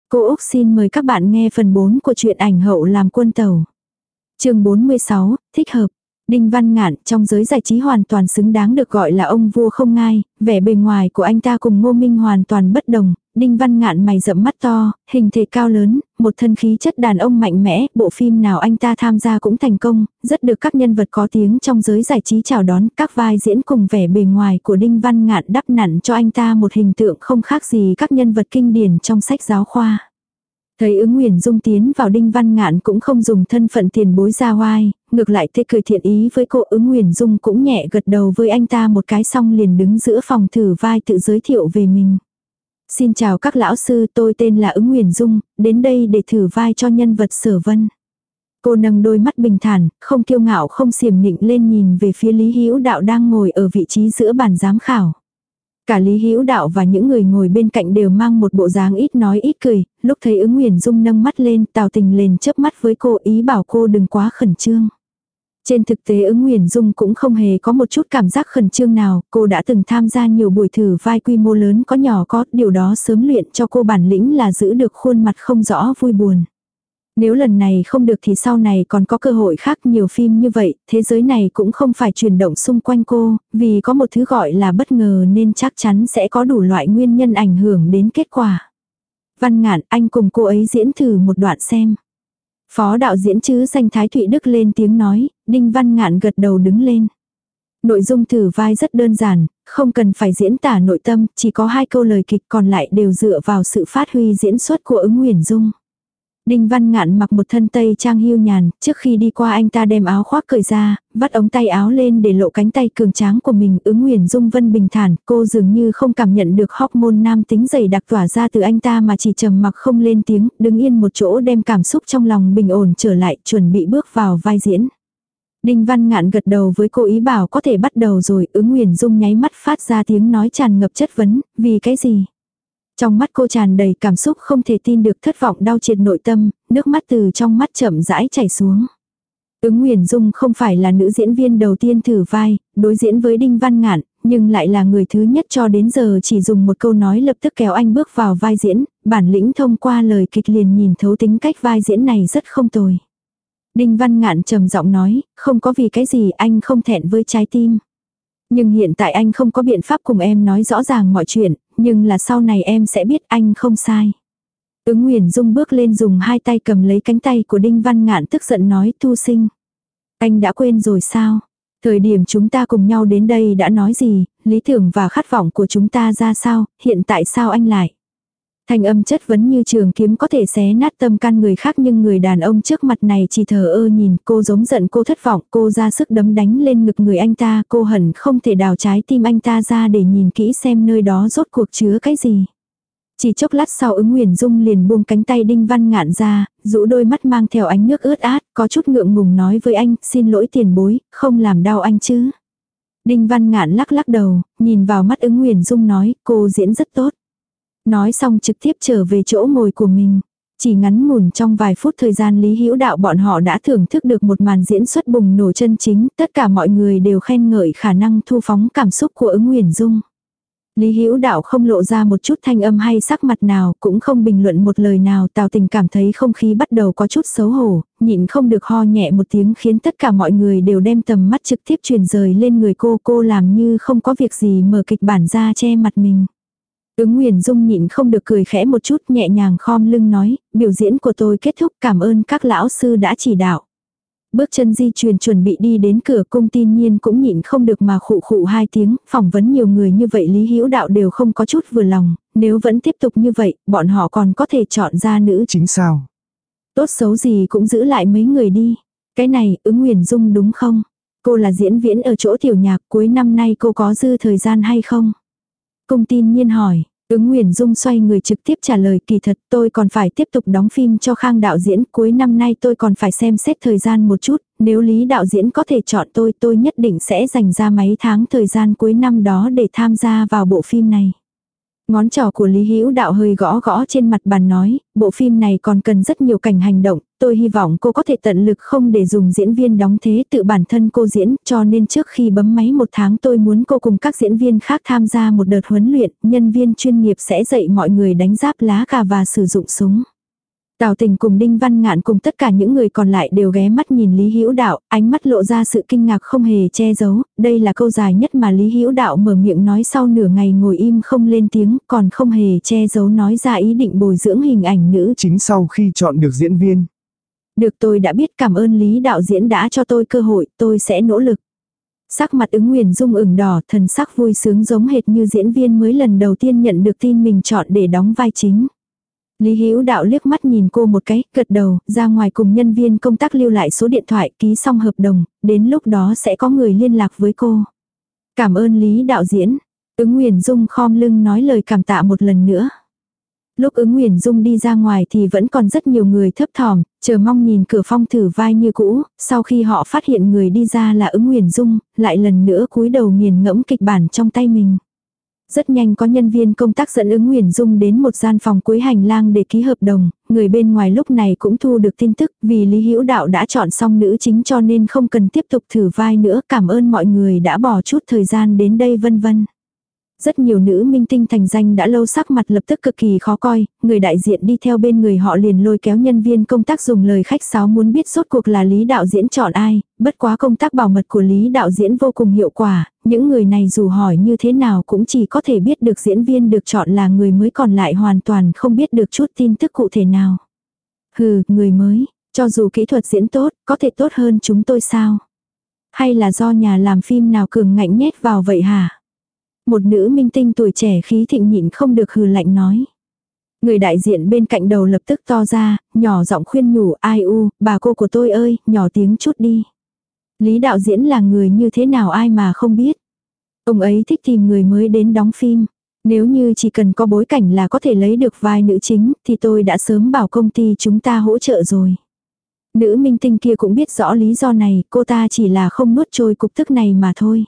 Cô Úc xin mời các bạn nghe phần 4 của truyện ảnh hậu làm quân tẩu. Chương 46, thích hợp. Đinh Văn Ngạn trong giới giải trí hoàn toàn xứng đáng được gọi là ông vua không ngai, vẻ bề ngoài của anh ta cùng Ngô Minh hoàn toàn bất đồng. Đinh Văn Ngạn mày rậm mắt to, hình thể cao lớn, một thân khí chất đàn ông mạnh mẽ, bộ phim nào anh ta tham gia cũng thành công, rất được các nhân vật có tiếng trong giới giải trí chào đón. Các vai diễn cùng vẻ bề ngoài của Đinh Văn Ngạn đắp nặn cho anh ta một hình tượng không khác gì các nhân vật kinh điển trong sách giáo khoa. Thấy Ứng Nguyễn Dung tiến vào, Đinh Văn Ngạn cũng không dùng thân phận tiền bối ra oai, ngược lại tê cười thiện ý với cô. Ứng Nguyễn Dung cũng nhẹ gật đầu với anh ta một cái xong liền đứng giữa phòng thử vai tự giới thiệu về mình. Xin chào các lão sư, tôi tên là Ứng Nguyễn Dung, đến đây để thử vai cho nhân vật Sở Vân. Cô nâng đôi mắt bình thản, không kiêu ngạo không xiểm nịnh lên nhìn về phía Lý Hữu Đạo đang ngồi ở vị trí giữa bàn giám khảo. Cả Lý Hữu Đạo và những người ngồi bên cạnh đều mang một bộ dáng ít nói ít cười, lúc thấy Ứng Nguyễn Dung nâng mắt lên, Tào Tình liền chớp mắt với cô, ý bảo cô đừng quá khẩn trương. Trên thực tế Ứng Nguyễn Dung cũng không hề có một chút cảm giác khẩn trương nào, cô đã từng tham gia nhiều buổi thử vai quy mô lớn có nhỏ có, điều đó sớm luyện cho cô bản lĩnh là giữ được khuôn mặt không rõ vui buồn. Nếu lần này không được thì sau này còn có cơ hội khác. Nhiều phim như vậy, thế giới này cũng không phải chuyển động xung quanh cô, vì có một thứ gọi là bất ngờ nên chắc chắn sẽ có đủ loại nguyên nhân ảnh hưởng đến kết quả. Văn Ngạn, anh cùng cô ấy diễn thử một đoạn xem. Phó đạo diễn chứ danh Thái Thụy Đức lên tiếng nói. Đinh Văn Ngạn gật đầu đứng lên. Nội dung thử vai rất đơn giản, không cần phải diễn tả nội tâm, chỉ có 2 câu lời kịch, còn lại đều dựa vào sự phát huy diễn xuất của Ứng Nguyễn Dung. Đinh Văn Ngạn mặc một thân tây trang hưu nhàn, trước khi đi qua anh ta đem áo khoác cởi ra, vắt ống tay áo lên để lộ cánh tay cường tráng của mình. Ứng Nguyễn Dung vân bình thản, cô dường như không cảm nhận được hormone nam tính dày đặc tỏa ra từ anh ta mà chỉ trầm mặc không lên tiếng, đứng yên một chỗ đem cảm xúc trong lòng bình ổn trở lại, chuẩn bị bước vào vai diễn. Đinh Văn Ngạn gật đầu với cô ý bảo có thể bắt đầu rồi. Ứng Nguyễn Dung nháy mắt phát ra tiếng nói tràn ngập chất vấn, vì cái gì? Trong mắt cô tràn đầy cảm xúc không thể tin được, thất vọng đau triệt nội tâm, nước mắt từ trong mắt chậm rãi chảy xuống. Ứng Nguyễn Dung không phải là nữ diễn viên đầu tiên thử vai, đối diễn với Đinh Văn Ngạn, nhưng lại là người thứ nhất cho đến giờ chỉ dùng một câu nói lập tức kéo anh bước vào vai diễn, bản lĩnh thông qua lời kịch liền nhìn thấu tính cách vai diễn này rất không tồi. Đinh Văn Ngạn trầm giọng nói, không có vì cái gì, anh không thẹn với trái tim. Nhưng hiện tại anh không có biện pháp cùng em nói rõ ràng mọi chuyện, nhưng là sau này em sẽ biết anh không sai. Ứng Nguyễn Dung bước lên dùng 2 tay cầm lấy cánh tay của Đinh Văn Ngạn tức giận nói, Thu Sinh. Anh đã quên rồi sao? Thời điểm chúng ta cùng nhau đến đây đã nói gì, lý tưởng và khát vọng của chúng ta ra sao, hiện tại sao anh lại? Thanh âm chất vấn như trường kiếm có thể xé nát tâm can người khác, nhưng người đàn ông trước mặt này chỉ thờ ơ nhìn. Cô giống giận, cô thất vọng, cô ra sức đấm đánh lên ngực người anh ta, cô hận không thể đào trái tim anh ta ra để nhìn kỹ xem nơi đó rốt cuộc chứa cái gì. Chỉ chốc lát sau Ứng Nguyễn Dung liền buông cánh tay Đinh Văn Ngạn ra, rũ đôi mắt mang theo ánh nước ướt át, có chút ngượng ngùng nói với anh, xin lỗi tiền bối, không làm đau anh chứ. Đinh Văn Ngạn lắc lắc đầu, nhìn vào mắt Ứng Nguyễn Dung nói, cô diễn rất tốt. Nói xong trực tiếp trở về chỗ ngồi của mình. Chỉ ngắn ngủn trong vài phút thời gian, Lý Hữu Đạo bọn họ đã thưởng thức được một màn diễn xuất bùng nổ chân chính, tất cả mọi người đều khen ngợi khả năng thu phóng cảm xúc của Ứng Nguyễn Dung. Lý Hữu Đạo không lộ ra một chút thanh âm hay sắc mặt nào, cũng không bình luận một lời nào. Tào Tình cảm thấy không khí bắt đầu có chút xấu hổ, nhịn không được ho nhẹ một tiếng khiến tất cả mọi người đều đem tầm mắt trực tiếp truyền rời lên người cô làm như không có việc gì mở kịch bản ra che mặt mình. Ứng Nguyễn Dung nhịn không được cười khẽ một chút, nhẹ nhàng khom lưng nói, biểu diễn của tôi kết thúc, cảm ơn các lão sư đã chỉ đạo. Bước chân di chuyển chuẩn bị đi đến cửa, Cung Tin Nhiên cũng nhịn không được mà khụ khụ 2 tiếng, phỏng vấn nhiều người như vậy Lý Hữu Đạo đều không có chút vừa lòng, nếu vẫn tiếp tục như vậy, bọn họ còn có thể chọn ra nữ chính sao? Tốt xấu gì cũng giữ lại mấy người đi. Cái này, Ứng Nguyễn Dung đúng không? Cô là diễn viên ở chỗ tiểu nhạc, cuối năm nay cô có dư thời gian hay không? Cung Tin Nhiên hỏi. Ứng Nguyễn Dung xoay người trực tiếp trả lời, kỳ thật tôi còn phải tiếp tục đóng phim cho Khang đạo diễn, cuối năm nay tôi còn phải xem xét thời gian một chút, nếu Lý đạo diễn có thể chọn tôi nhất định sẽ dành ra mấy tháng thời gian cuối năm đó để tham gia vào bộ phim này. Ngón trỏ của Lý Hữu Đạo hơi gõ gõ trên mặt bàn nói, bộ phim này còn cần rất nhiều cảnh hành động, tôi hy vọng cô có thể tận lực không để dùng diễn viên đóng thế tự bản thân cô diễn, cho nên trước khi bấm máy 1 tháng tôi muốn cô cùng các diễn viên khác tham gia một đợt huấn luyện, nhân viên chuyên nghiệp sẽ dạy mọi người đánh giáp lá cà và sử dụng súng. Tào Tình cùng Đinh Văn Ngạn cùng tất cả những người còn lại đều ghé mắt nhìn Lý Hữu Đạo, ánh mắt lộ ra sự kinh ngạc không hề che giấu, đây là câu dài nhất mà Lý Hữu Đạo mở miệng nói sau nửa ngày ngồi im không lên tiếng, còn không hề che giấu nói ra ý định bồi dưỡng hình ảnh nữ chính sau khi chọn được diễn viên. Được, tôi đã biết, cảm ơn Lý đạo diễn đã cho tôi cơ hội, tôi sẽ nỗ lực. Sắc mặt Ứng Nguyền Dung ửng đỏ, thần sắc vui sướng giống hệt như diễn viên mới lần đầu tiên nhận được tin mình chọn để đóng vai chính. Lý Hữu Đạo liếc mắt nhìn cô một cái, gật đầu, ra ngoài cùng nhân viên công tác lưu lại số điện thoại, ký xong hợp đồng, đến lúc đó sẽ có người liên lạc với cô. Cảm ơn Lý đạo diễn. Ứng Nguyền Dung khom lưng nói lời cảm tạ một lần nữa. Lúc Ứng Nguyền Dung đi ra ngoài thì vẫn còn rất nhiều người thấp thỏm, chờ mong nhìn cửa phong thử vai như cũ, sau khi họ phát hiện người đi ra là Ứng Nguyền Dung, lại lần nữa cúi đầu nghiền ngẫm kịch bản trong tay mình. Rất nhanh có nhân viên công tác dẫn Ứng Nguyền Dung đến một gian phòng cuối hành lang để ký hợp đồng, người bên ngoài lúc này cũng thu được tin tức vì Lý Hữu Đạo đã chọn xong nữ chính cho nên không cần tiếp tục thử vai nữa, cảm ơn mọi người đã bỏ chút thời gian đến đây vân vân. Rất nhiều nữ minh tinh thành danh đã lâu sắc mặt lập tức cực kỳ khó coi, người đại diện đi theo bên người họ liền lôi kéo nhân viên công tác dùng lời khách sáo muốn biết rốt cuộc là Lý đạo diễn chọn ai, bất quá công tác bảo mật của Lý đạo diễn vô cùng hiệu quả, những người này dù hỏi như thế nào cũng chỉ có thể biết được diễn viên được chọn là người mới, còn lại hoàn toàn không biết được chút tin tức cụ thể nào. Hừ, người mới, cho dù kỹ thuật diễn tốt, có thể tốt hơn chúng tôi sao? Hay là do nhà làm phim nào cường ngạnh nhét vào vậy hả? Một nữ minh tinh tuổi trẻ khí thịnh nhịn không được hừ lạnh nói. Người đại diện bên cạnh đầu lập tức to ra, nhỏ giọng khuyên nhủ, ai u, bà cô của tôi ơi, nhỏ tiếng chút đi. Lý đạo diễn là người như thế nào ai mà không biết. Ông ấy thích tìm người mới đến đóng phim. Nếu như chỉ cần có bối cảnh là có thể lấy được vai nữ chính, thì tôi đã sớm bảo công ty chúng ta hỗ trợ rồi. Nữ minh tinh kia cũng biết rõ lý do này, cô ta chỉ là không nuốt trôi cục tức này mà thôi.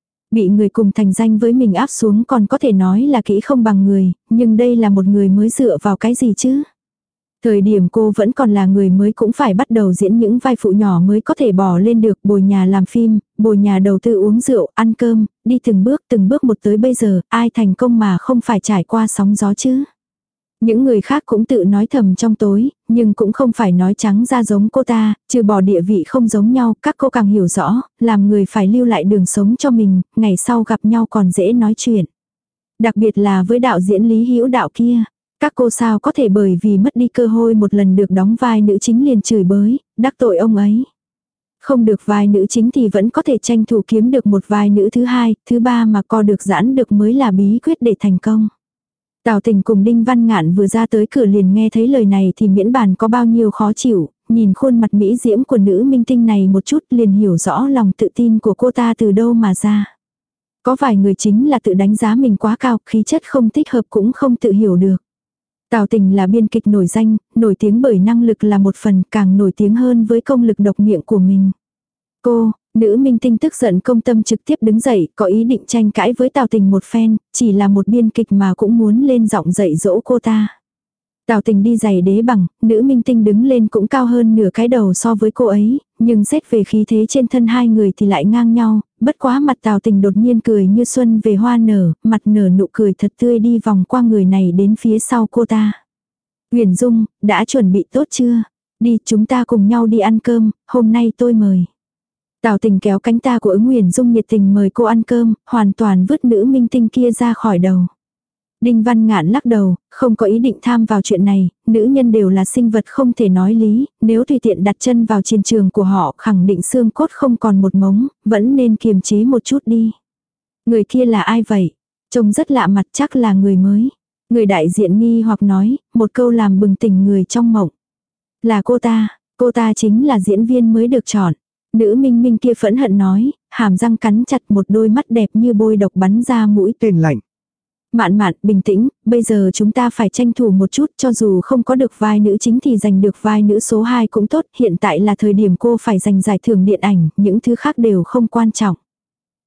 Bị người cùng thành danh với mình áp xuống còn có thể nói là kỹ không bằng người, nhưng đây là một người mới dựa vào cái gì chứ? Thời điểm cô vẫn còn là người mới cũng phải bắt đầu diễn những vai phụ nhỏ mới có thể bỏ lên được, bồi nhà làm phim, bồi nhà đầu tư uống rượu, ăn cơm, đi từng bước một tới bây giờ, ai thành công mà không phải trải qua sóng gió chứ? Những người khác cũng tự nói thầm trong tối, nhưng cũng không phải nói trắng ra giống cô ta, trừ bỏ địa vị không giống nhau, các cô càng hiểu rõ, làm người phải lưu lại đường sống cho mình, ngày sau gặp nhau còn dễ nói chuyện. Đặc biệt là với đạo diễn Lý Hữu Đạo kia, các cô sao có thể bởi vì mất đi cơ hội một lần được đóng vai nữ chính liền chửi bới, đắc tội ông ấy. Không được vai nữ chính thì vẫn có thể tranh thủ kiếm được một vai nữ thứ hai, thứ ba mà co được giãn được mới là bí quyết để thành công. Tào Tình cùng Đinh Văn Ngạn vừa ra tới cửa liền nghe thấy lời này thì miễn bàn có bao nhiêu khó chịu, nhìn khuôn mặt mỹ diễm của nữ minh tinh này một chút liền hiểu rõ lòng tự tin của cô ta từ đâu mà ra. Có vài người chính là tự đánh giá mình quá cao, khí chất không thích hợp cũng không tự hiểu được. Tào Tình là biên kịch nổi danh, nổi tiếng bởi năng lực là một phần, càng nổi tiếng hơn với công lực độc miệng của mình. Cô, nữ minh tinh tức giận công tâm trực tiếp đứng dậy, có ý định tranh cãi với Tào Tình một phen, chỉ là một biên kịch mà cũng muốn lên giọng dạy dỗ cô ta. Tào Tình đi giày đế bằng, nữ minh tinh đứng lên cũng cao hơn nửa cái đầu so với cô ấy, nhưng xét về khí thế trên thân hai người thì lại ngang nhau, bất quá mặt Tào Tình đột nhiên cười như xuân về hoa nở, mặt nở nụ cười thật tươi đi vòng qua người này đến phía sau cô ta. Huyền Dung, đã chuẩn bị tốt chưa? Đi, chúng ta cùng nhau đi ăn cơm, hôm nay tôi mời. Tào Tình kéo cánh tay của Ứng Huyền Dung nhiệt tình mời cô ăn cơm, hoàn toàn vứt nữ minh tinh kia ra khỏi đầu. Đinh Văn Ngạn lắc đầu, không có ý định tham vào chuyện này, nữ nhân đều là sinh vật không thể nói lý, nếu tùy tiện đặt chân vào chiến trường của họ khẳng định xương cốt không còn một mống, vẫn nên kiềm chế một chút đi. Người kia là ai vậy? Trông rất lạ mặt, chắc là người mới. Người đại diện nghi hoặc nói, một câu làm bừng tỉnh người trong mộng. Là cô ta chính là diễn viên mới được chọn. Nữ minh minh kia phẫn hận nói, hàm răng cắn chặt, một đôi mắt đẹp như bôi độc bắn ra mũi tên lạnh. Mạn Mạn, bình tĩnh, bây giờ chúng ta phải tranh thủ một chút, cho dù không có được vai nữ chính thì giành được vai nữ số 2 cũng tốt, hiện tại là thời điểm cô phải giành giải thưởng điện ảnh, những thứ khác đều không quan trọng.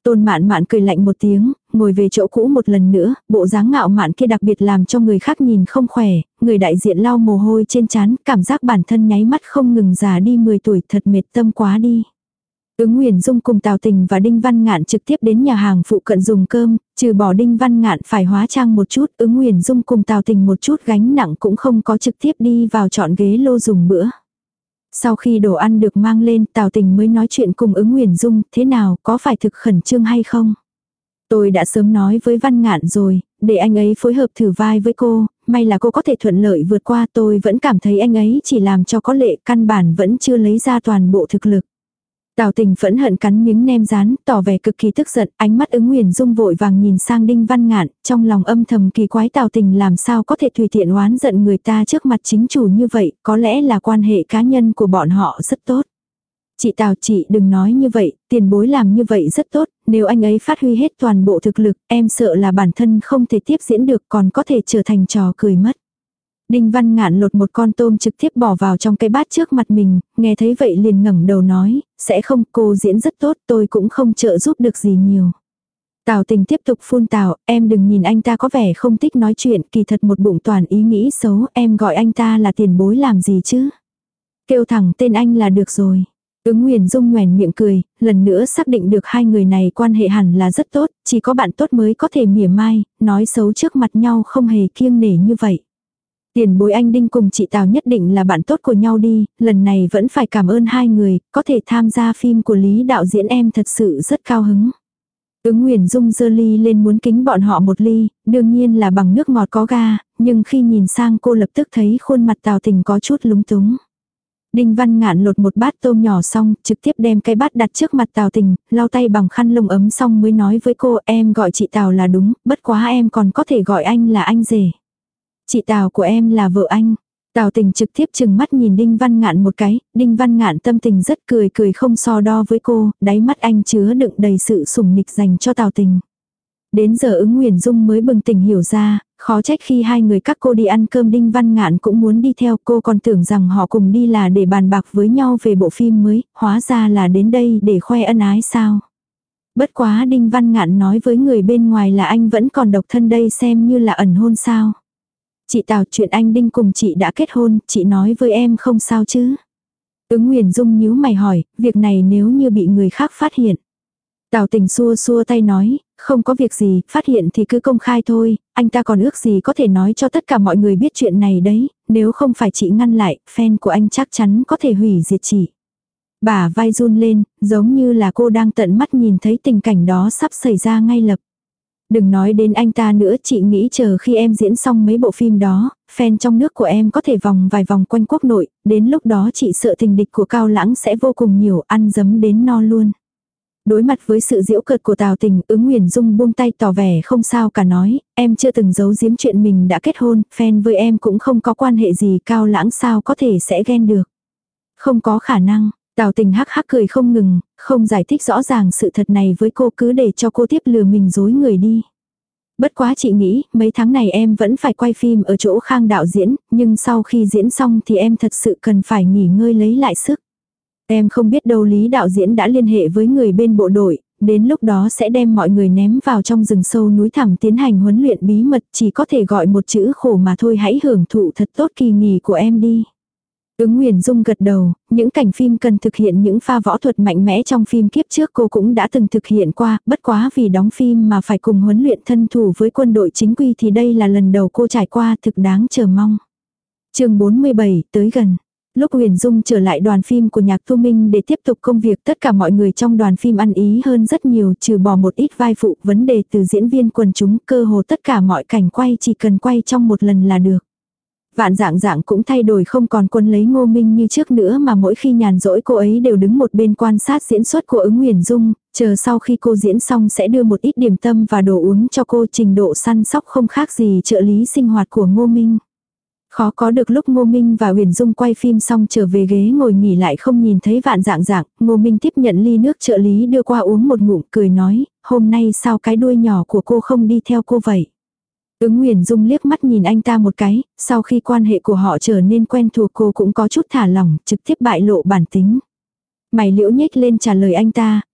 Tôn Mạn Mạn cười lạnh một tiếng, ngồi về chỗ cũ một lần nữa, bộ dáng ngạo mạn kia đặc biệt làm cho người khác nhìn không khỏe, người đại diện lau mồ hôi trên trán, cảm giác bản thân nháy mắt không ngừng già đi 10 tuổi, thật mệt tâm quá đi. Ứng Nguyền Dung cùng Tào Tình và Đinh Văn Ngạn trực tiếp đến nhà hàng phụ cận dùng cơm, trừ bỏ Đinh Văn Ngạn phải hóa trang một chút, Ứng Nguyền Dung cùng Tào Tình một chút gánh nặng cũng không có, trực tiếp đi vào chọn ghế lô dùng bữa. Sau khi đồ ăn được mang lên, Tào Tình mới nói chuyện cùng Ứng Nguyền Dung, thế nào, có phải thực khẩn trương hay không? Tôi đã sớm nói với Văn Ngạn rồi, để anh ấy phối hợp thử vai với cô, may là cô có thể thuận lợi vượt qua, tôi vẫn cảm thấy anh ấy chỉ làm cho có lệ, căn bản vẫn chưa lấy ra toàn bộ thực lực. Tào Tình phẫn hận cắn miếng nem rán, tỏ vẻ cực kỳ tức giận, ánh mắt Ứng Nguyền Dung vội vàng nhìn sang Đinh Văn Ngạn, trong lòng âm thầm kỳ quái Tào Tình làm sao có thể tùy tiện oán giận người ta trước mặt chính chủ như vậy, có lẽ là quan hệ cá nhân của bọn họ rất tốt. Chị Tào, chị đừng nói như vậy, tiền bối làm như vậy rất tốt, nếu anh ấy phát huy hết toàn bộ thực lực, em sợ là bản thân không thể tiếp diễn được, còn có thể trở thành trò cười mất. Đinh Văn Ngạn lột một con tôm trực tiếp bỏ vào trong cái bát trước mặt mình, nghe thấy vậy liền ngẩng đầu nói, sẽ không, cô diễn rất tốt, tôi cũng không trợ giúp được gì nhiều. Tào Tình tiếp tục phun tào, em đừng nhìn anh ta có vẻ không thích nói chuyện, kỳ thật một bụng toàn ý nghĩ xấu, em gọi anh ta là tiền bối làm gì chứ? Kêu thẳng tên anh là được rồi. Ứng Nguyền Dung nhoẻn miệng cười, lần nữa xác định được hai người này quan hệ hẳn là rất tốt, chỉ có bạn tốt mới có thể mỉa mai, nói xấu trước mặt nhau không hề kiêng nể như vậy. Tiền bối anh Đinh cùng chị Tào nhất định là bạn tốt của nhau đi, lần này vẫn phải cảm ơn hai người, có thể tham gia phim của Lý đạo diễn em thật sự rất cao hứng. Ứng Nguyền Dung giơ ly lên muốn kính bọn họ một ly, đương nhiên là bằng nước ngọt có ga, nhưng khi nhìn sang cô lập tức thấy khuôn mặt Tào Tình có chút lúng túng. Đinh Văn Ngạn lột một bát tôm nhỏ xong, trực tiếp đem cái bát đặt trước mặt Tào Tình, lau tay bằng khăn lông ấm xong mới nói với cô, em gọi chị Tào là đúng, bất quá em còn có thể gọi anh là anh rể. Chị Tào của em là vợ anh. Tào Tình trực tiếp chừng mắt nhìn Đinh Văn Ngạn một cái, Đinh Văn Ngạn tâm tình rất cười không so đo với cô, đáy mắt anh chứa đựng đầy sự sủng nịch dành cho Tào Tình. Đến giờ Ứng Nguyền Dung mới bừng tỉnh hiểu ra, khó trách khi hai người các cô đi ăn cơm Đinh Văn Ngạn cũng muốn đi theo, cô còn tưởng rằng họ cùng đi là để bàn bạc với nhau về bộ phim mới, hóa ra là đến đây để khoe ân ái sao. Bất quá Đinh Văn Ngạn nói với người bên ngoài là anh vẫn còn độc thân đây xem như là ẩn hôn sao. Chị Tào, chuyện anh Đinh cùng chị đã kết hôn, chị nói với em không sao chứ. Ứng Nguyền Dung nhíu mày hỏi, việc này nếu như bị người khác phát hiện. Tào Tình xua xua tay nói, không có việc gì, phát hiện thì cứ công khai thôi, anh ta còn ước gì có thể nói cho tất cả mọi người biết chuyện này đấy, nếu không phải chị ngăn lại, fan của anh chắc chắn có thể hủy diệt chị. Bả vai run lên, giống như là cô đang tận mắt nhìn thấy tình cảnh đó sắp xảy ra ngay lập. Đừng nói đến anh ta nữa, chị nghĩ chờ khi em diễn xong mấy bộ phim đó, fan trong nước của em có thể vòng vài vòng quanh quốc nội, đến lúc đó chị sợ tình địch của Cao Lãng sẽ vô cùng nhiều, ăn dấm đến no luôn. Đối mặt với sự giễu cợt của Tào Tình, Ứng Nguyền Dung buông tay tỏ vẻ không sao cả nói, em chưa từng giấu giếm chuyện mình đã kết hôn, fan với em cũng không có quan hệ gì, Cao Lãng sao có thể sẽ ghen được. Không có khả năng. Tào Tình hắc hắc cười không ngừng, không giải thích rõ ràng sự thật này với cô, cứ để cho cô tiếp lừa mình dối người đi. Bất quá chị nghĩ, mấy tháng này em vẫn phải quay phim ở chỗ Khang đạo diễn, nhưng sau khi diễn xong thì em thật sự cần phải nghỉ ngơi lấy lại sức. Em không biết đâu Lý đạo diễn đã liên hệ với người bên bộ đội, đến lúc đó sẽ đem mọi người ném vào trong rừng sâu núi thẳm tiến hành huấn luyện bí mật, chỉ có thể gọi một chữ khổ mà thôi, hãy hưởng thụ thật tốt kỳ nghỉ của em đi. Ứng Nguyền Dung gật đầu, những cảnh phim cần thực hiện những pha võ thuật mạnh mẽ trong phim kiếp trước cô cũng đã từng thực hiện qua, bất quá vì đóng phim mà phải cùng huấn luyện thân thủ với quân đội chính quy thì đây là lần đầu cô trải qua, thực đáng chờ mong. Chương 47 tới gần. Lúc Huyền Dung trở lại đoàn phim của Nhạc Thu Minh để tiếp tục công việc, tất cả mọi người trong đoàn phim ăn ý hơn rất nhiều, trừ bỏ một ít vai phụ, vấn đề từ diễn viên quần chúng, cơ hồ tất cả mọi cảnh quay chỉ cần quay trong một lần là được. Vạn Dạng Dạng cũng thay đổi, không còn quân lấy Ngô Minh như trước nữa mà mỗi khi nhàn rỗi cô ấy đều đứng một bên quan sát diễn xuất của Ứng Huyền Dung, chờ sau khi cô diễn xong sẽ đưa một ít điểm tâm và đồ uống cho cô, trình độ săn sóc không khác gì trợ lý sinh hoạt của Ngô Minh. Khó có được lúc Ngô Minh và Huyền Dung quay phim xong trở về ghế ngồi nghỉ lại không nhìn thấy Vạn Dạng Dạng, Ngô Minh tiếp nhận ly nước trợ lý đưa qua uống một ngụm cười nói, hôm nay sao cái đuôi nhỏ của cô không đi theo cô vậy? Ứng Huyền Dung liếc mắt nhìn anh ta một cái, sau khi quan hệ của họ trở nên quen thuộc cô cũng có chút thả lỏng, trực tiếp bại lộ bản tính. Mày liễu nhếch lên trả lời anh ta,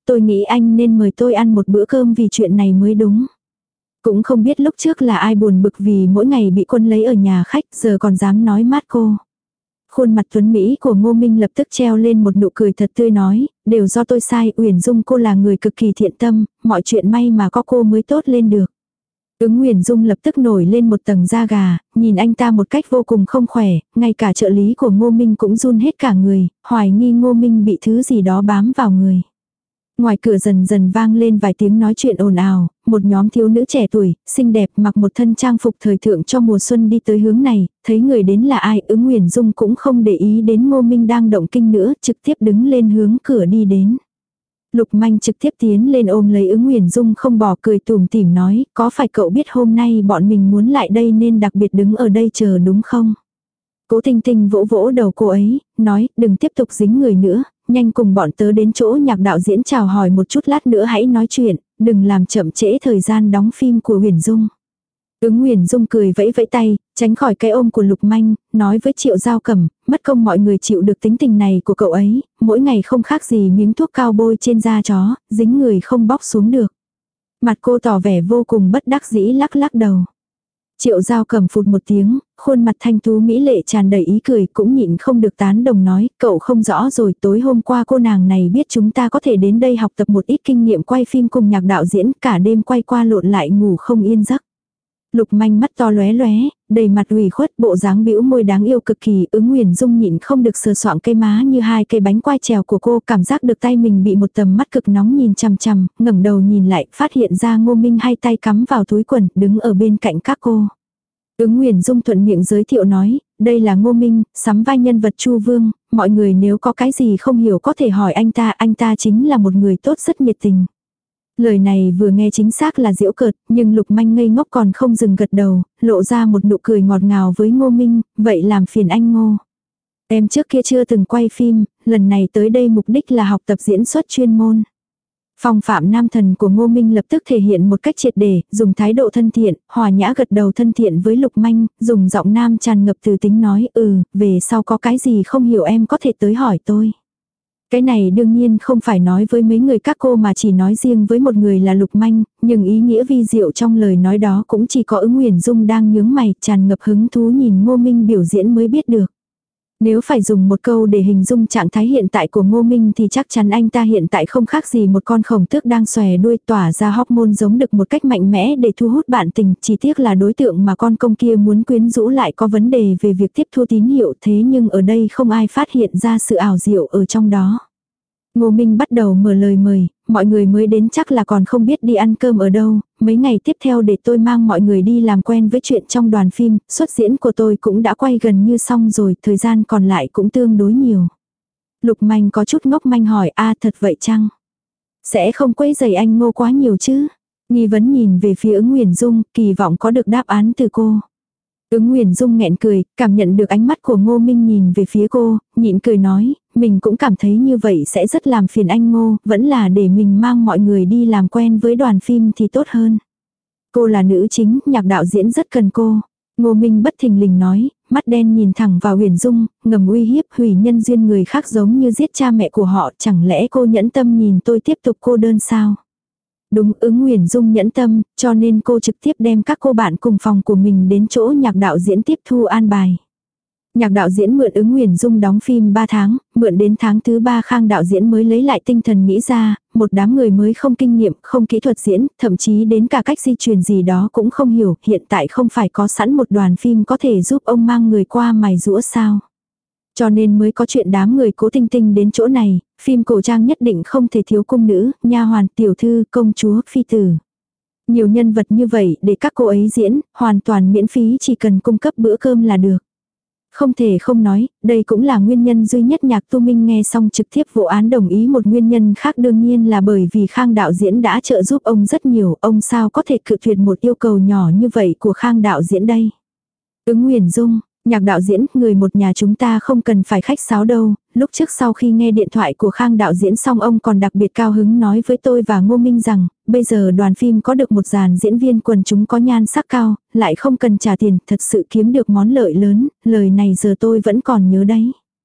tôi nghĩ anh nên mời tôi ăn một bữa cơm vì chuyện này mới đúng. Cũng không biết lúc trước là ai buồn bực vì mỗi ngày bị Quân lấy ở nhà khách, giờ còn dám nói mát cô. Khuôn mặt tuấn Mỹ của Ngô Minh lập tức treo lên một nụ cười thật tươi nói, đều do tôi sai, Uyển Dung cô là người cực kỳ thiện tâm, mọi chuyện may mà có cô mới tốt lên được. Ứng Uyển Dung lập tức nổi lên một tầng da gà, nhìn anh ta một cách vô cùng không khỏe, ngay cả trợ lý của Ngô Minh cũng run hết cả người, hoài nghi Ngô Minh bị thứ gì đó bám vào người. Ngoài cửa dần dần vang lên vài tiếng nói chuyện ồn ào, một nhóm thiếu nữ trẻ tuổi, xinh đẹp mặc một thân trang phục thời thượng cho mùa xuân đi tới hướng này, thấy người đến là ai, Ứng Uyển Dung cũng không để ý đến Ngô Minh đang động kinh nữa, trực tiếp đứng lên hướng cửa đi đến. Lục Manh trực tiếp tiến lên ôm lấy Ứng Uyển Dung không bỏ, cười tủm tỉm nói, có phải cậu biết hôm nay bọn mình muốn lại đây nên đặc biệt đứng ở đây chờ đúng không? Cố Tinh Tinh vỗ vỗ đầu cô ấy, nói, đừng tiếp tục dính người nữa, nhanh cùng bọn tớ đến chỗ nhạc đạo diễn chào hỏi một chút, lát nữa hãy nói chuyện, đừng làm chậm trễ thời gian đóng phim của Uyển Dung. Ứng Uyển Dung cười vẫy vẫy tay, tránh khỏi cái ôm của Lục Manh, nói với Triệu Giao Cẩm, mất công mọi người chịu được tính tình này của cậu ấy, mỗi ngày không khác gì miếng thuốc cao bôi trên da chó, dính người không bóc xuống được. Mặt cô tỏ vẻ vô cùng bất đắc dĩ lắc lắc đầu. Triệu Giao Cẩm phụt một tiếng, khuôn mặt thanh tú mỹ lệ tràn đầy ý cười, cũng nhịn không được tán đồng nói, cậu không rõ rồi, tối hôm qua cô nàng này biết chúng ta có thể đến đây học tập một ít kinh nghiệm quay phim cùng nhạc đạo diễn, cả đêm quay qua lộn lại ngủ không yên giấc. Lục Manh mắt to lóe lóe, đầy mặt ủy khuất, bộ dáng bĩu môi đáng yêu cực kỳ, Ứng Uyển Dung nhịn không được sờ soạng cây má như hai cây bánh quai trèo của cô, cảm giác được tay mình bị một tầm mắt cực nóng nhìn chằm chằm, ngẩng đầu nhìn lại, phát hiện ra Ngô Minh hai tay cắm vào túi quần, đứng ở bên cạnh các cô. Ứng Uyển Dung thuận miệng giới thiệu nói, đây là Ngô Minh, sắm vai nhân vật Chu Vương, mọi người nếu có cái gì không hiểu có thể hỏi anh ta chính là một người tốt rất nhiệt tình. Lời này vừa nghe chính xác là giễu cợt, nhưng Lục Manh ngây ngốc còn không dừng gật đầu, lộ ra một nụ cười ngọt ngào với Ngô Minh, vậy làm phiền anh Ngô. Em trước kia chưa từng quay phim, lần này tới đây mục đích là học tập diễn xuất chuyên môn. Phong phạm nam thần của Ngô Minh lập tức thể hiện một cách triệt để, dùng thái độ thân thiện, hòa nhã gật đầu thân thiện với Lục Manh, dùng giọng nam tràn ngập từ tính nói, về sau có cái gì không hiểu em có thể tới hỏi tôi. Cái này đương nhiên không phải nói với mấy người các cô mà chỉ nói riêng với một người là Lục Manh, nhưng ý nghĩa vi diệu trong lời nói đó cũng chỉ có Ứng Uyển Dung đang nhướng mày, tràn ngập hứng thú nhìn Ngô Minh biểu diễn mới biết được. Nếu phải dùng một câu để hình dung trạng thái hiện tại của Ngô Minh thì chắc chắn anh ta hiện tại không khác gì một con khổng tước đang xòe đuôi tỏa ra hormone giống đực một cách mạnh mẽ để thu hút bạn tình, chỉ tiếc là đối tượng mà con công kia muốn quyến rũ lại có vấn đề về việc tiếp thu tín hiệu, thế nhưng ở đây không ai phát hiện ra sự ảo diệu ở trong đó. Ngô Minh bắt đầu mở lời mời, mọi người mới đến chắc là còn không biết đi ăn cơm ở đâu, mấy ngày tiếp theo để tôi mang mọi người đi làm quen với chuyện trong đoàn phim, xuất diễn của tôi cũng đã quay gần như xong rồi, thời gian còn lại cũng tương đối nhiều. Lục Manh có chút ngốc manh hỏi, thật vậy chăng? Sẽ không quấy rầy anh Ngô quá nhiều chứ? Nghi vấn nhìn về phía Ứng Uyển Dung, kỳ vọng có được đáp án từ cô. Ứng Uyển Dung nghẹn cười, cảm nhận được ánh mắt của Ngô Minh nhìn về phía cô, nhịn cười nói, mình cũng cảm thấy như vậy sẽ rất làm phiền anh Ngô, vẫn là để mình mang mọi người đi làm quen với đoàn phim thì tốt hơn. Cô là nữ chính, nhạc đạo diễn rất cần cô. Ngô Minh bất thình lình nói, mắt đen nhìn thẳng vào Uyển Dung, ngầm uy hiếp hủy nhân duyên người khác giống như giết cha mẹ của họ, chẳng lẽ cô nhẫn tâm nhìn tôi tiếp tục cô đơn sao? Đúng, Ứng Uyển Dung nhẫn tâm, cho nên cô trực tiếp đem các cô bạn cùng phòng của mình đến chỗ nhạc đạo diễn tiếp thu an bài. Nhạc đạo diễn mượn Ứng Uyển Dung đóng phim 3 tháng, mượn đến tháng thứ 3 Khang đạo diễn mới lấy lại tinh thần nghĩ ra, một đám người mới không kinh nghiệm, không kỹ thuật diễn, thậm chí đến cả cách di truyền gì đó cũng không hiểu, hiện tại không phải có sẵn một đoàn phim có thể giúp ông mang người qua mài giũa sao. Cho nên mới có chuyện đám người Cố Tinh Tinh đến chỗ này, phim cổ trang nhất định không thể thiếu cung nữ, nha hoàn, tiểu thư, công chúa, phi tử. Nhiều nhân vật như vậy để các cô ấy diễn, hoàn toàn miễn phí chỉ cần cung cấp bữa cơm là được. Không thể không nói, đây cũng là nguyên nhân duy nhất Nhạc Tu Minh nghe xong trực tiếp vụ án đồng ý, một nguyên nhân khác đương nhiên là bởi vì Khang đạo diễn đã trợ giúp ông rất nhiều, ông sao có thể cự tuyệt một yêu cầu nhỏ như vậy của Khang đạo diễn đây. Ứng Uyển Dung, Nhạc đạo diễn, người một nhà chúng ta không cần phải khách sáo đâu, lúc trước sau khi nghe điện thoại của Khang đạo diễn xong ông còn đặc biệt cao hứng nói với tôi và Ngô Minh rằng, bây giờ đoàn phim có được một dàn diễn viên quần chúng có nhan sắc cao, lại không cần trả tiền, thật sự kiếm được món lợi lớn, lời này giờ tôi vẫn còn nhớ đấy.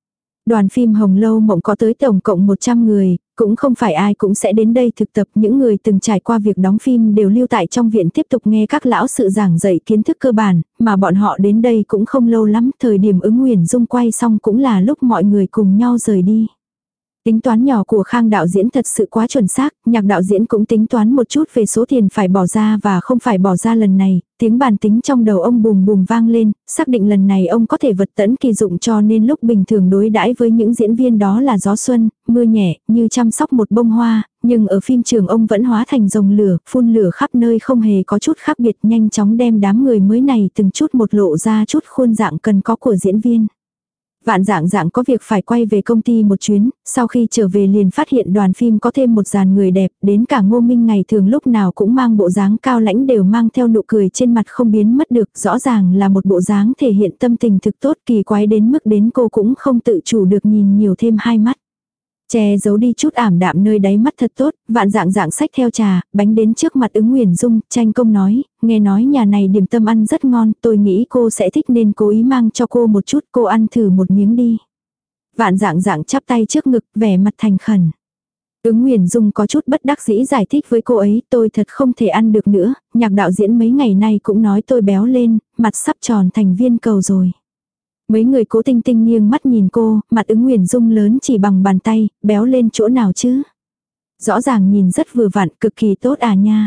Đoàn phim Hồng Lâu Mộng có tới tổng cộng 100 người, cũng không phải ai cũng sẽ đến đây thực tập. Những người từng trải qua việc đóng phim đều lưu tại trong viện tiếp tục nghe các lão sự giảng dạy kiến thức cơ bản, mà bọn họ đến đây cũng không lâu lắm. Thời điểm Ứng Nguyền Dung quay xong cũng là lúc mọi người cùng nhau rời đi. Tính toán nhỏ của Khang đạo diễn thật sự quá chuẩn xác, Nhạc đạo diễn cũng tính toán một chút về số tiền phải bỏ ra và không phải bỏ ra lần này, tiếng bàn tính trong đầu ông bùm bùm vang lên, xác định lần này ông có thể vật tẫn kỳ dụng cho nên lúc bình thường đối đãi với những diễn viên đó là gió xuân, mưa nhẹ, như chăm sóc một bông hoa, nhưng ở phim trường ông vẫn hóa thành rồng lửa, phun lửa khắp nơi không hề có chút khác biệt, nhanh chóng đem đám người mới này từng chút một lộ ra chút khuôn dạng cần có của diễn viên. Vạn Dạng có việc phải quay về công ty một chuyến, sau khi trở về liền phát hiện đoàn phim có thêm một dàn người đẹp, đến cả Ngô Minh ngày thường lúc nào cũng mang bộ dáng cao lãnh đều mang theo nụ cười trên mặt không biến mất được, rõ ràng là một bộ dáng thể hiện tâm tình thực tốt, kỳ quái đến mức đến cô cũng không tự chủ được nhìn nhiều thêm hai mắt. Che giấu đi chút ảm đạm nơi đáy mắt thật tốt, Vạn Dạng xách theo trà, bánh đến trước mặt Ứng Nguyền Dung, tranh công nói, nghe nói nhà này điểm tâm ăn rất ngon, tôi nghĩ cô sẽ thích nên cố ý mang cho cô một chút, cô ăn thử một miếng đi. Vạn Dạng chắp tay trước ngực, vẻ mặt thành khẩn. Ứng Nguyền Dung có chút bất đắc dĩ giải thích với cô ấy, tôi thật không thể ăn được nữa, Nhạc đạo diễn mấy ngày nay cũng nói tôi béo lên, mặt sắp tròn thành viên cầu rồi. Mấy người Cố Tinh Tinh nghiêng mắt nhìn cô, mặt Ứng Nguyền Dung lớn chỉ bằng bàn tay, béo lên chỗ nào chứ? Rõ ràng nhìn rất vừa vặn, cực kỳ tốt à nha.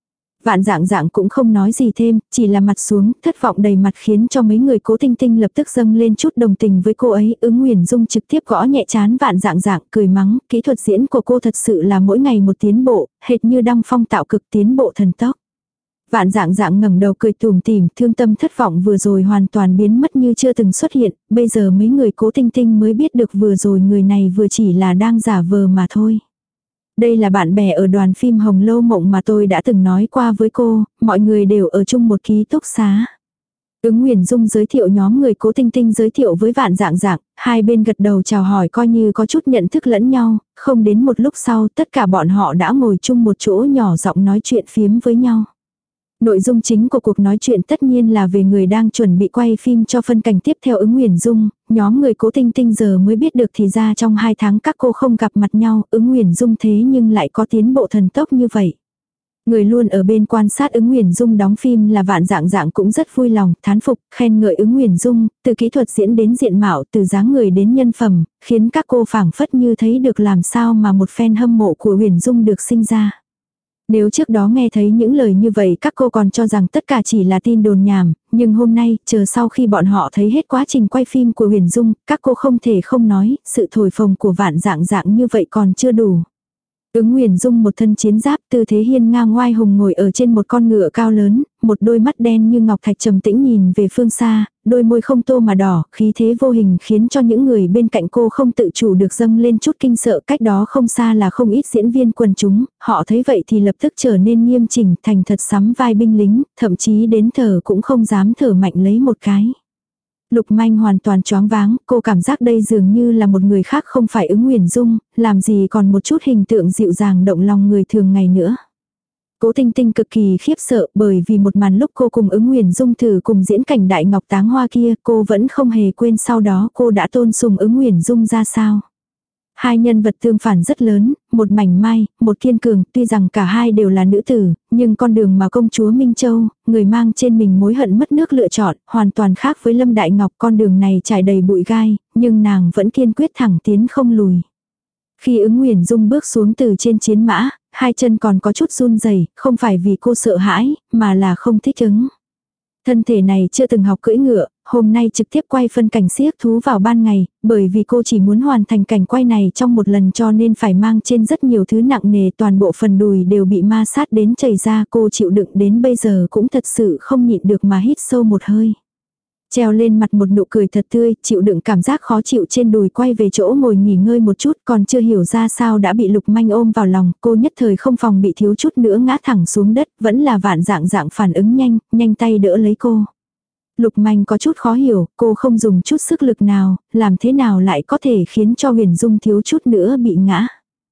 Vạn Dạng cũng không nói gì thêm, chỉ là mặt xuống, thất vọng đầy mặt khiến cho mấy người Cố Tinh Tinh lập tức dâng lên chút đồng tình với cô ấy. Ứng Nguyền Dung trực tiếp gõ nhẹ trán Vạn Dạng cười mắng, kỹ thuật diễn của cô thật sự là mỗi ngày một tiến bộ, hệt như đăng phong tạo cực tiến bộ thần tốc. Vạn Dạng ngẩng đầu cười tủm tỉm, thương tâm thất vọng vừa rồi hoàn toàn biến mất như chưa từng xuất hiện, bây giờ mấy người Cố Tinh Tinh mới biết được vừa rồi người này vừa chỉ là đang giả vờ mà thôi. Đây là bạn bè ở đoàn phim Hồng Lâu Mộng mà tôi đã từng nói qua với cô, mọi người đều ở chung một ký túc xá. Ứng Nguyền Dung giới thiệu nhóm người Cố Tinh Tinh giới thiệu với Vạn Dạng, hai bên gật đầu chào hỏi coi như có chút nhận thức lẫn nhau, không đến một lúc sau tất cả bọn họ đã ngồi chung một chỗ nhỏ giọng nói chuyện phiếm với nhau. Nội dung chính của cuộc nói chuyện tất nhiên là về người đang chuẩn bị quay phim cho phân cảnh tiếp theo Ứng Nguyền Dung, nhóm người Cố Tinh Tinh giờ mới biết được thì ra trong 2 tháng các cô không gặp mặt nhau, Ứng Nguyền Dung thế nhưng lại có tiến bộ thần tốc như vậy. Người luôn ở bên quan sát Ứng Nguyền Dung đóng phim là Vạn Dạng cũng rất vui lòng, thán phục, khen ngợi Ứng Nguyền Dung, từ kỹ thuật diễn đến diện mạo, từ dáng người đến nhân phẩm, khiến các cô phảng phất như thấy được làm sao mà một fan hâm mộ của Nguyền Dung được sinh ra. Nếu trước đó nghe thấy những lời như vậy các cô còn cho rằng tất cả chỉ là tin đồn nhảm, nhưng hôm nay, chờ sau khi bọn họ thấy hết quá trình quay phim của Huyền Dung, các cô không thể không nói, sự thổi phồng của Vạn Dạng như vậy còn chưa đủ. Ứng Huyền Dung một thân chiến giáp, tư thế hiên ngang oai hùng ngồi ở trên một con ngựa cao lớn, một đôi mắt đen như ngọc thạch trầm tĩnh nhìn về phương xa, đôi môi không tô mà đỏ, khí thế vô hình khiến cho những người bên cạnh cô không tự chủ được dâng lên chút kinh sợ. Cách đó không xa là không ít diễn viên quần chúng, họ thấy vậy thì lập tức trở nên nghiêm chỉnh, thành thật sắm vai binh lính, thậm chí đến thở cũng không dám thở mạnh lấy một cái. Lục Manh hoàn toàn choáng váng, cô cảm giác đây dường như là một người khác không phải Ứng Huyền Dung, làm gì còn một chút hình tượng dịu dàng động lòng người thường ngày nữa. Cố Tinh Tinh cực kỳ khiếp sợ bởi vì một màn lúc cô cùng Ứng Huyền Dung thử cùng diễn cảnh Đại Ngọc Táng Hoa kia, cô vẫn không hề quên sau đó cô đã tôn sùng Ứng Huyền Dung ra sao. Hai nhân vật tương phản rất lớn, một mảnh mai, một kiên cường, tuy rằng cả hai đều là nữ tử, nhưng con đường mà công chúa Minh Châu, người mang trên mình mối hận mất nước lựa chọn, hoàn toàn khác với Lâm Đại Ngọc. Con đường này trải đầy bụi gai, nhưng nàng vẫn kiên quyết thẳng tiến không lùi. Khi Ứng Huyền Dung bước xuống từ trên chiến mã, hai chân còn có chút run rẩy, không phải vì cô sợ hãi, mà là không thích ứng. Thân thể này chưa từng học cưỡi ngựa, hôm nay trực tiếp quay phân cảnh xiếc thú vào ban ngày, bởi vì cô chỉ muốn hoàn thành cảnh quay này trong một lần cho nên phải mang trên rất nhiều thứ nặng nề, toàn bộ phần đùi đều bị ma sát đến chảy ra, cô chịu đựng đến bây giờ cũng thật sự không nhịn được mà hít sâu một hơi. Treo lên mặt một nụ cười thật tươi, chịu đựng cảm giác khó chịu trên đùi quay về chỗ ngồi nghỉ ngơi một chút, còn chưa hiểu ra sao đã bị Lục Manh ôm vào lòng, cô nhất thời không phòng bị thiếu chút nữa ngã thẳng xuống đất, vẫn là Vạn Dạng phản ứng nhanh, nhanh tay đỡ lấy cô. Lục Manh có chút khó hiểu, cô không dùng chút sức lực nào, làm thế nào lại có thể khiến cho Huyền Dung thiếu chút nữa bị ngã.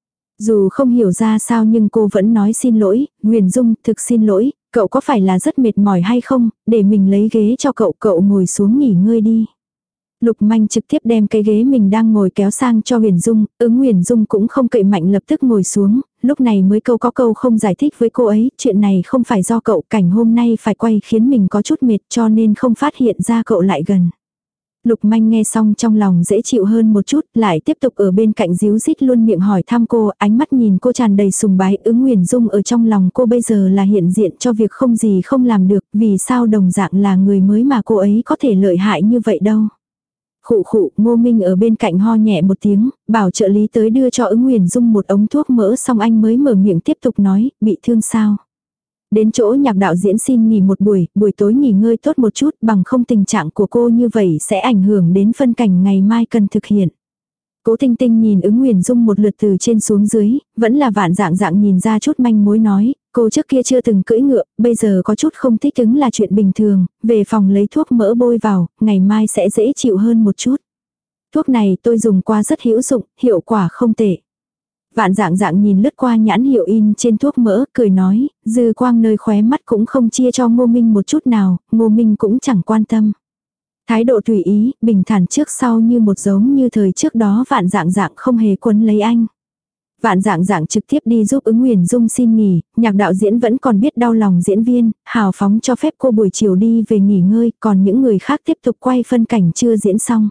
Dù không hiểu ra sao nhưng cô vẫn nói xin lỗi, Huyền Dung thực xin lỗi, cậu có phải là rất mệt mỏi hay không, để mình lấy ghế cho cậu, cậu ngồi xuống nghỉ ngơi đi. Lục Manh trực tiếp đem cái ghế mình đang ngồi kéo sang cho Huyền Dung, Huyền Dung cũng không cậy mạnh lập tức ngồi xuống, lúc này mới câu có câu không giải thích với cô ấy, chuyện này không phải do cậu, cảnh hôm nay phải quay khiến mình có chút mệt cho nên không phát hiện ra cậu lại gần. Lục Manh nghe xong trong lòng dễ chịu hơn một chút, lại tiếp tục ở bên cạnh díu dít luôn miệng hỏi thăm cô, ánh mắt nhìn cô tràn đầy sùng bái. Huyền Dung ở trong lòng cô bây giờ là hiện diện cho việc không gì không làm được, vì sao đồng dạng là người mới mà cô ấy có thể lợi hại như vậy đâu. Khụ khụ, Ngô Minh ở bên cạnh ho nhẹ một tiếng, bảo trợ lý tới đưa cho Huyền Dung một ống thuốc mỡ, xong anh mới mở miệng tiếp tục nói, bị thương sao? Đến chỗ nhạc đạo diễn xin nghỉ một buổi tối nghỉ ngơi tốt một chút, bằng không tình trạng của cô như vậy sẽ ảnh hưởng đến phân cảnh ngày mai cần thực hiện. Cố Tinh Tinh nhìn Huyền Dung một lượt từ trên xuống dưới, vẫn là Vạn Dạng Dạng nhìn ra chút manh mối nói, cô trước kia chưa từng cưỡi ngựa, bây giờ có chút không thích ứng là chuyện bình thường, về phòng lấy thuốc mỡ bôi vào, ngày mai sẽ dễ chịu hơn một chút. Thuốc này tôi dùng qua rất hữu dụng, hiệu quả không tệ. Vạn Dạng Dạng nhìn lướt qua nhãn hiệu in trên thuốc mỡ, cười nói, dư quang nơi khóe mắt cũng không chia cho Ngô Minh một chút nào, Ngô Minh cũng chẳng quan tâm. Thái độ tùy ý, bình thản trước sau như một giống như thời trước đó Vạn Dạng Dạng không hề quấn lấy anh. Vạn Dạng Dạng trực tiếp đi giúp Huyền Dung xin nghỉ, nhạc đạo diễn vẫn còn biết đau lòng diễn viên, hào phóng cho phép cô buổi chiều đi về nghỉ ngơi, còn những người khác tiếp tục quay phân cảnh chưa diễn xong.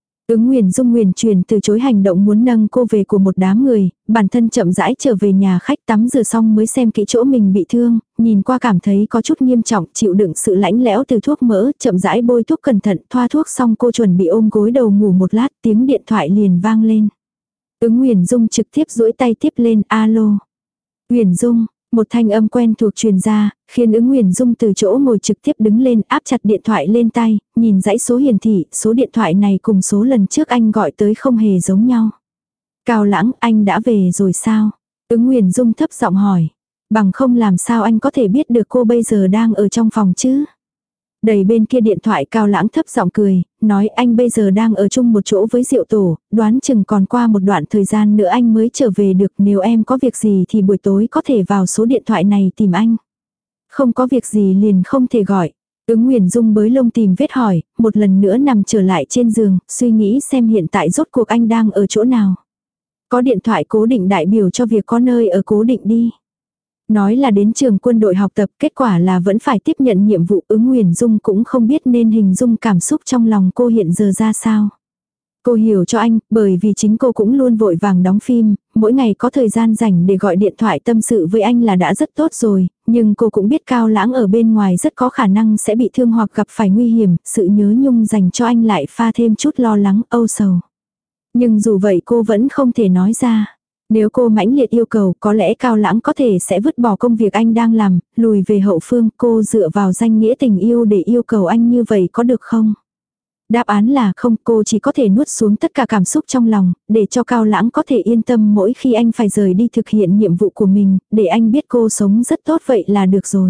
Huyền Dung huyền truyền từ chối hành động muốn nâng cô về của một đám người, bản thân chậm rãi trở về nhà khách tắm rửa xong mới xem kỹ chỗ mình bị thương, nhìn qua cảm thấy có chút nghiêm trọng, chịu đựng sự lãnh lẽo từ thuốc mỡ, chậm rãi bôi thuốc cẩn thận, thoa thuốc xong cô chuẩn bị ôm gối đầu ngủ một lát, tiếng điện thoại liền vang lên. Huyền Dung trực tiếp duỗi tay tiếp lên, alo. Huyền Dung, một thanh âm quen thuộc truyền ra, khiến Huyền Dung từ chỗ ngồi trực tiếp đứng lên, áp chặt điện thoại lên tay, nhìn dãy số hiển thị, số điện thoại này cùng số lần trước anh gọi tới không hề giống nhau. Cao Lãng, anh đã về rồi sao? Huyền Dung thấp giọng hỏi. Bằng không làm sao anh có thể biết được cô bây giờ đang ở trong phòng chứ? Đầy bên kia điện thoại Cao Lãng thấp giọng cười, nói anh bây giờ đang ở chung một chỗ với Diệu Tổ, đoán chừng còn qua một đoạn thời gian nữa anh mới trở về được, nếu em có việc gì thì buổi tối có thể vào số điện thoại này tìm anh. Không có việc gì liền không thể gọi. Huyền Dung bới lông tìm vết hỏi, một lần nữa nằm trở lại trên giường, suy nghĩ xem hiện tại rốt cuộc anh đang ở chỗ nào. Có điện thoại cố định đại biểu cho việc có nơi ở cố định đi. Nói là đến trường quân đội học tập, kết quả là vẫn phải tiếp nhận nhiệm vụ. Huyền Dung cũng không biết nên hình dung cảm xúc trong lòng cô hiện giờ ra sao. Cô hiểu cho anh, bởi vì chính cô cũng luôn vội vàng đóng phim, mỗi ngày có thời gian rảnh để gọi điện thoại tâm sự với anh là đã rất tốt rồi, nhưng cô cũng biết Cao Lãng ở bên ngoài rất có khả năng sẽ bị thương hoặc gặp phải nguy hiểm, sự nhớ nhung dành cho anh lại pha thêm chút lo lắng, âu sầu. Nhưng dù vậy cô vẫn không thể nói ra. Nếu cô mãnh liệt yêu cầu, có lẽ Cao Lãng có thể sẽ vứt bỏ công việc anh đang làm, lùi về hậu phương, cô dựa vào danh nghĩa tình yêu để yêu cầu anh như vậy có được không? Đáp án là không, cô chỉ có thể nuốt xuống tất cả cảm xúc trong lòng, để cho Cao Lãng có thể yên tâm mỗi khi anh phải rời đi thực hiện nhiệm vụ của mình, để anh biết cô sống rất tốt vậy là được rồi.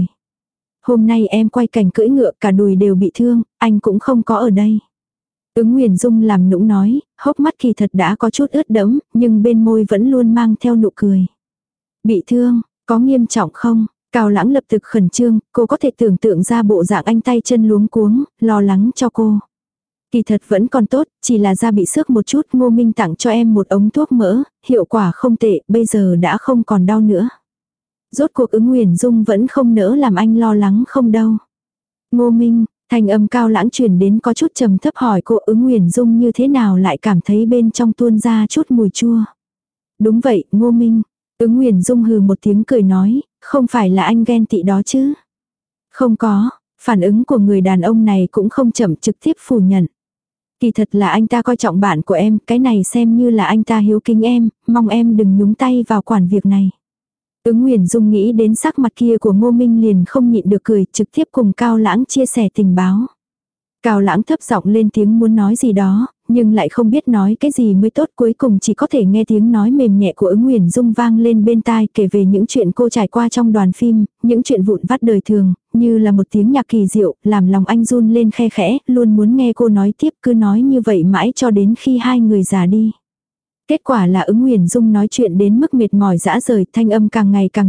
Hôm nay em quay cảnh cưỡi ngựa, cả đùi đều bị thương, anh cũng không có ở đây. Huyền Dung làm nũng nói, hốc mắt kỳ thật đã có chút ướt đẫm, nhưng bên môi vẫn luôn mang theo nụ cười. Bị thương, có nghiêm trọng không? Cao Lãng lập tức khẩn trương, cô có thể tưởng tượng ra bộ dạng anh tay chân luống cuống, lo lắng cho cô. Kỳ thật vẫn còn tốt, chỉ là da bị xước một chút, Ngô Minh tặng cho em một ống thuốc mỡ, hiệu quả không tệ, bây giờ đã không còn đau nữa. Rốt cuộc Huyền Dung vẫn không nỡ làm anh lo lắng không đâu. Ngô Minh, thanh âm Cao Lãng truyền đến có chút trầm thấp hỏi cô Huyền Dung như thế nào lại cảm thấy bên trong tuôn ra chút mùi chua. Đúng vậy, Ngô Minh. Huyền Dung hừ một tiếng cười nói, không phải là anh ghen tị đó chứ. Không có, phản ứng của người đàn ông này cũng không chậm, trực tiếp phủ nhận. Kỳ thật là anh ta coi trọng bạn của em, cái này xem như là anh ta hiếu kính em, mong em đừng nhúng tay vào quản việc này. Huyền Dung nghĩ đến sắc mặt kia của Ngô Minh liền không nhịn được cười, trực tiếp cùng Cao Lãng chia sẻ tình báo. Cao Lãng thấp giọng lên tiếng muốn nói gì đó, nhưng lại không biết nói cái gì mới tốt, cuối cùng chỉ có thể nghe tiếng nói mềm nhẹ của Huyền Dung vang lên bên tai, kể về những chuyện cô trải qua trong đoàn phim, những chuyện vụn vặt đời thường, như là một tiếng nhạc kỳ diệu, làm lòng anh run lên khe khẽ, luôn muốn nghe cô nói tiếp, cứ nói như vậy mãi cho đến khi hai người già đi. Kết quả là Huyền Dung nói chuyện đến mức mệt mỏi dã rời, thanh âm càng ngày càng nhỏ,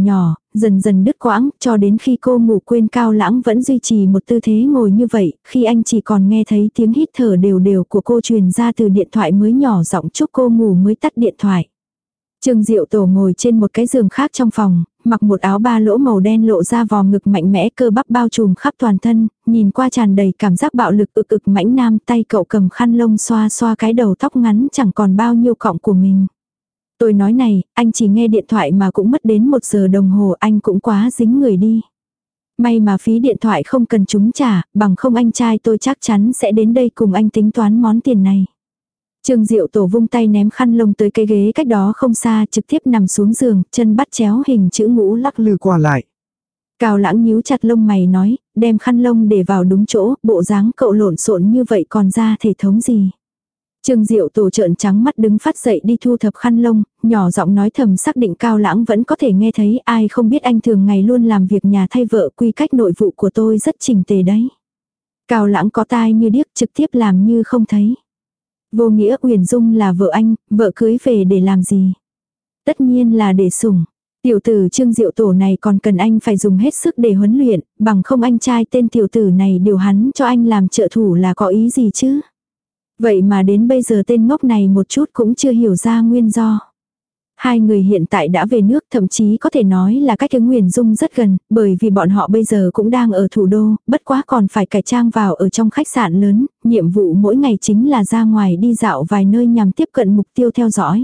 dần dần đứt quãng, cho đến khi cô ngủ quên Cao Lãng vẫn duy trì một tư thế ngồi như vậy, khi anh chỉ còn nghe thấy tiếng hít thở đều đều của cô truyền ra từ điện thoại mới nhỏ giọng chúc cô ngủ mới tắt điện thoại. Trương Diệu Tổ ngồi trên một cái giường khác trong phòng, mặc một áo ba lỗ màu đen lộ ra vòng ngực mạnh mẽ, cơ bắp bao trùm khắp toàn thân, nhìn qua tràn đầy cảm giác bạo lực ực ực mãnh nam, tay cậu cầm khăn lông xoa xoa cái đầu tóc ngắn chẳng còn bao nhiêu cọng của mình. Tôi nói này, anh chỉ nghe điện thoại mà cũng mất đến 1 giờ đồng hồ, anh cũng quá dính người đi. May mà phí điện thoại không cần chúng trả, bằng không anh trai tôi chắc chắn sẽ đến đây cùng anh tính toán món tiền này. Trương Diệu Tổ vung tay ném khăn lông tới cái ghế cách đó không xa, trực tiếp nằm xuống giường, chân bắt chéo hình chữ ngũ lắc lư qua lại. Cao Lãng nhíu chặt lông mày nói, đem khăn lông để vào đúng chỗ, bộ dáng cậu lộn xộn như vậy còn ra thể thống gì. Trương Diệu Tổ trợn trắng mắt đứng phát dậy đi thu thập khăn lông, nhỏ giọng nói thầm xác định Cao Lãng vẫn có thể nghe thấy, ai không biết anh thường ngày luôn làm việc nhà thay vợ, quy cách nội vụ của tôi rất chỉnh tề đấy. Cao Lãng có tai như điếc, trực tiếp làm như không thấy. Vô nghĩa Uyển Dung là vợ anh, vợ cưới về để làm gì? Tất nhiên là để sủng. Tiểu tử Trương Diệu Tổ này còn cần anh phải dùng hết sức để huấn luyện, bằng không anh trai tên tiểu tử này điều hắn cho anh làm trợ thủ là có ý gì chứ? Vậy mà đến bây giờ tên ngốc này một chút cũng chưa hiểu ra nguyên do. Hai người hiện tại đã về nước, thậm chí có thể nói là cách ứng Uyển Dung rất gần, bởi vì bọn họ bây giờ cũng đang ở thủ đô, bất quá còn phải cải trang vào ở trong khách sạn lớn, nhiệm vụ mỗi ngày chính là ra ngoài đi dạo vài nơi nhằm tiếp cận mục tiêu theo dõi.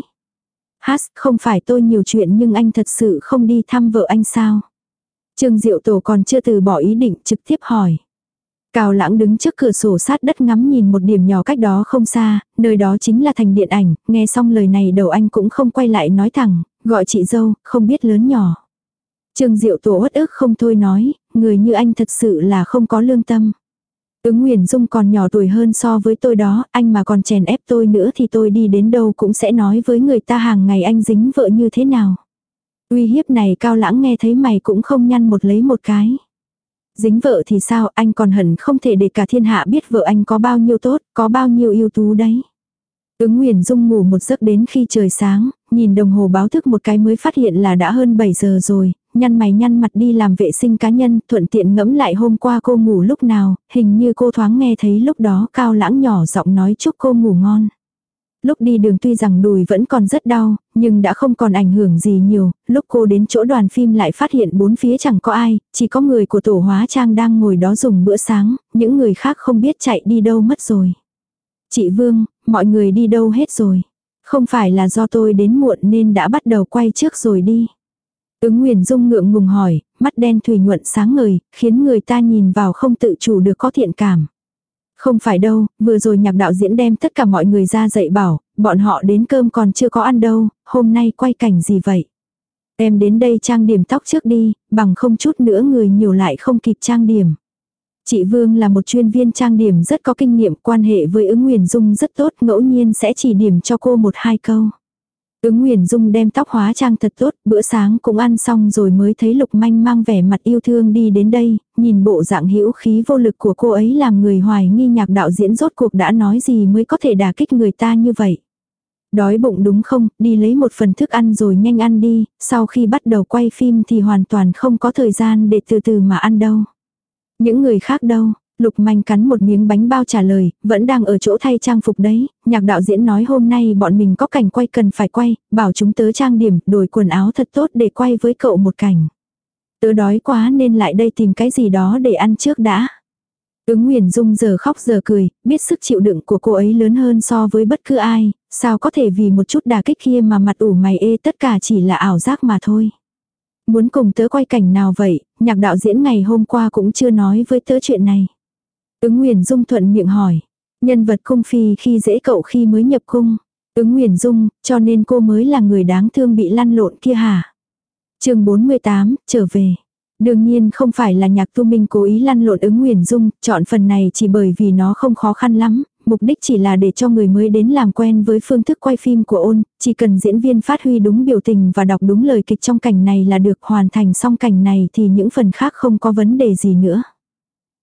Không phải tôi nhiều chuyện nhưng anh thật sự không đi thăm vợ anh sao? Trương Diệu Tổ còn chưa từ bỏ ý định trực tiếp hỏi. Cao Lãng đứng trước cửa sổ sát đất ngắm nhìn một điểm nhỏ cách đó không xa, nơi đó chính là thành điện ảnh, nghe xong lời này đầu anh cũng không quay lại nói thẳng, gọi chị dâu, không biết lớn nhỏ. Trương Diệu Tổ uất ức không thôi nói, người như anh thật sự là không có lương tâm. Ứng Uyển Dung còn nhỏ tuổi hơn so với tôi đó, anh mà còn chèn ép tôi nữa thì tôi đi đến đâu cũng sẽ nói với người ta hàng ngày anh dính vợ như thế nào. Uy hiếp này Cao Lãng nghe thấy mày cũng không nhăn một lấy một cái. Dính vợ thì sao, anh còn hận không thể để cả thiên hạ biết vợ anh có bao nhiêu tốt, có bao nhiêu ưu tú đấy. Ứng Uyển Dung ngủ một giấc đến khi trời sáng, nhìn đồng hồ báo thức một cái mới phát hiện là đã hơn 7 giờ rồi, nhăn mày nhăn mặt đi làm vệ sinh cá nhân, thuận tiện ngẫm lại hôm qua cô ngủ lúc nào, hình như cô thoáng nghe thấy lúc đó Cao Lãng nhỏ giọng nói chúc cô ngủ ngon. Lúc đi đường tuy rằng đùi vẫn còn rất đau, nhưng đã không còn ảnh hưởng gì nhiều, lúc cô đến chỗ đoàn phim lại phát hiện bốn phía chẳng có ai, chỉ có người của tổ hóa trang đang ngồi đó dùng bữa sáng, những người khác không biết chạy đi đâu mất rồi. Chị Vương, mọi người đi đâu hết rồi? Không phải là do tôi đến muộn nên đã bắt đầu quay trước rồi đi. Ứng Uyển Dung ngượng ngùng hỏi, mắt đen thủy nhuận sáng ngời, khiến người ta nhìn vào không tự chủ được có thiện cảm. Không phải đâu, vừa rồi Nhạc đạo diễn đem tất cả mọi người ra dạy bảo, bọn họ đến cơm còn chưa có ăn đâu, hôm nay quay cảnh gì vậy? Em đến đây trang điểm tóc trước đi, bằng không chút nữa người nhiều lại không kịp trang điểm. Chị Vương là một chuyên viên trang điểm rất có kinh nghiệm, quan hệ với Ứng Uyển Dung rất tốt, ngẫu nhiên sẽ chỉ điểm cho cô 1-2 câu. Ứng Uyển Dung đem tóc hóa trang thật tốt, bữa sáng cũng ăn xong rồi mới thấy Lục Manh mang vẻ mặt yêu thương đi đến đây, nhìn bộ dạng hữu khí vô lực của cô ấy làm người hoài nghi Nhạc đạo diễn rốt cuộc đã nói gì mới có thể đả kích người ta như vậy. Đói bụng đúng không, đi lấy một phần thức ăn rồi nhanh ăn đi, sau khi bắt đầu quay phim thì hoàn toàn không có thời gian để từ từ mà ăn đâu. Những người khác đâu? Lục Manh cắn một miếng bánh bao trả lời, vẫn đang ở chỗ thay trang phục đấy, Nhạc đạo diễn nói hôm nay bọn mình có cảnh quay cần phải quay, bảo chúng tớ trang điểm, đổi quần áo thật tốt để quay với cậu một cảnh. Tớ đói quá nên lại đây tìm cái gì đó để ăn trước đã. Ứng Uyển Dung giờ khóc giờ cười, biết sức chịu đựng của cô ấy lớn hơn so với bất cứ ai, sao có thể vì một chút đả kích kia mà mặt ủ mày ê, tất cả chỉ là ảo giác mà thôi. Muốn cùng tớ quay cảnh nào vậy, Nhạc đạo diễn ngày hôm qua cũng chưa nói với tớ chuyện này. Ứng Uyển Dung thuận miệng hỏi, nhân vật cung phi khi dễ cậu khi mới nhập cung. Ứng Uyển Dung, cho nên cô mới là người đáng thương bị lăn lộn kia hả? Chương 48, trở về. Đương nhiên không phải là Nhạc Tu Minh cố ý lăn lộn Ứng Uyển Dung, chọn phần này chỉ bởi vì nó không khó khăn lắm, mục đích chỉ là để cho người mới đến làm quen với phương thức quay phim của ôn, chỉ cần diễn viên phát huy đúng biểu tình và đọc đúng lời kịch trong cảnh này là được, hoàn thành xong cảnh này thì những phần khác không có vấn đề gì nữa.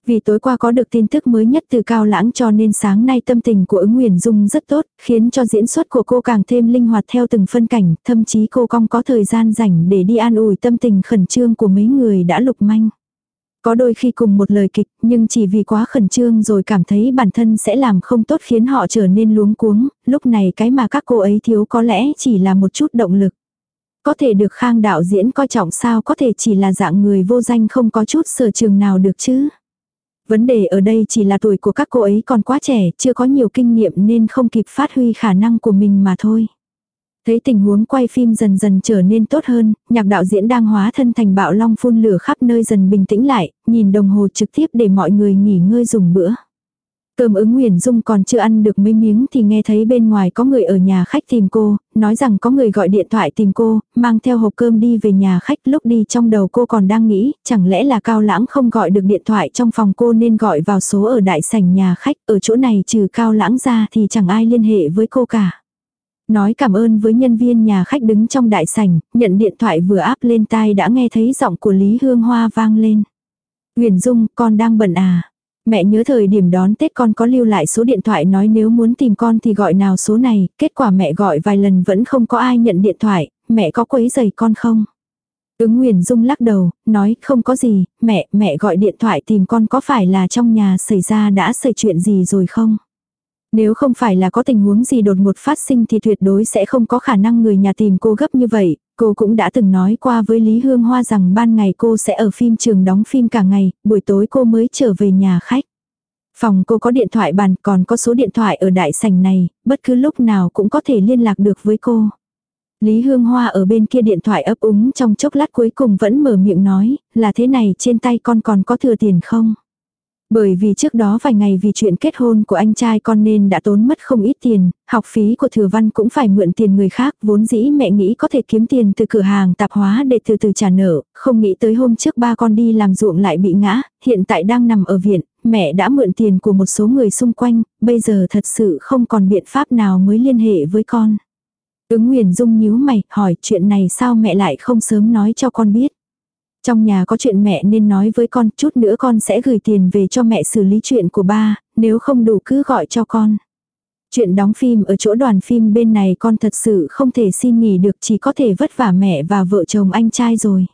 Vì tối qua có được tin tức mới nhất từ Cao Lãng cho nên sáng nay tâm tình của Ứng Nguyền Dung rất tốt, khiến cho diễn xuất của cô càng thêm linh hoạt theo từng phân cảnh, thậm chí cô cong có thời gian rảnh để đi an ủi tâm tình khẩn trương của mấy người đã lục manh. Có đôi khi cùng một lời kịch, nhưng chỉ vì quá khẩn trương rồi cảm thấy bản thân sẽ làm không tốt khiến họ trở nên luống cuống, lúc này cái mà các cô ấy thiếu có lẽ chỉ là một chút động lực. Có thể được Khang đạo diễn coi trọng sao có thể chỉ là dạng người vô danh không có chút sở trường nào được chứ. Vấn đề ở đây chỉ là tuổi của các cô ấy còn quá trẻ, chưa có nhiều kinh nghiệm nên không kịp phát huy khả năng của mình mà thôi. Thấy tình huống quay phim dần dần trở nên tốt hơn, nhạc đạo diễn đang hóa thân thành bạo long phun lửa khắp nơi dần bình tĩnh lại, nhìn đồng hồ trực tiếp để mọi người nghỉ ngơi dùng bữa. Cơm Ứng Nguyền Dung còn chưa ăn được mấy miếng thì nghe thấy bên ngoài có người ở nhà khách tìm cô, nói rằng có người gọi điện thoại tìm cô, mang theo hộp cơm đi về nhà khách. Lúc đi trong đầu cô còn đang nghĩ, chẳng lẽ là Cao Lãng không gọi được điện thoại trong phòng cô nên gọi vào số ở đại sảnh nhà khách, ở chỗ này trừ Cao Lãng ra thì chẳng ai liên hệ với cô cả. Nói cảm ơn với nhân viên nhà khách đứng trong đại sảnh, nhận điện thoại vừa áp lên tai đã nghe thấy giọng của Lý Hương Hoa vang lên. Nguyền Dung, con đang bận à? Mẹ nhớ thời điểm đón Tết con có lưu lại số điện thoại nói nếu muốn tìm con thì gọi nào số này, kết quả mẹ gọi vài lần vẫn không có ai nhận điện thoại, mẹ có quấy rầy con không? Ứng Nguyền Dung lắc đầu, nói không có gì, mẹ gọi điện thoại tìm con có phải là trong nhà đã xảy chuyện gì rồi không? Nếu không phải là có tình huống gì đột ngột phát sinh thì tuyệt đối sẽ không có khả năng người nhà tìm cô gấp như vậy. Cô cũng đã từng nói qua với Lý Hương Hoa rằng ban ngày cô sẽ ở phim trường đóng phim cả ngày, buổi tối cô mới trở về nhà khách. Phòng cô có điện thoại bàn, còn có số điện thoại ở đại sảnh này, bất cứ lúc nào cũng có thể liên lạc được với cô. Lý Hương Hoa ở bên kia điện thoại ấp úng trong chốc lát cuối cùng vẫn mở miệng nói, là thế này, trên tay con còn có thừa tiền không? Bởi vì trước đó vài ngày vì chuyện kết hôn của anh trai con nên đã tốn mất không ít tiền, học phí của Thừa Văn cũng phải mượn tiền người khác, vốn dĩ mẹ nghĩ có thể kiếm tiền từ cửa hàng tạp hóa để từ từ trả nợ, không nghĩ tới hôm trước ba con đi làm ruộng lại bị ngã, hiện tại đang nằm ở viện, mẹ đã mượn tiền của một số người xung quanh, bây giờ thật sự không còn biện pháp nào mới liên hệ với con. Ứng Nguyền Dung nhíu mày, hỏi chuyện này sao mẹ lại không sớm nói cho con biết. Trong nhà có chuyện mẹ nên nói với con, chút nữa con sẽ gửi tiền về cho mẹ xử lý chuyện của ba, nếu không đủ cứ gọi cho con. Chuyện đóng phim ở chỗ đoàn phim bên này con thật sự không thể xin nghỉ được, chỉ có thể vất vả mẹ và vợ chồng anh trai rồi.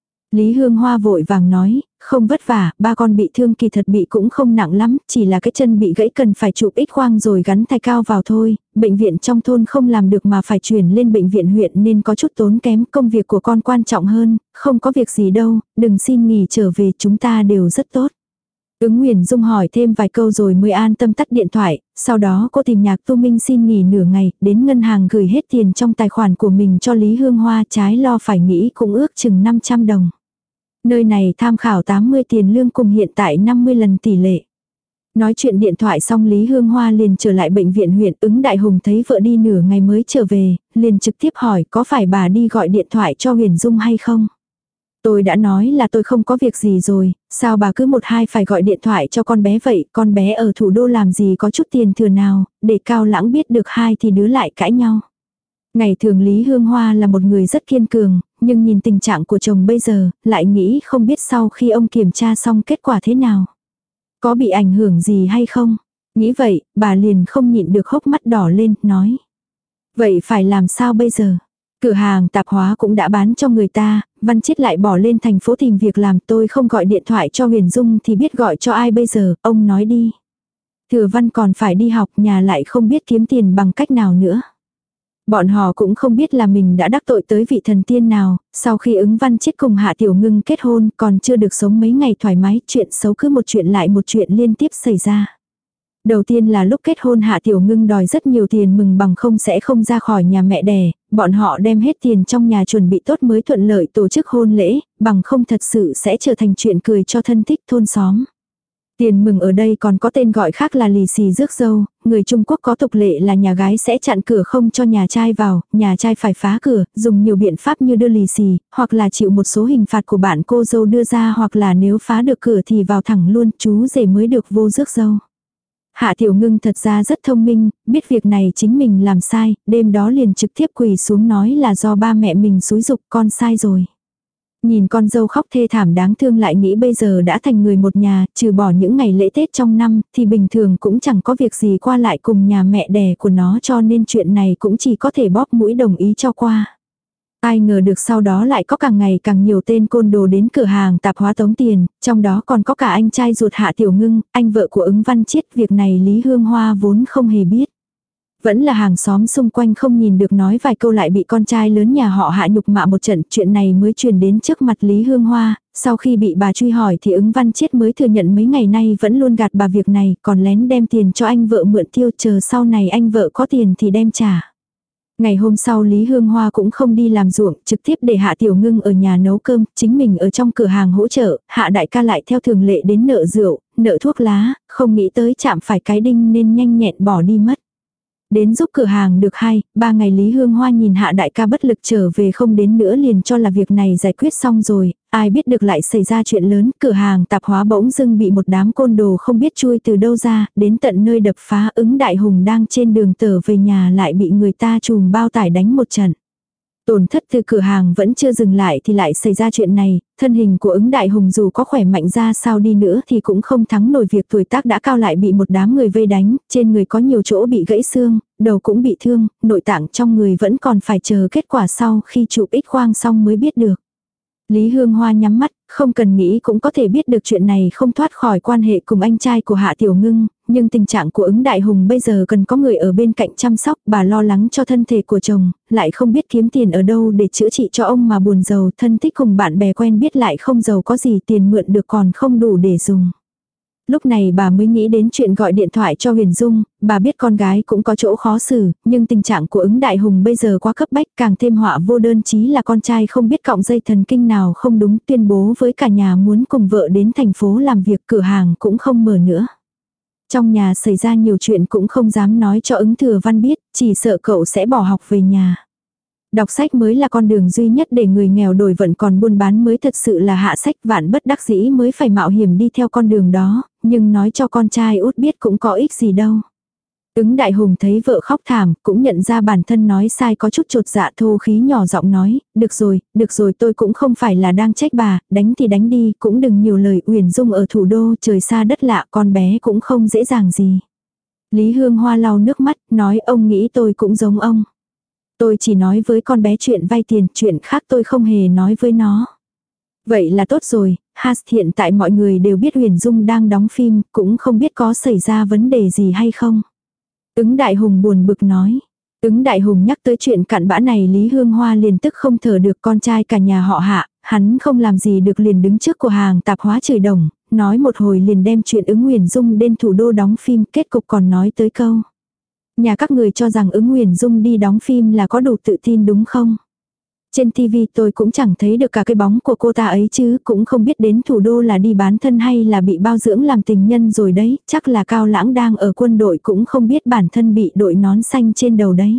Lý Hương Hoa vội vàng nói, không vất vả, ba con bị thương kỳ thật bị cũng không nặng lắm, chỉ là cái chân bị gãy cần phải chụp X-quang rồi gắn thai cao vào thôi, bệnh viện trong thôn không làm được mà phải chuyển lên bệnh viện huyện nên có chút tốn kém, công việc của con quan trọng hơn, không có việc gì đâu, đừng xin nghỉ trở về, chúng ta đều rất tốt. Ứng Nguyền Dung hỏi thêm vài câu rồi mới an tâm tắt điện thoại, sau đó cô tìm Nhạc Tu Minh xin nghỉ nửa ngày, đến ngân hàng gửi hết tiền trong tài khoản của mình cho Lý Hương Hoa, trái lo phải nghĩ cũng ước chừng 500 đồng. Nơi này tham khảo 80 tiền lương cùng hiện tại 50 lần tỷ lệ. Nói chuyện điện thoại xong Lý Hương Hoa liền trở lại bệnh viện huyện. Ứng Đại Hùng thấy vợ đi nửa ngày mới trở về, liền trực tiếp hỏi có phải bà đi gọi điện thoại cho Huyền Dung hay không. Tôi đã nói là tôi không có việc gì rồi, sao bà cứ một hai phải gọi điện thoại cho con bé vậy, con bé ở thủ đô làm gì có chút tiền thừa nào, để Cao Lãng biết được hai thì đứa lại cãi nhau. Ngày thường Lý Hương Hoa là một người rất kiên cường, nhưng nhìn tình trạng của chồng bây giờ, lại nghĩ không biết sau khi ông kiểm tra xong kết quả thế nào. Có bị ảnh hưởng gì hay không? Nghĩ vậy, bà liền không nhịn được hốc mắt đỏ lên, nói. Vậy phải làm sao bây giờ? Cửa hàng tạp hóa cũng đã bán cho người ta, Văn Chiết lại bỏ lên thành phố tìm việc làm, tôi không gọi điện thoại cho Huyền Dung thì biết gọi cho ai bây giờ, ông nói đi. Thừa Văn còn phải đi học, nhà lại không biết kiếm tiền bằng cách nào nữa. Bọn họ cũng không biết là mình đã đắc tội tới vị thần tiên nào, sau khi Ứng Văn Chiết cùng Hạ Tiểu Ngưng kết hôn còn chưa được sống mấy ngày thoải mái, chuyện xấu cứ một chuyện lại một chuyện liên tiếp xảy ra. Đầu tiên là lúc kết hôn Hạ Tiểu Ngưng đòi rất nhiều tiền mừng bằng không sẽ không ra khỏi nhà mẹ đẻ, bọn họ đem hết tiền trong nhà chuẩn bị tốt mới thuận lợi tổ chức hôn lễ, bằng không thật sự sẽ trở thành chuyện cười cho thân thích thôn xóm. Tiền mừng ở đây còn có tên gọi khác là lì xì rước dâu, người Trung Quốc có tục lệ là nhà gái sẽ chặn cửa không cho nhà trai vào, nhà trai phải phá cửa, dùng nhiều biện pháp như đưa lì xì, hoặc là chịu một số hình phạt của bạn cô dâu đưa ra, hoặc là nếu phá được cửa thì vào thẳng luôn, chú rể mới được vô rước dâu. Hạ Tiểu Ngưng thật ra rất thông minh, biết việc này chính mình làm sai, đêm đó liền trực tiếp quỳ xuống nói là do ba mẹ mình xúi giục con sai rồi. Nhìn con dâu khóc thê thảm đáng thương lại nghĩ bây giờ đã thành người một nhà, trừ bỏ những ngày lễ Tết trong năm, thì bình thường cũng chẳng có việc gì qua lại cùng nhà mẹ đẻ của nó, cho nên chuyện này cũng chỉ có thể bóp mũi đồng ý cho qua. Ai ngờ được sau đó lại có càng ngày càng nhiều tên côn đồ đến cửa hàng tạp hóa tống tiền, trong đó còn có cả anh trai ruột Hạ Tiểu Ngưng, anh vợ của Ứng Văn Chiết. Việc này Lý Hương Hoa vốn không hề biết. Vẫn là hàng xóm xung quanh không nhìn được nói vài câu lại bị con trai lớn nhà họ Hạ nhục mạ một trận, chuyện này mới truyền đến trước mặt Lý Hương Hoa. Sau khi bị bà truy hỏi thì Ứng Văn Chiết mới thừa nhận mấy ngày nay vẫn luôn gạt bà việc này, còn lén đem tiền cho anh vợ mượn tiêu, chờ sau này anh vợ có tiền thì đem trả. Ngày hôm sau Lý Hương Hoa cũng không đi làm ruộng, trực tiếp để Hạ Tiểu Ngưng ở nhà nấu cơm, chính mình ở trong cửa hàng hỗ trợ, Hạ đại ca lại theo thường lệ đến nợ rượu, nợ thuốc lá, không nghĩ tới chạm phải cái đinh nên nhanh nhẹn bỏ đi mất. Đến giúp cửa hàng được 2-3 ngày Lý Hương Hoa nhìn Hạ đại ca bất lực trở về không đến nữa liền cho là việc này giải quyết xong rồi, ai biết được lại xảy ra chuyện lớn, cửa hàng tạp hóa bỗng dưng bị một đám côn đồ không biết chui từ đâu ra, đến tận nơi đập phá. Ứng Đại Hùng đang trên đường tở về nhà lại bị người ta trùm bao tải đánh một trận. Tổn thất từ cửa hàng vẫn chưa dừng lại thì lại xảy ra chuyện này, thân hình của Ứng Đại Hùng dù có khỏe mạnh ra sao đi nữa thì cũng không thắng nổi việc tuổi tác đã cao lại bị một đám người vây đánh, trên người có nhiều chỗ bị gãy xương, đầu cũng bị thương, nội tạng trong người vẫn còn phải chờ kết quả sau khi chụp X-quang xong mới biết được. Lý Hương Hoa nhắm mắt, không cần nghĩ cũng có thể biết được chuyện này không thoát khỏi quan hệ cùng anh trai của Hạ Tiểu Ngưng, nhưng tình trạng của Ứng Đại Hùng bây giờ cần có người ở bên cạnh chăm sóc, bà lo lắng cho thân thể của chồng, lại không biết kiếm tiền ở đâu để chữa trị cho ông mà buồn giàu, thân thích cùng bạn bè quen biết lại không giàu có gì, tiền mượn được còn không đủ để dùng. Lúc này bà mới nghĩ đến chuyện gọi điện thoại cho Huyền Dung, bà biết con gái cũng có chỗ khó xử, nhưng tình trạng của Ứng Đại Hùng bây giờ quá cấp bách, càng thêm họa vô đơn chí là con trai không biết cọng dây thần kinh nào không đúng, tuyên bố với cả nhà muốn cùng vợ đến thành phố làm việc, cửa hàng cũng không mở nữa. Trong nhà xảy ra nhiều chuyện cũng không dám nói cho Ứng Thừa Văn biết, chỉ sợ cậu sẽ bỏ học về nhà. Đọc sách mới là con đường duy nhất để người nghèo đổi vận, còn buôn bán mới thật sự là hạ sách, vạn bất đắc dĩ mới phải mạo hiểm đi theo con đường đó, nhưng nói cho con trai út biết cũng có ích gì đâu. Ứng Đại Hùng thấy vợ khóc thảm, cũng nhận ra bản thân nói sai có chút chột dạ, thô khí nhỏ giọng nói, được rồi tôi cũng không phải là đang trách bà, đánh thì đánh đi, cũng đừng nhiều lời. Uyển Dung ở thủ đô trời xa đất lạ, con bé cũng không dễ dàng gì. Lý Hương Hoa lau nước mắt, nói ông nghĩ tôi cũng giống ông. Tôi chỉ nói với con bé chuyện vay tiền, chuyện khác tôi không hề nói với nó. Vậy là tốt rồi, hiện tại mọi người đều biết Huyền Dung đang đóng phim, cũng không biết có xảy ra vấn đề gì hay không. Ứng Đại Hùng buồn bực nói. Ứng Đại Hùng nhắc tới chuyện cặn bã này Lý Hương Hoa liền tức không thở được, con trai cả nhà họ Hạ, hắn không làm gì được liền đứng trước cửa hàng tạp hóa chửi đồng, nói một hồi liền đem chuyện Ứng Huyền Dung đến thủ đô đóng phim, kết cục còn nói tới câu. Nhà các người cho rằng Ứng Huyền Dung đi đóng phim là có đủ tự tin đúng không? Trên TV tôi cũng chẳng thấy được cả cái bóng của cô ta ấy chứ, cũng không biết đến thủ đô là đi bán thân hay là bị bao dưỡng làm tình nhân rồi đấy, chắc là Cao Lãng đang ở quân đội cũng không biết bản thân bị đội nón xanh trên đầu đấy.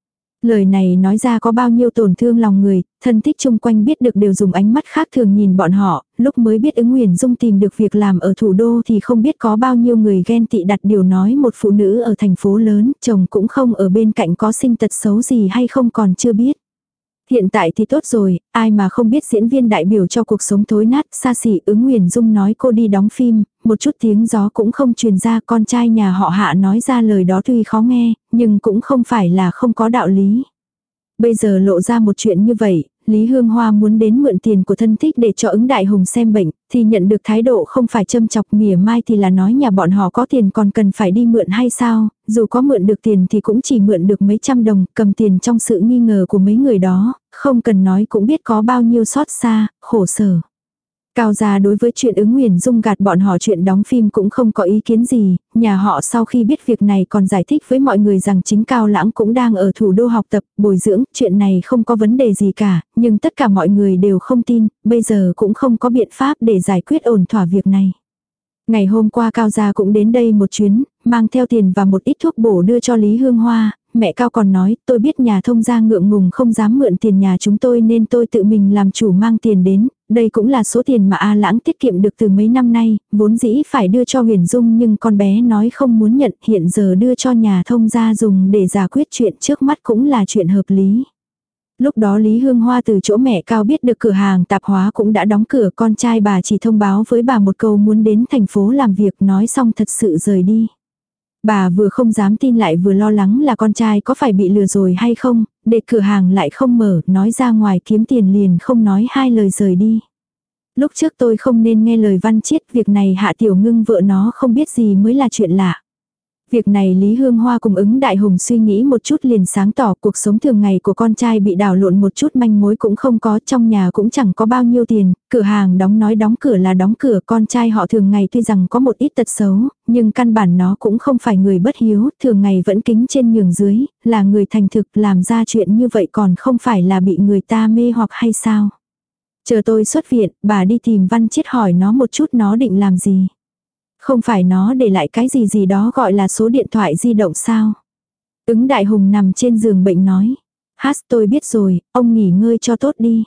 Lời này nói ra có bao nhiêu tổn thương lòng người, thân thích chung quanh biết được đều dùng ánh mắt khác thường nhìn bọn họ, lúc mới biết Ứng Huyền Dung tìm được việc làm ở thủ đô thì không biết có bao nhiêu người ghen tị đặt điều nói một phụ nữ ở thành phố lớn, chồng cũng không ở bên cạnh có sinh tật xấu gì hay không còn chưa biết. Hiện tại thì tốt rồi, ai mà không biết diễn viên đại biểu cho cuộc sống thối nát xa xỉ. Ứng Huyền Dung nói cô đi đóng phim, một chút tiếng gió cũng không truyền ra, con trai nhà họ Hạ nói ra lời đó tuy khó nghe, nhưng cũng không phải là không có đạo lý. Bây giờ lộ ra một chuyện như vậy, Lý Hương Hoa muốn đến mượn tiền của thân thích để cho Ứng Đại Hùng xem bệnh, thì nhận được thái độ không phải châm chọc mỉa mai thì là nói nhà bọn họ có tiền còn cần phải đi mượn hay sao, dù có mượn được tiền thì cũng chỉ mượn được mấy trăm đồng, cầm tiền trong sự nghi ngờ của mấy người đó, không cần nói cũng biết có bao nhiêu xót xa, khổ sở. Cao gia đối với chuyện Ứng Huyền Dung gạt bọn họ chuyện đóng phim cũng không có ý kiến gì, nhà họ sau khi biết việc này còn giải thích với mọi người rằng chính Cao Lãng cũng đang ở thủ đô học tập, bồi dưỡng, chuyện này không có vấn đề gì cả, nhưng tất cả mọi người đều không tin, bây giờ cũng không có biện pháp để giải quyết ổn thỏa việc này. Ngày hôm qua Cao gia cũng đến đây một chuyến, mang theo tiền và một ít thuốc bổ đưa cho Lý Hương Hoa. Mẹ Cao còn nói, tôi biết nhà thông gia ngượng ngùng không dám mượn tiền nhà chúng tôi nên tôi tự mình làm chủ mang tiền đến, đây cũng là số tiền mà A Lãng tiết kiệm được từ mấy năm nay, vốn dĩ phải đưa cho Huyền Dung nhưng con bé nói không muốn nhận, hiện giờ đưa cho nhà thông gia dùng để giải quyết chuyện trước mắt cũng là chuyện hợp lý. Lúc đó Lý Hương Hoa từ chỗ mẹ Cao biết được cửa hàng tạp hóa cũng đã đóng cửa, con trai bà chỉ thông báo với bà một câu muốn đến thành phố làm việc, nói xong thật sự rời đi. Bà vừa không dám tin lại vừa lo lắng là con trai có phải bị lừa rồi hay không, để cửa hàng lại không mở, nói ra ngoài kiếm tiền liền không nói hai lời rời đi. Lúc trước tôi không nên nghe lời Văn Chiết, việc này Hạ Tiểu Ngưng vợ nó không biết gì mới là chuyện lạ. Việc này Lý Hương Hoa cùng Ứng Đại Hùng suy nghĩ một chút liền sáng tỏ, cuộc sống thường ngày của con trai bị đảo lộn một chút, manh mối cũng không có, trong nhà cũng chẳng có bao nhiêu tiền, cửa hàng đóng nói đóng cửa là đóng cửa, con trai họ thường ngày tuy rằng có một ít tật xấu, nhưng căn bản nó cũng không phải người bất hiếu, thường ngày vẫn kính trên nhường dưới, là người thành thực, làm ra chuyện như vậy còn không phải là bị người ta mê hoặc hay sao. Chờ tôi xuất viện, bà đi tìm Văn Chiết hỏi nó một chút nó định làm gì. Không phải nó để lại cái gì gì đó gọi là số điện thoại di động sao? Ứng Đại Hùng nằm trên giường bệnh nói. Hát, tôi biết rồi, ông nghỉ ngơi cho tốt đi.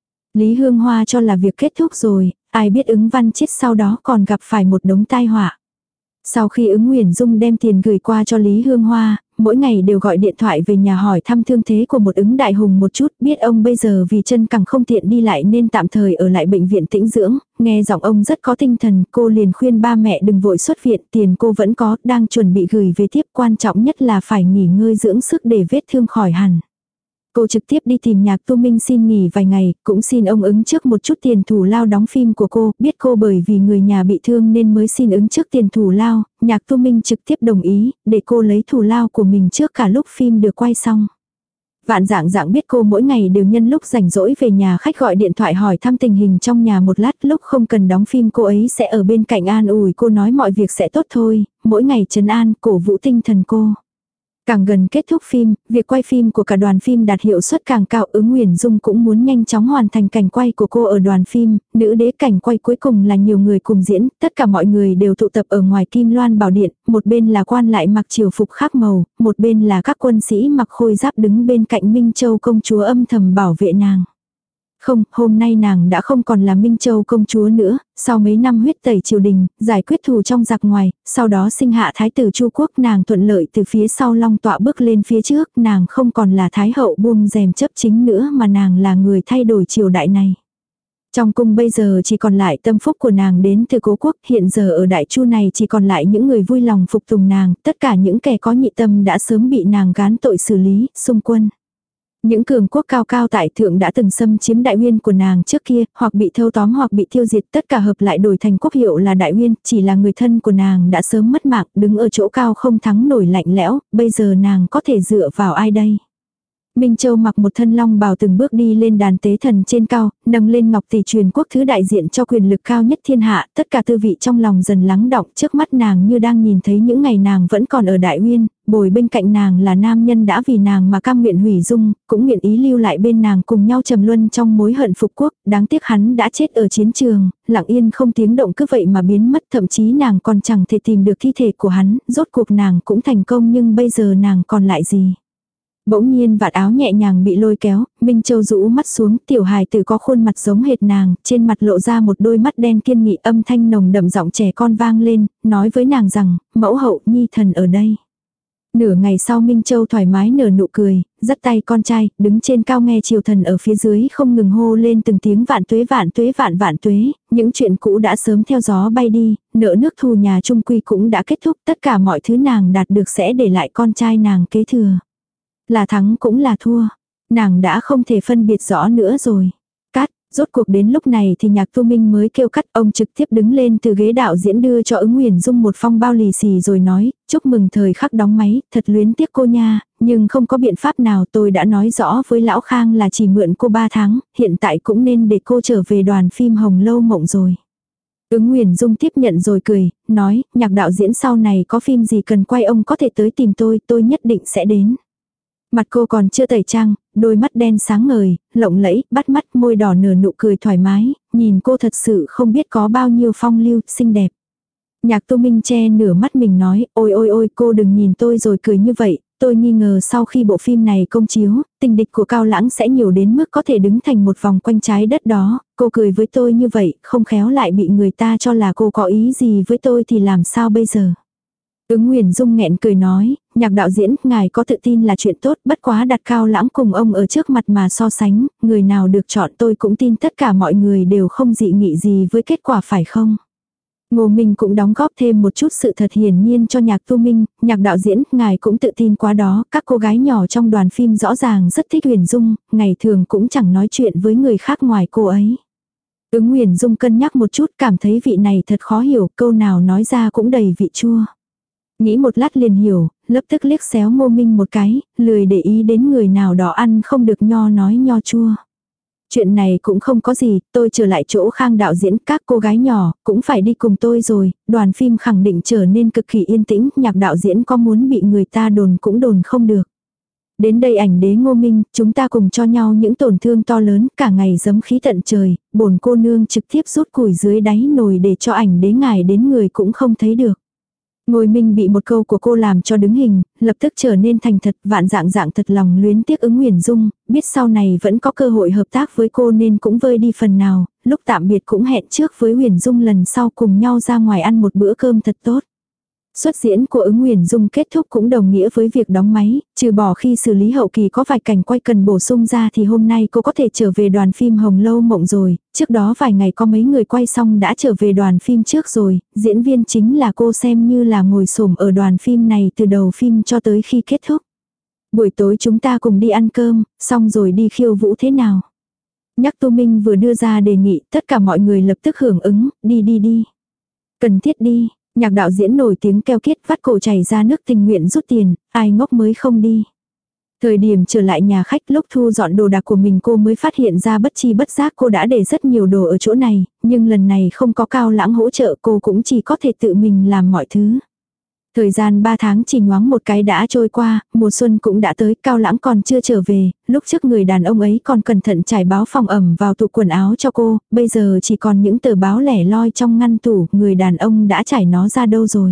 Lý Hương Hoa cho là việc kết thúc rồi, ai biết Ứng Văn Chiết sau đó còn gặp phải một đống tai họa. Sau khi Ứng Nguyễn Dung đem tiền gửi qua cho Lý Hương Hoa, mỗi ngày đều gọi điện thoại về nhà hỏi thăm thương thế của một Ứng Đại Hùng một chút, biết ông bây giờ vì chân cẳng không tiện đi lại nên tạm thời ở lại bệnh viện tĩnh dưỡng, nghe giọng ông rất có tinh thần, cô liền khuyên ba mẹ đừng vội xuất viện, tiền cô vẫn có, đang chuẩn bị gửi về tiếp, quan trọng nhất là phải nghỉ ngơi dưỡng sức để vết thương khỏi hẳn. Cô trực tiếp đi tìm Nhạc Tu Minh xin nghỉ vài ngày, cũng xin ông ứng trước một chút tiền thù lao đóng phim của cô, biết cô bởi vì người nhà bị thương nên mới xin ứng trước tiền thù lao, Nhạc Tu Minh trực tiếp đồng ý, để cô lấy thù lao của mình trước cả lúc phim được quay xong. Vạn Dạng biết cô mỗi ngày đều nhân lúc rảnh rỗi về nhà khách gọi điện thoại hỏi thăm tình hình trong nhà một lát, lúc không cần đóng phim cô ấy sẽ ở bên cạnh an ủi cô nói mọi việc sẽ tốt thôi, mỗi ngày trấn an, cổ vũ tinh thần cô. Càng gần kết thúc phim, việc quay phim của cả đoàn phim đạt hiệu suất càng cao, Ứng Nguyễn Dung cũng muốn nhanh chóng hoàn thành cảnh quay của cô ở đoàn phim, nữ đế cảnh quay cuối cùng là nhiều người cùng diễn, tất cả mọi người đều tụ tập ở ngoài Kim Loan Bảo Điện, một bên là quan lại mặc triều phục khác màu, một bên là các quân sĩ mặc khôi giáp đứng bên cạnh Minh Châu công chúa âm thầm bảo vệ nàng. Không, hôm nay nàng đã không còn là Minh Châu công chúa nữa, sau mấy năm huyết tẩy triều đình, giải quyết thù trong giặc ngoài, sau đó sinh hạ thái tử Chu Quốc, nàng thuận lợi từ phía sau long tọa bước lên phía trước, nàng không còn là thái hậu buông rèm chấp chính nữa mà nàng là người thay đổi triều đại này. Trong cung bây giờ chỉ còn lại tâm phúc của nàng đến từ Cố Quốc, hiện giờ ở Đại Chu này chỉ còn lại những người vui lòng phục tùng nàng, tất cả những kẻ có nhị tâm đã sớm bị nàng gán tội xử lý, xung quân. Những cường quốc cao cao tại thượng đã từng xâm chiếm Đại Uyên của nàng trước kia, hoặc bị thâu tóm hoặc bị tiêu diệt, tất cả hợp lại đổi thành quốc hiệu là Đại Uyên, chỉ là người thân của nàng đã sớm mất mạng, đứng ở chỗ cao không thắng nổi lạnh lẽo, bây giờ nàng có thể dựa vào ai đây? Minh Châu mặc một thân long bào từng bước đi lên đàn tế thần trên cao, nâng lên ngọc tỷ truyền quốc thứ đại diện cho quyền lực cao nhất thiên hạ, tất cả tư vị trong lòng dần lắng đọng, trước mắt nàng như đang nhìn thấy những ngày nàng vẫn còn ở Đại Uyên, bồi bên cạnh nàng là nam nhân đã vì nàng mà cam nguyện hủy dung, cũng nguyện ý lưu lại bên nàng cùng nhau trầm luân trong mối hận phục quốc, đáng tiếc hắn đã chết ở chiến trường, lặng yên không tiếng động cứ vậy mà biến mất, thậm chí nàng còn chẳng thể tìm được thi thể của hắn, rốt cuộc nàng cũng thành công nhưng bây giờ nàng còn lại gì? Bỗng nhiên vạt áo nhẹ nhàng bị lôi kéo, Minh Châu rũ mắt xuống, tiểu hài tử có khuôn mặt giống hệt nàng, trên mặt lộ ra một đôi mắt đen kiên nghị, âm thanh nồng đậm giọng trẻ con vang lên, nói với nàng rằng, mẫu hậu nhi thần ở đây. Nửa ngày sau Minh Châu thoải mái nở nụ cười, dắt tay con trai, đứng trên cao nghe triều thần ở phía dưới không ngừng hô lên từng tiếng vạn tuế vạn tuế vạn vạn tuế, những chuyện cũ đã sớm theo gió bay đi, nợ nước thù nhà trung quy cũng đã kết thúc, tất cả mọi thứ nàng đạt được sẽ để lại con trai nàng kế thừa. Là thắng cũng là thua. Nàng đã không thể phân biệt rõ nữa rồi. Cắt, rốt cuộc đến lúc này thì Nhạc Tu Minh mới kêu cắt, ông trực tiếp đứng lên từ ghế đạo diễn đưa cho Ứng Nguyễn Dung một phong bao lì xì rồi nói, chúc mừng thời khắc đóng máy, thật luyến tiếc cô nha, nhưng không có biện pháp nào, tôi đã nói rõ với Lão Khang là chỉ mượn cô 3 tháng, hiện tại cũng nên để cô trở về đoàn phim Hồng Lâu Mộng rồi. Ứng Nguyễn Dung tiếp nhận rồi cười, nói, Nhạc đạo diễn sau này có phim gì cần quay ông có thể tới tìm tôi nhất định sẽ đến. Mặt cô còn chưa tẩy trang, đôi mắt đen sáng ngời, lộng lẫy, bắt mắt, môi đỏ nở nụ cười thoải mái, nhìn cô thật sự không biết có bao nhiêu phong lưu, xinh đẹp. Nhạc Tu Minh che nửa mắt mình nói, ôi ôi ôi cô đừng nhìn tôi rồi cười như vậy, tôi nghi ngờ sau khi bộ phim này công chiếu, tình địch của Cao Lãng sẽ nhiều đến mức có thể đứng thành một vòng quanh trái đất đó, cô cười với tôi như vậy, không khéo lại bị người ta cho là cô có ý gì với tôi thì làm sao bây giờ. Ứng Nguyền Dung nghẹn cười nói, Nhạc đạo diễn, ngài có tự tin là chuyện tốt, bất quá đặt Cao Lãng cùng ông ở trước mặt mà so sánh, người nào được chọn tôi cũng tin tất cả mọi người đều không dị nghị gì với kết quả phải không? Ngô Minh cũng đóng góp thêm một chút sự thật hiển nhiên cho Nhạc Tu Minh, Nhạc đạo diễn, ngài cũng tự tin quá đó, các cô gái nhỏ trong đoàn phim rõ ràng rất thích Huyền Dung, ngày thường cũng chẳng nói chuyện với người khác ngoài cô ấy. Ứng Huyền Dung cân nhắc một chút, cảm thấy vị này thật khó hiểu, câu nào nói ra cũng đầy vị chua. Nghĩ một lát liền hiểu, lập tức liếc xéo Ngô Minh một cái, lười để ý đến người nào đó ăn không được nho nói nho chua. Chuyện này cũng không có gì, tôi trở lại chỗ Khang đạo diễn, các cô gái nhỏ cũng phải đi cùng tôi rồi, đoàn phim khẳng định trở nên cực kỳ yên tĩnh, Nhạc đạo diễn có muốn bị người ta đồn cũng đồn không được. Đến đây ảnh đế Ngô Minh, chúng ta cùng cho nhau những tổn thương to lớn, cả ngày giấm khí tận trời, bổn cô nương trực tiếp rút củi dưới đáy nồi để cho ảnh đế ngài đến người cũng không thấy được. Ngô Minh bị một câu của cô làm cho đứng hình, lập tức trở nên thành thật, vạn dạng dạng thật lòng luyến tiếc Ứng Huyền Dung, biết sau này vẫn có cơ hội hợp tác với cô nên cũng vơi đi phần nào, lúc tạm biệt cũng hẹn trước với Huyền Dung lần sau cùng nhau ra ngoài ăn một bữa cơm thật tốt. Xuất diễn của Ứng Huyền Dung kết thúc cũng đồng nghĩa với việc đóng máy, trừ bỏ khi xử lý hậu kỳ có vài cảnh quay cần bổ sung ra thì hôm nay cô có thể trở về đoàn phim Hồng Lâu Mộng rồi, trước đó vài ngày có mấy người quay xong đã trở về đoàn phim trước rồi, diễn viên chính là cô xem như là ngồi xổm ở đoàn phim này từ đầu phim cho tới khi kết thúc. Buổi tối chúng ta cùng đi ăn cơm, xong rồi đi khiêu vũ thế nào? Nhắc Tu Minh vừa đưa ra đề nghị, tất cả mọi người lập tức hưởng ứng, đi. Cần thiết đi. Nhạc đạo diễn nổi tiếng keo kiết vắt cổ chảy ra nước tình nguyện rút tiền, ai ngốc mới không đi. Thời điểm trở lại nhà khách lúc thu dọn đồ đạc của mình cô mới phát hiện ra bất chi bất giác cô đã để rất nhiều đồ ở chỗ này, nhưng lần này không có Cao Lãng hỗ trợ cô cũng chỉ có thể tự mình làm mọi thứ. Thời gian 3 tháng chỉ nhoáng một cái đã trôi qua, mùa xuân cũng đã tới, Cao Lãng còn chưa trở về, lúc trước người đàn ông ấy còn cẩn thận trải báo phòng ẩm vào tủ quần áo cho cô, bây giờ chỉ còn những tờ báo lẻ loi trong ngăn tủ, người đàn ông đã trải nó ra đâu rồi.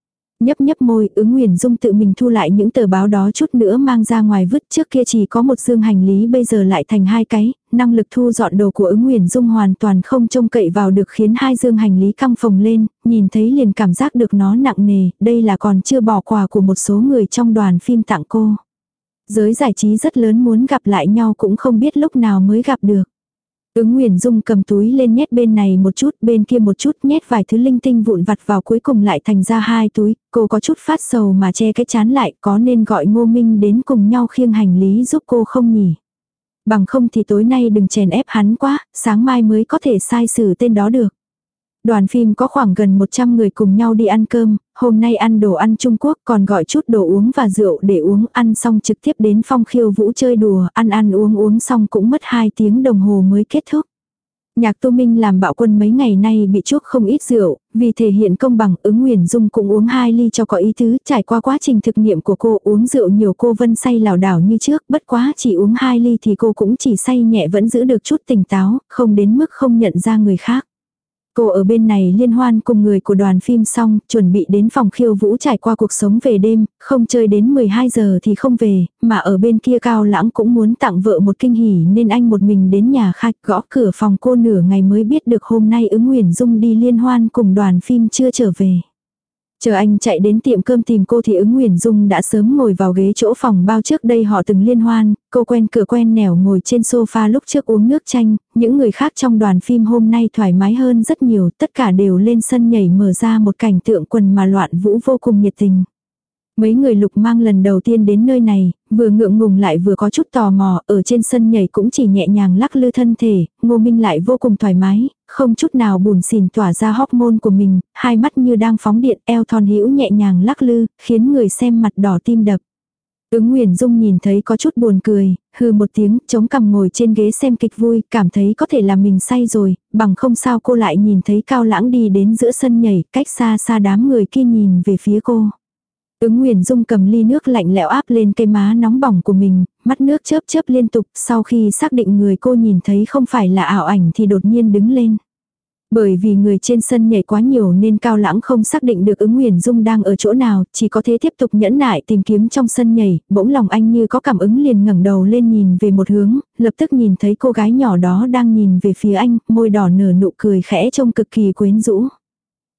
Nhấp môi, Ứng Huyền Dung tự mình thu lại những tờ báo đó chút nữa mang ra ngoài vứt, trước kia chỉ có một dương hành lý bây giờ lại thành 2 cái, năng lực thu dọn đồ của Ứng Huyền Dung hoàn toàn không trông cậy vào được khiến 2 dương hành lý căng phồng lên, nhìn thấy liền cảm giác được nó nặng nề, đây là còn chưa bỏ quà của một số người trong đoàn phim tặng cô. Giới giải trí rất lớn muốn gặp lại nhau cũng không biết lúc nào mới gặp được. Ứng Huyền Dung cầm túi lên nhét bên này một chút, bên kia một chút, nhét vài thứ linh tinh vụn vặt vào cuối cùng lại thành ra 2 túi, cô có chút phát sầu mà che cái chán lại, có nên gọi Ngô Minh đến cùng nhau khiêng hành lý giúp cô không nhỉ? Bằng không thì tối nay đừng chèn ép hắn quá, sáng mai mới có thể sai xử tên đó được. Đoàn phim có khoảng gần 100 người cùng nhau đi ăn cơm, hôm nay ăn đồ ăn Trung Quốc còn gọi chút đồ uống và rượu để uống, ăn xong trực tiếp đến Phong Khiêu Vũ chơi đùa, ăn uống xong cũng mất 2 tiếng đồng hồ mới kết thúc. Nhạc Tu Minh làm bạo quân mấy ngày nay bị chuốc không ít rượu, vì thể hiện công bằng Ứng Huyền Dung cũng uống 2 ly cho có ý tứ, trải qua quá trình thực nghiệm của cô uống rượu nhiều cô vẫn say lảo đảo như trước, bất quá chỉ uống 2 ly thì cô cũng chỉ say nhẹ vẫn giữ được chút tỉnh táo, không đến mức không nhận ra người khác. Cô ở bên này liên hoan cùng người của đoàn phim xong, chuẩn bị đến phòng khiêu vũ trải qua cuộc sống về đêm, không chơi đến 12 giờ thì không về, mà ở bên kia Cao Lãng cũng muốn tặng vợ một kinh hỉ nên anh một mình đến nhà khách gõ cửa phòng cô nửa ngày mới biết được hôm nay Ứng Huyền Dung đi liên hoan cùng đoàn phim chưa trở về. Chờ anh chạy đến tiệm cơm tìm cô thì Ứng Huyền Dung đã sớm ngồi vào ghế chỗ phòng bao trước đây họ từng liên hoan, cô quen cửa quen nẻo ngồi trên sofa lúc trước uống nước chanh, những người khác trong đoàn phim hôm nay thoải mái hơn rất nhiều, tất cả đều lên sân nhảy mở ra một cảnh tượng quần mà loạn vũ vô cùng nhiệt tình. Mấy người Lục Mang lần đầu tiên đến nơi này, vừa ngượng ngùng lại vừa có chút tò mò, ở trên sân nhảy cũng chỉ nhẹ nhàng lắc lư thân thể, Ngô Minh lại vô cùng thoải mái, không chút nào buồn xỉn tỏa ra hormone của mình, hai mắt như đang phóng điện, eo thon hữu nhẹ nhàng lắc lư, khiến người xem mặt đỏ tim đập. Ứng Huyền Dung nhìn thấy có chút buồn cười, hừ một tiếng, chống cằm ngồi trên ghế xem kịch vui, cảm thấy có thể là mình say rồi, bằng không sao cô lại nhìn thấy Cao Lãng đi đến giữa sân nhảy, cách xa xa đám người kia nhìn về phía cô. Ứng Huyền Dung cầm ly nước lạnh lẽo áp lên cây má nóng bỏng của mình, mắt nước chớp chớp liên tục, sau khi xác định người cô nhìn thấy không phải là ảo ảnh thì đột nhiên đứng lên. Bởi vì người trên sân nhảy quá nhiều nên Cao Lãng không xác định được Ứng Huyền Dung đang ở chỗ nào, chỉ có thể tiếp tục nhẫn nại tìm kiếm trong sân nhảy, bỗng lòng anh như có cảm ứng liền ngẩng đầu lên nhìn về một hướng, lập tức nhìn thấy cô gái nhỏ đó đang nhìn về phía anh, môi đỏ nở nụ cười khẽ trông cực kỳ quyến rũ.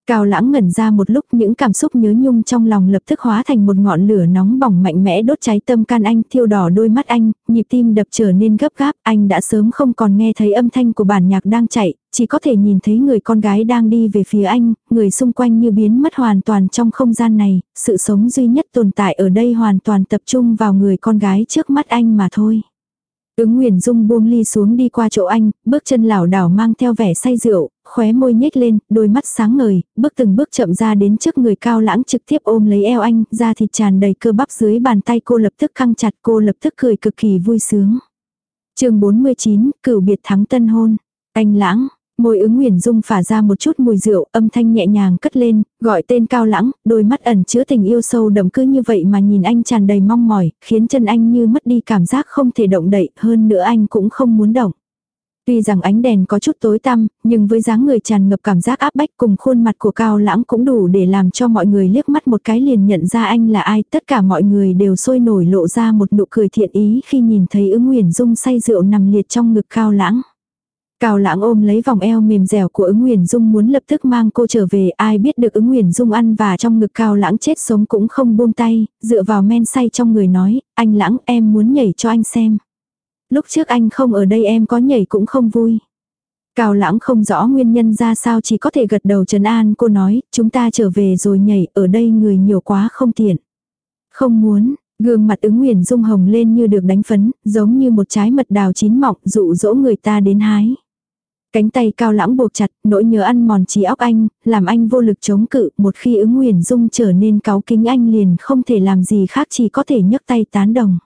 Cao Lãng ngẩn ra một lúc, những cảm xúc nhớ nhung trong lòng lập tức hóa thành một ngọn lửa nóng bỏng mạnh mẽ đốt cháy tâm can anh, thiêu đỏ đôi mắt anh, nhịp tim đập trở nên gấp gáp, anh đã sớm không còn nghe thấy âm thanh của bản nhạc đang chạy, chỉ có thể nhìn thấy người con gái đang đi về phía anh, người xung quanh như biến mất hoàn toàn trong không gian này, sự sống duy nhất tồn tại ở đây hoàn toàn tập trung vào người con gái trước mắt anh mà thôi. Ứng Nguyền Dung buông ly xuống đi qua chỗ anh, bước chân lảo đảo mang theo vẻ say rượu, khóe môi nhếch lên, đôi mắt sáng ngời, bước từng bước chậm ra đến trước người Cao Lãng trực tiếp ôm lấy eo anh, da thịt tràn đầy cơ bắp dưới bàn tay cô lập tức căng chặt, cô lập tức cười cực kỳ vui sướng. Chương 49, cửu biệt thắng tân hôn. Anh Lãng, môi Ứng Nguyền Dung phả ra một chút mùi rượu, âm thanh nhẹ nhàng cất lên, gọi tên Cao Lãng, đôi mắt ẩn chứa tình yêu sâu đậm cứ như vậy mà nhìn anh tràn đầy mong mỏi, khiến chân anh như mất đi cảm giác không thể động đậy, hơn nữa anh cũng không muốn động. Tuy rằng ánh đèn có chút tối tăm, nhưng với dáng người tràn ngập cảm giác áp bách cùng khuôn mặt của Cao Lãng cũng đủ để làm cho mọi người liếc mắt một cái liền nhận ra anh là ai. Tất cả mọi người đều sôi nổi lộ ra một nụ cười thiện ý khi nhìn thấy Ứng Nguyền Dung say rượu nằm liệt trong ngực Cao Lãng. Cao Lãng ôm lấy vòng eo mềm dẻo của Ứng Nguyền Dung muốn lập tức mang cô trở về, ai biết được Ứng Nguyền Dung ăn và trong ngực Cao Lãng chết sống cũng không buông tay, dựa vào men say trong người nói, anh Lãng em muốn nhảy cho anh xem. Lúc trước anh không ở đây em có nhảy cũng không vui. Cao Lãng không rõ nguyên nhân ra sao chỉ có thể gật đầu trấn an cô nói, chúng ta trở về rồi nhảy, ở đây người nhiều quá không tiện. Không muốn, gương mặt Ứng Nguyền Dung hồng lên như được đánh phấn, giống như một trái mật đào chín mọng dụ dỗ người ta đến hái. Cánh tay Cao Lãng buộc chặt, nỗi nhớ ăn mòn trí óc anh, làm anh vô lực chống cự, một khi Ứng Nguyền Dung trở nên cáu kính anh liền không thể làm gì khác chỉ có thể nhấc tay tán đồng.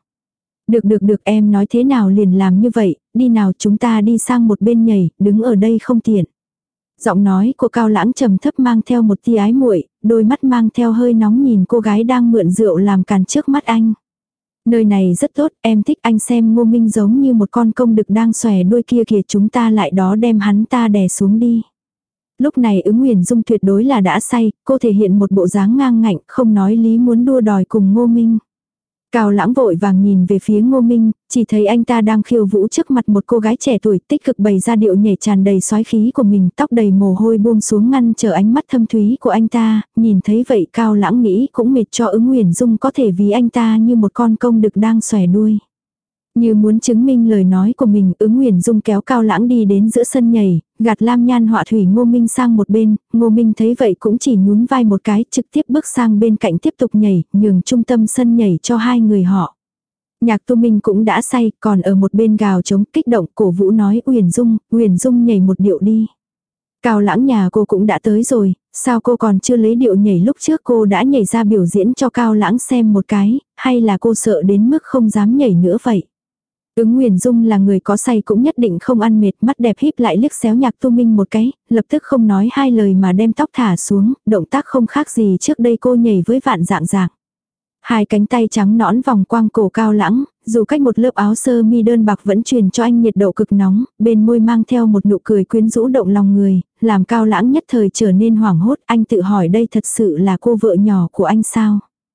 Được em nói thế nào liền làm như vậy, đi nào chúng ta đi sang một bên nhảy, đứng ở đây không tiện. Giọng nói của Cao Lãng trầm thấp mang theo một tia ái muội, đôi mắt mang theo hơi nóng nhìn cô gái đang mượn rượu làm càn trước mắt anh. Nơi này rất tốt, em thích anh xem Ngô Minh giống như một con công đực đang xòe đuôi kia kìa, chúng ta lại đó đem hắn ta đè xuống đi. Lúc này Ứng Nguyền Dung tuyệt đối là đã say, cô thể hiện một bộ dáng ngang ngạnh, không nói lý muốn đua đòi cùng Ngô Minh. Cao Lãng vội vàng nhìn về phía Ngô Minh, chỉ thấy anh ta đang khiêu vũ trước mặt một cô gái trẻ tuổi tích cực bày ra điệu nhảy tràn đầy soái khí của mình, tóc đầy mồ hôi buông xuống ngăn trở ánh mắt thâm thúy của anh ta, nhìn thấy vậy Cao Lãng nghĩ cũng mệt cho Ứng Nguyền Dung có thể ví anh ta như một con công đực đang xòe đuôi. Như muốn chứng minh lời nói của mình, Ứng Nguyền Dung kéo Cao Lãng đi đến giữa sân nhảy, gạt lam nhan họa thủy Ngô Minh sang một bên, Ngô Minh thấy vậy cũng chỉ nhún vai một cái, trực tiếp bước sang bên cạnh tiếp tục nhảy, nhường trung tâm sân nhảy cho hai người họ. Nhạc Tu Minh cũng đã say, còn ở một bên gào trống kích động cổ vũ nói Uyển Dung nhảy một điệu đi. Cao Lãng nhà cô cũng đã tới rồi, sao cô còn chưa lấy điệu nhảy lúc trước cô đã nhảy ra biểu diễn cho Cao Lãng xem một cái, hay là cô sợ đến mức không dám nhảy nữa vậy? Ứng Nguyền Dung là người có say cũng nhất định không ăn mệt, mắt đẹp híp lại liếc xéo Nhạc Tu Minh một cái, lập tức không nói hai lời mà đem tóc thả xuống, động tác không khác gì trước đây cô nhảy với Vạn Dạng Dạng. Hai cánh tay trắng nõn vòng quang cổ Cao Lãng, dù cách một lớp áo sơ mi đơn bạc vẫn truyền cho anh nhiệt độ cực nóng, bên môi mang theo một nụ cười quyến rũ động lòng người, làm Cao Lãng nhất thời trở nên hoảng hốt, anh tự hỏi đây thật sự là cô vợ nhỏ của anh sao?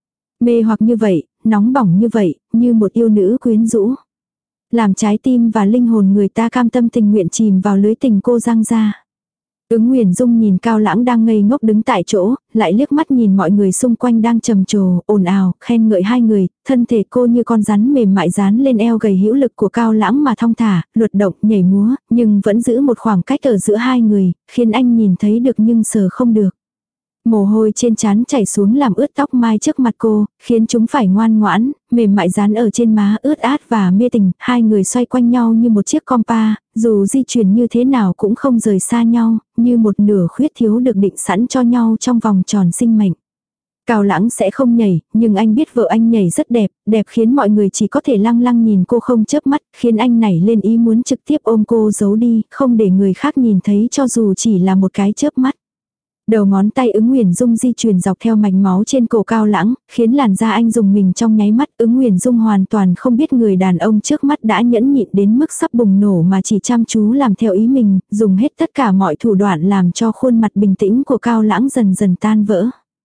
Mê hoặc như vậy, nóng bỏng như vậy, như một yêu nữ quyến rũ. Làm trái tim và linh hồn người ta cam tâm tình nguyện chìm vào lưới tình cô giăng ra. Ứng Nguyền Dung nhìn Cao Lãng đang ngây ngốc đứng tại chỗ, lại liếc mắt nhìn mọi người xung quanh đang trầm trồ, ồn ào, khen ngợi hai người, thân thể cô như con rắn mềm mại dán lên eo gầy hữu lực của Cao Lãng mà thong thả, luật động, nhảy múa, nhưng vẫn giữ một khoảng cách ở giữa hai người, khiến anh nhìn thấy được nhưng sờ không được. Mồ hôi trên trán chảy xuống làm ướt tóc mai trước mặt cô, khiến chúng phải ngoan ngoãn, mềm mại dán ở trên má ướt át và mê tình, hai người xoay quanh nhau như một chiếc compa, dù di chuyển như thế nào cũng không rời xa nhau, như một nửa khuyết thiếu được định sẵn cho nhau trong vòng tròn sinh mệnh. Cao Lãng sẽ không nhảy, nhưng anh biết vợ anh nhảy rất đẹp, đẹp khiến mọi người chỉ có thể lăng lăng nhìn cô không chớp mắt, khiến anh nảy lên ý muốn trực tiếp ôm cô giấu đi, không để người khác nhìn thấy cho dù chỉ là một cái chớp mắt. Đầu ngón tay Ứng Nguyền Dung di chuyển dọc theo mạch máu trên cổ Cao Lãng, khiến làn da anh rùng mình trong nháy mắt. Ứng Nguyền Dung hoàn toàn không biết người đàn ông trước mắt đã nhẫn nhịn đến mức sắp bùng nổ mà chỉ chăm chú làm theo ý mình, dùng hết tất cả mọi thủ đoạn làm cho khuôn mặt bình tĩnh của Cao Lãng dần dần tan vỡ.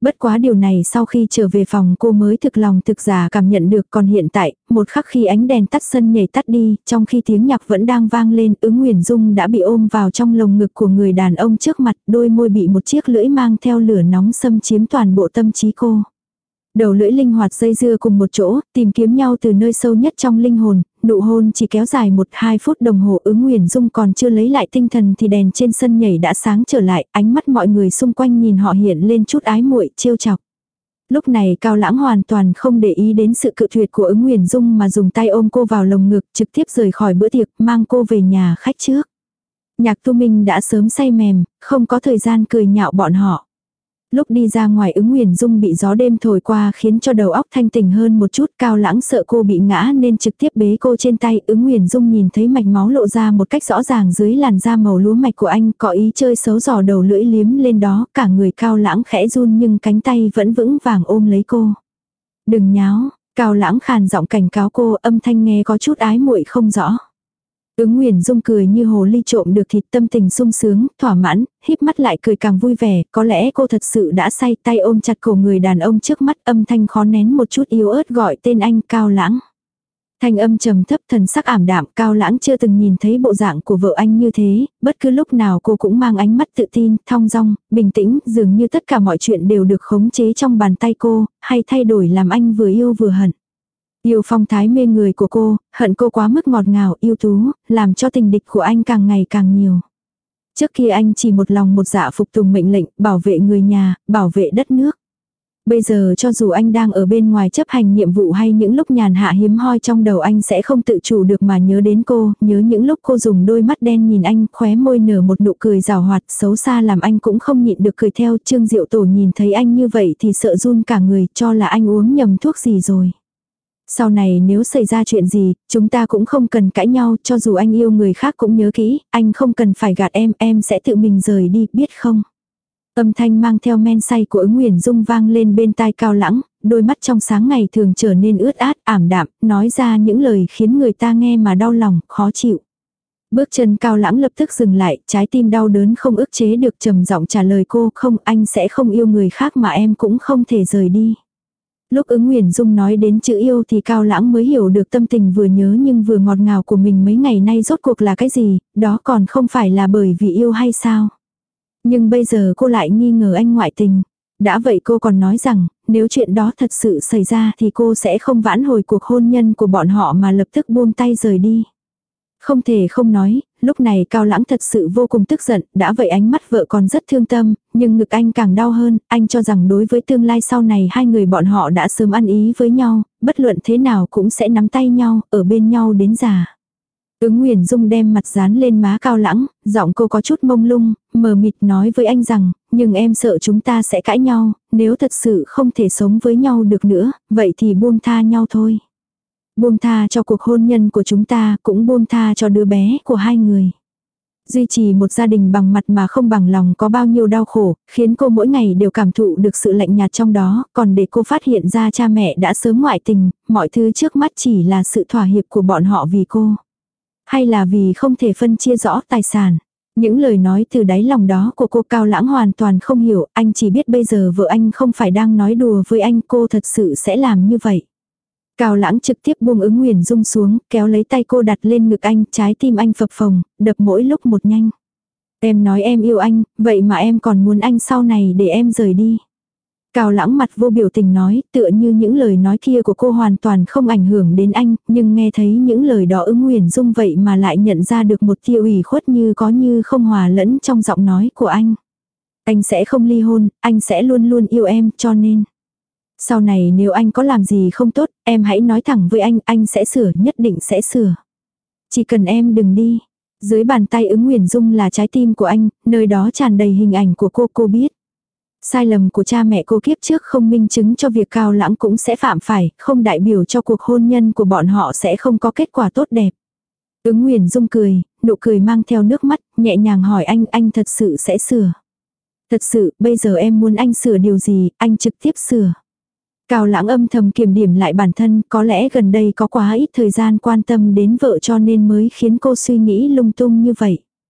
Bất quá điều này sau khi trở về phòng cô mới thực lòng thực giả cảm nhận được, còn hiện tại, một khắc khi ánh đèn tắt sân nhảy tắt đi, trong khi tiếng nhạc vẫn đang vang lên, Ứng Huyền Dung đã bị ôm vào trong lồng ngực của người đàn ông trước mặt, đôi môi bị một chiếc lưỡi mang theo lửa nóng xâm chiếm toàn bộ tâm trí cô. Đầu lưỡi linh hoạt dây dưa cùng một chỗ, tìm kiếm nhau từ nơi sâu nhất trong linh hồn, nụ hôn chỉ kéo dài 1-2 phút đồng hồ. Ứng Huyền Dung còn chưa lấy lại tinh thần thì đèn trên sân nhảy đã sáng trở lại, ánh mắt mọi người xung quanh nhìn họ hiện lên chút ái muội, trêu chọc. Lúc này Cao Lãng hoàn toàn không để ý đến sự cự tuyệt của Ứng Huyền Dung mà dùng tay ôm cô vào lồng ngực, trực tiếp rời khỏi bữa tiệc, mang cô về nhà khách trước. Nhạc Tu Minh đã sớm say mềm, không có thời gian cười nhạo bọn họ. Lúc đi ra ngoài, Ứng Huyền Dung bị gió đêm thổi qua khiến cho đầu óc thanh tỉnh hơn một chút. Cao Lãng sợ cô bị ngã nên trực tiếp bế cô trên tay. Ứng Huyền Dung nhìn thấy mạch máu lộ ra một cách rõ ràng dưới làn da màu lúa mạch của anh, có ý chơi xấu giò đầu lưỡi liếm lên đó. Cả người Cao Lãng khẽ run nhưng cánh tay vẫn vững vàng ôm lấy cô. Đừng nháo, Cao Lãng khàn giọng cảnh cáo cô, âm thanh nghe có chút ái muội không rõ. Ứng Huyền Dung cười như hồ ly trộm được thịt, tâm tình sung sướng, thỏa mãn, híp mắt lại cười càng vui vẻ, có lẽ cô thật sự đã say, tay ôm chặt cổ người đàn ông trước mắt, âm thanh khó nén một chút yếu ớt gọi tên anh, Cao Lãng. Thanh âm trầm thấp, thần sắc ảm đạm. Cao Lãng chưa từng nhìn thấy bộ dạng của vợ anh như thế, bất cứ lúc nào cô cũng mang ánh mắt tự tin, thong dong, bình tĩnh, dường như tất cả mọi chuyện đều được khống chế trong bàn tay cô, hay thay đổi làm anh vừa yêu vừa hận. Yêu phong thái mê người của cô, hận cô quá mức ngọt ngào, yêu tú, làm cho tình địch của anh càng ngày càng nhiều. Trước kia anh chỉ một lòng một dạ phục tùng mệnh lệnh, bảo vệ người nhà, bảo vệ đất nước. Bây giờ cho dù anh đang ở bên ngoài chấp hành nhiệm vụ hay những lúc nhàn hạ hiếm hoi, trong đầu anh sẽ không tự chủ được mà nhớ đến cô, nhớ những lúc cô dùng đôi mắt đen nhìn anh, khóe môi nở một nụ cười rào hoạt, xấu xa làm anh cũng không nhịn được cười theo. Trương Diệu Tổ nhìn thấy anh như vậy thì sợ run cả người, cho là anh uống nhầm thuốc gì rồi. Sau này nếu xảy ra chuyện gì, chúng ta cũng không cần cãi nhau, cho dù anh yêu người khác cũng nhớ kỹ, anh không cần phải gạt em sẽ tự mình rời đi, biết không? Âm thanh mang theo men say của Ứng Huyền Dung vang lên bên tai Cao Lãng, đôi mắt trong sáng ngày thường trở nên ướt át, ảm đạm, nói ra những lời khiến người ta nghe mà đau lòng, khó chịu. Bước chân Cao Lãng lập tức dừng lại, trái tim đau đớn không ức chế được trầm giọng trả lời cô, không, anh sẽ không yêu người khác mà em cũng không thể rời đi. Lúc Ứng Huyền Dung nói đến chữ yêu thì Cao Lãng mới hiểu được tâm tình vừa nhớ nhưng vừa ngọt ngào của mình mấy ngày nay rốt cuộc là cái gì, đó còn không phải là bởi vì yêu hay sao. Nhưng bây giờ cô lại nghi ngờ anh ngoại tình. Đã vậy cô còn nói rằng, nếu chuyện đó thật sự xảy ra thì cô sẽ không vãn hồi cuộc hôn nhân của bọn họ mà lập tức buông tay rời đi. Không thể không nói, lúc này Cao Lãng thật sự vô cùng tức giận, đã vậy ánh mắt vợ còn rất thương tâm, nhưng ngực anh càng đau hơn, anh cho rằng đối với tương lai sau này hai người bọn họ đã sớm ăn ý với nhau, bất luận thế nào cũng sẽ nắm tay nhau, ở bên nhau đến già. Ứng Huyền Dung đem mặt dán lên má Cao Lãng, giọng cô có chút mông lung, mờ mịt nói với anh rằng, nhưng em sợ chúng ta sẽ cãi nhau, nếu thật sự không thể sống với nhau được nữa, vậy thì buông tha nhau thôi. Buông tha cho cuộc hôn nhân của chúng ta, cũng buông tha cho đứa bé của hai người. Duy trì một gia đình bằng mặt mà không bằng lòng có bao nhiêu đau khổ, khiến cô mỗi ngày đều cảm thụ được sự lạnh nhạt trong đó, còn để cô phát hiện ra cha mẹ đã sớm ngoại tình, mọi thứ trước mắt chỉ là sự thỏa hiệp của bọn họ vì cô. Hay là vì không thể phân chia rõ tài sản. Những lời nói từ đáy lòng đó của cô Cao Lãng hoàn toàn không hiểu, anh chỉ biết bây giờ vợ anh không phải đang nói đùa với anh, cô thật sự sẽ làm như vậy. Cao Lãng trực tiếp buông Ứng Huyền Dung xuống, kéo lấy tay cô đặt lên ngực anh, trái tim anh phập phồng, đập mỗi lúc một nhanh. Em nói em yêu anh, vậy mà em còn muốn anh sau này để em rời đi. Cao Lãng mặt vô biểu tình nói, tựa như những lời nói kia của cô hoàn toàn không ảnh hưởng đến anh, nhưng nghe thấy những lời đó Ứng Huyền Dung vậy mà lại nhận ra được một tia ủy khuất như có như không hòa lẫn trong giọng nói của anh. Anh sẽ không ly hôn, anh sẽ luôn luôn yêu em, cho nên sau này nếu anh có làm gì không tốt, em hãy nói thẳng với anh sẽ sửa, nhất định sẽ sửa. Chỉ cần em đừng đi. Dưới bàn tay Ứng Huyền Dung là trái tim của anh, nơi đó tràn đầy hình ảnh của cô biết. Sai lầm của cha mẹ cô kiếp trước không minh chứng cho việc Cao Lãng cũng sẽ phạm phải, không đại biểu cho cuộc hôn nhân của bọn họ sẽ không có kết quả tốt đẹp. Ứng Huyền Dung cười, nụ cười mang theo nước mắt, nhẹ nhàng hỏi anh thật sự sẽ sửa. Thật sự, bây giờ em muốn anh sửa điều gì, anh trực tiếp sửa. Cao Lãng âm thầm kiểm điểm lại bản thân, có lẽ gần đây có quá ít thời gian quan tâm đến vợ cho nên mới khiến cô suy nghĩ lung tung như vậy.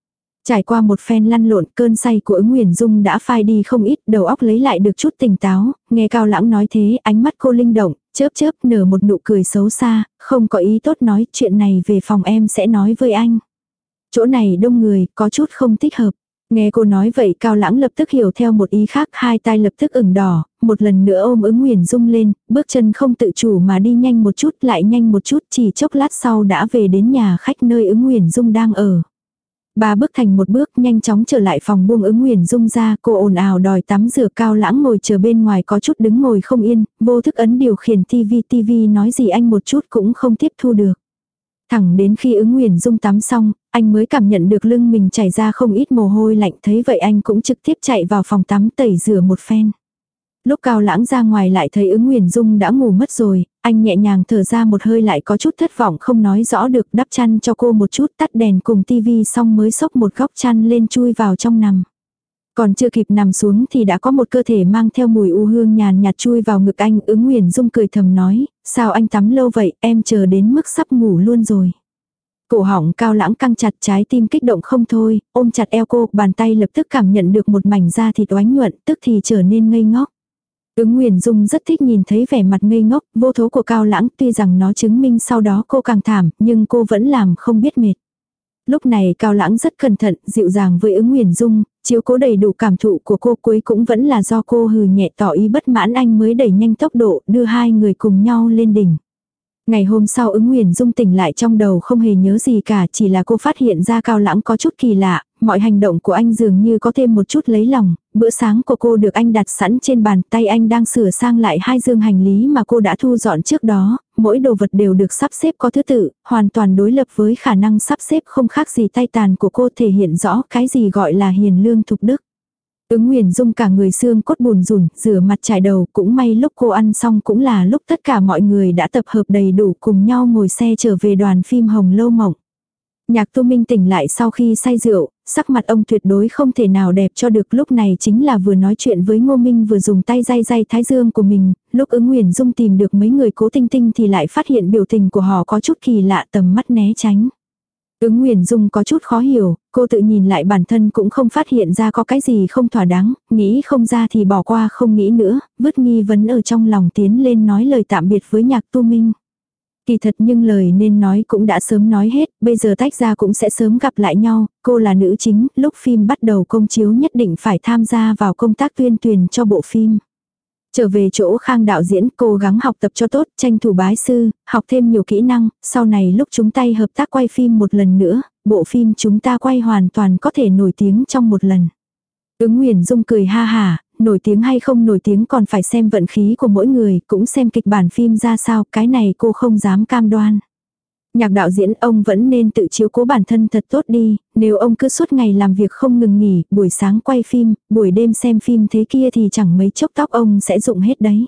Trải qua một phen lăn lộn, cơn say của Ứng Huyền Dung đã phai đi không ít, đầu óc lấy lại được chút tỉnh táo, nghe Cao Lãng nói thế, ánh mắt cô linh động, chớp chớp nở một nụ cười xấu xa, không có ý tốt nói, chuyện này về phòng em sẽ nói với anh. Chỗ này đông người, có chút không thích hợp. Nghe cô nói vậy Cao Lãng lập tức hiểu theo một ý khác, hai tay lập tức ửng đỏ, một lần nữa ôm Ứng Huyền Dung lên, bước chân không tự chủ mà đi nhanh một chút lại nhanh một chút, chỉ chốc lát sau đã về đến nhà khách nơi Ứng Huyền Dung đang ở. Ba bước thành một bước nhanh chóng trở lại phòng buông Ứng Huyền Dung ra, cô ồn ào đòi tắm rửa. Cao Lãng ngồi chờ bên ngoài có chút đứng ngồi không yên, vô thức ấn điều khiển tivi nói gì anh một chút cũng không tiếp thu được. Thẳng đến khi Ứng Huyền Dung tắm xong, anh mới cảm nhận được lưng mình chảy ra không ít mồ hôi lạnh, thấy vậy anh cũng trực tiếp chạy vào phòng tắm tẩy rửa một phen. Lúc Cao Lãng ra ngoài lại thấy Ứng Huyền Dung đã ngủ mất rồi, anh nhẹ nhàng thở ra một hơi lại có chút thất vọng không nói rõ được, đắp chăn cho cô một chút, tắt đèn cùng tivi xong mới xốc một góc chăn lên chui vào trong nằm. Còn chưa kịp nằm xuống thì đã có một cơ thể mang theo mùi u hương nhàn nhạt chui vào ngực anh. Ứng Huyền Dung cười thầm nói, sao anh tắm lâu vậy, em chờ đến mức sắp ngủ luôn rồi. Cổ họng Cao Lãng căng chặt, trái tim kích động không thôi, ôm chặt eo cô, bàn tay lập tức cảm nhận được một mảnh da thịt oánh nhuận, tức thì trở nên ngây ngốc. Ứng Huyền Dung rất thích nhìn thấy vẻ mặt ngây ngốc, vô thố của Cao Lãng, tuy rằng nó chứng minh sau đó cô càng thảm, nhưng cô vẫn làm không biết mệt. Lúc này Cao Lãng rất cẩn thận, dịu dàng với Ứng Huyền Dung, chiếu cố đầy đủ cảm thụ của cô, cuối cũng vẫn là do cô hừ nhẹ tỏ ý bất mãn anh mới đẩy nhanh tốc độ, đưa hai người cùng nhau lên đỉnh. Ngày hôm sau Ứng Huyền Dung tỉnh lại trong đầu không hề nhớ gì cả, chỉ là cô phát hiện ra Cao Lãng có chút kỳ lạ, mọi hành động của anh dường như có thêm một chút lấy lòng, bữa sáng của cô được anh đặt sẵn trên bàn, tay anh đang sửa sang lại hai dương hành lý mà cô đã thu dọn trước đó, mỗi đồ vật đều được sắp xếp có thứ tự, hoàn toàn đối lập với khả năng sắp xếp không khác gì tay tàn của cô, thể hiện rõ cái gì gọi là hiền lương thục đức. Ứng Huyền Dung cả người xương cốt bùn rùn, rửa mặt chải đầu, cũng may lúc cô ăn xong cũng là lúc tất cả mọi người đã tập hợp đầy đủ cùng nhau ngồi xe trở về đoàn phim Hồng Lâu Mộng. Nhạc Tu Minh tỉnh lại sau khi say rượu, sắc mặt ông tuyệt đối không thể nào đẹp cho được, lúc này chính là vừa nói chuyện với Ngô Minh vừa dùng tay day day thái dương của mình, lúc Ứng Huyền Dung tìm được mấy người Cố Tinh Tinh thì lại phát hiện biểu tình của họ có chút kỳ lạ, tầm mắt né tránh. Ứng Huyền Dung có chút khó hiểu, cô tự nhìn lại bản thân cũng không phát hiện ra có cái gì không thỏa đáng, nghĩ không ra thì bỏ qua không nghĩ nữa, vứt nghi vấn ở trong lòng tiến lên nói lời tạm biệt với Nhạc Tu Minh. Kỳ thật nhưng lời nên nói cũng đã sớm nói hết, bây giờ tách ra cũng sẽ sớm gặp lại nhau, cô là nữ chính, lúc phim bắt đầu công chiếu nhất định phải tham gia vào công tác tuyên truyền cho bộ phim. Trở về chỗ Khang đạo diễn, cố gắng học tập cho tốt, tranh thủ bái sư, học thêm nhiều kỹ năng, sau này lúc chúng ta hợp tác quay phim một lần nữa, bộ phim chúng ta quay hoàn toàn có thể nổi tiếng trong một lần. Ứng Huyền Dung cười ha hả, nổi tiếng hay không nổi tiếng còn phải xem vận khí của mỗi người, cũng xem kịch bản phim ra sao, cái này cô không dám cam đoan. Nhạc đạo diễn, ông vẫn nên tự chiếu cố bản thân thật tốt đi, nếu ông cứ suốt ngày làm việc không ngừng nghỉ, buổi sáng quay phim, buổi đêm xem phim thế kia thì chẳng mấy chốc tóc ông sẽ rụng hết đấy.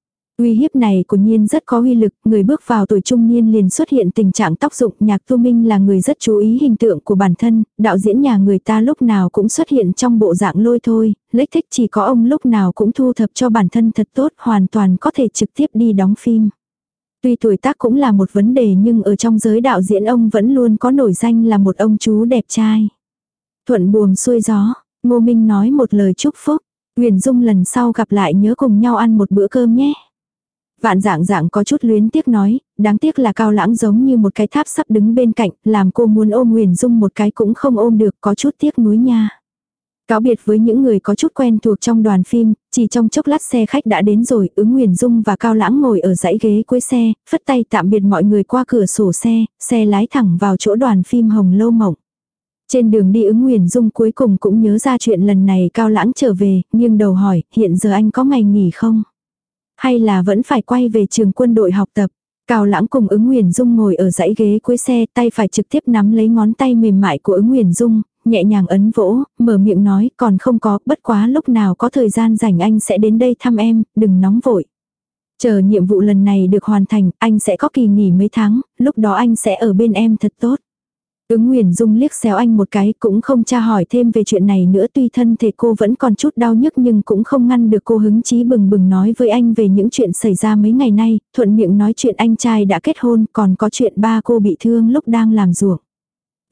Uy hiếp này của Nhiên rất có uy lực, người bước vào tuổi trung niên liền xuất hiện tình trạng tóc rụng. Nhạc Tu Minh là người rất chú ý hình tượng của bản thân, đạo diễn nhà người ta lúc nào cũng xuất hiện trong bộ dạng lôi thôi, lếch thích, chỉ có ông lúc nào cũng thu thập cho bản thân thật tốt, hoàn toàn có thể trực tiếp đi đóng phim. Tuy tuổi tác cũng là một vấn đề nhưng ở trong giới đạo diễn ông vẫn luôn có nổi danh là một ông chú đẹp trai. Thuận buồm xuôi gió, Ngô Minh nói một lời chúc phúc, Huyền Dung lần sau gặp lại nhớ cùng nhau ăn một bữa cơm nhé. Vạn Dạng có chút luyến tiếc nói, đáng tiếc là Cao Lãng giống như một cái tháp sắp đứng bên cạnh, làm cô muốn ôm Huyền Dung một cái cũng không ôm được, có chút tiếc nuối nha. Cáo biệt với những người có chút quen thuộc trong đoàn phim, chỉ trong chốc lát xe khách đã đến rồi, Ứng Huyền Dung và Cao Lãng ngồi ở dãy ghế cuối xe, phất tay tạm biệt mọi người qua cửa sổ xe, xe lái thẳng vào chỗ đoàn phim Hồng Lâu Mộng. Trên đường đi Ứng Huyền Dung cuối cùng cũng nhớ ra chuyện lần này Cao Lãng trở về, nghiêng đầu hỏi, hiện giờ anh có ngày nghỉ không? Hay là vẫn phải quay về trường quân đội học tập? Cao Lãng cùng Ứng Huyền Dung ngồi ở dãy ghế cuối xe, tay phải trực tiếp nắm lấy ngón tay mềm mại của Ứng Huyền Dung, nhẹ nhàng ấn vỗ, mở miệng nói, còn không có, bất quá lúc nào có thời gian rảnh anh sẽ đến đây thăm em, đừng nóng vội. Chờ nhiệm vụ lần này được hoàn thành, anh sẽ có kỳ nghỉ mấy tháng, lúc đó anh sẽ ở bên em thật tốt. Ứng Huyền Dung liếc xéo anh một cái, cũng không tra hỏi thêm về chuyện này nữa, tuy thân thể cô vẫn còn chút đau nhức nhưng cũng không ngăn được cô hứng chí bừng bừng nói với anh về những chuyện xảy ra mấy ngày nay, thuận miệng nói chuyện anh trai đã kết hôn, còn có chuyện ba cô bị thương lúc đang làm ruộng.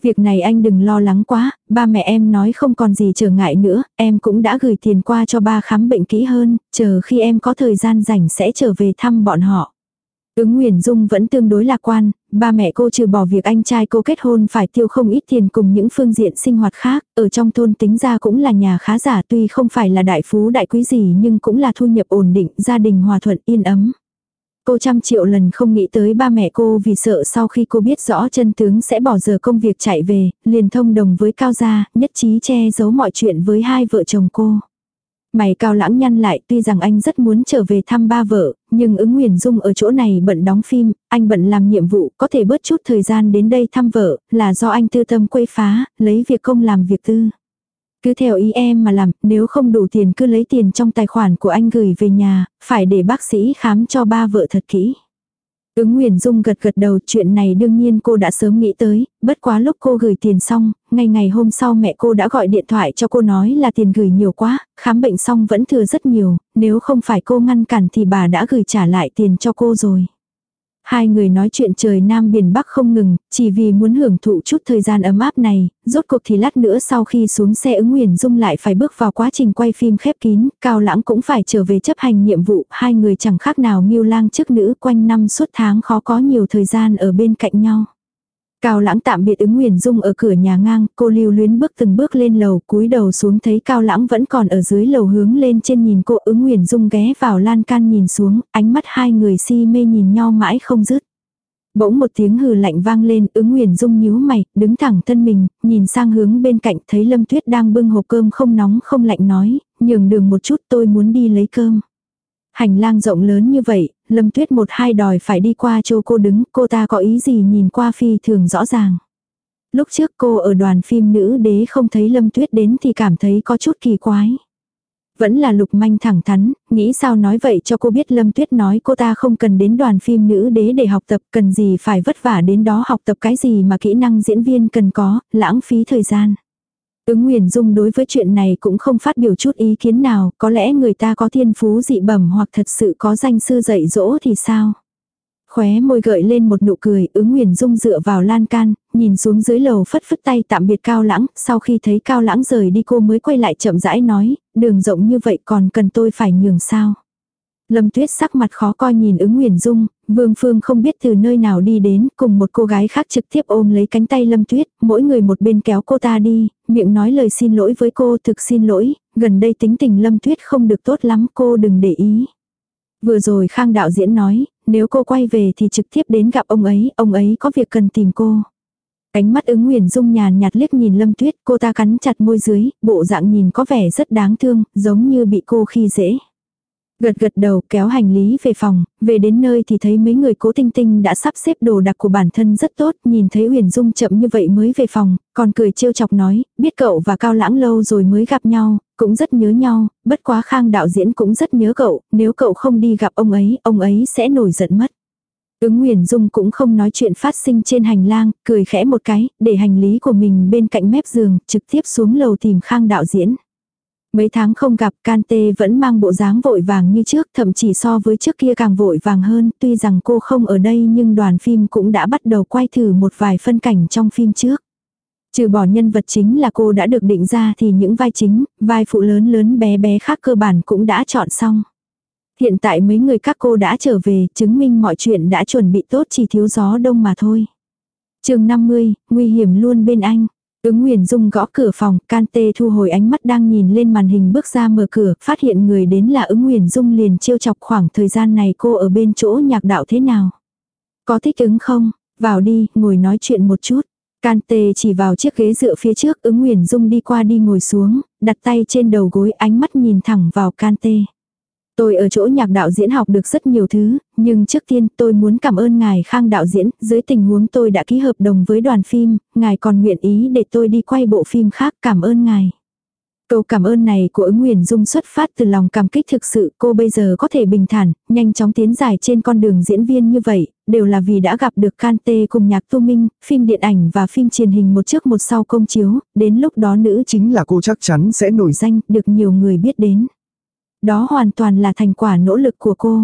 Việc này anh đừng lo lắng quá, ba mẹ em nói không còn gì trở ngại nữa, em cũng đã gửi tiền qua cho ba khám bệnh kỹ hơn, chờ khi em có thời gian rảnh sẽ trở về thăm bọn họ. Ứng Nguyền Dung vẫn tương đối lạc quan, ba mẹ cô trừ bỏ việc anh trai cô kết hôn phải tiêu không ít tiền cùng những phương diện sinh hoạt khác, ở trong thôn tính ra cũng là nhà khá giả, tuy không phải là đại phú đại quý gì nhưng cũng là thu nhập ổn định, gia đình hòa thuận yên ấm. Cô trăm triệu lần không nghĩ tới ba mẹ cô vì sợ sau khi cô biết rõ chân tướng sẽ bỏ giờ công việc chạy về, liền thông đồng với Cao gia, nhất trí che giấu mọi chuyện với hai vợ chồng cô. Mày Cao Lãng nhăn lại, tuy rằng anh rất muốn trở về thăm ba vợ, nhưng Ứng Nguyền Dung ở chỗ này bận đóng phim, anh bận làm nhiệm vụ, có thể bớt chút thời gian đến đây thăm vợ, là do anh tư tâm quấy phá, lấy việc công làm việc tư. Cứ theo ý em mà làm, nếu không đủ tiền cứ lấy tiền trong tài khoản của anh gửi về nhà, phải để bác sĩ khám cho ba vợ thật kỹ. Ứng Nguyền Dung gật gật đầu, chuyện này đương nhiên cô đã sớm nghĩ tới, bất quá lúc cô gửi tiền xong, ngày hôm sau mẹ cô đã gọi điện thoại cho cô nói là tiền gửi nhiều quá, khám bệnh xong vẫn thừa rất nhiều, nếu không phải cô ngăn cản thì bà đã gửi trả lại tiền cho cô rồi. Hai người nói chuyện trời Nam biển Bắc không ngừng, chỉ vì muốn hưởng thụ chút thời gian ấm áp này, rốt cuộc thì lát nữa sau khi xuống xe Ứng Nguyền Dung lại phải bước vào quá trình quay phim khép kín, Cao Lãng cũng phải trở về chấp hành nhiệm vụ, hai người chẳng khác nào Ngưu Lang chức nữ, quanh năm suốt tháng khó có nhiều thời gian ở bên cạnh nhau. Cao Lãng tạm biệt Ứng Nguyền Dung ở cửa nhà ngang, cô lưu luyến bước từng bước lên lầu, cúi đầu xuống thấy Cao Lãng vẫn còn ở dưới lầu hướng lên trên nhìn cô. Ứng Nguyền Dung ghé vào lan can nhìn xuống, ánh mắt hai người si mê nhìn nhau mãi không dứt. Bỗng một tiếng hừ lạnh vang lên, Ứng Nguyền Dung nhíu mày, đứng thẳng thân mình, nhìn sang hướng bên cạnh thấy Lâm Tuyết đang bưng hộp cơm không nóng không lạnh nói, nhường đường một chút tôi muốn đi lấy cơm. Hành lang rộng lớn như vậy, Lâm Tuyết một hai đòi phải đi qua chỗ cô đứng, cô ta có ý gì nhìn qua phi thường rõ ràng. Lúc trước cô ở đoàn phim Nữ Đế không thấy Lâm Tuyết đến thì cảm thấy có chút kỳ quái. Vẫn là Lục Manh thẳng thắn, nghĩ sao nói vậy cho cô biết. Lâm Tuyết nói cô ta không cần đến đoàn phim Nữ Đế để học tập, cần gì phải vất vả đến đó học tập cái gì mà kỹ năng diễn viên cần có, lãng phí thời gian. Ứng Nguyền Dung đối với chuyện này cũng không phát biểu chút ý kiến nào, có lẽ người ta có thiên phú dị bẩm hoặc thật sự có danh sư dạy dỗ thì sao. Khóe môi gợi lên một nụ cười, Ứng Nguyền Dung dựa vào lan can, nhìn xuống dưới lầu phất phất tay tạm biệt Cao Lãng, sau khi thấy Cao Lãng rời đi cô mới quay lại chậm rãi nói, đường rộng như vậy còn cần tôi phải nhường sao. Lâm Tuyết sắc mặt khó coi nhìn Ứng Nguyền Dung, Vương Phương không biết từ nơi nào đi đến, cùng một cô gái khác trực tiếp ôm lấy cánh tay Lâm Tuyết, mỗi người một bên kéo cô ta đi, miệng nói lời xin lỗi với cô, thực xin lỗi, gần đây tính tình Lâm Tuyết không được tốt lắm, cô đừng để ý. Vừa rồi Khang đạo diễn nói, nếu cô quay về thì trực tiếp đến gặp ông ấy có việc cần tìm cô. Ánh mắt Ứng Nguyền Dung nhàn nhạt liếc nhìn Lâm Tuyết, cô ta cắn chặt môi dưới, bộ dạng nhìn có vẻ rất đáng thương, giống như bị cô khi dễ. Gật gật đầu kéo hành lý về phòng, về đến nơi thì thấy mấy người Cố Tinh Tinh đã sắp xếp đồ đạc của bản thân rất tốt, nhìn thấy Uyển Dung chậm như vậy mới về phòng, còn cười trêu chọc nói, biết cậu và Cao Lãng lâu rồi mới gặp nhau, cũng rất nhớ nhau, bất quá Khang đạo diễn cũng rất nhớ cậu, nếu cậu không đi gặp ông ấy sẽ nổi giận mất. Ứng Uyển Dung cũng không nói chuyện phát sinh trên hành lang, cười khẽ một cái, để hành lý của mình bên cạnh mép giường, trực tiếp xuống lầu tìm Khang đạo diễn. Mấy tháng không gặp, Can Tê vẫn mang bộ dáng vội vàng như trước, thậm chí so với trước kia càng vội vàng hơn, tuy rằng cô không ở đây nhưng đoàn phim cũng đã bắt đầu quay thử một vài phân cảnh trong phim trước. Trừ bỏ nhân vật chính là cô đã được định ra thì những vai chính, vai phụ lớn lớn bé bé khác cơ bản cũng đã chọn xong. Hiện tại mấy người các cô đã trở về, chứng minh mọi chuyện đã chuẩn bị tốt, chỉ thiếu gió đông mà thôi. Chương 50, nguy hiểm luôn bên anh. Ứng Nguyền Dung gõ cửa phòng, Can Tê thu hồi ánh mắt đang nhìn lên màn hình bước ra mở cửa, phát hiện người đến là Ứng Nguyền Dung liền trêu chọc khoảng thời gian này cô ở bên chỗ nhạc đạo thế nào. Có thích ứng không? Vào đi, ngồi nói chuyện một chút. Can Tê chỉ vào chiếc ghế dựa phía trước, Ứng Nguyền Dung đi qua đi ngồi xuống, đặt tay trên đầu gối, ánh mắt nhìn thẳng vào Can Tê. Tôi ở chỗ nhạc đạo diễn học được rất nhiều thứ, nhưng trước tiên tôi muốn cảm ơn ngài Khang đạo diễn, dưới tình huống tôi đã ký hợp đồng với đoàn phim, ngài còn nguyện ý để tôi đi quay bộ phim khác, cảm ơn ngài. Câu cảm ơn này của Ứng Nguyền Dung xuất phát từ lòng cảm kích thực sự, cô bây giờ có thể bình thản, nhanh chóng tiến dài trên con đường diễn viên như vậy, đều là vì đã gặp được Can Tê cùng Nhạc Tu Minh, phim điện ảnh và phim truyền hình một trước một sau công chiếu, đến lúc đó nữ chính là cô chắc chắn sẽ nổi danh, được nhiều người biết đến. Đó hoàn toàn là thành quả nỗ lực của cô.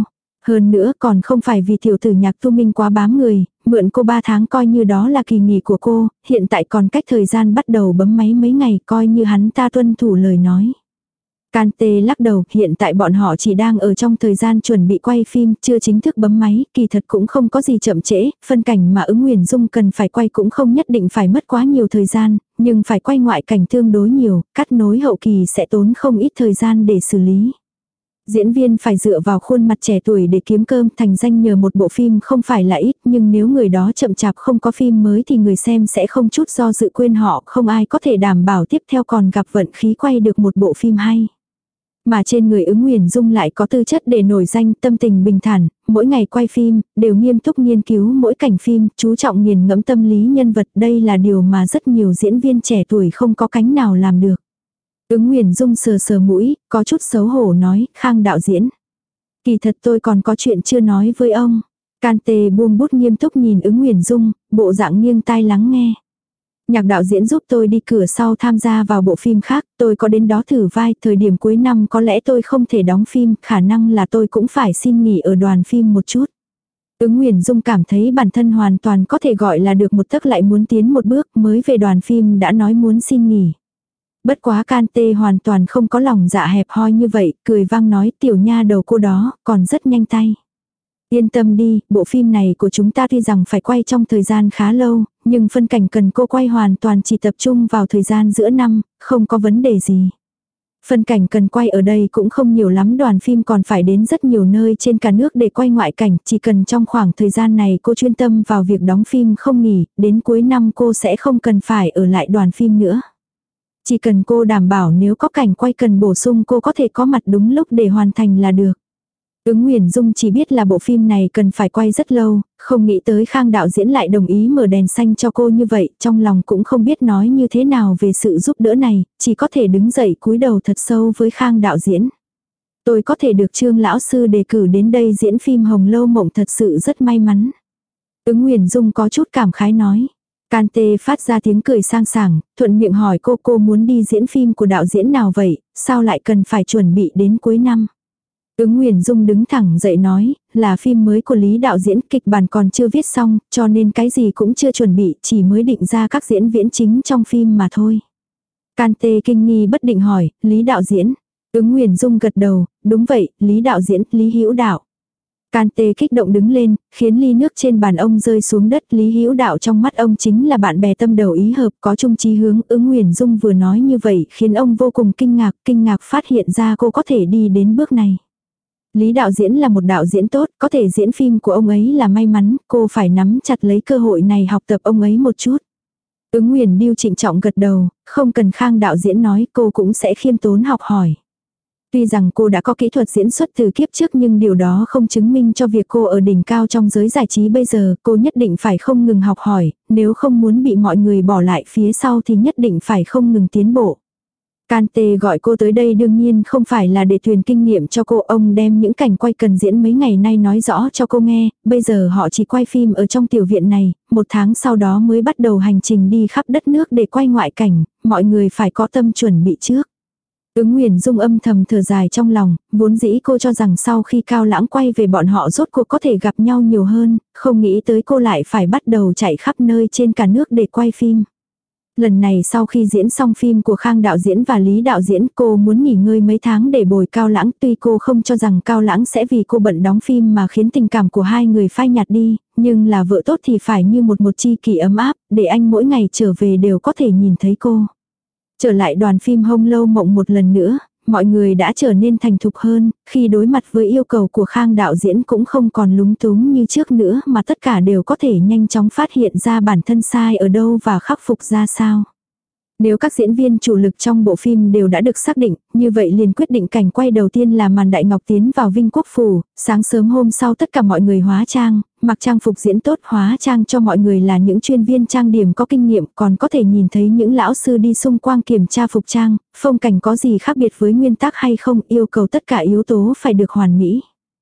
Hơn nữa còn không phải vì tiểu tử Nhạc Tu Minh quá bám người, mượn cô 3 tháng coi như đó là kỳ nghỉ của cô, hiện tại còn cách thời gian bắt đầu bấm máy mấy ngày coi như hắn ta tuân thủ lời nói. Can Tê lắc đầu, hiện tại bọn họ chỉ đang ở trong thời gian chuẩn bị quay phim, chưa chính thức bấm máy, kỳ thật cũng không có gì chậm trễ, phân cảnh mà Ứng Nguyền Dung cần phải quay cũng không nhất định phải mất quá nhiều thời gian, nhưng phải quay ngoại cảnh tương đối nhiều, cắt nối hậu kỳ sẽ tốn không ít thời gian để xử lý. Diễn viên phải dựa vào khuôn mặt trẻ tuổi để kiếm cơm, thành danh nhờ một bộ phim không phải là ít, nhưng nếu người đó chậm chạp không có phim mới thì người xem sẽ không chút do dự quên họ, không ai có thể đảm bảo tiếp theo còn gặp vận khí quay được một bộ phim hay. Mà trên người Ứng Nguyền Dung lại có tư chất để nổi danh, tâm tình bình thản, mỗi ngày quay phim, đều nghiêm túc nghiên cứu mỗi cảnh phim, chú trọng nghiền ngẫm tâm lý nhân vật, đây là điều mà rất nhiều diễn viên trẻ tuổi không có cánh nào làm được. Ứng Nguyền Dung sờ sờ mũi, có chút xấu hổ nói, Khang đạo diễn. Kỳ thật tôi còn có chuyện chưa nói với ông. Can Tê buông bút nghiêm túc nhìn Ứng Nguyền Dung, bộ dạng nghiêng tai lắng nghe. Nhạc đạo diễn giúp tôi đi cửa sau tham gia vào bộ phim khác, tôi có đến đó thử vai, thời điểm cuối năm có lẽ tôi không thể đóng phim, khả năng là tôi cũng phải xin nghỉ ở đoàn phim một chút. Ứng Nguyền Dung cảm thấy bản thân hoàn toàn có thể gọi là được một tấc lại muốn tiến một bước, mới về đoàn phim đã nói muốn xin nghỉ. Bất quá Can Tê hoàn toàn không có lòng dạ hẹp hoi như vậy, cười vang nói tiểu nha đầu cô đó, còn rất nhanh tay. Yên tâm đi, bộ phim này của chúng ta tuy rằng phải quay trong thời gian khá lâu, nhưng phân cảnh cần cô quay hoàn toàn chỉ tập trung vào thời gian giữa năm, không có vấn đề gì. Phân cảnh cần quay ở đây cũng không nhiều lắm, đoàn phim còn phải đến rất nhiều nơi trên cả nước để quay ngoại cảnh, chỉ cần trong khoảng thời gian này cô chuyên tâm vào việc đóng phim không nghỉ, đến cuối năm cô sẽ không cần phải ở lại đoàn phim nữa. Chỉ cần cô đảm bảo nếu có cảnh quay cần bổ sung cô có thể có mặt đúng lúc để hoàn thành là được. Ứng Nguyền Dung chỉ biết là bộ phim này cần phải quay rất lâu, không nghĩ tới Khang đạo diễn lại đồng ý mở đèn xanh cho cô như vậy, trong lòng cũng không biết nói như thế nào về sự giúp đỡ này, chỉ có thể đứng dậy cúi đầu thật sâu với Khang đạo diễn. Tôi có thể được Trương lão sư đề cử đến đây diễn phim Hồng Lâu Mộng thật sự rất may mắn. Ứng Nguyền Dung có chút cảm khái nói. Can Tê phát ra tiếng cười sang sảng, thuận miệng hỏi cô muốn đi diễn phim của đạo diễn nào vậy, sao lại cần phải chuẩn bị đến cuối năm. Ứng Nguyền Dung đứng thẳng dậy nói, là phim mới của Lý đạo diễn, kịch bản còn chưa viết xong, cho nên cái gì cũng chưa chuẩn bị, chỉ mới định ra các diễn viên chính trong phim mà thôi. Can Tê kinh nghi bất định hỏi, Lý đạo diễn. Ứng Nguyền Dung gật đầu, đúng vậy, Lý đạo diễn, Lý Hữu Đạo. Can Tê kích động đứng lên, khiến ly nước trên bàn ông rơi xuống đất. Lý Hữu Đạo trong mắt ông chính là bạn bè tâm đầu ý hợp, có chung chí hướng. Ứng Nguyền Dung vừa nói như vậy khiến ông vô cùng kinh ngạc phát hiện ra cô có thể đi đến bước này. Lý đạo diễn là một đạo diễn tốt, có thể diễn phim của ông ấy là may mắn, cô phải nắm chặt lấy cơ hội này học tập ông ấy một chút. Ứng Nguyền Điêu trịnh trọng gật đầu, không cần Khang đạo diễn nói, cô cũng sẽ khiêm tốn học hỏi. Tuy rằng cô đã có kỹ thuật diễn xuất từ kiếp trước nhưng điều đó không chứng minh cho việc cô ở đỉnh cao trong giới giải trí bây giờ, cô nhất định phải không ngừng học hỏi, nếu không muốn bị mọi người bỏ lại phía sau thì nhất định phải không ngừng tiến bộ. Can Tê gọi cô tới đây đương nhiên không phải là để truyền kinh nghiệm cho cô, ông đem những cảnh quay cần diễn mấy ngày nay nói rõ cho cô nghe, bây giờ họ chỉ quay phim ở trong tiểu viện này, 1 tháng sau đó mới bắt đầu hành trình đi khắp đất nước để quay ngoại cảnh, mọi người phải có tâm chuẩn bị trước. Ứng Nguyền Dung âm thầm thở dài trong lòng, vốn dĩ cô cho rằng sau khi Cao Lãng quay về bọn họ rốt cuộc có thể gặp nhau nhiều hơn, không nghĩ tới cô lại phải bắt đầu chạy khắp nơi trên cả nước để quay phim. Lần này sau khi diễn xong phim của Khang đạo diễn và Lý đạo diễn, cô muốn nghỉ ngơi mấy tháng để bồi Cao Lãng, tuy cô không cho rằng Cao Lãng sẽ vì cô bận đóng phim mà khiến tình cảm của hai người phai nhạt đi, nhưng là vợ tốt thì phải như một tri kỷ ấm áp, để anh mỗi ngày trở về đều có thể nhìn thấy cô. Trở lại đoàn phim Hồng Lâu Mộng một lần nữa, mọi người đã trở nên thành thục hơn, khi đối mặt với yêu cầu của Khang đạo diễn cũng không còn lúng túng như trước nữa mà tất cả đều có thể nhanh chóng phát hiện ra bản thân sai ở đâu và khắc phục ra sao. Nếu các diễn viên chủ lực trong bộ phim đều đã được xác định, như vậy liền quyết định cảnh quay đầu tiên là màn Đại Ngọc tiến vào Vinh Quốc Phủ, sáng sớm hôm sau tất cả mọi người hóa trang, mặc trang phục diễn tốt, hóa trang cho mọi người là những chuyên viên trang điểm có kinh nghiệm, còn có thể nhìn thấy những lão sư đi xung quanh kiểm tra phục trang, phong cảnh có gì khác biệt với nguyên tắc hay không, yêu cầu tất cả yếu tố phải được hoàn mỹ.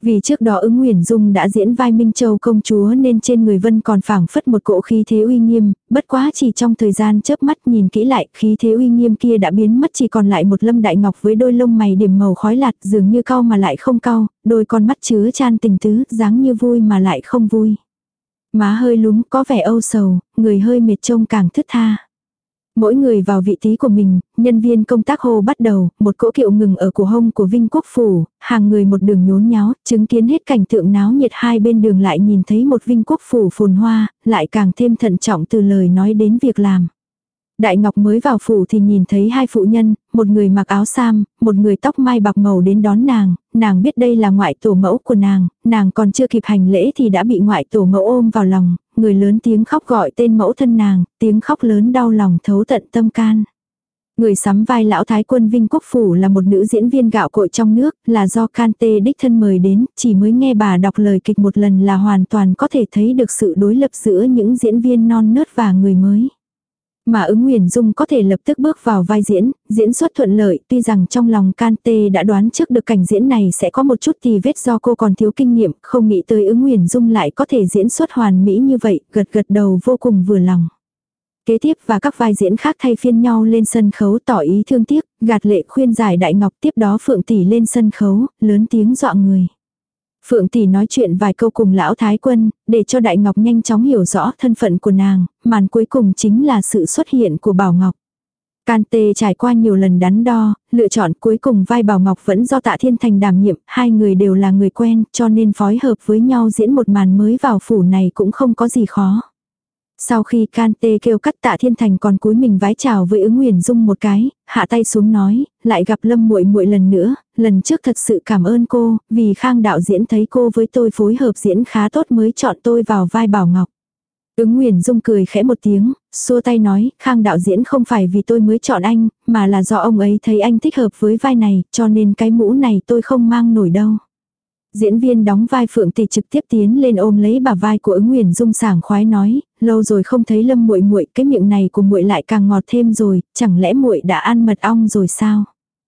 Vì trước đó Ứng Uyển Dung đã diễn vai Minh Châu công chúa nên trên người Vân còn phảng phất một cỗ khí thế uy nghiêm, bất quá chỉ trong thời gian chớp mắt nhìn kỹ lại, khí thế uy nghiêm kia đã biến mất, chỉ còn lại một Lâm Đại Ngọc với đôi lông mày điểm màu khói lạt, dường như cau mà lại không cau, đôi con mắt chứa chan tình tứ, dáng như vui mà lại không vui. Má hơi lúm có vẻ âu sầu, người hơi mệt trông càng thướt tha. Mỗi người vào vị trí của mình, nhân viên công tác hô bắt đầu, một cỗ kiệu ngừng ở cổ hông của Vinh Quốc Phủ, hàng người một đường nhốn nháo, chứng kiến hết cảnh tượng náo nhiệt hai bên đường lại nhìn thấy một Vinh Quốc Phủ phồn hoa, lại càng thêm thận trọng từ lời nói đến việc làm. Đại Ngọc mới vào phủ thì nhìn thấy hai phụ nhân, một người mặc áo sam, một người tóc mai bạc màu đến đón nàng biết đây là ngoại tổ mẫu của nàng còn chưa kịp hành lễ thì đã bị ngoại tổ mẫu ôm vào lòng, người lớn tiếng khóc gọi tên mẫu thân nàng, tiếng khóc lớn đau lòng thấu tận tâm can. Người sắm vai lão thái quân Vinh Quốc Phủ là một nữ diễn viên gạo cội trong nước, là do Kante đích thân mời đến, chỉ mới nghe bà đọc lời kịch một lần là hoàn toàn có thể thấy được sự đối lập giữa những diễn viên non nớt và người mới. Mà Ứng Uyển Dung có thể lập tức bước vào vai diễn xuất thuận lợi, tuy rằng trong lòng Kante đã đoán trước được cảnh diễn này sẽ có một chút tì vết do cô còn thiếu kinh nghiệm, không nghĩ tới Ứng Uyển Dung lại có thể diễn xuất hoàn mỹ như vậy, gật đầu vô cùng vừa lòng. Kế tiếp và các vai diễn khác thay phiên nhau lên sân khấu tỏ ý thương tiếc, gạt lệ khuyên giải Đại Ngọc, tiếp đó Phượng tỷ lên sân khấu, lớn tiếng dọa người. Phượng tỷ nói chuyện vài câu cùng lão thái quân, để cho Đại Ngọc nhanh chóng hiểu rõ thân phận của nàng, màn cuối cùng chính là sự xuất hiện của Bảo Ngọc. Kante trải qua nhiều lần đắn đo, lựa chọn cuối cùng vai Bảo Ngọc vẫn do Tạ Thiên Thành đảm nhiệm, hai người đều là người quen, cho nên phối hợp với nhau diễn một màn mới vào phủ này cũng không có gì khó. Sau khi Kante kêu cắt, Tạ Thiên Thành còn cúi mình vái chào với Ứng Uyển Dung một cái, hạ tay xuống nói, lại gặp Lâm muội muội lần nữa, lần trước thật sự cảm ơn cô, vì Khang đạo diễn thấy cô với tôi phối hợp diễn khá tốt mới chọn tôi vào vai Bảo Ngọc. Ứng Uyển Dung cười khẽ một tiếng, xua tay nói, Khang đạo diễn không phải vì tôi mới chọn anh, mà là do ông ấy thấy anh thích hợp với vai này, cho nên cái mũ này tôi không mang nổi đâu. Diễn viên đóng vai Phượng tỷ trực tiếp tiến lên ôm lấy bả vai của Ứng Uyển Dung sảng khoái nói, lâu rồi không thấy Lâm muội muội, cái miệng này của muội lại càng ngọt thêm rồi, chẳng lẽ muội đã ăn mật ong rồi sao?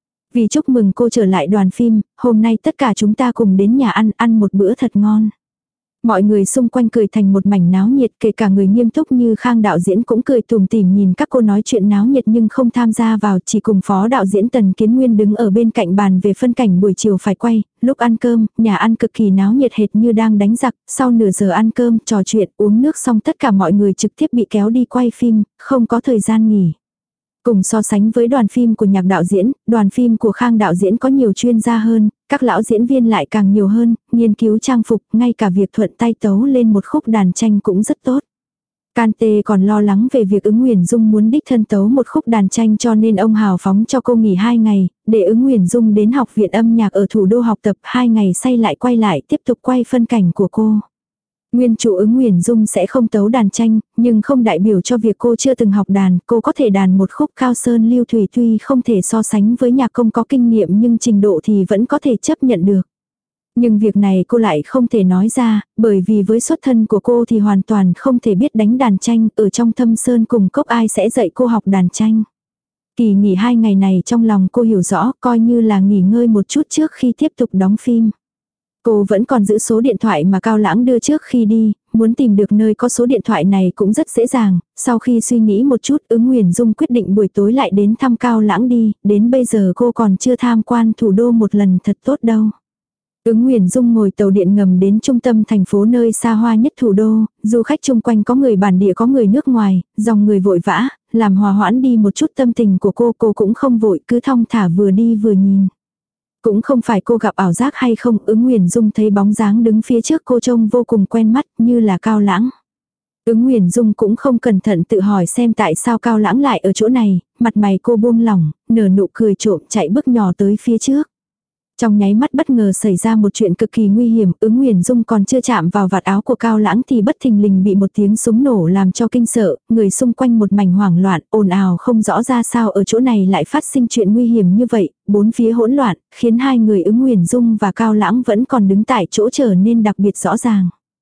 Vì chúc mừng cô trở lại đoàn phim, hôm nay tất cả chúng ta cùng đến nhà ăn một bữa thật ngon. Mọi người xung quanh cười thành một mảnh náo nhiệt, kể cả người nghiêm túc như Khang đạo diễn cũng cười tủm tỉm nhìn các cô nói chuyện náo nhiệt nhưng không tham gia vào, chỉ cùng phó đạo diễn Tần Kiến Nguyên đứng ở bên cạnh bàn về phân cảnh buổi chiều phải quay. Lúc ăn cơm, nhà ăn cực kỳ náo nhiệt hệt như đang đánh giặc, sau nửa giờ ăn cơm, trò chuyện, uống nước xong tất cả mọi người trực tiếp bị kéo đi quay phim, không có thời gian nghỉ. Cùng so sánh với đoàn phim của Nhạc đạo diễn, đoàn phim của Khang đạo diễn có nhiều chuyên gia hơn, các lão diễn viên lại càng nhiều hơn, nghiên cứu trang phục, ngay cả việc thuận tay tấu lên một khúc đàn tranh cũng rất tốt. Kante còn lo lắng về việc Ứng Uyển Dung muốn đích thân tấu một khúc đàn tranh cho nên ông hào phóng cho cô nghỉ 2 ngày, để Ứng Uyển Dung đến học viện âm nhạc ở thủ đô học tập 2 ngày say lại quay lại tiếp tục quay phân cảnh của cô. Nguyên chủ Ứng Uyển Dung sẽ không tấu đàn tranh, nhưng không đại biểu cho việc cô chưa từng học đàn, cô có thể đàn một khúc Cao Sơn Lưu Thủy tuy không thể so sánh với nhạc công có kinh nghiệm nhưng trình độ thì vẫn có thể chấp nhận được. Nhưng việc này cô lại không thể nói ra, bởi vì với xuất thân của cô thì hoàn toàn không thể biết đánh đàn tranh, ở trong Thâm Sơn cùng cốc ai sẽ dạy cô học đàn tranh. Kỳ nghỉ 2 ngày này trong lòng cô hiểu rõ, coi như là nghỉ ngơi một chút trước khi tiếp tục đóng phim. Cô vẫn còn giữ số điện thoại mà Cao Lãng đưa trước khi đi, muốn tìm được nơi có số điện thoại này cũng rất dễ dàng. Sau khi suy nghĩ một chút, Ứng Uyển Dung quyết định buổi tối lại đến thăm Cao Lãng đi, đến bây giờ cô còn chưa tham quan thủ đô một lần thật tốt đâu. Ứng Uyển Dung ngồi tàu điện ngầm đến trung tâm thành phố nơi xa hoa nhất thủ đô, du khách chung quanh có người bản địa có người nước ngoài, dòng người vội vã, làm hòa hoãn đi một chút tâm tình của cô cũng không vội, cứ thong thả vừa đi vừa nhìn. Cũng không phải cô gặp ảo giác hay không, Ứng Uyển Dung thấy bóng dáng đứng phía trước cô trông vô cùng quen mắt như là Cao Lãng. Ứng Uyển Dung cũng không cẩn thận tự hỏi xem tại sao Cao Lãng lại ở chỗ này, mặt mày cô buông lỏng, nở nụ cười trộm chạy bước nhỏ tới phía trước. Trong nháy mắt bất ngờ xảy ra một chuyện cực kỳ nguy hiểm, Ứng Uyển Dung còn chưa chạm vào vạt áo của Cao Lãng thì bất thình lình bị một tiếng súng nổ làm cho kinh sợ, người xung quanh một mảnh hoảng loạn, ồn ào không rõ ra sao ở chỗ này lại phát sinh chuyện nguy hiểm như vậy, bốn phía hỗn loạn, khiến hai người Ứng Uyển Dung và Cao Lãng vẫn còn đứng tại chỗ trở nên đặc biệt rõ ràng.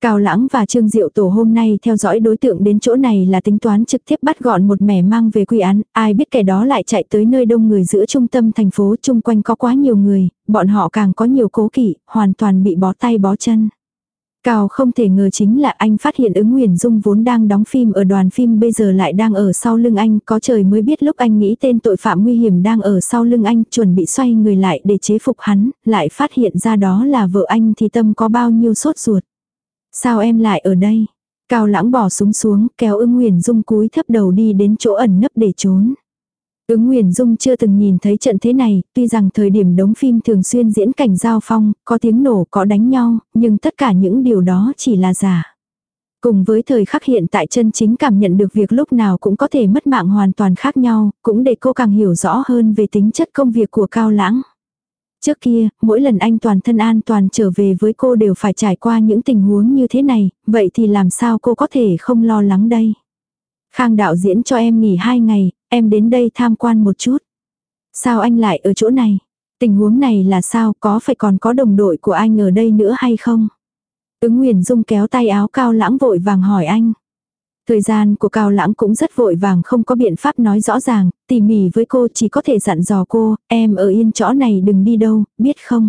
Cao Lãng và Trương Diệu Tổ hôm nay theo dõi đối tượng đến chỗ này là tính toán trực tiếp bắt gọn một mẻ mang về quy án, ai biết kẻ đó lại chạy tới nơi đông người giữa trung tâm thành phố, chung quanh có quá nhiều người, bọn họ càng có nhiều cố kỵ, hoàn toàn bị bó tay bó chân. Cao không thể ngờ chính là anh phát hiện Ứng Nguyền Dung vốn đang đóng phim ở đoàn phim bây giờ lại đang ở sau lưng anh, có trời mới biết lúc anh nghĩ tên tội phạm nguy hiểm đang ở sau lưng anh, chuẩn bị xoay người lại để chế phục hắn, lại phát hiện ra đó là vợ anh thì tâm có bao nhiêu sốt ruột. Sao em lại ở đây? Cao Lãng bỏ súng xuống, kéo Ứng Nguyền Dung cúi thấp đầu đi đến chỗ ẩn nấp để trốn. Ứng Nguyền Dung chưa từng nhìn thấy trận thế này, tuy rằng thời điểm đóng phim thường xuyên diễn cảnh giao phong, có tiếng nổ, có đánh nhau, nhưng tất cả những điều đó chỉ là giả. Cùng với thời khắc hiện tại chân chính cảm nhận được việc lúc nào cũng có thể mất mạng hoàn toàn khác nhau, cũng để cô càng hiểu rõ hơn về tính chất công việc của Cao Lãng. Trước kia, mỗi lần anh toàn thân an toàn trở về với cô đều phải trải qua những tình huống như thế này, vậy thì làm sao cô có thể không lo lắng đây? Khang đạo diễn cho em nghỉ 2 ngày, em đến đây tham quan một chút. Sao anh lại ở chỗ này? Tình huống này là sao, có phải còn có đồng đội của anh ở đây nữa hay không? Ứng Nguyền Dung kéo tay áo Cao Lãng vội vàng hỏi anh. Thời gian của Cao Lãng cũng rất vội vàng, không có biện pháp nói rõ ràng, tỉ mỉ với cô, chỉ có thể dặn dò cô, em ở yên chỗ này đừng đi đâu, biết không?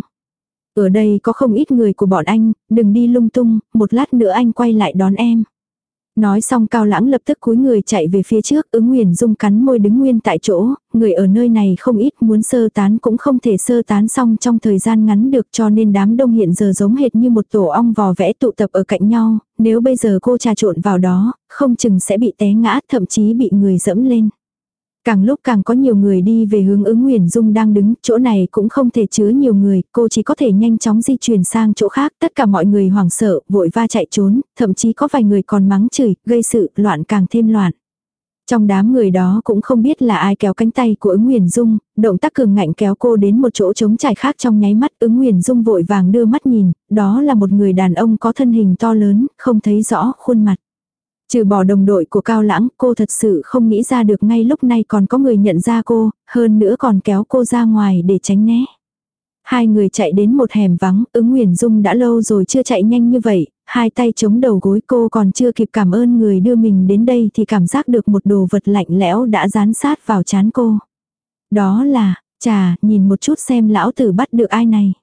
Ở đây có không ít người của bọn anh, đừng đi lung tung, một lát nữa anh quay lại đón em. Nói xong Cao Lãng lập tức cúi người chạy về phía trước, Ứng Nguyền Dung cắn môi đứng nguyên tại chỗ, người ở nơi này không ít, muốn sơ tán cũng không thể sơ tán xong trong thời gian ngắn được, cho nên đám đông hiện giờ giống hệt như một tổ ong vò vẽ tụ tập ở cạnh nhau, nếu bây giờ cô trà trộn vào đó, không chừng sẽ bị té ngã, thậm chí bị người dẫm lên. Càng lúc càng có nhiều người đi về hướng Ứng Nguyền Dung đang đứng, chỗ này cũng không thể chứa nhiều người, cô chỉ có thể nhanh chóng di chuyển sang chỗ khác, tất cả mọi người hoảng sợ, vội va chạy trốn, thậm chí có vài người còn mắng chửi, gây sự, loạn càng thêm loạn. Trong đám người đó cũng không biết là ai kéo cánh tay của Ứng Nguyền Dung, động tác cường ngạnh kéo cô đến một chỗ trống trải khác trong nháy mắt. Ứng Nguyền Dung vội vàng đưa mắt nhìn, đó là một người đàn ông có thân hình to lớn, không thấy rõ khuôn mặt. Trừ bỏ đồng đội của Cao Lãng, cô thật sự không nghĩ ra được ngay lúc này còn có người nhận ra cô, hơn nữa còn kéo cô ra ngoài để tránh né. Hai người chạy đến một hẻm vắng, Ứng Nguyền Dung đã lâu rồi chưa chạy nhanh như vậy, hai tay chống đầu gối, cô còn chưa kịp cảm ơn người đưa mình đến đây thì cảm giác được một đồ vật lạnh lẽo đã dán sát vào trán cô. Đó là, chà, nhìn một chút xem lão tử bắt được ai này.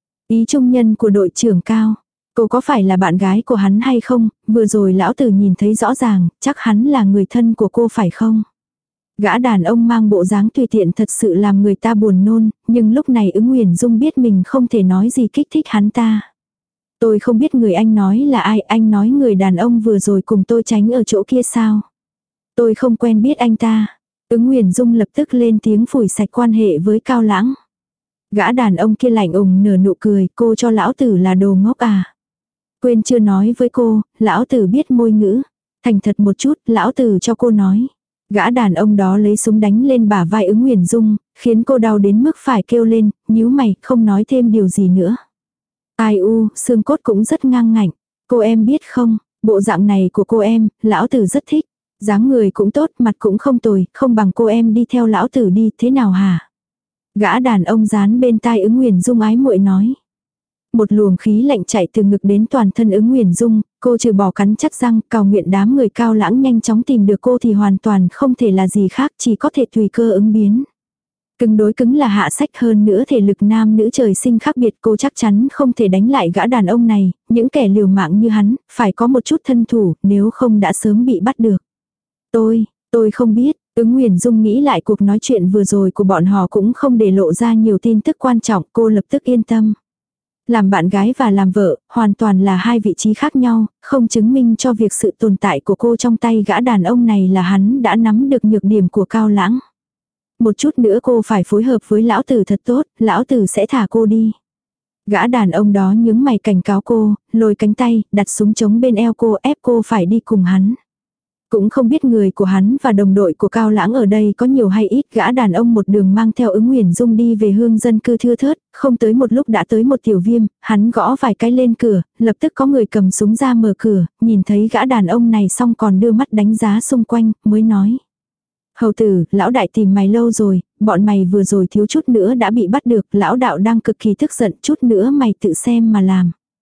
Ý trung nhân của đội trưởng Cao. Cô có phải là bạn gái của hắn hay không, vừa rồi lão tử nhìn thấy rõ ràng, chắc hắn là người thân của cô phải không? Gã đàn ông mang bộ dáng tùy tiện thật sự làm người ta buồn nôn, nhưng lúc này Ứng Nguyền Dung biết mình không thể nói gì kích thích hắn ta. Tôi không biết người anh nói là ai, anh nói người đàn ông vừa rồi cùng tôi tránh ở chỗ kia sao? Tôi không quen biết anh ta. Ứng Nguyền Dung lập tức lên tiếng phủi sạch quan hệ với Cao Lãng. Gã đàn ông kia lạnh ùng nở nụ cười, cô cho lão tử là đồ ngốc à? Quên chưa nói với cô, lão tử biết môi ngữ. Thành thật một chút, lão tử cho cô nói. Gã đàn ông đó lấy súng đánh lên bả vai Ứng Nguyền Dung, khiến cô đau đến mức phải kêu lên, nhíu mày, không nói thêm điều gì nữa. Ai u, xương cốt cũng rất ngang ngạnh. Cô em biết không, bộ dạng này của cô em, lão tử rất thích. Dáng người cũng tốt, mặt cũng không tồi, không bằng cô em đi theo lão tử đi, thế nào hả? Gã đàn ông dán bên tai Ứng Nguyền Dung ái muội nói. Một luồng khí lạnh chạy từ ngực đến toàn thân Ứng Nguyền Dung, cô trừ bỏ cắn chắc răng, cầu nguyện đám người Cao Lãng nhanh chóng tìm được cô thì hoàn toàn không thể là gì khác, chỉ có thể tùy cơ ứng biến. Cứng đối cứng là hạ sách, hơn nữa thể lực nam nữ trời sinh khác biệt, cô chắc chắn không thể đánh lại gã đàn ông này, những kẻ liều mạng như hắn, phải có một chút thân thủ, nếu không đã sớm bị bắt được. Tôi không biết. Ứng Nguyền Dung nghĩ lại cuộc nói chuyện vừa rồi của bọn họ cũng không để lộ ra nhiều tin tức quan trọng, cô lập tức yên tâm. Làm bạn gái và làm vợ, hoàn toàn là hai vị trí khác nhau, không chứng minh cho việc sự tồn tại của cô trong tay gã đàn ông này là hắn đã nắm được nhược điểm của Cao Lãng. Một chút nữa cô phải phối hợp với lão tử thật tốt, lão tử sẽ thả cô đi. Gã đàn ông đó nhướng mày cảnh cáo cô, lôi cánh tay, đặt súng chống bên eo cô, ép cô phải đi cùng hắn. Cũng không biết người của hắn và đồng đội của Cao Lãng ở đây có nhiều hay ít, gã đàn ông một đường mang theo Ứng Nguyền Dung đi về hương dân cư thưa thớt, không tới một lúc đã tới một tiểu viêm, hắn gõ vài cái lên cửa, lập tức có người cầm súng ra mở cửa, nhìn thấy gã đàn ông này xong còn đưa mắt đánh giá xung quanh, mới nói. Hầu tử, lão đại tìm mày lâu rồi, bọn mày vừa rồi thiếu chút nữa đã bị bắt được, lão đạo đang cực kỳ tức giận, chút nữa mày tự xem mà làm.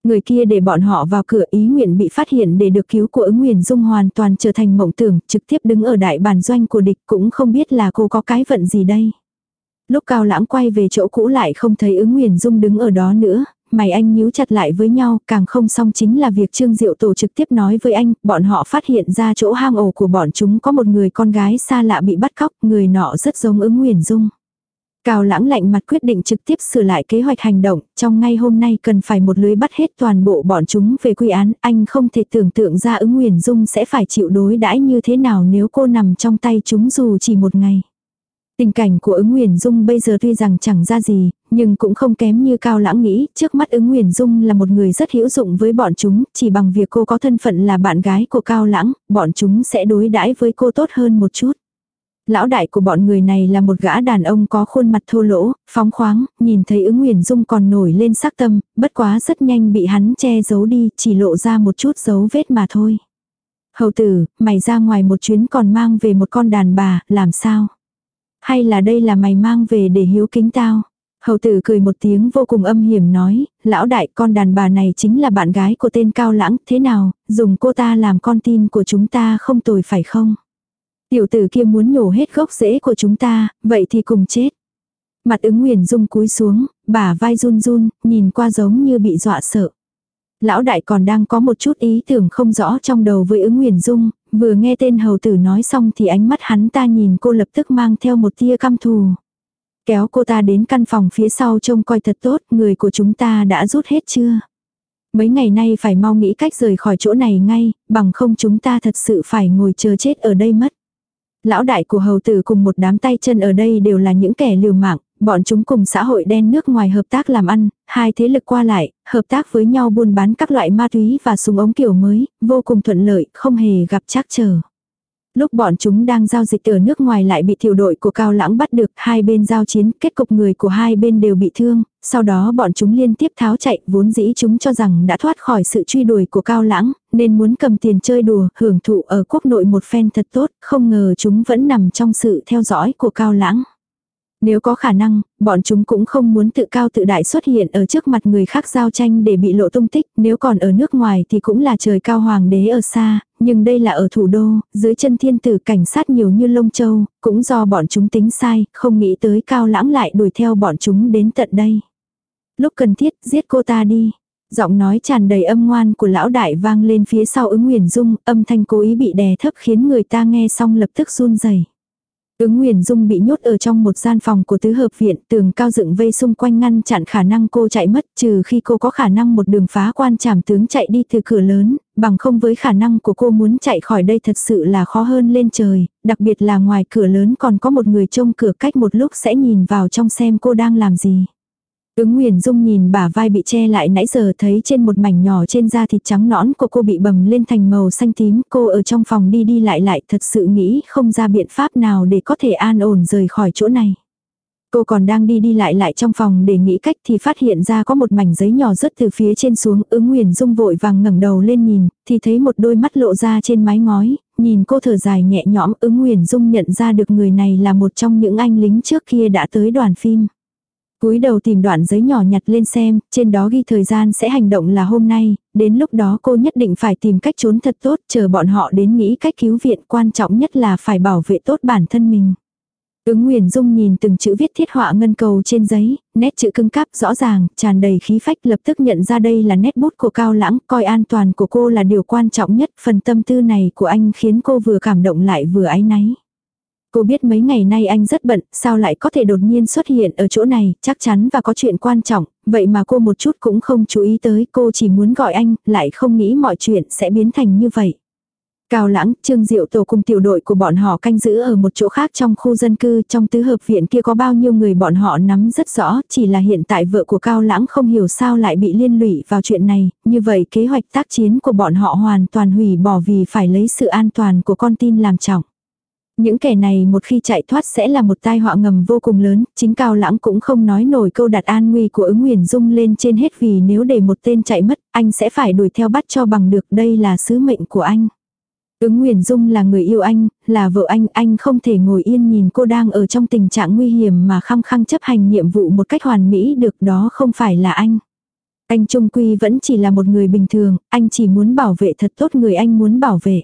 Người kia để bọn họ vào cửa, ý nguyện bị phát hiện để được cứu của Ứng Nguyền Dung hoàn toàn trở thành mộng tưởng, trực tiếp đứng ở đại bản doanh của địch, cũng không biết là cô có cái vận gì đây. Lúc Cao Lãng quay về chỗ cũ lại không thấy Ứng Nguyền Dung đứng ở đó nữa, mày anh nhíu chặt lại với nhau, càng không xong chính là việc Trương Diệu Tổ trực tiếp nói với anh, bọn họ phát hiện ra chỗ hang ổ của bọn chúng có một người con gái xa lạ bị bắt cóc, người nọ rất giống Ứng Nguyền Dung. Cao Lãng lạnh mặt quyết định trực tiếp sửa lại kế hoạch hành động, trong ngay hôm nay cần phải một lưới bắt hết toàn bộ bọn chúng về quy án, anh không thể tưởng tượng ra Ứng Nguyền Dung sẽ phải chịu đối đãi như thế nào nếu cô nằm trong tay chúng dù chỉ một ngày. Tình cảnh của Ứng Nguyền Dung bây giờ tuy rằng chẳng ra gì, nhưng cũng không kém như Cao Lãng nghĩ, trước mắt Ứng Nguyền Dung là một người rất hữu dụng với bọn chúng, chỉ bằng việc cô có thân phận là bạn gái của Cao Lãng, bọn chúng sẽ đối đãi với cô tốt hơn một chút. Lão đại của bọn người này là một gã đàn ông có khuôn mặt thô lỗ, phóng khoáng, nhìn thấy Ứng Nguyền Dung còn nổi lên sắc tâm, bất quá rất nhanh bị hắn che giấu đi, chỉ lộ ra một chút dấu vết mà thôi. Hầu tử, mày ra ngoài một chuyến còn mang về một con đàn bà, làm sao? Hay là đây là mày mang về để hiếu kính tao? Hầu tử cười một tiếng vô cùng âm hiểm nói, lão đại, con đàn bà này chính là bạn gái của tên Cao Lãng, thế nào, dùng cô ta làm con tin của chúng ta không tồi phải không? Tiểu tử kia muốn nhổ hết gốc rễ của chúng ta, vậy thì cùng chết. Mặt Ứng Nguyền Dung cúi xuống, bả vai run run, nhìn qua giống như bị dọa sợ. Lão đại còn đang có một chút ý tưởng không rõ trong đầu với Ứng Nguyền Dung, vừa nghe tên hầu tử nói xong thì ánh mắt hắn ta nhìn cô lập tức mang theo một tia căm thù. Kéo cô ta đến căn phòng phía sau trông coi thật tốt, người của chúng ta đã rút hết chưa? Mấy ngày nay phải mau nghĩ cách rời khỏi chỗ này ngay, bằng không chúng ta thật sự phải ngồi chờ chết ở đây mất. Lão đại của hầu tử cùng một đám tay chân ở đây đều là những kẻ liều mạng, bọn chúng cùng xã hội đen nước ngoài hợp tác làm ăn, hai thế lực qua lại, hợp tác với nhau buôn bán các loại ma túy và súng ống kiểu mới, vô cùng thuận lợi, không hề gặp trắc trở. Lúc bọn chúng đang giao dịch ở nước ngoài lại bị tiểu đội của Cao Lãng bắt được, hai bên giao chiến, kết cục người của hai bên đều bị thương, sau đó bọn chúng liên tiếp tháo chạy, vốn dĩ chúng cho rằng đã thoát khỏi sự truy đuổi của Cao Lãng, nên muốn cầm tiền chơi đùa, hưởng thụ ở quốc nội một phen thật tốt, không ngờ chúng vẫn nằm trong sự theo dõi của Cao Lãng. Nếu có khả năng, bọn chúng cũng không muốn tự cao tự đại xuất hiện ở trước mặt người khác giao tranh để bị lộ tung tích, nếu còn ở nước ngoài thì cũng là trời cao hoàng đế ở xa, nhưng đây là ở thủ đô, dưới chân thiên tử cảnh sát nhiều như lông châu, cũng do bọn chúng tính sai, không nghĩ tới Cao Lãng lại đuổi theo bọn chúng đến tận đây. Lúc cần thiết, giết cô ta đi. Giọng nói tràn đầy âm ngoan của lão đại vang lên phía sau Ứng Nguyền Dung, âm thanh cố ý bị đè thấp khiến người ta nghe xong lập tức run rẩy. Ứng Nguyền Dung bị nhốt ở trong một gian phòng của tứ hợp viện, tường cao dựng vây xung quanh ngăn chặn khả năng cô chạy mất, trừ khi cô có khả năng một đường phá quan trảm tướng chạy đi từ cửa lớn, bằng không với khả năng của cô muốn chạy khỏi đây thật sự là khó hơn lên trời, đặc biệt là ngoài cửa lớn còn có một người trông cửa cách một lúc sẽ nhìn vào trong xem cô đang làm gì. Ứng Nguyền Dung nhìn bả vai bị che lại nãy giờ thấy trên một mảnh nhỏ trên da thịt trắng nõn của cô bị bầm lên thành màu xanh tím. Cô ở trong phòng đi đi lại thật sự nghĩ không ra biện pháp nào để có thể an ổn rời khỏi chỗ này. Cô còn đang đi đi lại trong phòng để nghĩ cách thì phát hiện ra có một mảnh giấy nhỏ rớt từ phía trên xuống. Ứng Nguyền Dung vội vàng ngẩng đầu lên nhìn, thì thấy một đôi mắt lộ ra trên mái ngói. Nhìn cô thở dài nhẹ nhõm, Ứng Nguyền Dung nhận ra được người này là một trong những anh lính trước kia đã tới đoàn phim. Cúi đầu tìm đoạn giấy nhỏ nhặt lên xem, trên đó ghi thời gian sẽ hành động là hôm nay, đến lúc đó cô nhất định phải tìm cách trốn thật tốt, chờ bọn họ đến nghĩ cách cứu viện, quan trọng nhất là phải bảo vệ tốt bản thân mình. Ứng Nguyền Dung nhìn từng chữ viết thiết họa ngân cầu trên giấy, nét chữ cứng cáp rõ ràng, tràn đầy khí phách, lập tức nhận ra đây là nét bút của Cao Lãng, coi an toàn của cô là điều quan trọng nhất, phần tâm tư này của anh khiến cô vừa cảm động lại vừa áy náy. Cô biết mấy ngày nay anh rất bận, sao lại có thể đột nhiên xuất hiện ở chỗ này, chắc chắn và có chuyện quan trọng, vậy mà cô một chút cũng không chú ý tới, cô chỉ muốn gọi anh, lại không nghĩ mọi chuyện sẽ biến thành như vậy. Cao Lãng, Trương Diệu Tổ cùng tiểu đội của bọn họ canh giữ ở một chỗ khác trong khu dân cư, trong tứ hợp viện kia có bao nhiêu người bọn họ nắm rất rõ, chỉ là hiện tại vợ của Cao Lãng không hiểu sao lại bị liên lụy vào chuyện này, như vậy kế hoạch tác chiến của bọn họ hoàn toàn hủy bỏ vì phải lấy sự an toàn của con tin làm trọng. Những kẻ này một khi chạy thoát sẽ là một tai họa ngầm vô cùng lớn, chính Cao Lãng cũng không nói nổi câu đặt an nguy của Ứng Nguyền Dung lên trên hết vì nếu để một tên chạy mất, anh sẽ phải đuổi theo bắt cho bằng được, đây là sứ mệnh của anh. Ứng Nguyền Dung là người yêu anh, là vợ anh không thể ngồi yên nhìn cô đang ở trong tình trạng nguy hiểm mà khăng khăng chấp hành nhiệm vụ một cách hoàn mỹ được, đó không phải là anh. Anh trung quy vẫn chỉ là một người bình thường, anh chỉ muốn bảo vệ thật tốt người anh muốn bảo vệ.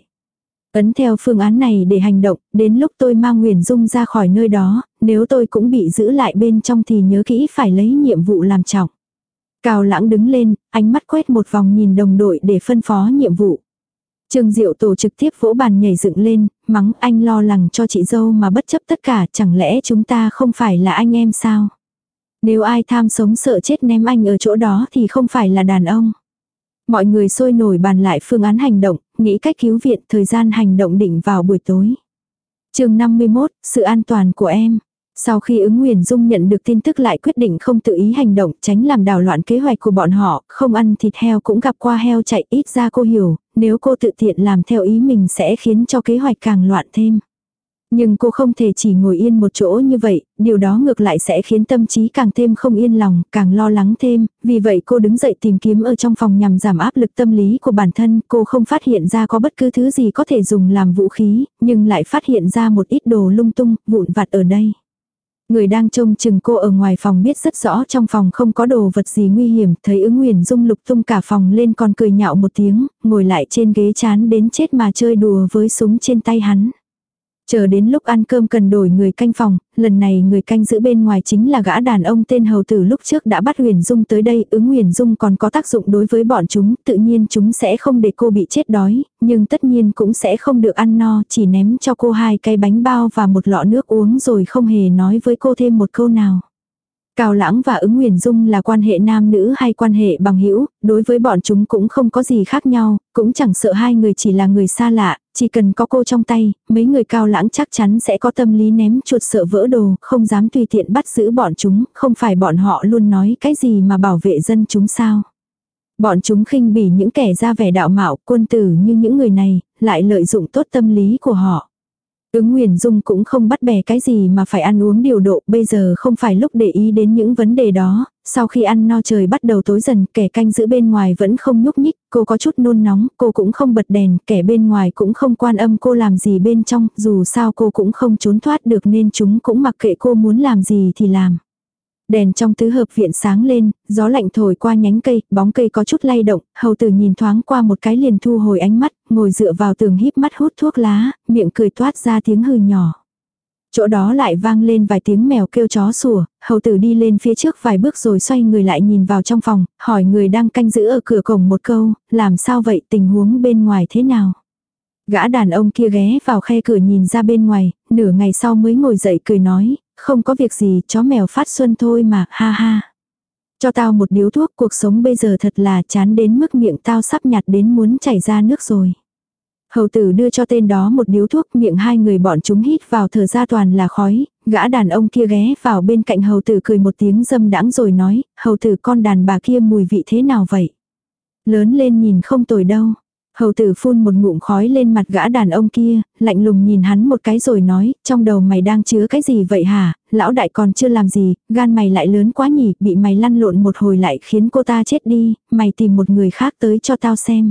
Ấn theo phương án này để hành động, đến lúc tôi mang Nguyền Dung ra khỏi nơi đó, nếu tôi cũng bị giữ lại bên trong thì nhớ kỹ phải lấy nhiệm vụ làm trọng. Cao Lãng đứng lên, ánh mắt quét một vòng nhìn đồng đội để phân phó nhiệm vụ. Trương Diệu Tổ trực tiếp vỗ bàn nhảy dựng lên, mắng anh lo lắng cho chị dâu mà bất chấp tất cả, chẳng lẽ chúng ta không phải là anh em sao? Nếu ai tham sống sợ chết ném anh ở chỗ đó thì không phải là đàn ông. Mọi người sôi nổi bàn lại phương án hành động, nghĩ cách cứu viện, thời gian hành động định vào buổi tối. Chương 51, sự an toàn của em. Sau khi Ứng Nguyền Dung nhận được tin tức lại quyết định không tự ý hành động, tránh làm đảo loạn kế hoạch của bọn họ, không ăn thịt heo cũng gặp qua heo chạy, ít ra cô hiểu, nếu cô tự tiện làm theo ý mình sẽ khiến cho kế hoạch càng loạn thêm. Nhưng cô không thể chỉ ngồi yên một chỗ như vậy, điều đó ngược lại sẽ khiến tâm trí càng thêm không yên lòng, càng lo lắng thêm, vì vậy cô đứng dậy tìm kiếm ở trong phòng nhằm giảm áp lực tâm lý của bản thân, cô không phát hiện ra có bất cứ thứ gì có thể dùng làm vũ khí, nhưng lại phát hiện ra một ít đồ lung tung, vụn vặt ở đây. Người đang trông chừng cô ở ngoài phòng biết rất rõ trong phòng không có đồ vật gì nguy hiểm, thấy Ứng Nguyền Dung lục tung cả phòng lên còn cười nhạo một tiếng, ngồi lại trên ghế chán đến chết mà chơi đùa với súng trên tay hắn. Chờ đến lúc ăn cơm cần đổi người canh phòng, lần này người canh giữ bên ngoài chính là gã đàn ông tên Hầu Tử lúc trước đã bắt Huyền Dung tới đây, Ứng Huyền Dung còn có tác dụng đối với bọn chúng, tự nhiên chúng sẽ không để cô bị chết đói, nhưng tất nhiên cũng sẽ không được ăn no, chỉ ném cho cô 2 cái bánh bao và một lọ nước uống rồi không hề nói với cô thêm một câu nào. Cao Lãng và Ứng Nguyền Dung là quan hệ nam nữ hay quan hệ bằng hữu, đối với bọn chúng cũng không có gì khác nhau, cũng chẳng sợ hai người chỉ là người xa lạ, chỉ cần có cô trong tay, mấy người Cao Lãng chắc chắn sẽ có tâm lý ném chuột sợ vỡ đồ, không dám tùy tiện bắt giữ bọn chúng, không phải bọn họ luôn nói cái gì mà bảo vệ dân chúng sao. Bọn chúng khinh bỉ những kẻ ra vẻ đạo mạo, quân tử như những người này, lại lợi dụng tốt tâm lý của họ. Ứng Nguyền Dung cũng không bắt bè cái gì mà phải ăn uống điều độ, bây giờ không phải lúc để ý đến những vấn đề đó, sau khi ăn no trời bắt đầu tối dần, kẻ canh giữ bên ngoài vẫn không nhúc nhích, cô có chút nôn nóng, cô cũng không bật đèn, kẻ bên ngoài cũng không quan âm cô làm gì bên trong, dù sao cô cũng không trốn thoát được nên chúng cũng mặc kệ cô muốn làm gì thì làm. Đèn trong tứ hợp viện sáng lên, gió lạnh thổi qua nhánh cây, bóng cây có chút lay động, Hầu Tử nhìn thoáng qua một cái liền thu hồi ánh mắt, ngồi dựa vào tường híp mắt hút thuốc lá, miệng cười toát ra tiếng hừ nhỏ. Chỗ đó lại vang lên vài tiếng mèo kêu chó sủa, Hầu Tử đi lên phía trước vài bước rồi xoay người lại nhìn vào trong phòng, hỏi người đang canh giữ ở cửa cổng một câu, làm sao vậy, tình huống bên ngoài thế nào? Gã đàn ông kia ghé vào khe cửa nhìn ra bên ngoài, nửa ngày sau mới ngồi dậy cười nói, không có việc gì, chó mèo phát xuân thôi mà, ha ha. Cho tao một điếu thuốc, cuộc sống bây giờ thật là chán đến mức miệng tao sắp nhạt đến muốn chảy ra nước rồi. Hầu Tử đưa cho tên đó một điếu thuốc, miệng hai người bọn chúng hít vào thở ra toàn là khói, gã đàn ông kia ghé vào bên cạnh Hầu Tử cười một tiếng dâm đãng rồi nói, Hầu Tử con đàn bà kia mùi vị thế nào vậy? Lớn lên nhìn không tồi đâu. Hầu Tử phun một ngụm khói lên mặt gã đàn ông kia, lạnh lùng nhìn hắn một cái rồi nói, trong đầu mày đang chứa cái gì vậy hả, lão đại còn chưa làm gì, gan mày lại lớn quá nhỉ, bị mày lăn lộn một hồi lại khiến cô ta chết đi, mày tìm một người khác tới cho tao xem.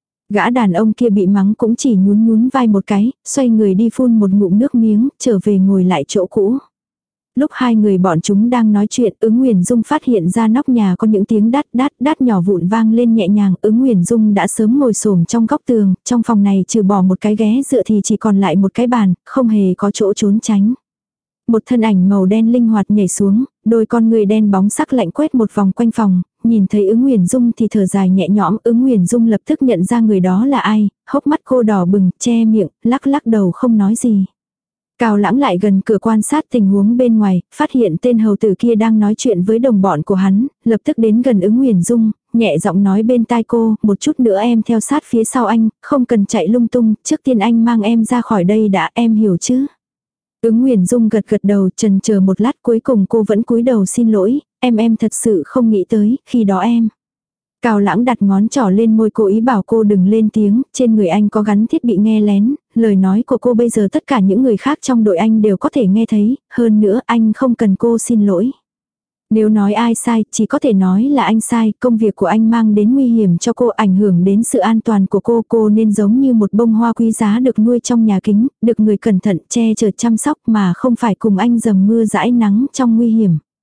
Gã đàn ông kia bị mắng cũng chỉ nhún nhún vai một cái, xoay người đi phun một ngụm nước miếng, trở về ngồi lại chỗ cũ. Lúc hai người bọn chúng đang nói chuyện, Ứng Nguyền Dung phát hiện ra nóc nhà có những tiếng đát đát đát nhỏ vụn vang lên nhẹ nhàng. Ứng Nguyền Dung đã sớm ngồi xổm trong góc tường, trong phòng này trừ bỏ một cái ghế dựa thì chỉ còn lại một cái bàn, không hề có chỗ trốn tránh. Một thân ảnh màu đen linh hoạt nhảy xuống, đôi con người đen bóng sắc lạnh quét một vòng quanh phòng, nhìn thấy Ứng Nguyền Dung thì thở dài nhẹ nhõm. Ứng Nguyền Dung lập tức nhận ra người đó là ai, hốc mắt cô đỏ bừng, che miệng, lắc lắc đầu không nói gì. Cao Lãng lại gần cửa quan sát tình huống bên ngoài, phát hiện tên Hầu Tử kia đang nói chuyện với đồng bọn của hắn, lập tức đến gần Ứng Nguyền Dung, nhẹ giọng nói bên tai cô, một chút nữa em theo sát phía sau anh, không cần chạy lung tung, trước tiên anh mang em ra khỏi đây đã, em hiểu chứ? Ứng Nguyền Dung gật gật đầu, chần chờ một lát, cuối cùng cô vẫn cúi đầu xin lỗi, em thật sự không nghĩ tới, khi đó em. Cao Lãng đặt ngón trỏ lên môi cố ý bảo cô đừng lên tiếng, trên người anh có gắn thiết bị nghe lén, lời nói của cô bây giờ tất cả những người khác trong đội anh đều có thể nghe thấy, hơn nữa anh không cần cô xin lỗi. Nếu nói ai sai, chỉ có thể nói là anh sai, công việc của anh mang đến nguy hiểm cho cô, ảnh hưởng đến sự an toàn của cô nên giống như một bông hoa quý giá được nuôi trong nhà kính, được người cẩn thận che chở chăm sóc mà không phải cùng anh dầm mưa dãi nắng trong nguy hiểm.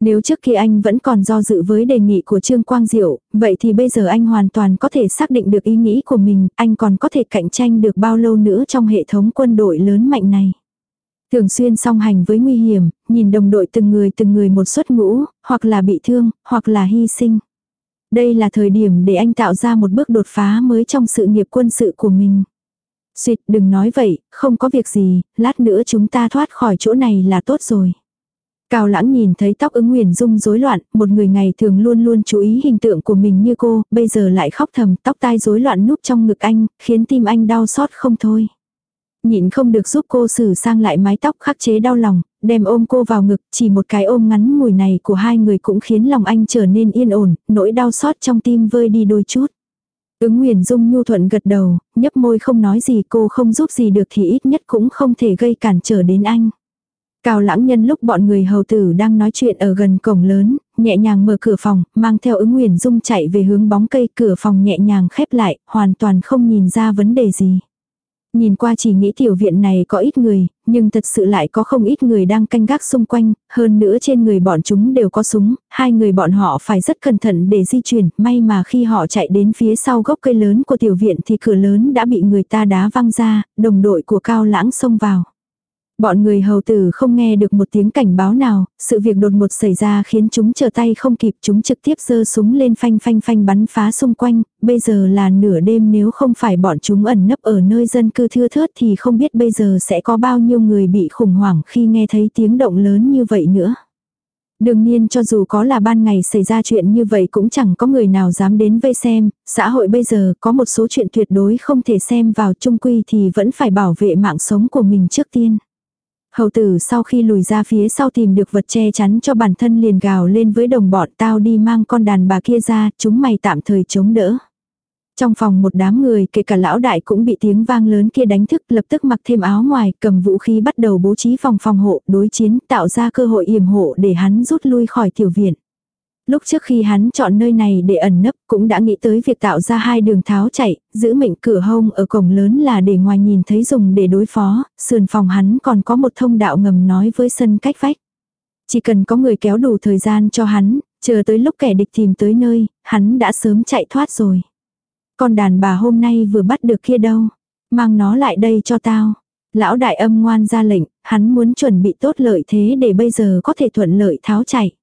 Nếu trước kia anh vẫn còn do dự với đề nghị của Trương Quang Diệu, vậy thì bây giờ anh hoàn toàn có thể xác định được ý nghĩ của mình, anh còn có thể cạnh tranh được bao lâu nữa trong hệ thống quân đội lớn mạnh này. Thường xuyên song hành với nguy hiểm, nhìn đồng đội từng người một xuất ngũ, hoặc là bị thương, hoặc là hy sinh. Đây là thời điểm để anh tạo ra một bước đột phá mới trong sự nghiệp quân sự của mình. Xuyệt, đừng nói vậy, không có việc gì, lát nữa chúng ta thoát khỏi chỗ này là tốt rồi. Cao Lãng nhìn thấy tóc Ứng Huyền Dung rối loạn, một người ngày thường luôn luôn chú ý hình tượng của mình như cô, bây giờ lại khóc thầm, tóc tai rối loạn núp trong ngực anh, khiến tim anh đau xót không thôi. Nhịn không được giúp cô sửa sang lại mái tóc khắc chế đau lòng, đem ôm cô vào ngực, chỉ một cái ôm ngắn ngủi này của hai người cũng khiến lòng anh trở nên yên ổn, nỗi đau xót trong tim vơi đi đôi chút. Ứng Huyền Dung nhu thuận gật đầu, nhấp môi không nói gì, cô không giúp gì được thì ít nhất cũng không thể gây cản trở đến anh. Cao Lãng nhân lúc bọn người hầu tử đang nói chuyện ở gần cổng lớn, nhẹ nhàng mở cửa phòng, mang theo Ứng Huyền Dung chạy về hướng bóng cây, cửa phòng nhẹ nhàng khép lại, hoàn toàn không nhìn ra vấn đề gì. Nhìn qua chỉ nghĩ tiểu viện này có ít người, nhưng thật sự lại có không ít người đang canh gác xung quanh, hơn nữa trên người bọn chúng đều có súng, hai người bọn họ phải rất cẩn thận để di chuyển, may mà khi họ chạy đến phía sau gốc cây lớn của tiểu viện thì cửa lớn đã bị người ta đá văng ra, đồng đội của Cao Lãng xông vào. Bọn người hầu tử không nghe được một tiếng cảnh báo nào, sự việc đột ngột xảy ra khiến chúng trở tay không kịp, chúng trực tiếp giơ súng lên phanh phanh phanh bắn phá xung quanh, bây giờ là nửa đêm, nếu không phải bọn chúng ẩn nấp ở nơi dân cư thưa thớt thì không biết bây giờ sẽ có bao nhiêu người bị khủng hoảng khi nghe thấy tiếng động lớn như vậy nữa. Đương nhiên cho dù có là ban ngày xảy ra chuyện như vậy cũng chẳng có người nào dám đến vây xem, xã hội bây giờ có một số chuyện tuyệt đối không thể xem vào, chung quy thì vẫn phải bảo vệ mạng sống của mình trước tiên. Hầu tử sau khi lùi ra phía sau tìm được vật che chắn cho bản thân liền gào lên với đồng bọn, tao đi mang con đàn bà kia ra, chúng mày tạm thời chống đỡ. Trong phòng một đám người, kể cả lão đại cũng bị tiếng vang lớn kia đánh thức, lập tức mặc thêm áo ngoài, cầm vũ khí bắt đầu bố trí phòng hộ, đối chiến, tạo ra cơ hội yểm hộ để hắn rút lui khỏi tiểu viện. Lúc trước khi hắn chọn nơi này để ẩn nấp cũng đã nghĩ tới việc tạo ra hai đường tháo chạy, giữ mệnh cửa hông ở cổng lớn là để ngoài nhìn thấy dùng để đối phó, sườn phòng hắn còn có một thông đạo ngầm nói với sân cách vách. Chỉ cần có người kéo đủ thời gian cho hắn, chờ tới lúc kẻ địch tìm tới nơi, hắn đã sớm chạy thoát rồi. Con đàn bà hôm nay vừa bắt được kia đâu, mang nó lại đây cho tao. Lão đại âm ngoan ra lệnh, hắn muốn chuẩn bị tốt lợi thế để bây giờ có thể thuận lợi tháo chạy.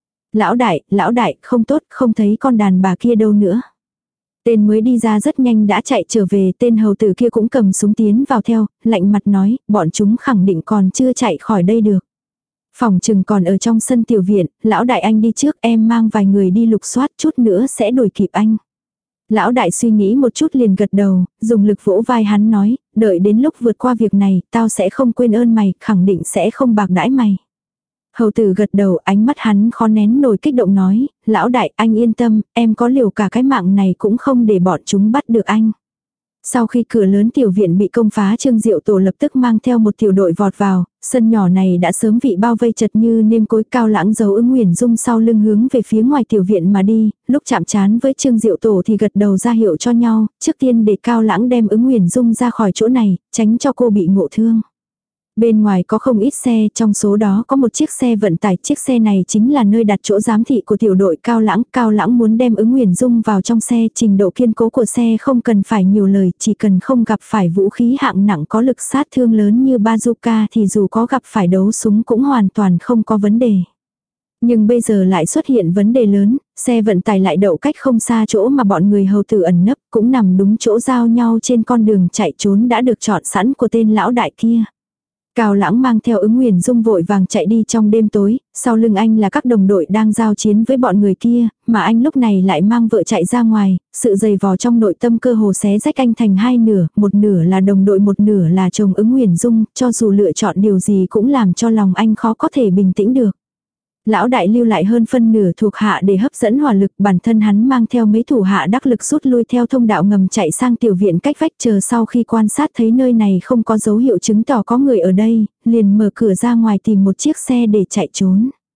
Lão đại, không tốt, không thấy con đàn bà kia đâu nữa. Tên mới đi ra rất nhanh đã chạy trở về, tên hầu tử kia cũng cầm súng tiến vào theo, lạnh mặt nói, bọn chúng khẳng định còn chưa chạy khỏi đây được. Phòng chừng còn ở trong sân tiểu viện, lão đại anh đi trước, em mang vài người đi lục soát, chút nữa sẽ đuổi kịp anh. Lão đại suy nghĩ một chút liền gật đầu, dùng lực vỗ vai hắn nói, đợi đến lúc vượt qua việc này, tao sẽ không quên ơn mày, khẳng định sẽ không bạc đãi mày. Hầu tử gật đầu, ánh mắt hắn khó nén nổi kích động nói, lão đại anh yên tâm, em có liều cả cái mạng này cũng không để bọn chúng bắt được anh. Sau khi cửa lớn tiểu viện bị công phá, Trương Diệu Tổ lập tức mang theo một tiểu đội vọt vào, sân nhỏ này đã sớm bị bao vây chật như nêm cối. Cao Lãng giấu Ứng Huyền Dung sau lưng hướng về phía ngoài tiểu viện mà đi, lúc chạm trán với Trương Diệu Tổ thì gật đầu ra hiệu cho nhau, trước tiên để Cao Lãng đem Ứng Huyền Dung ra khỏi chỗ này, tránh cho cô bị ngộ thương. Bên ngoài có không ít xe, trong số đó có một chiếc xe vận tải, chiếc xe này chính là nơi đặt chỗ giám thị của tiểu đội Cao Lãng muốn đem Ứng Huyền Dung vào trong xe, trình độ kiên cố của xe không cần phải nhiều lời, chỉ cần không gặp phải vũ khí hạng nặng có lực sát thương lớn như bazooka thì dù có gặp phải đấu súng cũng hoàn toàn không có vấn đề. Nhưng bây giờ lại xuất hiện vấn đề lớn, xe vận tải lại đậu cách không xa chỗ mà bọn người hầu tử ẩn nấp, cũng nằm đúng chỗ giao nhau trên con đường chạy trốn đã được chọn sẵn của tên lão đại kia. Cao Lãng mang theo Ứng Huyền Dung vội vàng chạy đi trong đêm tối, sau lưng anh là các đồng đội đang giao chiến với bọn người kia, mà anh lúc này lại mang vợ chạy ra ngoài, sự dày vò trong nội tâm cơ hồ xé rách anh thành hai nửa, một nửa là đồng đội, một nửa là chồng Ứng Huyền Dung, cho dù lựa chọn điều gì cũng làm cho lòng anh khó có thể bình tĩnh được. Lão đại lưu lại hơn phân nửa thuộc hạ để hấp dẫn hỏa lực, bản thân hắn mang theo mấy thủ hạ đắc lực rút lui theo thông đạo ngầm chạy sang tiểu viện cách vách, chờ sau khi quan sát thấy nơi này không có dấu hiệu chứng tỏ có người ở đây, liền mở cửa ra ngoài tìm một chiếc xe để chạy trốn.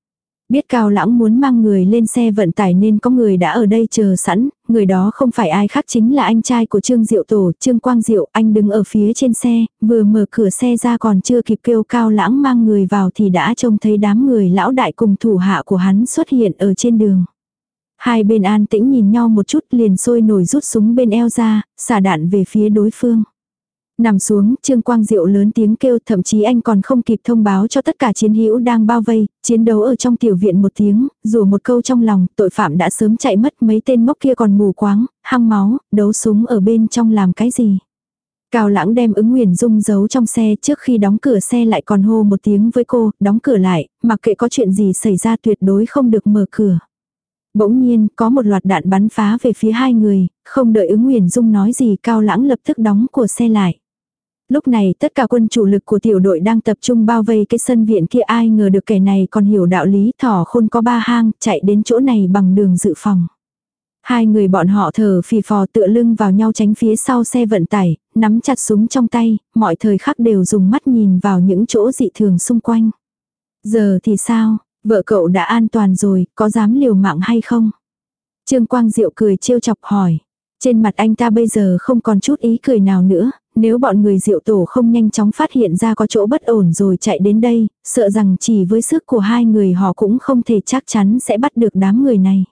Biết Cao Lãng muốn mang người lên xe vận tải nên có người đã ở đây chờ sẵn, người đó không phải ai khác chính là anh trai của Trương Diệu Tổ, Trương Quang Diệu, anh đứng ở phía trên xe, vừa mở cửa xe ra còn chưa kịp kêu Cao Lãng mang người vào thì đã trông thấy đám người lão đại cùng thủ hạ của hắn xuất hiện ở trên đường. Hai bên an tĩnh nhìn nhau một chút liền sôi nổi rút súng bên eo ra, xả đạn về phía đối phương. Nằm xuống, Trương Quang Diệu lớn tiếng kêu, thậm chí anh còn không kịp thông báo cho tất cả chiến hữu đang bao vây, chiến đấu ở trong tiểu viện một tiếng, rủa một câu trong lòng, tội phạm đã sớm chạy mất, mấy tên ngốc kia còn mù quáng, hăng máu, đấu súng ở bên trong làm cái gì. Cao Lãng đem Ứng Nguyền Dung giấu trong xe, trước khi đóng cửa xe lại còn hô một tiếng với cô, đóng cửa lại, mặc kệ có chuyện gì xảy ra tuyệt đối không được mở cửa. Bỗng nhiên, có một loạt đạn bắn phá về phía hai người, không đợi Ứng Nguyền Dung nói gì, Cao Lãng lập tức đóng cửa xe lại. Lúc này tất cả quân chủ lực của tiểu đội đang tập trung bao vây cái sân viện kia, ai ngờ được kẻ này còn hiểu đạo lý, thỏ khôn có ba hang, chạy đến chỗ này bằng đường dự phòng. Hai người bọn họ thở phì phò tựa lưng vào nhau tránh phía sau xe vận tải, nắm chặt súng trong tay, mọi thời khắc đều dùng mắt nhìn vào những chỗ dị thường xung quanh. Giờ thì sao, vợ cậu đã an toàn rồi, có dám liều mạng hay không? Trương Quang Diệu cười trêu chọc hỏi. Trên mặt anh ta bây giờ không còn chút ý cười nào nữa, nếu bọn người Diệu Tổ không nhanh chóng phát hiện ra có chỗ bất ổn rồi chạy đến đây, sợ rằng chỉ với sức của hai người họ cũng không thể chắc chắn sẽ bắt được đám người này.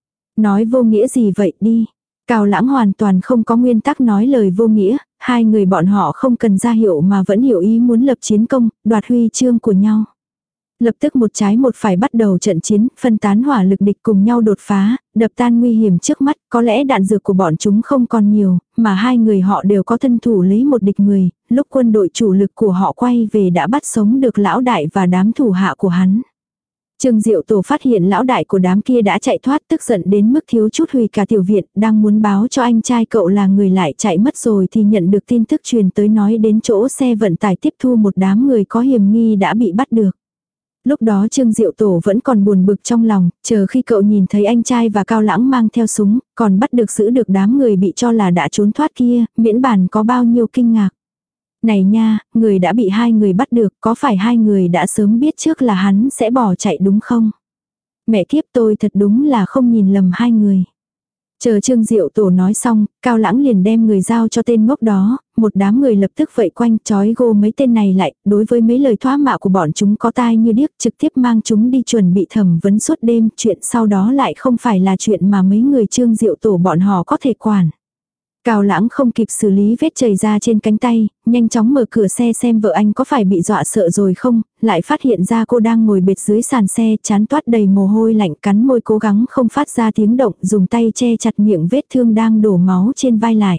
Nói vô nghĩa gì vậy đi. Cao Lãng hoàn toàn không có nguyên tắc nói lời vô nghĩa, hai người bọn họ không cần ra hiệu mà vẫn hiểu ý muốn lập chiến công, đoạt huy chương của nhau. Lập tức một trái một phải bắt đầu trận chiến, phân tán hỏa lực địch cùng nhau đột phá, đập tan nguy hiểm trước mắt, có lẽ đạn dược của bọn chúng không còn nhiều, mà hai người họ đều có thân thủ lấy một địch người, lúc quân đội chủ lực của họ quay về đã bắt sống được lão đại và đám thủ hạ của hắn. Trương Diệu Tổ phát hiện lão đại của đám kia đã chạy thoát, tức giận đến mức thiếu chút hủy cả tiểu viện, đang muốn báo cho anh trai cậu là người lại chạy mất rồi thì nhận được tin tức truyền tới nói đến chỗ xe vận tải tiếp thu một đám người có hiểm nghi đã bị bắt được. Lúc đó Trương Diệu Tổ vẫn còn buồn bực trong lòng, chờ khi cậu nhìn thấy anh trai và Cao Lãng mang theo súng, còn bắt được giữ được đám người bị cho là đã trốn thoát kia, miễn bản có bao nhiêu kinh ngạc. Này nha, người đã bị hai người bắt được, có phải hai người đã sớm biết trước là hắn sẽ bỏ chạy đúng không? Mẹ kiếp, tôi thật đúng là không nhìn lầm hai người. Chờ Trương Diệu Tổ nói xong, Cao Lãng liền đem người giao cho tên ngốc đó, một đám người lập tức vây quanh trói gô mấy tên này lại, đối với mấy lời thoá mạ của bọn chúng có tai như điếc, trực tiếp mang chúng đi chuẩn bị thẩm vấn suốt đêm, chuyện sau đó lại không phải là chuyện mà mấy người Trương Diệu Tổ bọn họ có thể quản. Cao Lãng không kịp xử lý vết chảy ra trên cánh tay, nhanh chóng mở cửa xe xem vợ anh có phải bị dọa sợ rồi không, lại phát hiện ra cô đang ngồi bệt dưới sàn xe, trán toát đầy mồ hôi lạnh, cắn môi cố gắng không phát ra tiếng động, dùng tay che chặt miệng vết thương đang đổ máu trên vai lại.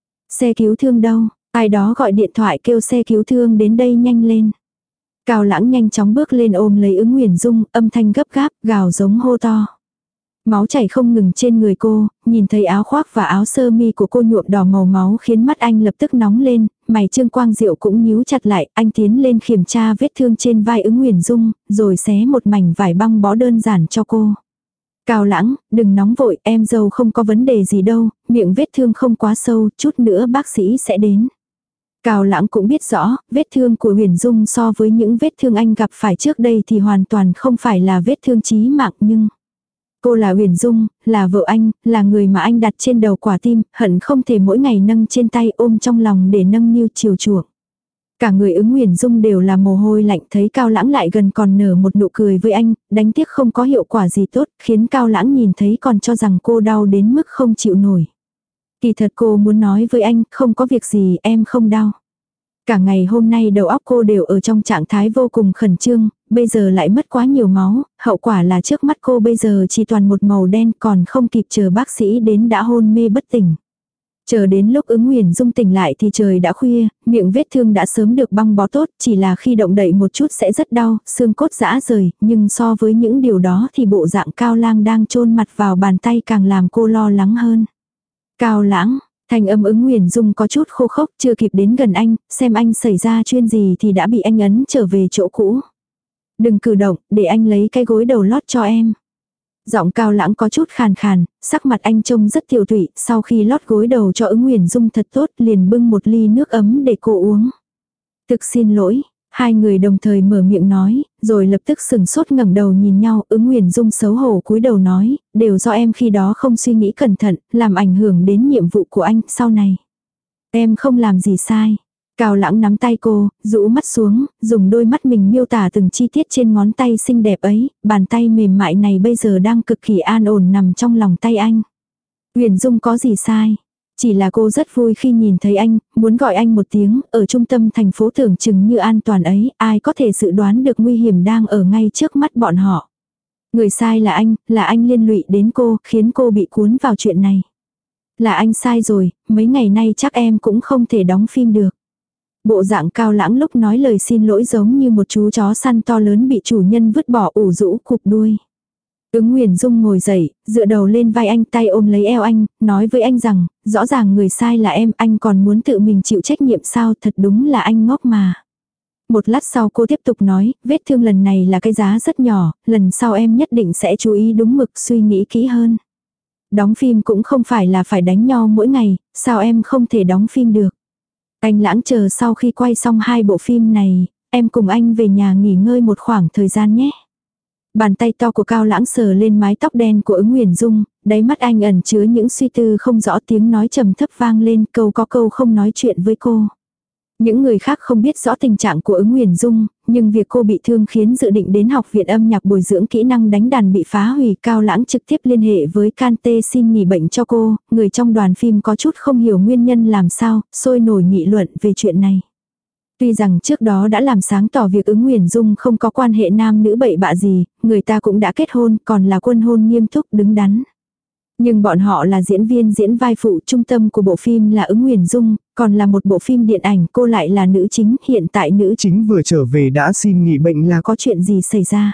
Xe cứu thương đâu? Ai đó gọi điện thoại kêu xe cứu thương đến đây nhanh lên. Cao Lãng nhanh chóng bước lên ôm lấy Ứng Nguyền Dung, âm thanh gấp gáp, gào giống hô to. Máu chảy không ngừng trên người cô, nhìn thấy áo khoác và áo sơ mi của cô nhuộm đỏ màu máu khiến mắt anh lập tức nóng lên, mày Trương Quang Diệu cũng nhíu chặt lại, anh tiến lên kiểm tra vết thương trên vai Ứng Nguyền Dung, rồi xé một mảnh vải băng bó đơn giản cho cô. Cao Lãng, đừng nóng vội, em dâu không có vấn đề gì đâu, miệng vết thương không quá sâu, chút nữa bác sĩ sẽ đến. Cao Lãng cũng biết rõ, vết thương của Huyền Dung so với những vết thương anh gặp phải trước đây thì hoàn toàn không phải là vết thương chí mạng, nhưng cô là Huyền Dung, là vợ anh, là người mà anh đặt trên đầu quả tim, hận không thể mỗi ngày nâng trên tay ôm trong lòng để nâng niu chiều chuộng. Cả người Ứng Huyền Dung đều là mồ hôi lạnh, thấy Cao Lãng lại gần còn nở một nụ cười với anh, đánh tiếc không có hiệu quả gì tốt, khiến Cao Lãng nhìn thấy còn cho rằng cô đau đến mức không chịu nổi. Kỳ thật cô muốn nói với anh, không có việc gì, em không đau. Cả ngày hôm nay đầu óc cô đều ở trong trạng thái vô cùng khẩn trương, bây giờ lại mất quá nhiều máu, hậu quả là trước mắt cô bây giờ chỉ toàn một màu đen, còn không kịp chờ bác sĩ đến đã hôn mê bất tỉnh. Chờ đến lúc Ứng Huyền Dung tỉnh lại thì trời đã khuya, miệng vết thương đã sớm được băng bó tốt, chỉ là khi động đậy một chút sẽ rất đau, xương cốt rã rời, nhưng so với những điều đó thì bộ dạng Cao Lang đang chôn mặt vào bàn tay càng làm cô lo lắng hơn. Cao Lãng, thanh âm Ứng Huyền Dung có chút khô khốc, chưa kịp đến gần anh, xem anh xảy ra chuyện gì thì đã bị anh ấn trở về chỗ cũ. Đừng cử động, để anh lấy cái gối đầu lót cho em. Giọng Cao Lãng có chút khàn khàn, sắc mặt anh trông rất tiểu tụy, sau khi lót gối đầu cho Ứng Huyền Dung thật tốt liền bưng một ly nước ấm để cô uống. Thực xin lỗi, Hai người đồng thời mở miệng nói, rồi lập tức sừng sốt ngẩng đầu nhìn nhau, Ứng Huyền Dung xấu hổ cúi đầu nói, đều do em khi đó không suy nghĩ cẩn thận, làm ảnh hưởng đến nhiệm vụ của anh sau này. Em không làm gì sai. Cao Lãng nắm tay cô, rũ mắt xuống, dùng đôi mắt mình miêu tả từng chi tiết trên ngón tay xinh đẹp ấy, bàn tay mềm mại này bây giờ đang cực kỳ an ổn nằm trong lòng tay anh. Huyền Dung có gì sai? Chỉ là cô rất vui khi nhìn thấy anh, muốn gọi anh một tiếng, ở trung tâm thành phố tưởng chừng như an toàn ấy, ai có thể dự đoán được nguy hiểm đang ở ngay trước mắt bọn họ. Người sai là anh liên lụy đến cô, khiến cô bị cuốn vào chuyện này. Là anh sai rồi, mấy ngày nay chắc em cũng không thể đóng phim được. Bộ dạng Cao Lãng lúc nói lời xin lỗi giống như một chú chó săn to lớn bị chủ nhân vứt bỏ ủ rũ cụp đuôi. Ứng Huyền Dung ngồi dậy, dựa đầu lên vai anh, tay ôm lấy eo anh, nói với anh rằng, rõ ràng người sai là em, anh còn muốn tự mình chịu trách nhiệm sao, thật đúng là anh ngốc mà. Một lát sau cô tiếp tục nói, vết thương lần này là cái giá rất nhỏ, lần sau em nhất định sẽ chú ý đúng mực, suy nghĩ kỹ hơn. Đóng phim cũng không phải là phải đánh nhau mỗi ngày, sao em không thể đóng phim được. Anh Lãng chờ sau khi quay xong 2 bộ phim này, em cùng anh về nhà nghỉ ngơi một khoảng thời gian nhé. Bàn tay to của Cao Lãng sờ lên mái tóc đen của Ứng Huyền Dung, đáy mắt anh ẩn chứa những suy tư không rõ, tiếng nói trầm thấp vang lên, câu có câu không nói chuyện với cô. Những người khác không biết rõ tình trạng của Ứng Huyền Dung, nhưng việc cô bị thương khiến dự định đến học viện âm nhạc bồi dưỡng kỹ năng đánh đàn bị phá hủy. Cao Lãng trực tiếp liên hệ với Kante xin nghỉ bệnh cho cô, người trong đoàn phim có chút không hiểu nguyên nhân làm sao, sôi nổi nghị luận về chuyện này. Tuy rằng trước đó đã làm sáng tỏ việc Ứng Huyền Dung không có quan hệ nam nữ bậy bạ gì, người ta cũng đã kết hôn, còn là quân hôn nghiêm túc đứng đắn. Nhưng bọn họ là diễn viên diễn vai phụ, trung tâm của bộ phim là Ứng Huyền Dung, còn là một bộ phim điện ảnh, cô lại là nữ chính, hiện tại nữ Chính vừa trở về đã xin nghỉ bệnh là có chuyện gì xảy ra.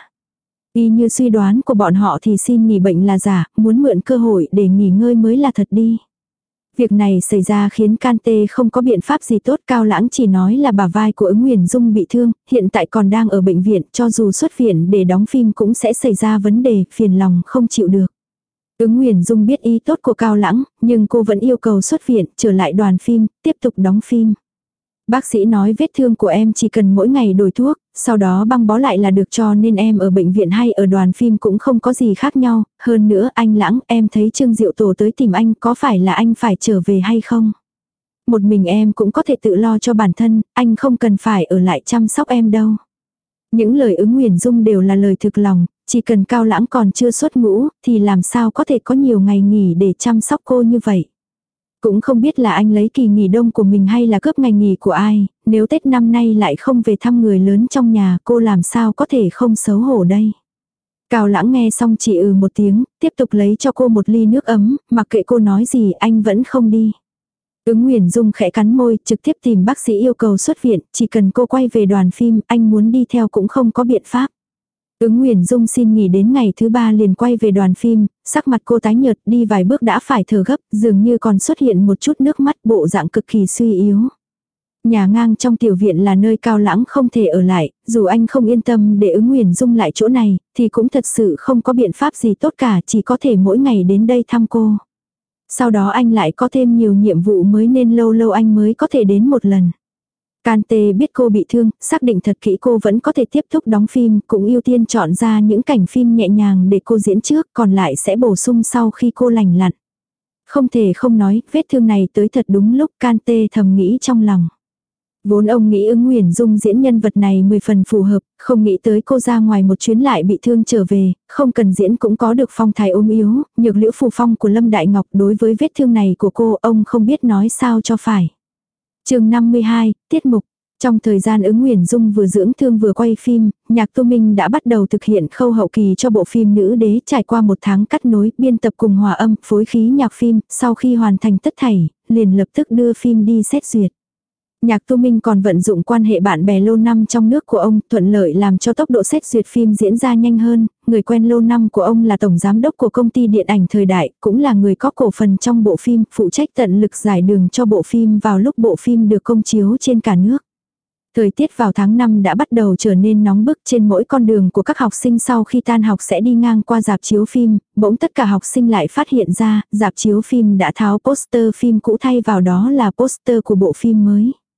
Y như suy đoán của bọn họ thì xin nghỉ bệnh là giả, muốn mượn cơ hội để nghỉ ngơi mới là thật đi. Việc này xảy ra khiến Kante không có biện pháp gì tốt, Cao Lãng chỉ nói là bả vai của Ứng Huyền Dung bị thương, hiện tại còn đang ở bệnh viện, cho dù xuất viện để đóng phim cũng sẽ xảy ra vấn đề, phiền lòng không chịu được. Ứng Huyền Dung biết ý tốt của Cao Lãng, nhưng cô vẫn yêu cầu xuất viện, trở lại đoàn phim, tiếp tục đóng phim. Bác sĩ nói vết thương của em chỉ cần mỗi ngày đổi thuốc, sau đó băng bó lại là được, cho nên em ở bệnh viện hay ở đoàn phim cũng không có gì khác nhau. Hơn nữa anh Lãng, em thấy Trương Diệu Tổ tới tìm anh, có phải là anh phải trở về hay không? Một mình em cũng có thể tự lo cho bản thân, anh không cần phải ở lại chăm sóc em đâu. Những lời Ứng Huyền Dung đều là lời thực lòng, chỉ cần Cao Lãng còn chưa xuất ngũ, thì làm sao có thể có nhiều ngày nghỉ để chăm sóc cô như vậy. Cũng không biết là anh lấy kỳ nghỉ đông của mình hay là cướp ngày nghỉ của ai, nếu Tết năm nay lại không về thăm người lớn trong nhà, cô làm sao có thể không xấu hổ đây. Cao Lãng nghe xong chỉ một tiếng, tiếp tục lấy cho cô một ly nước ấm, mặc kệ cô nói gì anh vẫn không đi. Ứng Huyền Dung khẽ cắn môi, trực tiếp tìm bác sĩ yêu cầu xuất viện, chỉ cần cô quay về đoàn phim, anh muốn đi theo cũng không có biện pháp. Ứng Huyền Dung xin nghỉ đến ngày thứ 3 liền quay về đoàn phim, sắc mặt cô tái nhợt, đi vài bước đã phải thở gấp, dường như còn xuất hiện một chút nước mắt, bộ dạng cực kỳ suy yếu. Nhà ngang trong tiểu viện là nơi Cao Lãng không thể ở lại, dù anh không yên tâm để Ứng Huyền Dung lại chỗ này, thì cũng thật sự không có biện pháp gì tốt cả, chỉ có thể mỗi ngày đến đây thăm cô. Sau đó anh lại có thêm nhiều nhiệm vụ mới nên lâu lâu anh mới có thể đến một lần. Kante biết cô bị thương, xác định thật kỹ cô vẫn có thể tiếp tục đóng phim, cũng ưu tiên chọn ra những cảnh phim nhẹ nhàng để cô diễn trước, còn lại sẽ bổ sung sau khi cô lành lặn. Không thể không nói, vết thương này tới thật đúng lúc, Kante thầm nghĩ trong lòng. Vốn ông nghĩ Ứng Huyền Dung diễn nhân vật này 10 phần phù hợp, không nghĩ tới cô ra ngoài một chuyến lại bị thương trở về, không cần diễn cũng có được phong thái ốm yếu, nhược liễu phù phong của Lâm Đại Ngọc. Đối với vết thương này của cô, ông không biết nói sao cho phải. Chương 52, tiết mục. Trong thời gian Ứng Huyền Dung vừa dưỡng thương vừa quay phim, Nhạc Tô Minh đã bắt đầu thực hiện khâu hậu kỳ cho bộ phim Nữ Đế, trải qua 1 tháng cắt nối, biên tập cùng hòa âm, phối khí nhạc phim, sau khi hoàn thành tất thảy, liền lập tức đưa phim đi xét duyệt. Nhạc Tô Minh còn vận dụng quan hệ bạn bè lâu năm trong nước của ông, thuận lợi làm cho tốc độ xét duyệt phim diễn ra nhanh hơn. Người quen lâu năm của ông là tổng giám đốc của công ty điện ảnh Thời Đại, cũng là người có cổ phần trong bộ phim, phụ trách tận lực giải đường cho bộ phim vào lúc bộ phim được công chiếu trên cả nước. Thời tiết vào tháng 5 đã bắt đầu trở nên nóng bức, trên mỗi con đường của các học sinh sau khi tan học sẽ đi ngang qua rạp chiếu phim, bỗng tất cả học sinh lại phát hiện ra, rạp chiếu phim đã tháo poster phim cũ thay vào đó là poster của bộ phim mới.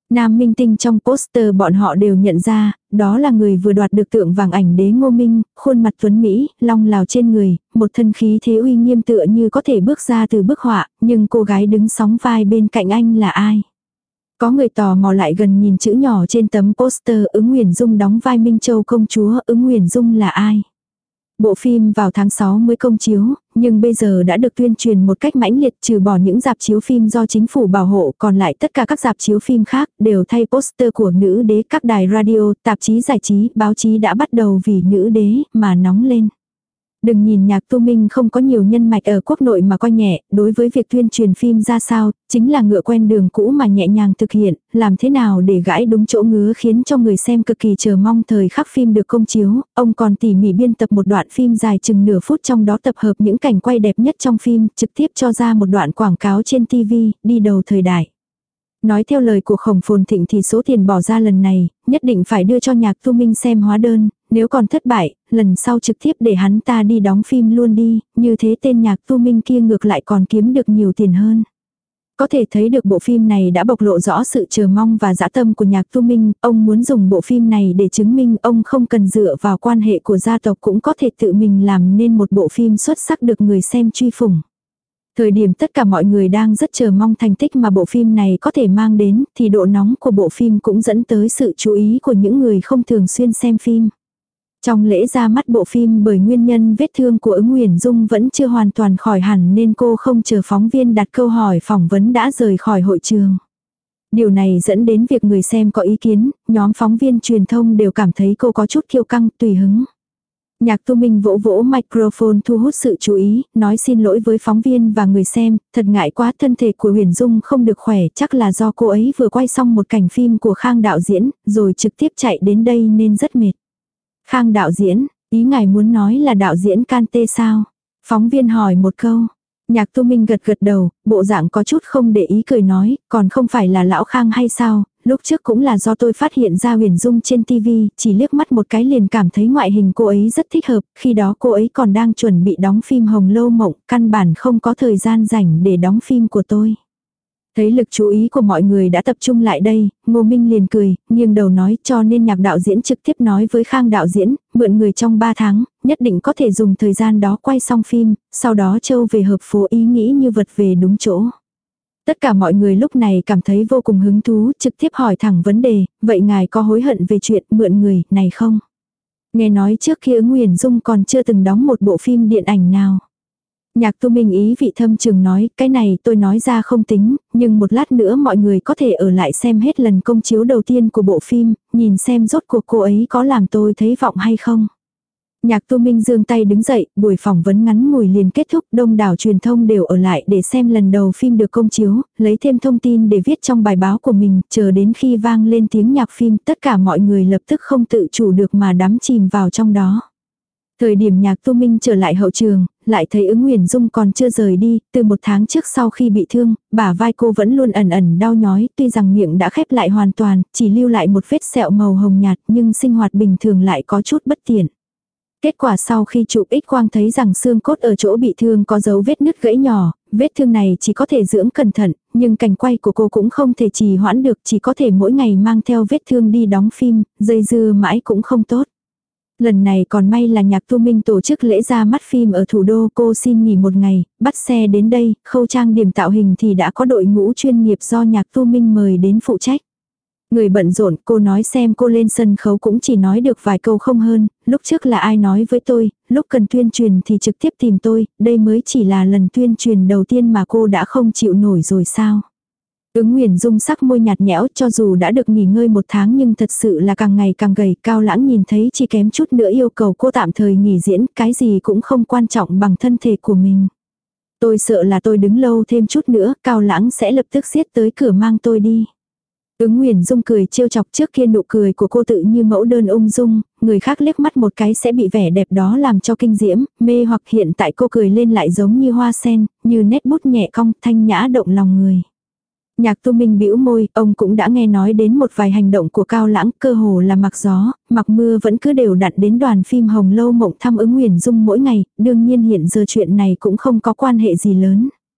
Nam minh tinh trong poster bọn họ đều nhận ra, đó là người vừa đoạt được tượng vàng ảnh đế Ngô Minh, khuôn mặt tuấn Mỹ, long lào trên người, một thân khí thế uy nghiêm tựa như có thể bước ra từ bức họa, nhưng cô gái đứng sóng vai bên cạnh anh là ai? Có người tò mò lại gần nhìn chữ nhỏ trên tấm poster Ứng Nguyền Dung đóng vai Minh Châu công chúa, Ứng Nguyền Dung là ai? Bộ phim vào tháng 6 mới công chiếu, nhưng bây giờ đã được tuyên truyền một cách mãnh liệt, trừ bỏ những rạp chiếu phim do chính phủ bảo hộ, còn lại tất cả các rạp chiếu phim khác đều thay poster của nữ đế, các đài radio, tạp chí giải trí, báo chí đã bắt đầu vì nữ đế mà nóng lên. Đừng nhìn Nhạc Tu Minh không có nhiều nhân mạch ở quốc nội mà coi nhẹ, đối với việc tuyên truyền phim ra sao, chính là ngựa quen đường cũ mà nhẹ nhàng thực hiện, làm thế nào để gãi đúng chỗ ngứa khiến cho người xem cực kỳ chờ mong thời khắc phim được công chiếu. Ông còn tỉ mỉ biên tập một đoạn phim dài chừng nửa phút, trong đó tập hợp những cảnh quay đẹp nhất trong phim, trực tiếp cho ra một đoạn quảng cáo trên TV, đi đầu thời đại. Nói theo lời của Khổng Phồn Thịnh thì số tiền bỏ ra lần này, nhất định phải đưa cho Nhạc Tu Minh xem hóa đơn, nếu còn thất bại, lần sau trực tiếp để hắn ta đi đóng phim luôn đi, như thế tên Nhạc Tu Minh kia ngược lại còn kiếm được nhiều tiền hơn. Có thể thấy được bộ phim này đã bộc lộ rõ sự chờ mong và dã tâm của Nhạc Tu Minh, ông muốn dùng bộ phim này để chứng minh ông không cần dựa vào quan hệ của gia tộc cũng có thể tự mình làm nên một bộ phim xuất sắc được người xem truy phủng. Thời điểm tất cả mọi người đang rất chờ mong thành tích mà bộ phim này có thể mang đến, thì độ nóng của bộ phim cũng dẫn tới sự chú ý của những người không thường xuyên xem phim. Trong lễ ra mắt bộ phim, bởi nguyên nhân vết thương của Ứng Nguyền Dung vẫn chưa hoàn toàn khỏi hẳn nên cô không chờ phóng viên đặt câu hỏi phỏng vấn đã rời khỏi hội trường. Điều này dẫn đến việc người xem có ý kiến, nhóm phóng viên truyền thông đều cảm thấy cô có chút kiêu căng, tùy hứng. Nhạc Tu Minh vỗ vỗ microphone thu hút sự chú ý, nói xin lỗi với phóng viên và người xem, thật ngại quá, thân thể của Huyền Dung không được khỏe, chắc là do cô ấy vừa quay xong một cảnh phim của Khang đạo diễn, rồi trực tiếp chạy đến đây nên rất mệt. Khang đạo diễn, ý ngài muốn nói là đạo diễn Can Tê sao? Phóng viên hỏi một câu. Nhạc Tu Minh gật gật đầu, bộ dạng có chút không để ý cười nói, còn không phải là lão Khang hay sao? Lúc trước cũng là do tôi phát hiện ra Huyền Dung trên TV, chỉ liếc mắt một cái liền cảm thấy ngoại hình cô ấy rất thích hợp, khi đó cô ấy còn đang chuẩn bị đóng phim Hồng Lâu Mộng, căn bản không có thời gian rảnh để đóng phim của tôi. Thấy lực chú ý của mọi người đã tập trung lại đây, Ngô Minh liền cười, nghiêng đầu nói, cho nên Nhạc đạo diễn trực tiếp nói với Khang đạo diễn, mượn người trong 3 tháng, nhất định có thể dùng thời gian đó quay xong phim, sau đó châu về hợp phố, ý nghĩ như vật về đúng chỗ. Tất cả mọi người lúc này cảm thấy vô cùng hứng thú, trực tiếp hỏi thẳng vấn đề, vậy ngài có hối hận về chuyện mượn người này không? Nghe nói trước kia Ứng Nguyền Dung còn chưa từng đóng một bộ phim điện ảnh nào. Nhạc Tu Minh ý vị thâm trường nói, cái này tôi nói ra không tính, nhưng một lát nữa mọi người có thể ở lại xem hết lần công chiếu đầu tiên của bộ phim, nhìn xem rốt cuộc cô ấy có làm tôi thấy vọng hay không. Nhạc Tu Minh giương tay đứng dậy, buổi phỏng vấn ngắn ngủi liền kết thúc, đông đảo truyền thông đều ở lại để xem lần đầu phim được công chiếu, lấy thêm thông tin để viết trong bài báo của mình, chờ đến khi vang lên tiếng nhạc phim, tất cả mọi người lập tức không tự chủ được mà đắm chìm vào trong đó. Thời điểm Nhạc Tu Minh trở lại hậu trường, lại thấy Ứng Nguyền Dung còn chưa rời đi, từ 1 tháng trước sau khi bị thương, bả vai cô vẫn luôn ẩn ẩn đau nhói, tuy rằng miệng đã khép lại hoàn toàn, chỉ lưu lại một vết sẹo màu hồng nhạt, nhưng sinh hoạt bình thường lại có chút bất tiện. Kết quả sau khi chụp X-quang thấy rằng xương cốt ở chỗ bị thương có dấu vết nứt gãy nhỏ, vết thương này chỉ có thể dưỡng cẩn thận, nhưng cảnh quay của cô cũng không thể trì hoãn được, chỉ có thể mỗi ngày mang theo vết thương đi đóng phim, dây dưa mãi cũng không tốt. Lần này còn may là Nhạc Tu Minh tổ chức lễ ra mắt phim ở thủ đô, cô xin nghỉ 1 ngày, bắt xe đến đây, khâu trang điểm tạo hình thì đã có đội ngũ chuyên nghiệp do Nhạc Tu Minh mời đến phụ trách. Người bận rộn, cô nói xem cô lên sân khấu cũng chỉ nói được vài câu không hơn, lúc trước là ai nói với tôi, lúc cần tuyên truyền thì trực tiếp tìm tôi, đây mới chỉ là lần tuyên truyền đầu tiên mà cô đã không chịu nổi rồi sao. Ứng Nguyền Dung sắc môi nhạt nhẽo, cho dù đã được nghỉ ngơi 1 tháng nhưng thật sự là càng ngày càng gầy, Cao Lãng nhìn thấy chỉ kém chút nữa yêu cầu cô tạm thời nghỉ diễn, cái gì cũng không quan trọng bằng thân thể của mình. Tôi sợ là tôi đứng lâu thêm chút nữa, Cao Lãng sẽ lập tức giết tới cửa mang tôi đi. Ứng Nguyền Dung cười trêu chọc, trước kia nụ cười của cô tự như mẫu đơn ung dung, người khác liếc mắt một cái sẽ bị vẻ đẹp đó làm cho kinh diễm, mê hoặc, hiện tại cô cười lên lại giống như hoa sen, như nét bút nhẹ cong, thanh nhã động lòng người. Nhạc Tu Minh bĩu môi, ông cũng đã nghe nói đến một vài hành động của Cao Lãng, cơ hồ là mặc gió, mặc mưa vẫn cứ đều đặn đến đoàn phim Hồng Lâu Mộng thăm Ứng Nguyền Dung mỗi ngày, đương nhiên hiện giờ chuyện này cũng không có quan hệ gì lớn.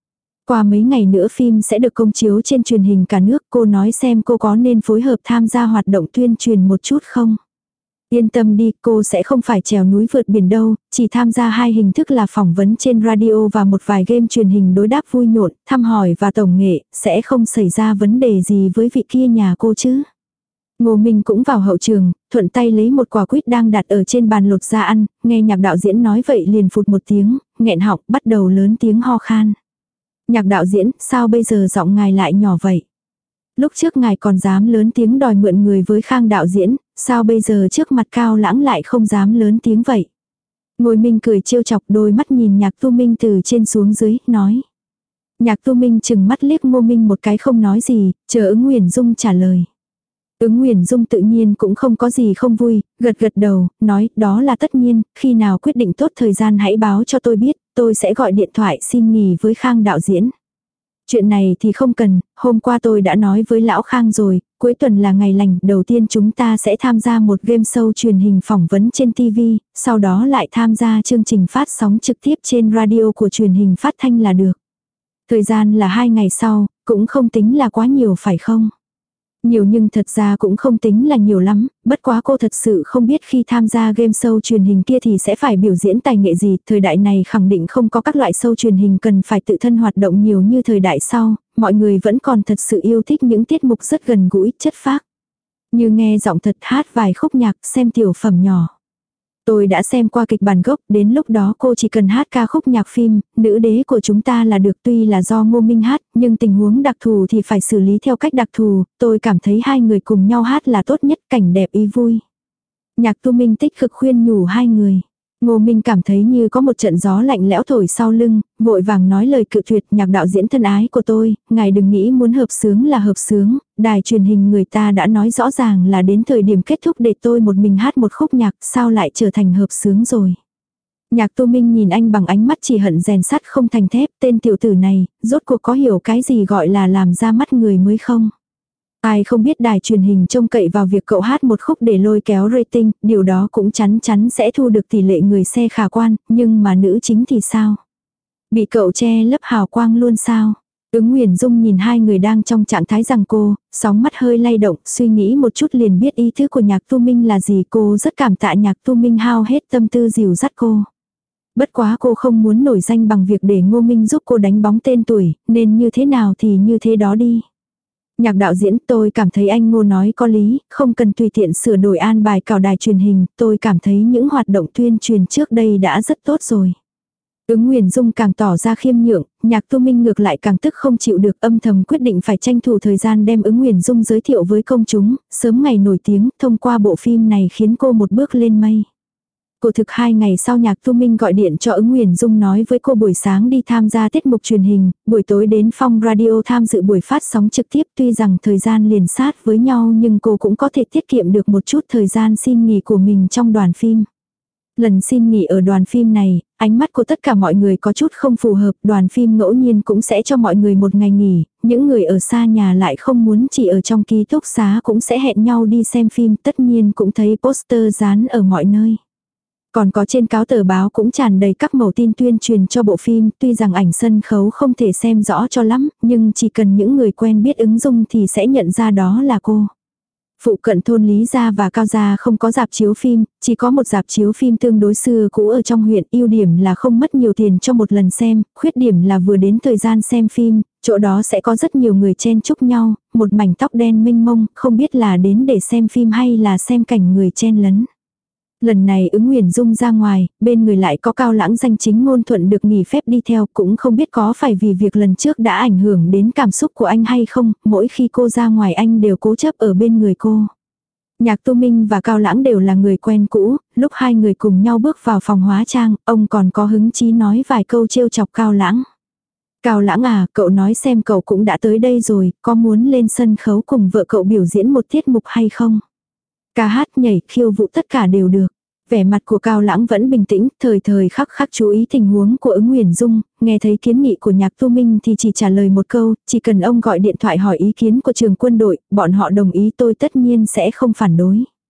Qua mấy ngày nữa phim sẽ được công chiếu trên truyền hình cả nước, cô nói xem cô có nên phối hợp tham gia hoạt động tuyên truyền một chút không? Yên tâm đi, cô sẽ không phải trèo núi vượt biển đâu, chỉ tham gia 2 hình thức là phỏng vấn trên radio và một vài game truyền hình đối đáp vui nhộn, thăm hỏi và tổng nghệ, sẽ không xảy ra vấn đề gì với vị kia nhà cô chứ. Ngô Minh cũng vào hậu trường, thuận tay lấy một quả quýt đang đặt ở trên bàn lột ra ăn, nghe nhạc đạo diễn nói vậy liền phụt một tiếng, nghẹn họng, bắt đầu lớn tiếng ho khan. Nhạc đạo diễn, sao bây giờ giọng ngài lại nhỏ vậy? Lúc trước ngài còn dám lớn tiếng đòi mượn người với Khang đạo diễn, sao bây giờ trước mặt Cao Lãng lại không dám lớn tiếng vậy? Ngô Minh cười trêu chọc, đôi mắt nhìn Nhạc Tu Minh từ trên xuống dưới, nói. Nhạc Tu Minh chừng mắt liếc Ngô Minh một cái không nói gì, chờ Ứng Nguyền Dung trả lời. Ứng Nguyền Dung tự nhiên cũng không có gì không vui, gật gật đầu, nói đó là tất nhiên, khi nào quyết định tốt thời gian hãy báo cho tôi biết, tôi sẽ gọi điện thoại xin nghỉ với Khang đạo diễn. Chuyện này thì không cần, hôm qua tôi đã nói với Lão Khang rồi, cuối tuần là ngày lành, đầu tiên chúng ta sẽ tham gia một game show truyền hình phỏng vấn trên TV, sau đó lại tham gia chương trình phát sóng trực tiếp trên radio của truyền hình phát thanh là được. Thời gian là 2 ngày sau, cũng không tính là quá nhiều phải không? Nhiều nhưng thật ra cũng không tính là nhiều lắm, bất quá cô thật sự không biết khi tham gia game show truyền hình kia thì sẽ phải biểu diễn tài nghệ gì, thời đại này khẳng định không có các loại show truyền hình cần phải tự thân hoạt động nhiều như thời đại sau, mọi người vẫn còn thật sự yêu thích những tiết mục rất gần gũi, chất phác. Như nghe giọng thật hát vài khúc nhạc, xem tiểu phẩm nhỏ. Tôi đã xem qua kịch bản gốc, đến lúc đó cô chỉ cần hát ca khúc nhạc phim, nữ đế của chúng ta là được, tuy là do Ngô Minh hát, nhưng tình huống đặc thù thì phải xử lý theo cách đặc thù, tôi cảm thấy 2 người cùng nhau hát là tốt nhất, cảnh đẹp ý vui. Nhạc Tu Minh tích cực khuyên nhủ 2 người. Ngô Minh cảm thấy như có một trận gió lạnh lẽo thổi sau lưng, vội vàng nói lời cự tuyệt. Nhạc đạo diễn thân ái của tôi, ngài đừng nghĩ muốn hợp xướng là hợp xướng, đài truyền hình người ta đã nói rõ ràng là đến thời điểm kết thúc để tôi một mình hát một khúc nhạc, sao lại trở thành hợp xướng rồi. Nhạc Tu Minh nhìn anh bằng ánh mắt chỉ hận rèn sắt không thành thép, tên tiểu tử này, rốt cuộc có hiểu cái gì gọi là làm ra mắt người mới không? Ai không biết đài truyền hình trông cậy vào việc cậu hát một khúc để lôi kéo rating, điều đó cũng chắn chắn sẽ thu được tỷ lệ người xe khả quan, nhưng mà nữ chính thì sao? Bị cậu che lấp hào quang luôn sao? Ứng Nguyền Dung nhìn 2 người đang trong trạng thái giằng cô, sóng mắt hơi lay động, suy nghĩ một chút liền biết ý tứ của Nhạc Tu Minh là gì. Cô rất cảm tạ Nhạc Tu Minh hao hết tâm tư dìu dắt cô. Bất quá cô không muốn nổi danh bằng việc để Ngô Minh giúp cô đánh bóng tên tuổi, nên như thế nào thì như thế đó đi. Nhạc đạo diễn, tôi cảm thấy anh Ngô nói có lý, không cần tùy tiện sửa đổi an bài cào đài truyền hình, tôi cảm thấy những hoạt động tuyên truyền trước đây đã rất tốt rồi. Ứng Nguyền Dung càng tỏ ra khiêm nhượng, Nhạc Tu Minh ngược lại càng tức không chịu được, âm thầm quyết định phải tranh thủ thời gian đem Ứng Nguyền Dung giới thiệu với công chúng, sớm ngày nổi tiếng, thông qua bộ phim này khiến cô một bước lên mây. Cô thực 2 ngày sau Nhạc Tu Minh gọi điện cho Ứng Nguyền Dung nói với cô buổi sáng đi tham gia tiết mục truyền hình, buổi tối đến Phong Radio tham dự buổi phát sóng trực tiếp. Tuy rằng thời gian liền sát với nhau nhưng cô cũng có thể tiết kiệm được một chút thời gian xin nghỉ của mình trong đoàn phim. Lần xin nghỉ ở đoàn phim này, ánh mắt của tất cả mọi người có chút không phù hợp, đoàn phim ngẫu nhiên cũng sẽ cho mọi người một ngày nghỉ, những người ở xa nhà lại không muốn chỉ ở trong ký túc xá cũng sẽ hẹn nhau đi xem phim, tất nhiên cũng thấy poster dán ở mọi nơi. Còn có trên cáo tờ báo cũng tràn đầy các mẩu tin tuyên truyền cho bộ phim, tuy rằng ảnh sân khấu không thể xem rõ cho lắm, nhưng chỉ cần những người quen biết Ứng Dung thì sẽ nhận ra đó là cô. Phụ cận thôn Lý Gia và Cao Gia không có rạp chiếu phim, chỉ có một rạp chiếu phim tương đối xưa cũ ở trong huyện. Ưu điểm là không mất nhiều tiền cho một lần xem, khuyết điểm là vừa đến thời gian xem phim, chỗ đó sẽ có rất nhiều người chen chúc nhau, một mảnh tóc đen mênh mông, không biết là đến để xem phim hay là xem cảnh người chen lấn. Lần này Ứng Nguyền Dung ra ngoài, bên người lại có Cao Lãng danh chính ngôn thuận được nghỉ phép đi theo, cũng không biết có phải vì việc lần trước đã ảnh hưởng đến cảm xúc của anh hay không, mỗi khi cô ra ngoài anh đều cố chấp ở bên người cô. Nhạc Tu Minh và Cao Lãng đều là người quen cũ, lúc 2 người cùng nhau bước vào phòng hóa trang, ông còn có hứng chí nói vài câu trêu chọc Cao Lãng. Cao Lãng à, cậu nói xem cậu cũng đã tới đây rồi, có muốn lên sân khấu cùng vợ cậu biểu diễn một tiết mục hay không? Ca hát nhảy khiêu vũ tất cả đều được. Vẻ mặt của Cao Lãng vẫn bình tĩnh, thời thời khắc khắc chú ý tình huống của Ứng Nguyền Dung, nghe thấy kiến nghị của Nhạc Tu Minh thì chỉ trả lời một câu, chỉ cần ông gọi điện thoại hỏi ý kiến của trường quân đội, bọn họ đồng ý tôi tất nhiên sẽ không phản đối.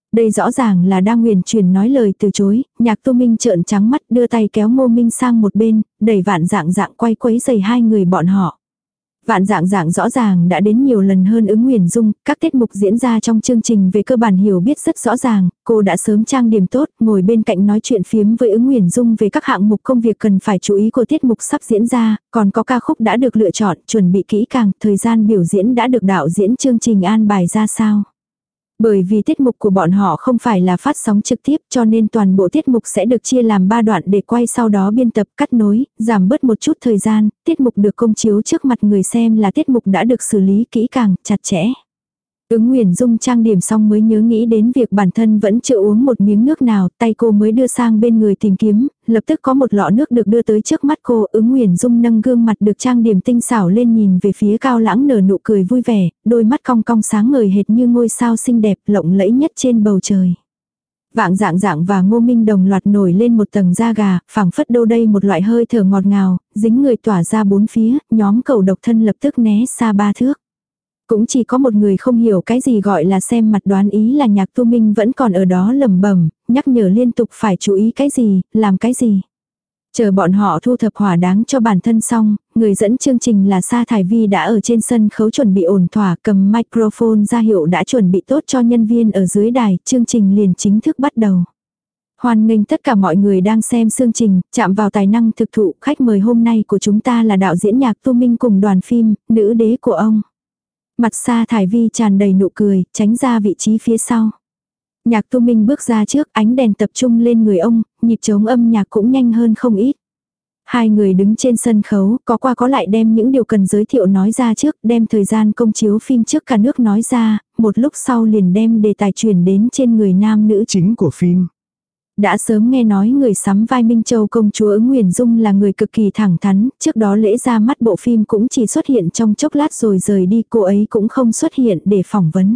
Đây rõ ràng là đang nguyền truyền nói lời từ chối, Nhạc Tu Minh trợn trắng mắt đưa tay kéo Ngô Minh sang một bên, đẩy Vạn Dạng Dạng quay quấy giày hai người bọn họ. Vạn Dạng Dạng rõ ràng đã đến nhiều lần hơn Ứng Nguyền Dung, các tiết mục diễn ra trong chương trình về cơ bản hiểu biết rất rõ ràng, cô đã sớm trang điểm tốt, ngồi bên cạnh nói chuyện phiếm với Ứng Nguyền Dung về các hạng mục công việc cần phải chú ý của tiết mục sắp diễn ra, còn có ca khúc đã được lựa chọn, chuẩn bị kỹ càng, thời gian biểu diễn đã được đạo diễn chương trình an bài ra sao. Bởi vì tiết mục của bọn họ không phải là phát sóng trực tiếp cho nên toàn bộ tiết mục sẽ được chia làm 3 đoạn để quay sau đó biên tập cắt nối, giảm bớt một chút thời gian, tiết mục được công chiếu trước mặt người xem là tiết mục đã được xử lý kỹ càng, chặt chẽ. Ứng Nguyền Dung trang điểm xong mới nhớ nghĩ đến việc bản thân vẫn chưa uống một miếng nước nào, tay cô mới đưa sang bên người tìm kiếm, lập tức có một lọ nước được đưa tới trước mắt cô. Ứng Nguyền Dung nâng gương mặt được trang điểm tinh xảo lên nhìn về phía Cao Lãng nở nụ cười vui vẻ, đôi mắt cong cong sáng ngời hệt như ngôi sao xinh đẹp lộng lẫy nhất trên bầu trời. Vạn Dạng Dạng và Ngô Minh đồng loạt nổi lên một tầng da gà, phảng phất đâu đây một loại hơi thở ngọt ngào, dính người tỏa ra bốn phía, nhóm cẩu độc thân lập tức né xa 3 thước. Cũng chỉ có một người không hiểu cái gì gọi là xem mặt đoán ý là Nhạc Tu Minh vẫn còn ở đó lẩm bẩm, nhắc nhở liên tục phải chú ý cái gì, làm cái gì. Chờ bọn họ thu thập hỏa đáng cho bản thân xong, người dẫn chương trình là Sa Thải Vi đã ở trên sân khấu chuẩn bị ổn thỏa, cầm microphone ra hiệu đã chuẩn bị tốt cho nhân viên ở dưới đài, chương trình liền chính thức bắt đầu. Hoan nghênh tất cả mọi người đang xem chương trình, chạm vào tài năng thực thụ, khách mời hôm nay của chúng ta là đạo diễn Nhạc Tu Minh cùng đoàn phim, Nữ đế của ông. Mặt Sa Thải Vi tràn đầy nụ cười, tránh ra vị trí phía sau. Nhạc Tu Minh bước ra trước, ánh đèn tập trung lên người ông, nhịp trống âm nhạc cũng nhanh hơn không ít. Hai người đứng trên sân khấu, có qua có lại đem những điều cần giới thiệu nói ra trước, đem thời gian công chiếu phim trước cả nước nói ra, một lúc sau liền đem đề tài chuyển đến trên người nam nữ chính của phim. Đã sớm nghe nói người sắm vai Minh Châu công chúa Ứng Nguyền Dung là người cực kỳ thẳng thắn, trước đó lễ ra mắt bộ phim cũng chỉ xuất hiện trong chốc lát rồi rời đi, cô ấy cũng không xuất hiện để phỏng vấn.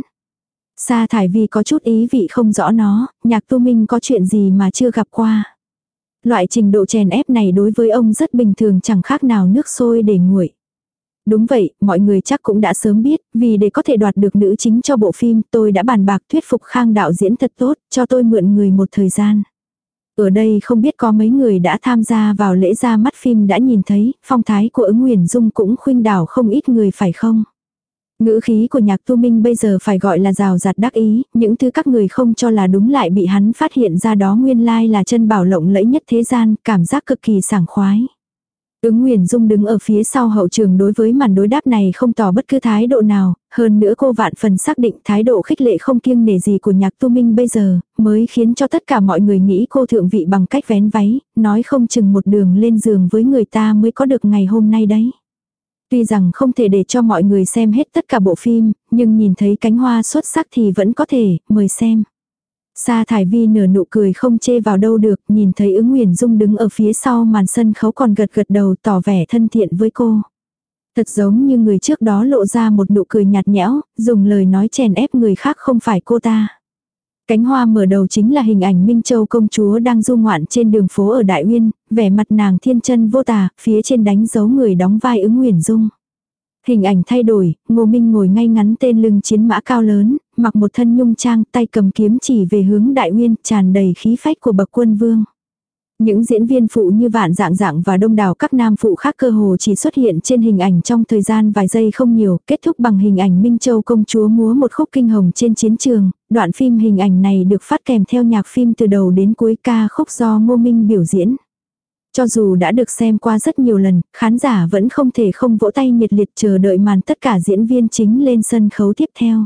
Sa Thải Vi có chút ý vị không rõ nó, Nhạc Tu Minh có chuyện gì mà chưa gặp qua. Loại trình độ chèn ép này đối với ông rất bình thường, chẳng khác nào nước sôi để nguội. Đúng vậy, mọi người chắc cũng đã sớm biết, vì để có thể đoạt được nữ chính cho bộ phim tôi đã bàn bạc thuyết phục Khang đạo diễn thật tốt, cho tôi mượn người một thời gian. Ở đây không biết có mấy người đã tham gia vào lễ ra mắt phim đã nhìn thấy, phong thái của Ứng Nguyền Dung cũng khuynh đảo không ít người phải không? Ngữ khí của Nhạc Tu Minh bây giờ phải gọi là rào rạt đắc ý, những thứ các người không cho là đúng lại bị hắn phát hiện ra, đó nguyên lai là chân bảo lộng lẫy nhất thế gian, cảm giác cực kỳ sảng khoái. Ứng Nguyền Dung đứng ở phía sau hậu trường đối với màn đối đáp này không tỏ bất cứ thái độ nào, hơn nữa cô vạn phần xác định thái độ khích lệ không kiêng nể gì của Nhạc Tu Minh bây giờ, mới khiến cho tất cả mọi người nghĩ cô thượng vị bằng cách vén váy, nói không chừng một đường lên giường với người ta mới có được ngày hôm nay đấy. Tuy rằng không thể để cho mọi người xem hết tất cả bộ phim, nhưng nhìn thấy cánh hoa xuất sắc thì vẫn có thể, mời xem. Sa Thải Vi nở nụ cười không chê vào đâu được, nhìn thấy Ứng Nguyền Dung đứng ở phía sau màn sân khấu còn gật gật đầu tỏ vẻ thân thiện với cô. Thật giống như người trước đó lộ ra một nụ cười nhạt nhẽo, dùng lời nói chèn ép người khác không phải cô ta. Cánh hoa mở đầu chính là hình ảnh Minh Châu công chúa đang du ngoạn trên đường phố ở Đại Uyên, vẻ mặt nàng thiên chân vô tà, phía trên đánh dấu người đóng vai Ứng Nguyền Dung. Hình ảnh thay đổi, Ngô Minh ngồi ngay ngắn tên lưng chiến mã cao lớn, mặc một thân nhung trang, tay cầm kiếm chỉ về hướng Đại Uyên, tràn đầy khí phách của bậc quân vương. Những diễn viên phụ như Vạn Dạng Dạng và đông đảo các nam phụ khác cơ hồ chỉ xuất hiện trên hình ảnh trong thời gian vài giây không nhiều, kết thúc bằng hình ảnh Minh Châu công chúa múa một khúc kinh hồng trên chiến trường. Đoạn phim hình ảnh này được phát kèm theo nhạc phim từ đầu đến cuối, ca khúc do Ngô Minh biểu diễn. Cho dù đã được xem qua rất nhiều lần, khán giả vẫn không thể không vỗ tay nhiệt liệt chờ đợi màn tất cả diễn viên chính lên sân khấu tiếp theo.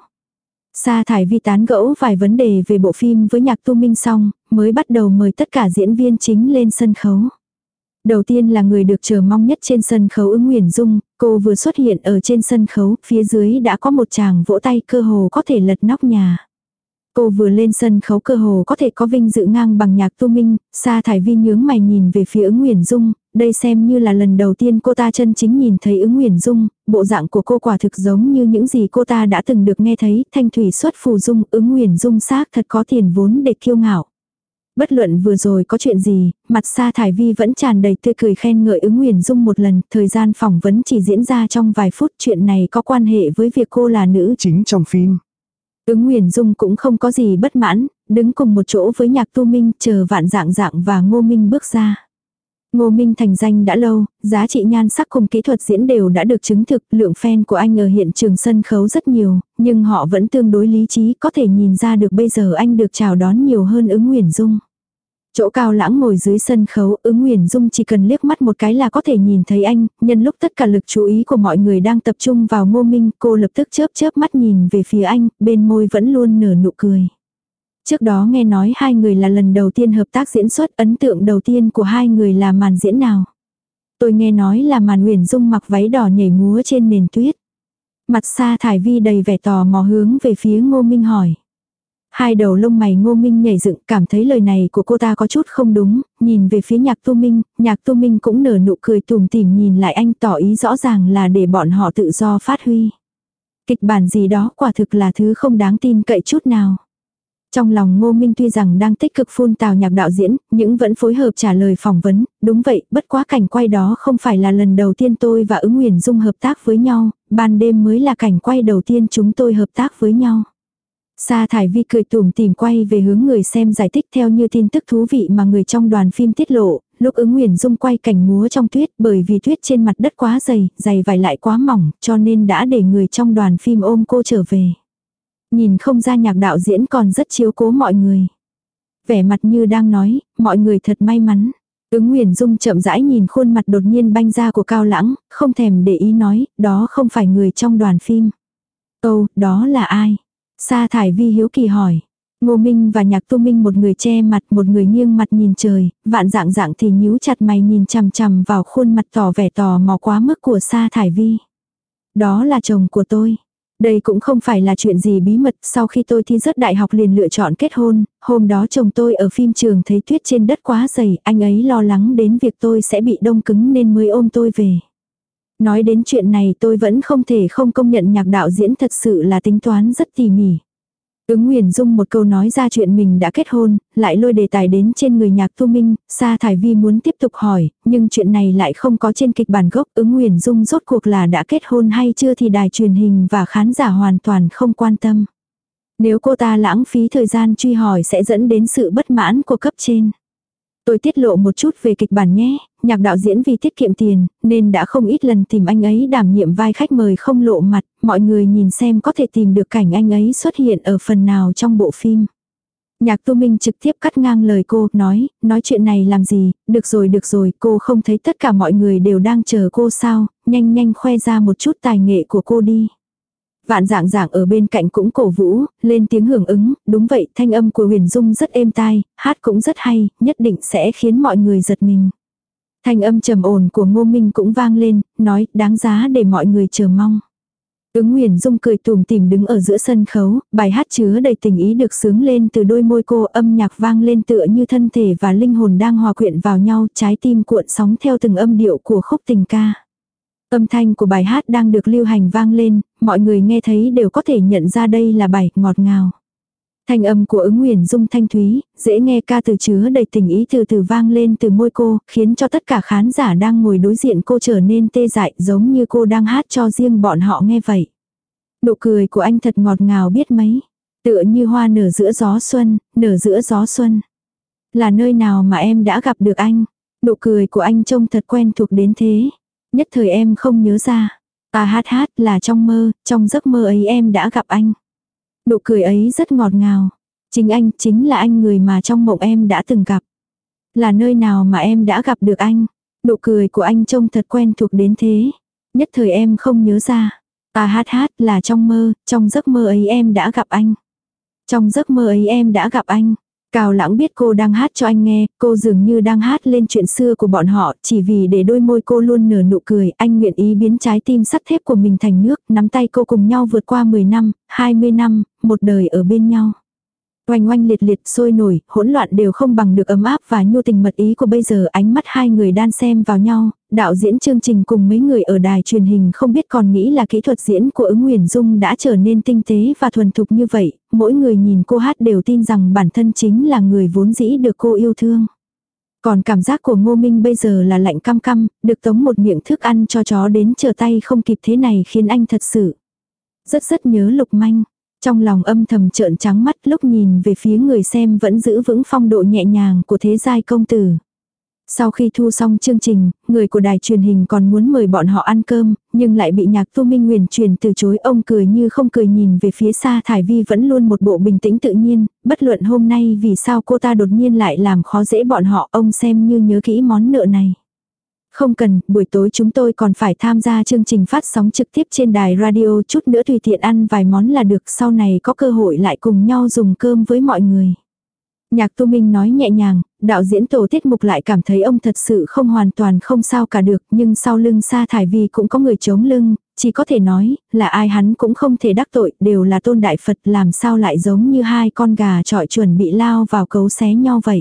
Sa Thải Vi tán gẫu vài vấn đề về bộ phim với Nhạc Tu Minh xong, mới bắt đầu mời tất cả diễn viên chính lên sân khấu. Đầu tiên là người được chờ mong nhất trên sân khấu, Ứng Nguyền Dung, cô vừa xuất hiện ở trên sân khấu, phía dưới đã có một tràng vỗ tay cơ hồ có thể lật nóc nhà. Cô vừa lên sân khấu cơ hồ có thể có vinh dự ngang bằng Nhạc Tu Minh. Sa Thải Vi nhướng mày nhìn về phía Ứng Nguyền Dung, đây xem như là lần đầu tiên cô ta chân chính nhìn thấy Ứng Nguyền Dung, bộ dạng của cô quả thực giống như những gì cô ta đã từng được nghe thấy, thanh thủy xuất phù dung, Ứng Nguyền Dung xác thật có tiền vốn để kiêu ngạo. Bất luận vừa rồi có chuyện gì, mặt Sa Thải Vi vẫn tràn đầy tươi cười khen ngợi Ứng Nguyền Dung một lần, thời gian phỏng vấn chỉ diễn ra trong vài phút, chuyện này có quan hệ với việc cô là nữ chính trong phim. Ứng Nguyền Dung cũng không có gì bất mãn, đứng cùng một chỗ với Nhạc Tu Minh chờ Vạn Dạng Dạng và Ngô Minh bước ra. Ngô Minh thành danh đã lâu, giá trị nhan sắc cùng kỹ thuật diễn đều đã được chứng thực, lượng fan của anh ở hiện trường sân khấu rất nhiều, nhưng họ vẫn tương đối lý trí, có thể nhìn ra được bây giờ anh được chào đón nhiều hơn Ứng Nguyền Dung. Chỗ Cao Lãng ngồi dưới sân khấu, Ứng Nguyền Dung chỉ cần liếc mắt một cái là có thể nhìn thấy anh, nhân lúc tất cả lực chú ý của mọi người đang tập trung vào Ngô Minh, cô lập tức chớp mắt nhìn về phía anh, bên môi vẫn luôn nở nụ cười. Trước đó nghe nói hai người là lần đầu tiên hợp tác diễn xuất, ấn tượng đầu tiên của hai người là màn diễn nào? Tôi nghe nói là màn Uyển Dung mặc váy đỏ nhảy múa trên nền tuyết. Mặt Sa Thải Vi đầy vẻ tò mò hướng về phía Ngô Minh hỏi. Hai đầu lông mày Ngô Minh nhảy dựng, cảm thấy lời này của cô ta có chút không đúng, nhìn về phía Nhạc Tu Minh cũng nở nụ cười tủm tỉm nhìn lại anh, tỏ ý rõ ràng là để bọn họ tự do phát huy. Kịch bản gì đó quả thực là thứ không đáng tin cậy chút nào. Trong lòng Ngô Minh tuy rằng đang tích cực phun tào Nhạc đạo diễn, nhưng vẫn phối hợp trả lời phỏng vấn, đúng vậy, bất quá cảnh quay đó không phải là lần đầu tiên tôi và Ứng Nguyền Dung hợp tác với nhau, ban đêm mới là cảnh quay đầu tiên chúng tôi hợp tác với nhau. Sa Thải Vi cười tủm tỉm quay về hướng người xem giải thích theo như tin tức thú vị mà người trong đoàn phim tiết lộ, lúc Ứng Nguyền Dung quay cảnh múa trong tuyết, bởi vì tuyết trên mặt đất quá dày vải lại quá mỏng, cho nên đã để người trong đoàn phim ôm cô trở về. Nhìn không ra Nhạc đạo diễn còn rất chiếu cố mọi người. Vẻ mặt như đang nói, mọi người thật may mắn. Ứng Nguyền Dung chậm rãi nhìn khuôn mặt đột nhiên banh ra của Cao Lãng, không thèm để ý nói, đó không phải người trong đoàn phim. Ồ, đó là ai? Sa Thải Vi hiếu kỳ hỏi. Ngô Minh và Nhạc Tu Minh một người che mặt, một người nghiêng mặt nhìn trời, Vạn Dạng Dạng thì nhíu chặt mày nhìn chằm chằm vào khuôn mặt tỏ vẻ tò mò quá mức của Sa Thải Vi. Đó là chồng của tôi. Đây cũng không phải là chuyện gì bí mật, sau khi tôi thi rớt đại học liền lựa chọn kết hôn, hôm đó chồng tôi ở phim trường thấy tuyết trên đất quá dày, anh ấy lo lắng đến việc tôi sẽ bị đông cứng nên mới ôm tôi về. Nói đến chuyện này tôi vẫn không thể không công nhận Nhạc đạo diễn thật sự là tính toán rất tỉ mỉ. Ứng Nguyền Dung một câu nói ra chuyện mình đã kết hôn, lại lôi đề tài đến trên người Nhạc Tu Minh, Sa Thải Vi muốn tiếp tục hỏi, nhưng chuyện này lại không có trên kịch bản gốc. Ứng Nguyền Dung rốt cuộc là đã kết hôn hay chưa thì đài truyền hình và khán giả hoàn toàn không quan tâm. Nếu cô ta lãng phí thời gian truy hỏi sẽ dẫn đến sự bất mãn của cấp trên. Tôi tiết lộ một chút về kịch bản nhé, Nhạc đạo diễn vì tiết kiệm tiền, nên đã không ít lần tìm anh ấy đảm nhiệm vai khách mời không lộ mặt, mọi người nhìn xem có thể tìm được cảnh anh ấy xuất hiện ở phần nào trong bộ phim. Nhạc Tu Minh trực tiếp cắt ngang lời cô, nói chuyện này làm gì, được rồi, cô không thấy tất cả mọi người đều đang chờ cô sao, nhanh khoe ra một chút tài nghệ của cô đi. Vạn Dạng Dạng ở bên cạnh cũng cổ vũ, lên tiếng hưởng ứng, đúng vậy, thanh âm của Huyền Dung rất êm tai, hát cũng rất hay, nhất định sẽ khiến mọi người giật mình. Thanh âm trầm ổn của Ngô Minh cũng vang lên, nói, đáng giá để mọi người chờ mong. Ứng Huyền Dung cười tủm tỉm đứng ở giữa sân khấu, bài hát chứa đầy tình ý được xướng lên từ đôi môi cô, âm nhạc vang lên tựa như thân thể và linh hồn đang hòa quyện vào nhau, trái tim cuộn sóng theo từng âm điệu của khúc tình ca. Âm thanh của bài hát đang được lưu hành vang lên, mọi người nghe thấy đều có thể nhận ra đây là bài ngọt ngào. Thanh âm của Ứng Nguyền Dung thanh thúy, dễ nghe, ca từ chứa đầy tình ý từ từ vang lên từ môi cô, khiến cho tất cả khán giả đang ngồi đối diện cô trở nên tê dại, giống như cô đang hát cho riêng bọn họ nghe vậy. Nụ cười của anh thật ngọt ngào biết mấy, tựa như hoa nở giữa gió xuân, nở giữa gió xuân. Là nơi nào mà em đã gặp được anh? Nụ cười của anh trông thật quen thuộc đến thế. Nhất thời em không nhớ ra. Hát là trong mơ, trong giấc mơ ấy em đã gặp anh. Nụ cười ấy rất ngọt ngào. Chính anh, chính là anh người mà trong mộng em đã từng gặp. Là nơi nào mà em đã gặp được anh? Nụ cười của anh trông thật quen thuộc đến thế. Nhất thời em không nhớ ra. Hát là trong mơ, trong giấc mơ ấy em đã gặp anh. Trong giấc mơ ấy em đã gặp anh. Cao Lãng biết cô đang hát cho anh nghe, cô dường như đang hát lên chuyện xưa của bọn họ, chỉ vì để đôi môi cô luôn nở nụ cười, anh nguyện ý biến trái tim sắt thép của mình thành nước, nắm tay cô cùng nhau vượt qua 10 năm, 20 năm, một đời ở bên nhau. Oanh oanh liệt liệt, sôi nổi, hỗn loạn đều không bằng được ấm áp và nhu tình mật ý của bây giờ. Ánh mắt hai người đan xem vào nhau, đạo diễn chương trình cùng mấy người ở đài truyền hình không biết còn nghĩ là kỹ thuật diễn của Ứng Nguyền Dung đã trở nên tinh tế và thuần thục như vậy. Mỗi người nhìn cô hát đều tin rằng bản thân chính là người vốn dĩ được cô yêu thương. Còn cảm giác của Ngô Minh bây giờ là lạnh căm căm, được tống một miệng thức ăn cho chó đến chờ tay không kịp, thế này khiến anh thật sự rất nhớ Lục Manh. Trong lòng âm thầm trợn trắng mắt, lúc nhìn về phía người xem vẫn giữ vững phong độ nhẹ nhàng của thế giai công tử. Sau khi thu xong chương trình, người của đài truyền hình còn muốn mời bọn họ ăn cơm, nhưng lại bị Nhạc Tu Minh nguyền truyền từ chối. Ông cười như không cười nhìn về phía Sa Thải Vi vẫn luôn một bộ bình tĩnh tự nhiên, bất luận hôm nay vì sao cô ta đột nhiên lại làm khó dễ bọn họ, ông xem như nhớ kỹ món nợ này. Không cần, buổi tối chúng tôi còn phải tham gia chương trình phát sóng trực tiếp trên đài radio, chút nữa tùy tiện ăn vài món là được, sau này có cơ hội lại cùng nhau dùng cơm với mọi người. Nhạc Tu Minh nói nhẹ nhàng, đạo diễn tổ tiết mục lại cảm thấy ông thật sự không hoàn toàn không sao cả được, nhưng sau lưng Sa Thải Vi cũng có người chống lưng, chỉ có thể nói, là ai hắn cũng không thể đắc tội, đều là tôn đại Phật, làm sao lại giống như hai con gà chọi chuẩn bị lao vào cấu xé nhau vậy.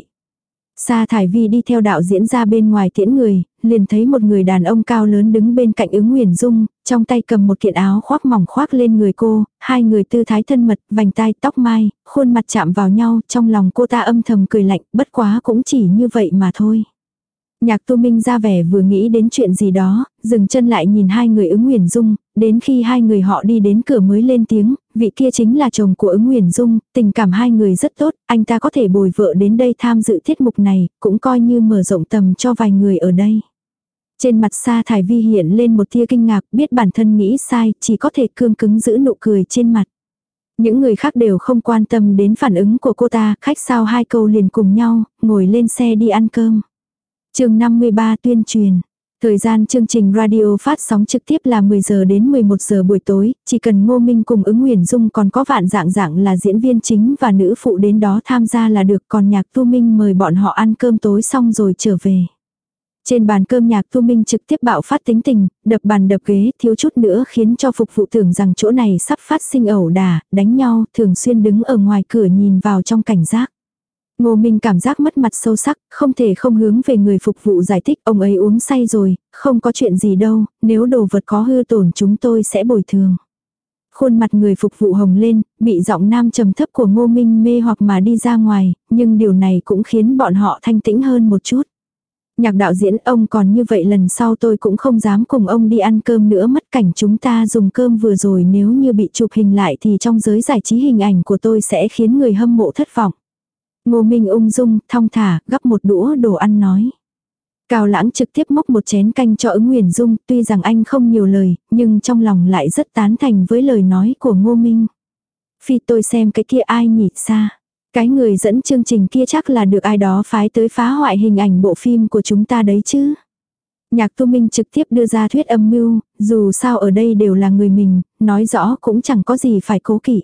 Sa Thải Vi đi theo đạo diễn ra bên ngoài tiễn người, liền thấy một người đàn ông cao lớn đứng bên cạnh Ứng Huyền Dung, trong tay cầm một kiện áo khoác mỏng khoác lên người cô, hai người tư thái thân mật, vành tai tóc mai, khuôn mặt chạm vào nhau, trong lòng cô ta âm thầm cười lạnh, bất quá cũng chỉ như vậy mà thôi. Nhạc Tu Minh ra vẻ vừa nghĩ đến chuyện gì đó, dừng chân lại nhìn hai người Ứng Huyền Dung, đến khi hai người họ đi đến cửa mới lên tiếng, vị kia chính là chồng của Ứng Huyền Dung, tình cảm hai người rất tốt, anh ta có thể bồi vợ đến đây tham dự tiết mục này, cũng coi như mở rộng tầm cho vài người ở đây. Trên mặt Sa Thải Vi hiện lên một tia kinh ngạc, biết bản thân nghĩ sai, chỉ có thể cương cứng giữ nụ cười trên mặt. Những người khác đều không quan tâm đến phản ứng của cô ta, khách sao hai câu liền cùng nhau, ngồi lên xe đi ăn cơm. Chương 53 tuyên truyền. Thời gian chương trình radio phát sóng trực tiếp là 10 giờ đến 11 giờ buổi tối, chỉ cần Ngô Minh cùng Ứng Huyền Dung còn có Vạn Dạng Dạng là diễn viên chính và nữ phụ đến đó tham gia là được, còn Nhạc Tu Minh mời bọn họ ăn cơm tối xong rồi trở về. Trên bàn cơm Nhạc Tu Minh trực tiếp bạo phát tính tình, đập bàn đập ghế, thiếu chút nữa khiến cho phục vụ tưởng rằng chỗ này sắp phát sinh ẩu đả, đánh nhau, thường xuyên đứng ở ngoài cửa nhìn vào trong cảnh giác. Ngô Minh cảm giác mất mặt sâu sắc, không thể không hướng về người phục vụ giải thích, ông ấy uống say rồi, không có chuyện gì đâu, nếu đồ vật có hư tổn chúng tôi sẽ bồi thường. Khuôn mặt người phục vụ hồng lên, bị giọng nam trầm thấp của Ngô Minh mê hoặc mà đi ra ngoài, nhưng điều này cũng khiến bọn họ thanh tĩnh hơn một chút. Nhạc đạo diễn, ông còn như vậy lần sau tôi cũng không dám cùng ông đi ăn cơm nữa, mất cảnh chúng ta dùng cơm vừa rồi nếu như bị chụp hình lại thì trong giới giải trí hình ảnh của tôi sẽ khiến người hâm mộ thất vọng. Ngô Minh ung dung, thong thả, gắp một đũa đồ ăn nói. Cao Lãng trực tiếp móc một chén canh cho Ứng Huyền Dung, tuy rằng anh không nhiều lời, nhưng trong lòng lại rất tán thành với lời nói của Ngô Minh. Phi tôi xem cái kia ai nhỉ xa. Cái người dẫn chương trình kia chắc là được ai đó phái tới phá hoại hình ảnh bộ phim của chúng ta đấy chứ. Nhạc Tu Minh trực tiếp đưa ra thuyết âm mưu, dù sao ở đây đều là người mình, nói rõ cũng chẳng có gì phải cố kỵ.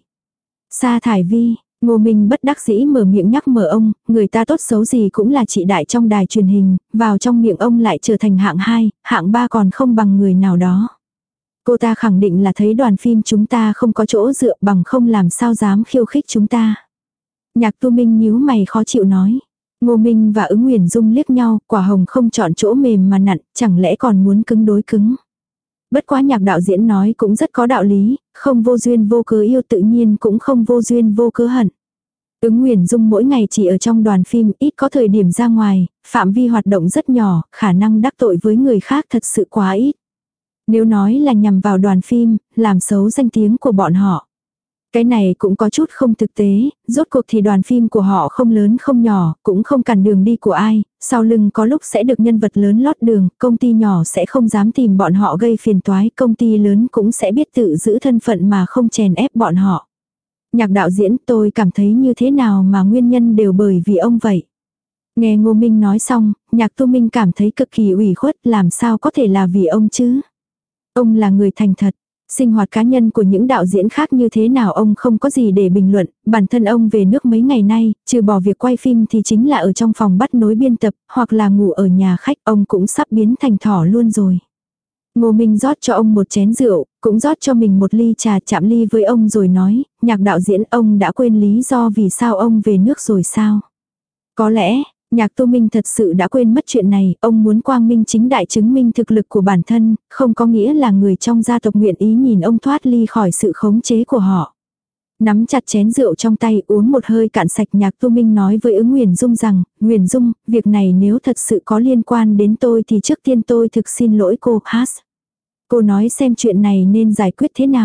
Sa Thải Vi, Ngô Minh bất đắc dĩ mở miệng nhắc mở ông, người ta tốt xấu gì cũng là chị đại trong đài truyền hình, vào trong miệng ông lại trở thành hạng 2, hạng 3 còn không bằng người nào đó. Cô ta khẳng định là thấy đoàn phim chúng ta không có chỗ dựa, bằng không làm sao dám khiêu khích chúng ta. Nhạc Tu Minh nhíu mày khó chịu nói. Ngô Minh và Ứng Huyền Dung liếc nhau, quả hồng không chọn chỗ mềm mà nặn, chẳng lẽ còn muốn cứng đối cứng. Bất quá Nhạc đạo diễn nói cũng rất có đạo lý, không vô duyên vô cớ yêu tự nhiên cũng không vô duyên vô cớ hận. Ứng Huyền Dung mỗi ngày chỉ ở trong đoàn phim, ít có thời điểm ra ngoài, phạm vi hoạt động rất nhỏ, khả năng đắc tội với người khác thật sự quá ít. Nếu nói là nhằm vào đoàn phim, làm xấu danh tiếng của bọn họ. Cái này cũng có chút không thực tế, rốt cuộc thì đoàn phim của họ không lớn không nhỏ, cũng không cản đường đi của ai, sau lưng có lúc sẽ được nhân vật lớn lót đường, công ty nhỏ sẽ không dám tìm bọn họ gây phiền toái, công ty lớn cũng sẽ biết tự giữ thân phận mà không chèn ép bọn họ. Nhạc đạo diễn, tôi cảm thấy như thế nào mà nguyên nhân đều bởi vì ông vậy. Nghe Ngô Minh nói xong, Nhạc Tu Minh cảm thấy cực kỳ ủy khuất, làm sao có thể là vì ông chứ. Ông là người thành thật. Sinh hoạt cá nhân của những đạo diễn khác như thế nào ông không có gì để bình luận, bản thân ông về nước mấy ngày nay, trừ bỏ việc quay phim thì chính là ở trong phòng bắt nối biên tập, hoặc là ngủ ở nhà khách, ông cũng sắp biến thành thỏ luôn rồi. Ngô Minh rót cho ông một chén rượu, cũng rót cho mình một ly trà, chạm ly với ông rồi nói, Nhạc đạo diễn, ông đã quên lý do vì sao ông về nước rồi sao? Có lẽ, Nhạc Tu Minh thật sự đã quên mất chuyện này, ông muốn quang minh chính đại chứng minh thực lực của bản thân, không có nghĩa là người trong gia tộc nguyện ý nhìn ông thoát ly khỏi sự khống chế của họ. Nắm chặt chén rượu trong tay, uống một hơi cạn sạch, Nhạc Tu Minh nói với Ứng Huyền Dung rằng, Huyền Dung, việc này nếu thật sự có liên quan đến tôi thì trước tiên tôi thực xin lỗi cô, Has. Cô nói xem chuyện này nên giải quyết thế nào.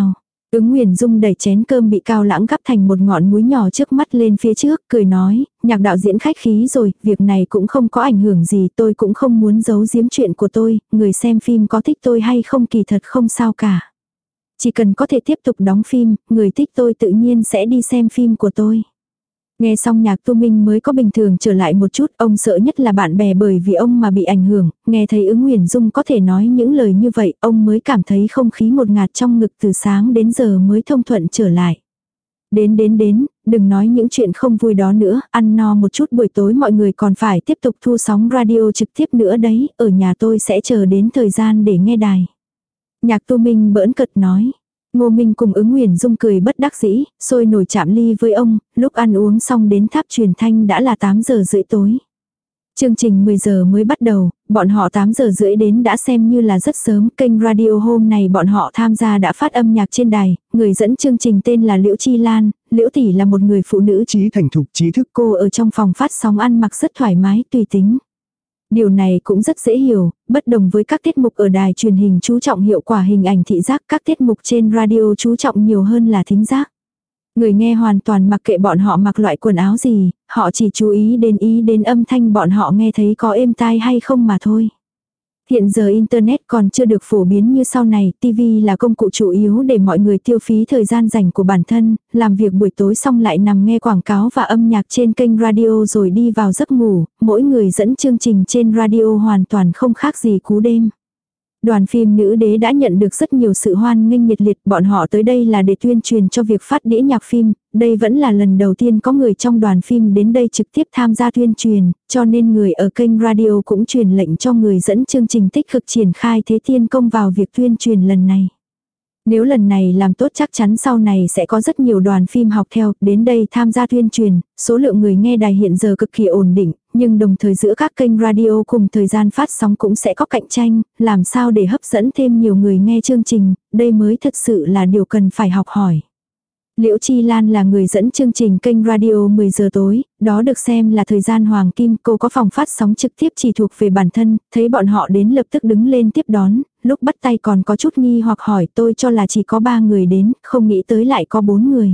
Ứng Huyền Dung đẩy chén cơm bị Cao Lãng gắp thành một ngọn múi nhỏ trước mắt lên phía trước, cười nói, nhạc đạo diễn khách khí rồi, việc này cũng không có ảnh hưởng gì, tôi cũng không muốn giấu giếm chuyện của tôi, người xem phim có thích tôi hay không kỳ thật không sao cả. Chỉ cần có thể tiếp tục đóng phim, người thích tôi tự nhiên sẽ đi xem phim của tôi. Nghe xong Nhạc Tu Minh mới có bình thường trở lại một chút, ông sợ nhất là bạn bè bởi vì ông mà bị ảnh hưởng, nghe thấy Ứng Huyền Dung có thể nói những lời như vậy, ông mới cảm thấy không khí ngột ngạt trong ngực từ sáng đến giờ mới thông thuận trở lại. Đến, đừng nói những chuyện không vui đó nữa, ăn no một chút buổi tối mọi người còn phải tiếp tục thu sóng radio trực tiếp nữa đấy, ở nhà tôi sẽ chờ đến thời gian để nghe đài. Nhạc Tu Minh bỡn cợt nói. Ngô Minh cùng Ứng Huyền Dung cười bất đắc dĩ, sôi nổi chạm ly với ông, lúc ăn uống xong đến tháp truyền thanh đã là 8 giờ rưỡi tối. Chương trình 10 giờ mới bắt đầu, bọn họ 8 giờ rưỡi đến đã xem như là rất sớm, kênh radio hôm này bọn họ tham gia đã phát âm nhạc trên đài, người dẫn chương trình tên là Liễu Chi Lan, Liễu tỷ là một người phụ nữ Trí thành thục trí thức. Cô ở trong phòng phát sóng ăn mặc rất thoải mái, tùy tính. Điều này cũng rất dễ hiểu, bất đồng với các tiết mục ở đài truyền hình chú trọng hiệu quả hình ảnh thị giác, các tiết mục trên radio chú trọng nhiều hơn là thính giác. Người nghe hoàn toàn mặc kệ bọn họ mặc loại quần áo gì, họ chỉ chú ý đến âm thanh bọn họ nghe thấy có êm tai hay không mà thôi. Hiện giờ Internet còn chưa được phổ biến như sau này, TV là công cụ chủ yếu để mọi người tiêu phí thời gian rảnh của bản thân, làm việc buổi tối xong lại nằm nghe quảng cáo và âm nhạc trên kênh radio rồi đi vào giấc ngủ, mỗi người dẫn chương trình trên radio hoàn toàn không khác gì cú đêm. Đoàn phim Nữ Đế đã nhận được rất nhiều sự hoan nghênh nhiệt liệt, bọn họ tới đây là để tuyên truyền cho việc phát đĩa nhạc phim, đây vẫn là lần đầu tiên có người trong đoàn phim đến đây trực tiếp tham gia tuyên truyền, cho nên người ở kênh radio cũng truyền lệnh cho người dẫn chương trình tích cực triển khai thế tiên công vào việc tuyên truyền lần này. Nếu lần này làm tốt chắc chắn sau này sẽ có rất nhiều đoàn phim học theo, đến đây tham gia tuyên truyền, số lượng người nghe đài hiện giờ cực kỳ ổn định, nhưng đồng thời giữa các kênh radio cùng thời gian phát sóng cũng sẽ có cạnh tranh, làm sao để hấp dẫn thêm nhiều người nghe chương trình, đây mới thật sự là điều cần phải học hỏi. Liễu Chi Lan là người dẫn chương trình kênh radio 10 giờ tối, đó được xem là thời gian hoàng kim, cô có phòng phát sóng trực tiếp chỉ thuộc về bản thân, thấy bọn họ đến lập tức đứng lên tiếp đón, lúc bắt tay còn có chút nghi hoặc hỏi tôi cho là chỉ có 3 người đến, không nghĩ tới lại có 4 người.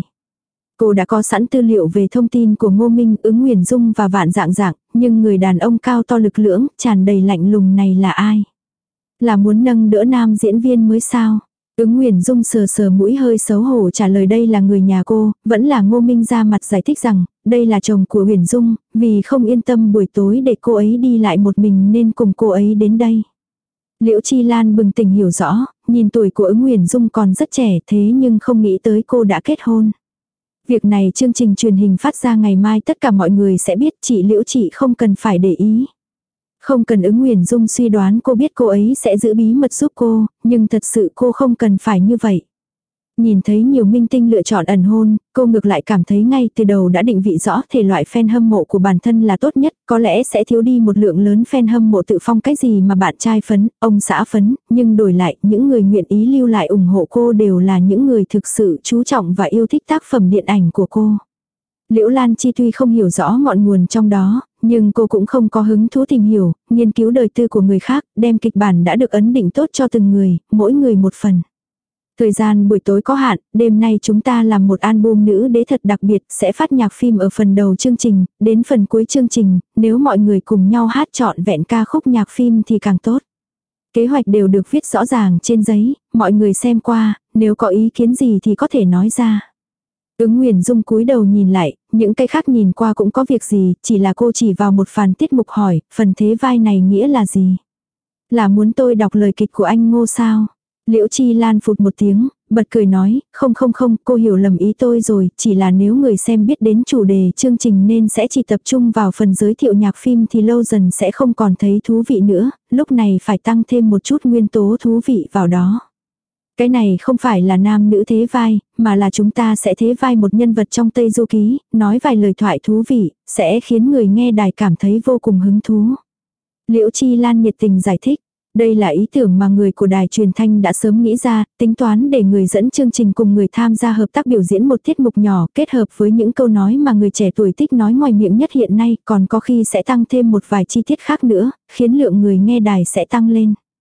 Cô đã có sẵn tư liệu về thông tin của Ngô Minh, Ứng Huyền Dung và Vạn Dạng Dạng, nhưng người đàn ông cao to lực lưỡng, tràn đầy lạnh lùng này là ai? Là muốn nâng đỡ nam diễn viên mới sao? Ứng Huyền Dung sờ sờ mũi hơi xấu hổ trả lời đây là người nhà cô, vẫn là Ngô Minh ra mặt giải thích rằng, đây là chồng của Huyền Dung, vì không yên tâm buổi tối để cô ấy đi lại một mình nên cùng cô ấy đến đây. Liễu Chi Lan bừng tỉnh hiểu rõ, nhìn tuổi của Ứng Huyền Dung còn rất trẻ thế nhưng không nghĩ tới cô đã kết hôn. Việc này chương trình truyền hình phát ra ngày mai tất cả mọi người sẽ biết, chị Liễu chị không cần phải để ý. Không cần Ứng Huyền Dung suy đoán cô biết cô ấy sẽ giữ bí mật giúp cô, nhưng thật sự cô không cần phải như vậy. Nhìn thấy nhiều minh tinh lựa chọn ẩn hôn, cô ngược lại cảm thấy ngay từ đầu đã định vị rõ thể loại fan hâm mộ của bản thân là tốt nhất, có lẽ sẽ thiếu đi một lượng lớn fan hâm mộ tự phong cái gì mà bạn trai phấn, ông xã phấn, nhưng đổi lại những người nguyện ý lưu lại ủng hộ cô đều là những người thực sự chú trọng và yêu thích tác phẩm điện ảnh của cô. Liễu Lan Chi tuy không hiểu rõ ngọn nguồn trong đó, nhưng cô cũng không có hứng thú tìm hiểu, nghiên cứu đời tư của người khác, đem kịch bản đã được ấn định tốt cho từng người, mỗi người một phần. Thời gian buổi tối có hạn, đêm nay chúng ta làm một album nữ đế thật đặc biệt, sẽ phát nhạc phim ở phần đầu chương trình, đến phần cuối chương trình, nếu mọi người cùng nhau hát trọn vẹn ca khúc nhạc phim thì càng tốt. Kế hoạch đều được viết rõ ràng trên giấy, mọi người xem qua, nếu có ý kiến gì thì có thể nói ra. Ứng Huyền Dung cúi đầu nhìn lại, những cái khác nhìn qua cũng có việc gì, chỉ là cô chỉ vào một phần tiết mục hỏi, phần thế vai này nghĩa là gì? Là muốn tôi đọc lời kịch của anh Ngô sao? Liễu Chi Lan phụt một tiếng, bật cười nói, không, cô hiểu lầm ý tôi rồi, chỉ là nếu người xem biết đến chủ đề chương trình nên sẽ chỉ tập trung vào phần giới thiệu nhạc phim thì lâu dần sẽ không còn thấy thú vị nữa, lúc này phải tăng thêm một chút nguyên tố thú vị vào đó. Cái này không phải là nam nữ thế vai, mà là chúng ta sẽ thế vai một nhân vật trong Tây Du Ký, nói vài lời thoại thú vị, sẽ khiến người nghe đài cảm thấy vô cùng hứng thú. Liễu Chi Lan nhiệt tình giải thích. Đây là ý tưởng mà người của đài truyền thanh đã sớm nghĩ ra, tính toán để người dẫn chương trình cùng người tham gia hợp tác biểu diễn một tiết mục nhỏ kết hợp với những câu nói mà người trẻ tuổi thích nói ngoài miệng nhất hiện nay, còn có khi sẽ tăng thêm một vài chi tiết khác nữa, khiến lượng người nghe đài sẽ tăng lên.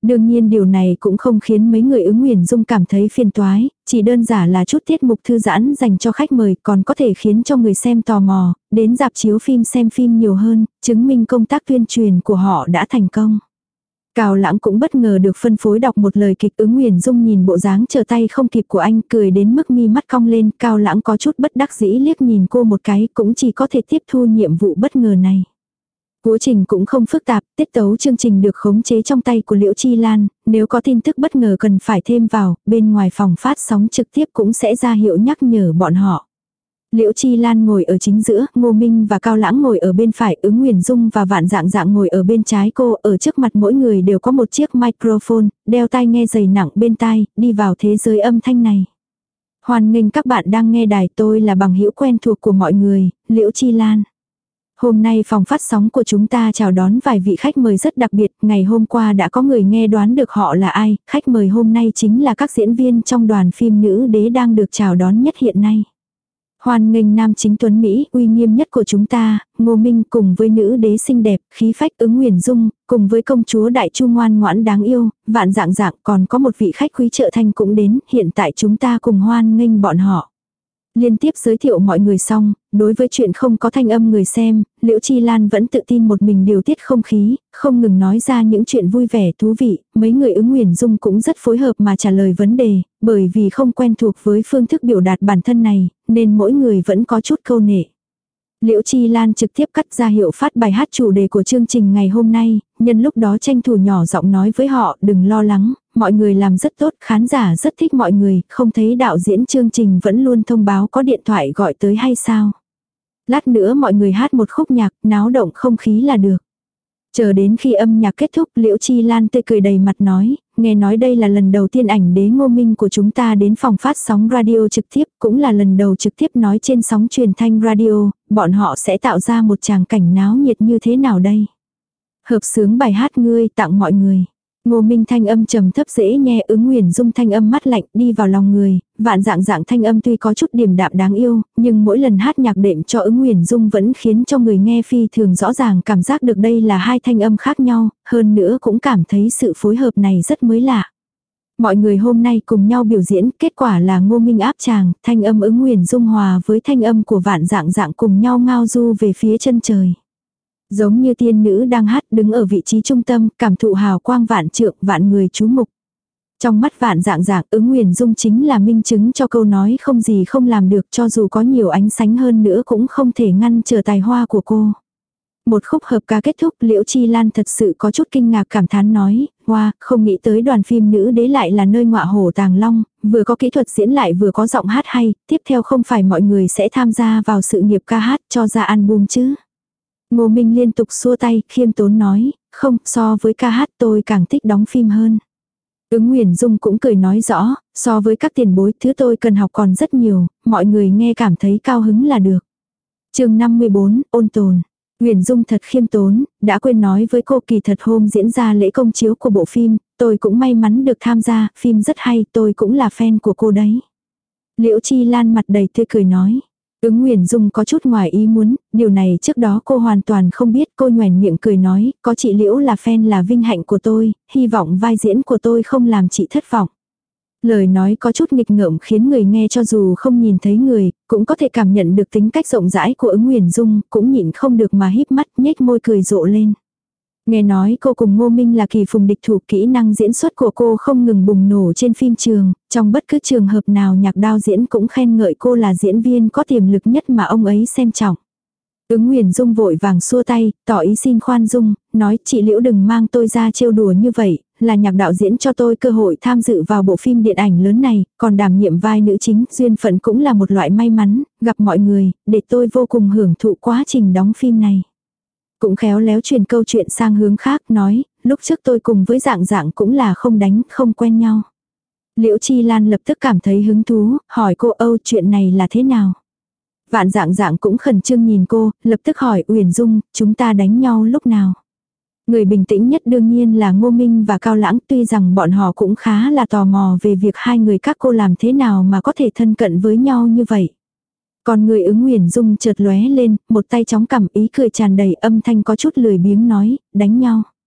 Đương nhiên điều này cũng không khiến mấy người ứng Nguyền Dung cảm thấy phiền toái, chỉ đơn giản là chút tiết mục thư giãn dành cho khách mời còn có thể khiến cho người xem tò mò, đến rạp chiếu phim xem phim nhiều hơn, chứng minh công tác tuyên truyền của họ đã thành công. Cao Lãng cũng bất ngờ được phân phối đọc một lời kịch. Ứng Nguyền Dung nhìn bộ dáng trở tay không kịp của anh cười đến mức mi mắt cong lên. Cao Lãng có chút bất đắc dĩ liếc nhìn cô một cái, cũng chỉ có thể tiếp thu nhiệm vụ bất ngờ này. Quá trình cũng không phức tạp, tiết tấu chương trình được khống chế trong tay của Liễu Chi Lan, nếu có tin tức bất ngờ cần phải thêm vào, bên ngoài phòng phát sóng trực tiếp cũng sẽ ra hiệu nhắc nhở bọn họ. Liễu Chi Lan ngồi ở chính giữa, Ngô Minh và Cao Lãng ngồi ở bên phải, Ứng Nguyền Dung và Vạn Dạng Dạng ngồi ở bên trái cô, ở trước mặt mỗi người đều có một chiếc microphone, đeo tai nghe dày nặng bên tai, đi vào thế giới âm thanh này. Hoan nghênh các bạn đang nghe đài, tôi là bằng hữu quen thuộc của mọi người, Liễu Chi Lan. Hôm nay phòng phát sóng của chúng ta chào đón vài vị khách mời rất đặc biệt, ngày hôm qua đã có người nghe đoán được họ là ai, khách mời hôm nay chính là các diễn viên trong đoàn phim Nữ Đế đang được chào đón nhất hiện nay. Hoan nghênh nam chính tuấn Mỹ, uy nghiêm nhất của chúng ta, Ngô Minh cùng với nữ đế xinh đẹp, khí phách Ứng Nguyền Dung, cùng với công chúa Đại Chu ngoan ngoãn đáng yêu, Vạn Dạng Dạng, còn có một vị khách quý Trợ Thanh cũng đến, hiện tại chúng ta cùng hoan nghênh bọn họ. Liên tiếp giới thiệu mọi người xong, đối với chuyện không có thanh âm người xem, Liễu Chi Lan vẫn tự tin một mình điều tiết không khí, không ngừng nói ra những chuyện vui vẻ thú vị, mấy người Ứng Nguyền Dung cũng rất phối hợp mà trả lời vấn đề, bởi vì không quen thuộc với phương thức biểu đạt bản thân này, nên mỗi người vẫn có chút câu nệ. Liễu Chi Lan trực tiếp cắt ra hiệu phát bài hát chủ đề của chương trình ngày hôm nay, nhân lúc đó tranh thủ nhỏ giọng nói với họ đừng lo lắng, mọi người làm rất tốt, khán giả rất thích mọi người, không thấy đạo diễn chương trình vẫn luôn thông báo có điện thoại gọi tới hay sao. Lát nữa mọi người hát một khúc nhạc, náo động không khí là được. Chờ đến khi âm nhạc kết thúc, Liễu Chi Lan tươi cười đầy mặt nói, nghe nói đây là lần đầu tiên ảnh đế Ngô Minh của chúng ta đến phòng phát sóng radio trực tiếp, cũng là lần đầu trực tiếp nói trên sóng truyền thanh radio, bọn họ sẽ tạo ra một tràng cảnh náo nhiệt như thế nào đây? Hợp xướng bài hát ngươi tặng mọi người. Ngô Minh thanh âm trầm thấp dễ nghe, Ứng Nguyền Dung thanh âm mát lạnh đi vào lòng người, Vạn Dạng Dạng thanh âm tuy có chút điềm đạm đáng yêu, nhưng mỗi lần hát nhạc đệm cho Ứng Nguyền Dung vẫn khiến cho người nghe phi thường rõ ràng cảm giác được đây là hai thanh âm khác nhau, hơn nữa cũng cảm thấy sự phối hợp này rất mới lạ. Mọi người hôm nay cùng nhau biểu diễn, kết quả là Ngô Minh áp tràng, thanh âm Ứng Nguyền Dung hòa với thanh âm của Vạn Dạng Dạng cùng nhau ngao du về phía chân trời. Giống như tiên nữ đang hát đứng ở vị trí trung tâm, cảm thụ hào quang vạn trượng, vạn người chú mục. Trong mắt Vạn Dạng Dạng, Ứng Nguyền Dung chính là minh chứng cho câu nói không gì không làm được, cho dù có nhiều ánh sáng hơn nữa cũng không thể ngăn trở tài hoa của cô. Một khúc hợp ca kết thúc, Liễu Chi Lan thật sự có chút kinh ngạc cảm thán nói, wow, không nghĩ tới đoàn phim Nữ Đế lại là nơi ngọa hổ tàng long, vừa có kỹ thuật diễn lại vừa có giọng hát hay, tiếp theo không phải mọi người sẽ tham gia vào sự nghiệp ca hát cho ra album chứ. Ngô Minh liên tục xua tay, khiêm tốn nói, không, so với ca hát tôi càng thích đóng phim hơn. Ứng Nguyền Dung cũng cười nói rõ, so với các tiền bối, thứ tôi cần học còn rất nhiều, mọi người nghe cảm thấy cao hứng là được. Chương 54, ôn tồn. Nguyền Dung thật khiêm tốn, đã quên nói với cô kỳ thật hôm diễn ra lễ công chiếu của bộ phim, tôi cũng may mắn được tham gia, phim rất hay, tôi cũng là fan của cô đấy. Liễu Chi Lan mặt đầy tươi cười nói. Ứng Nguyền Dung có chút ngoài ý muốn, điều này trước đó cô hoàn toàn không biết, cô nhoẻn miệng cười nói, có chị Liễu là fan là vinh hạnh của tôi, hy vọng vai diễn của tôi không làm chị thất vọng. Lời nói có chút nghịch ngợm khiến người nghe cho dù không nhìn thấy người, cũng có thể cảm nhận được tính cách rộng rãi của Ứng Nguyền Dung, cũng nhịn không được mà híp mắt nhếch môi cười rộ lên. Nghe nói cô cùng Ngô Minh là kỳ phùng địch thủ, kỹ năng diễn xuất của cô không ngừng bùng nổ trên phim trường, trong bất cứ trường hợp nào Nhạc Đao diễn cũng khen ngợi cô là diễn viên có tiềm lực nhất mà ông ấy xem trọng. Ứng Nguyền Dung vội vàng xua tay, tỏ ý xin khoan dung, nói chị Liễu đừng mang tôi ra trêu đùa như vậy, là Nhạc đạo diễn cho tôi cơ hội tham dự vào bộ phim điện ảnh lớn này, còn đảm nhiệm vai nữ chính, duyên phận cũng là một loại may mắn, gặp mọi người, để tôi vô cùng hưởng thụ quá trình đóng phim này. Cũng khéo léo truyền câu chuyện sang hướng khác, nói, lúc trước tôi cùng với Dạng Dạng cũng là không đánh, không quen nhau. Liễu Chi Lan lập tức cảm thấy hứng thú, hỏi cô Âu chuyện này là thế nào. Vạn Dạng Dạng cũng khẩn trương nhìn cô, lập tức hỏi Uyển Dung, chúng ta đánh nhau lúc nào. Người bình tĩnh nhất đương nhiên là Ngô Minh và Cao Lãng, tuy rằng bọn họ cũng khá là tò mò về việc hai người các cô làm thế nào mà có thể thân cận với nhau như vậy. Còn người Ứng Nguyền Dung chợt lóe lên, một tay chóng cầm ý cười tràn đầy, âm thanh có chút lười biếng nói, đánh nhau.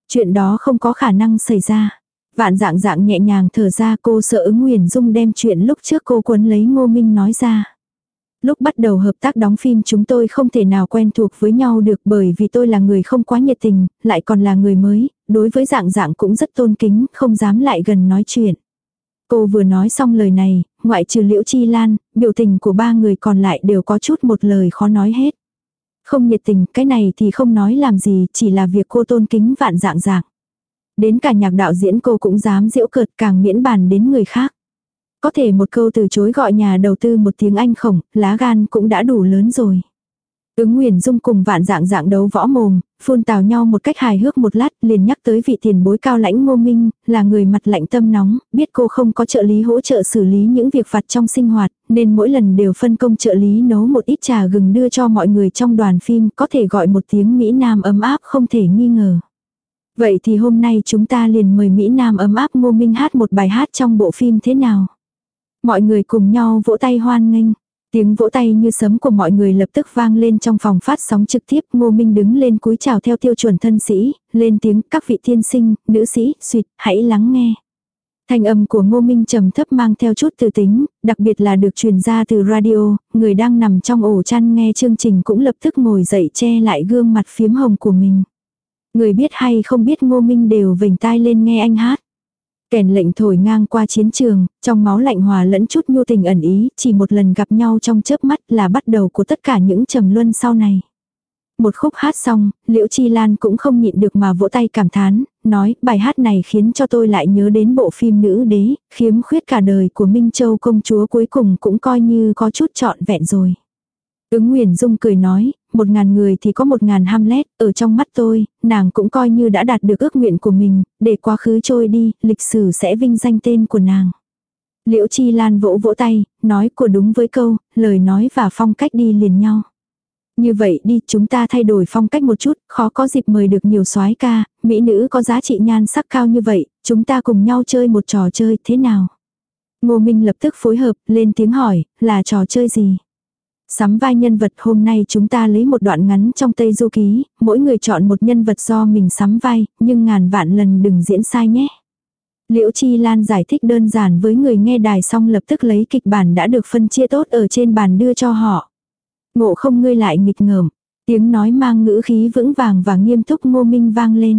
Chuyện đó không có khả năng xảy ra. Vạn Dạng Dạng nhẹ nhàng thở ra, cô sợ Ứng Nguyền Dung đem chuyện lúc trước cô quấn lấy Ngô Minh nói ra. Lúc bắt đầu hợp tác đóng phim chúng tôi không thể nào quen thuộc với nhau được, bởi vì tôi là người không quá nhiệt tình, lại còn là người mới, đối với Dạng Dạng cũng rất tôn kính, không dám lại gần nói chuyện. Cô vừa nói xong lời này, ngoại trừ Liễu Chi Lan, biểu tình của ba người còn lại đều có chút một lời khó nói hết. Không nhiệt tình, cái này thì không nói làm gì, chỉ là việc cô tôn kính Vạn Dạng Dạng. Đến cả nhạc đạo diễn cô cũng dám giễu cợt, càng miễn bàn đến người khác. Có thể một câu từ chối gọi nhà đầu tư một tiếng Anh khổng, lá gan cũng đã đủ lớn rồi. Ứng Nguyền Dung cùng Vạn Dạng Dạng đấu võ mồm, phun tào nhau một cách hài hước một lát, liền nhắc tới vị tiền bối cao lãnh Ngô Minh, là người mặt lạnh tâm nóng, biết cô không có trợ lý hỗ trợ xử lý những việc vặt trong sinh hoạt, nên mỗi lần đều phân công trợ lý nấu một ít trà gừng đưa cho mọi người trong đoàn phim, có thể gọi một tiếng Mỹ Nam ấm áp không thể nghi ngờ. Vậy thì hôm nay chúng ta liền mời Mỹ Nam ấm áp Ngô Minh hát một bài hát trong bộ phim thế nào? Mọi người cùng nhau vỗ tay hoan nghênh. Tiếng vỗ tay như sấm của mọi người lập tức vang lên trong phòng phát sóng trực tiếp. Ngô Minh đứng lên cúi chào theo tiêu chuẩn thân sĩ, lên tiếng các vị tiên sinh, nữ sĩ, xuyệt, hãy lắng nghe. Thanh âm của Ngô Minh trầm thấp mang theo chút từ tính, đặc biệt là được truyền ra từ radio, người đang nằm trong ổ chăn nghe chương trình cũng lập tức ngồi dậy che lại gương mặt phiếm hồng của mình. Người biết hay không biết Ngô Minh đều vểnh tai lên nghe anh hát. Kèn lệnh thổi ngang qua chiến trường, trong máu lạnh hòa lẫn chút nhu tình ẩn ý, chỉ một lần gặp nhau trong chớp mắt là bắt đầu của tất cả những trầm luân sau này. Một khúc hát xong, Liễu Chi Lan cũng không nhịn được mà vỗ tay cảm thán, nói bài hát này khiến cho tôi lại nhớ đến bộ phim Nữ Đế, khiếm khuyết cả đời của Minh Châu công chúa cuối cùng cũng coi như có chút trọn vẹn rồi. Ứng Nguyền Dung cười nói, 1000 người thì có 1000 Hamlet, ở trong mắt tôi, nàng cũng coi như đã đạt được ước nguyện của mình, để quá khứ trôi đi, lịch sử sẽ vinh danh tên của nàng. Liễu Chi Lan vỗ vỗ tay, nói của đúng với câu, lời nói và phong cách đi liền nhau. Như vậy đi, chúng ta thay đổi phong cách một chút, khó có dịp mời được nhiều soái ca, mỹ nữ có giá trị nhan sắc cao như vậy, chúng ta cùng nhau chơi một trò chơi, thế nào? Ngô Minh lập tức phối hợp, lên tiếng hỏi, là trò chơi gì? Sắm vai nhân vật, hôm nay chúng ta lấy một đoạn ngắn trong Tây Du Ký, mỗi người chọn một nhân vật do mình sắm vai, nhưng ngàn vạn lần đừng diễn sai nhé. Liễu Chi Lan giải thích đơn giản với người nghe đài xong lập tức lấy kịch bản đã được phân chia tốt ở trên bàn đưa cho họ. Ngộ không ngươi lại nghịch ngợm, tiếng nói mang ngữ khí vững vàng và nghiêm túc Ngô Minh vang lên.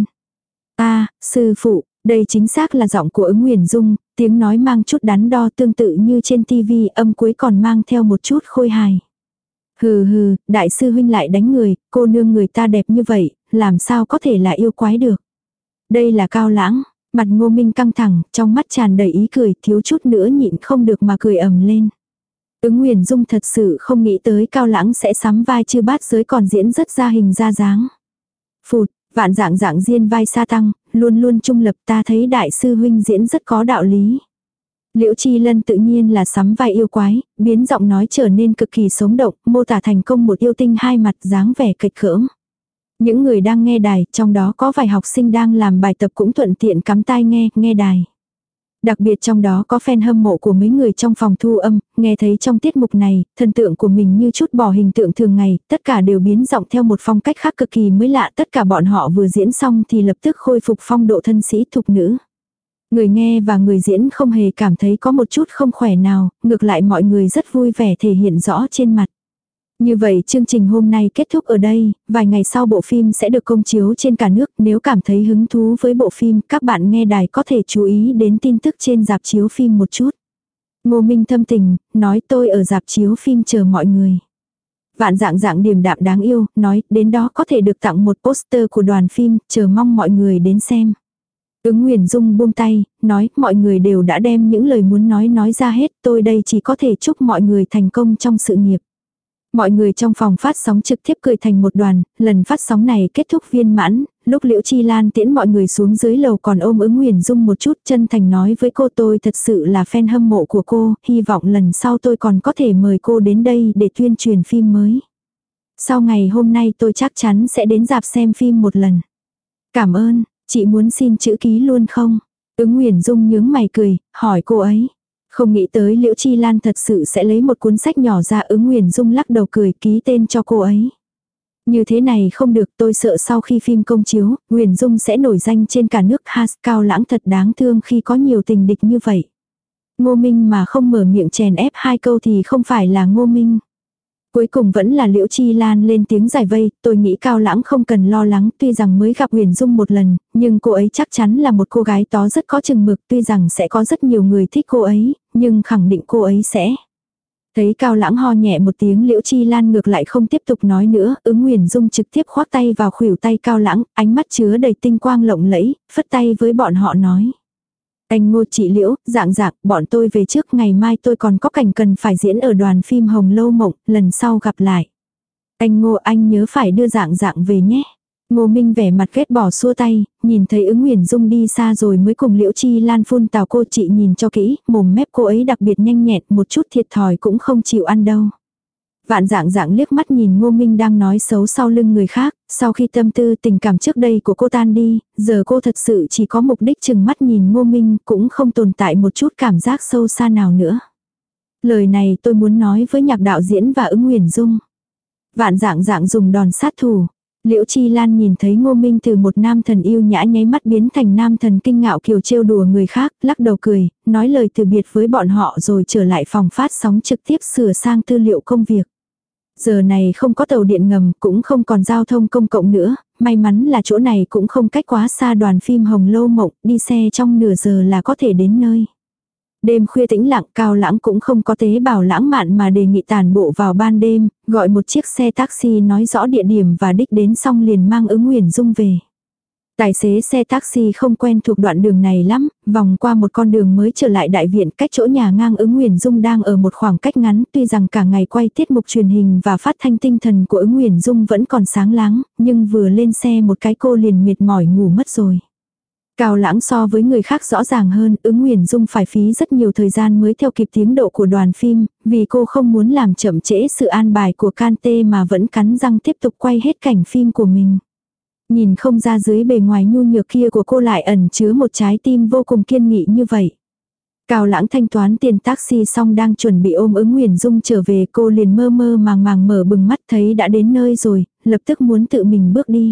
Sư phụ, đây chính xác là giọng của Ứng Nguyền Dung, tiếng nói mang chút đắn đo tương tự như trên tivi, âm cuối còn mang theo một chút khôi hài. Hừ hừ, đại sư huynh lại đánh người, cô nương người ta đẹp như vậy, làm sao có thể là yêu quái được. Đây là Cao Lãng, mặt Ngô Minh căng thẳng, trong mắt tràn đầy ý cười, thiếu chút nữa nhịn không được mà cười ầm lên. Ứng Nguyền Dung thật sự không nghĩ tới Cao Lãng sẽ sắm vai Chư Bát Giới còn diễn rất ra hình ra dáng. Phụt, Vạn Dạng Dạng diên vai sa tăng, luôn luôn trung lập, ta thấy đại sư huynh diễn rất có đạo lý. Liễu Chi Lân tự nhiên là sắm vai yêu quái, biến giọng nói trở nên cực kỳ sống động, mô tả thành công một yêu tinh hai mặt dáng vẻ kịch khỡm. Những người đang nghe đài, trong đó có vài học sinh đang làm bài tập cũng thuận tiện cắm tai nghe đài. Đặc biệt trong đó có fan hâm mộ của mấy người trong phòng thu âm, nghe thấy trong tiết mục này, thần tượng của mình như chút bỏ hình tượng thường ngày, tất cả đều biến giọng theo một phong cách khác cực kỳ mới lạ, tất cả bọn họ vừa diễn xong thì lập tức khôi phục phong độ thân sĩ thục nữ. Người nghe và người diễn không hề cảm thấy có một chút không khỏe nào, ngược lại mọi người rất vui vẻ thể hiện rõ trên mặt. Như vậy chương trình hôm nay kết thúc ở đây, vài ngày sau bộ phim sẽ được công chiếu trên cả nước. Nếu cảm thấy hứng thú với bộ phim, các bạn nghe đài có thể chú ý đến tin tức trên rạp chiếu phim một chút. Ngô Minh thâm tình, nói tôi ở rạp chiếu phim chờ mọi người. Vạn Dạng Dạng điềm đạm đáng yêu, nói đến đó có thể được tặng một poster của đoàn phim, chờ mong mọi người đến xem. Ứng Nguyền Dung buông tay, nói mọi người đều đã đem những lời muốn nói ra hết, tôi đây chỉ có thể chúc mọi người thành công trong sự nghiệp. Mọi người trong phòng phát sóng trực tiếp cười thành một đoàn, lần phát sóng này kết thúc viên mãn, lúc Liễu Chi Lan tiễn mọi người xuống dưới lầu còn ôm Ứng Nguyền Dung một chút, chân thành nói với cô tôi thật sự là fan hâm mộ của cô, hy vọng lần sau tôi còn có thể mời cô đến đây để tuyên truyền phim mới. Sau ngày hôm nay tôi chắc chắn sẽ đến rạp xem phim một lần. Cảm ơn, chị muốn xin chữ ký luôn không? Ứng Nguyền Dung nhướng mày cười, hỏi cô ấy. Không nghĩ tới Liễu Chi Lan thật sự sẽ lấy một cuốn sách nhỏ ra. Ứng Nguyền Dung lắc đầu cười ký tên cho cô ấy. Như thế này không được, tôi sợ sau khi phim công chiếu, Huyền Dung sẽ nổi danh trên cả nước. Cao Lãng thật đáng thương khi có nhiều tình địch như vậy. Ngô Minh mà không mở miệng chèn ép 2 câu thì không phải là Ngô Minh. Cuối cùng vẫn là Liễu Chi Lan lên tiếng giải vây, tôi nghĩ Cao Lãng không cần lo lắng, tuy rằng mới gặp Huyền Dung một lần, nhưng cô ấy chắc chắn là một cô gái tó rất có chừng mực, tuy rằng sẽ có rất nhiều người thích cô ấy, nhưng khẳng định cô ấy sẽ. Thấy Cao Lãng ho nhẹ một tiếng, Liễu Chi Lan ngược lại không tiếp tục nói nữa, Huyền Dung trực tiếp khoác tay vào khuỷu tay Cao Lãng, ánh mắt chứa đầy tinh quang lộng lẫy, phất tay với bọn họ nói. Anh Ngô, chị Liễu, Dạng, bọn tôi về trước, ngày mai tôi còn có cảnh cần phải diễn ở đoàn phim Hồng Lâu Mộng, lần sau gặp lại. Anh Ngô, anh nhớ phải đưa Dạng về nhé. Ngô Minh vẻ mặt ghét bỏ xua tay, nhìn thấy Huyền Dung đi xa rồi mới cùng Liễu Chi Lan phun tào. Cô chị nhìn cho kỹ, mồm mép cô ấy đặc biệt nhanh nhẹn, một chút thiệt thòi cũng không chịu ăn đâu. Vạn Dạng liếc mắt nhìn Ngô Minh đang nói xấu sau lưng người khác, sau khi tâm tư tình cảm trước đây của cô tan đi, giờ cô thật sự chỉ có mục đích chừng mắt nhìn Ngô Minh, cũng không tồn tại một chút cảm giác sâu xa nào nữa. Lời này tôi muốn nói với nhạc đạo diễn và Huyền Dung. Vạn Dạng dùng đòn sát thủ. Liễu Chi Lan nhìn thấy Ngô Minh từ một nam thần yêu nhã nháy mắt biến thành nam thần kinh ngạo kiều trêu đùa người khác, lắc đầu cười, nói lời từ biệt với bọn họ rồi trở lại phòng phát sóng trực tiếp sửa sang tư liệu công việc. Giờ này không có tàu điện ngầm, cũng không còn giao thông công cộng nữa, may mắn là chỗ này cũng không cách quá xa đoàn phim Hồng Lâu Mộng, đi xe trong nửa giờ là có thể đến nơi. Đêm khuya tĩnh lặng, Cao Lãng cũng không có tế bào lãng mạn mà đề nghị tản bộ vào ban đêm, gọi một chiếc xe taxi nói rõ địa điểm và đích đến xong liền mang Huyền Dung về. Tài xế xe taxi không quen thuộc đoạn đường này lắm, vòng qua một con đường mới trở lại đại viện, cách chỗ nhà ngang Huyền Dung đang ở một khoảng cách ngắn, tuy rằng cả ngày quay tiết mục truyền hình và phát thanh tinh thần của Huyền Dung vẫn còn sáng láng, nhưng vừa lên xe một cái cô liền mệt mỏi ngủ mất rồi. Cao Lãng so với người khác rõ ràng hơn, Huyền Dung phải phí rất nhiều thời gian mới theo kịp tiến độ của đoàn phim, vì cô không muốn làm chậm trễ sự an bài của Kante mà vẫn cắn răng tiếp tục quay hết cảnh phim của mình. Nhìn không ra dưới bề ngoài nhu nhược kia của cô lại ẩn chứa một trái tim vô cùng kiên nghị như vậy. Cao Lãng thanh toán tiền taxi xong đang chuẩn bị ôm Huyền Dung trở về, cô liền mơ mơ màng màng mở bừng mắt thấy đã đến nơi rồi, lập tức muốn tự mình bước đi.